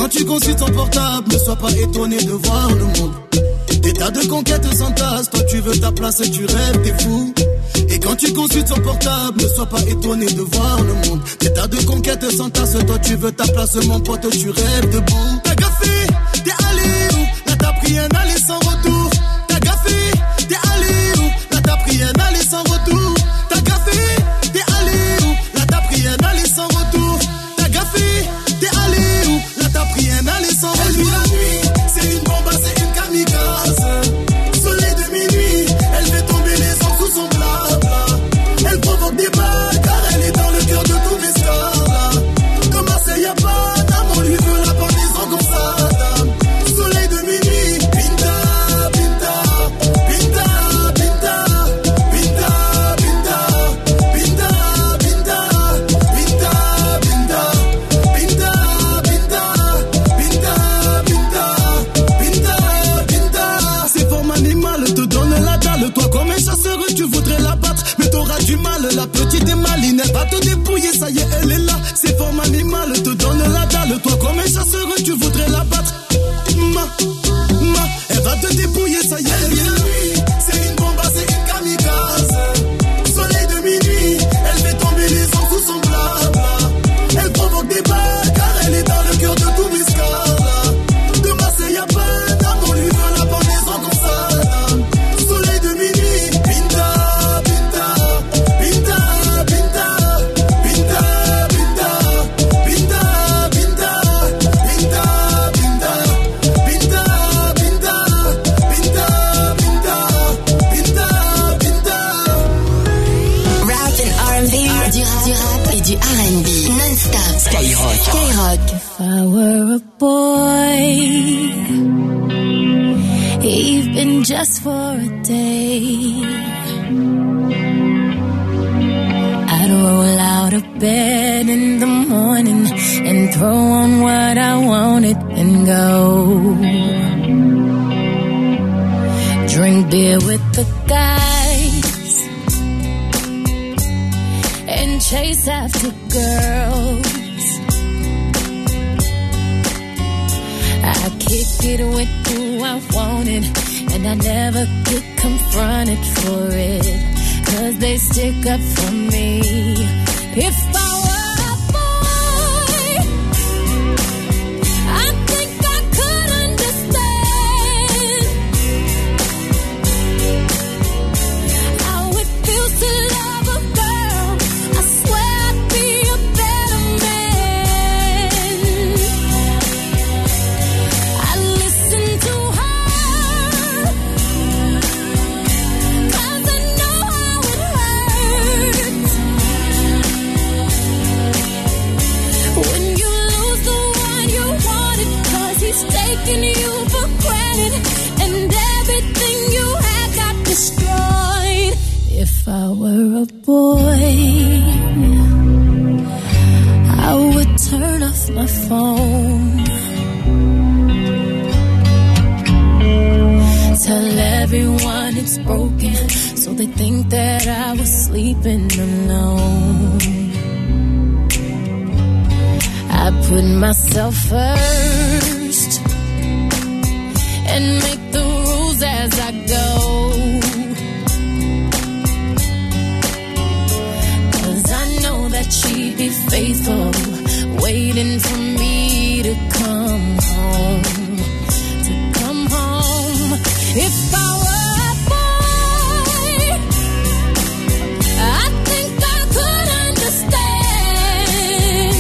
quand tu consultes ton portable, ne sois pas étonné de voir le monde. Des tas de conquêtes s'entassent, toi tu veux ta place et tu rêves, t'es fou. Et quand tu consultes ton portable, ne sois pas étonné de voir le monde. Des tas de conquêtes s'entassent, toi tu veux ta place, mon pote, tu rêves debout. T'as gaffé, t'es allé où? Là t'as pris un aller sans retour. T'as gaffé, t'es allé où? Là t'as pris un aller sans retour. T'as gaffé, t'es allé où? Là t'as pris un aller sans retour. T'as gaffé, t'es allé où? Là t'as pris un aller sans retour. Elle vit la nuit, c'est une bombe, c'est une kamikaze. Soleil de minuit, elle fait tomber les ans sous son blabla. Elle provoque des balles car elle est dans le cœur de tous mes stars là. Comme Marseille y'a pas d'âme, on lui veut la pendaison comme ça dame. Soleil de minuit, Pinta, Pinta, Pinta, Pinta, Pinta, Pinta, Pinta, Pinta, Pinta, Pinta, Pinta, Pinta, Pinta, Pinta, Pinta, Pinta. C'est forme animale, te donne la dalle. Toi comme un chasseur, tu voudrais la battre, mais t'auras du mal. La petite est maline, elle va te dépouiller, ça y est, elle est là. C'est forme animale, te donne la dalle. Toi comme un chasseur, tu voudrais la battre. Ma, ma, elle va te dépouiller, ça y est, elle est là. C'est une bombe, c'est une kamikaze. Soleil de minuit, elle fait tomber les ans sous son blabla. Elle provoque des balles car elle est dans le cœur de tous mes scars là. De Marseille y'a pas d'âme, on lui veut la pendaison comme ça dame. Soleil de minuit, Pinta, Pinta, Pinta, Pinta, Pinta, Pinta, Pinta, Pinta, Pinta, Pinta, Pinta, Pinta, Pinta, Pinta, Pinta, Pinta. Rap and R and B, du rap, du rap et du R and B. Non-stop. Skyrock. Skyrock. If I were a boy, even just for a day, I'd roll out of bed in the morning and throw on what I wanted and go. Drink beer with the guys and chase after girls. I kick it with who I wanted, and I never get confronted for it, 'cause they stick up for me. If I were a boy, I think I could understand how it feels to love a girl. I swear I'd be a better man. I listen to her, 'cause I know how it hurts when you lose the one you wanted, 'cause he's taking you for granted and everything you had got destroyed. If I were a boy, I would turn off my phone, tell everyone it's broken, so they think that I was sleeping alone. I put myself first and make the rules as I go, 'cause I know that she'd be faithful, waiting for me to come home, to come home. If I were a boy, I think I could understand,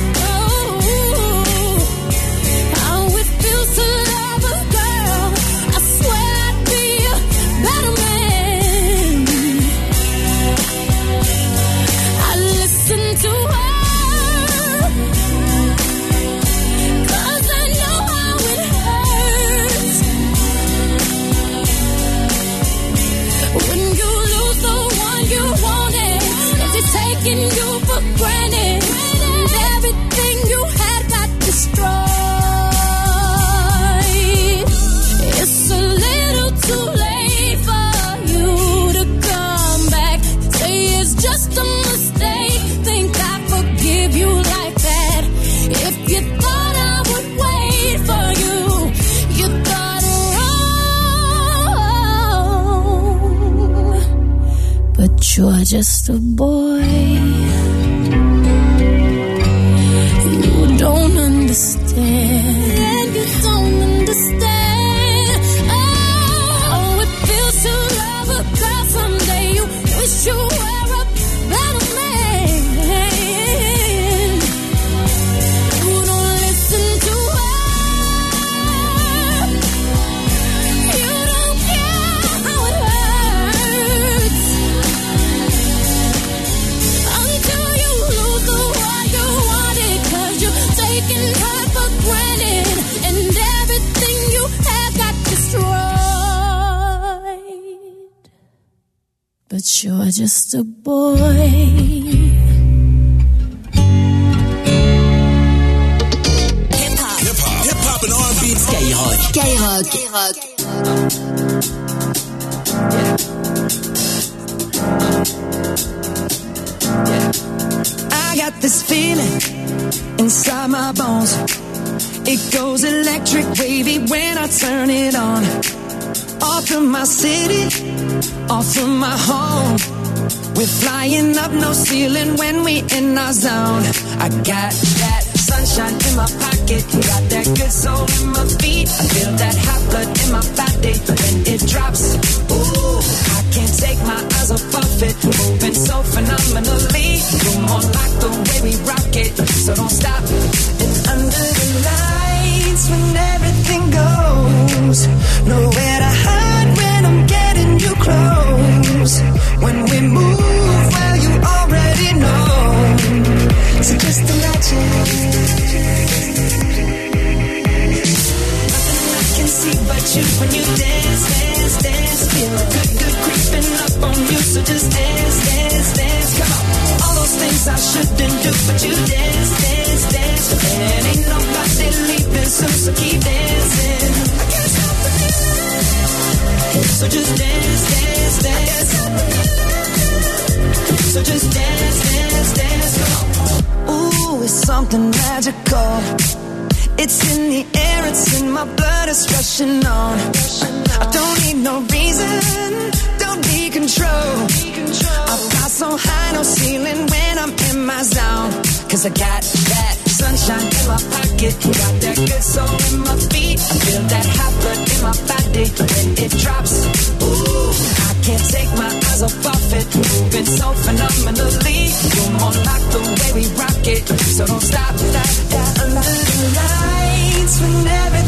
oh, how it feels to love a girl. I swear I'd be a better man. I listen to her, 'cause I know how it hurts when you lose the one you wanted, 'cause it's taking you for granted and everything you had got destroyed. It's a little too late for you to come back, say it's just a mistake, think I forgive you like that. If you thought I would wait, But you are just a boy. You don't understand. And you don't understand. Oh, it feels to love a girl someday. You wish you were a better man. You don't listen to her. You don't care how it hurts. Until you lose the one you wanted. Cause you're taking her for granted. And everything you had got destroyed. But you're just a boy. Hip-hop and R and B. Skyrock. Skyrock. I got this feeling inside my bones. It goes electric wavy when I turn it on. Off from my city, off from my home. We're flying up, no ceiling when we in our zone. I got that sunshine in my pocket, got that good soul in my feet. I feel that hot blood in my body when it drops. Ooh, I can't take my eyes off of it, moving so phenomenally. You're more like the way we rock it, so don't stop. And under the lights when everything goes, nowhere to hide when I'm getting you close. When we move, well you already know. So just imagine. Nothing I can see but you when you dance, dance, dance. Feel good, good creeping up on you. So just dance, dance, dance. Come on. All those things I shouldn't do, but you dance, dance, dance. And ain't nobody leaving soon, so keep dancing. I can't stop the feeling. So just dance, dance, dance. So just dance, dance, dance. Come on. Ooh, it's something magical. It's in the air, it's in my blood, it's rushing on. I don't need no reason, don't need control. I fly so high, no ceiling when I'm in my zone. Cause I got that sunshine in my pocket, got that good soul in my feet. I feel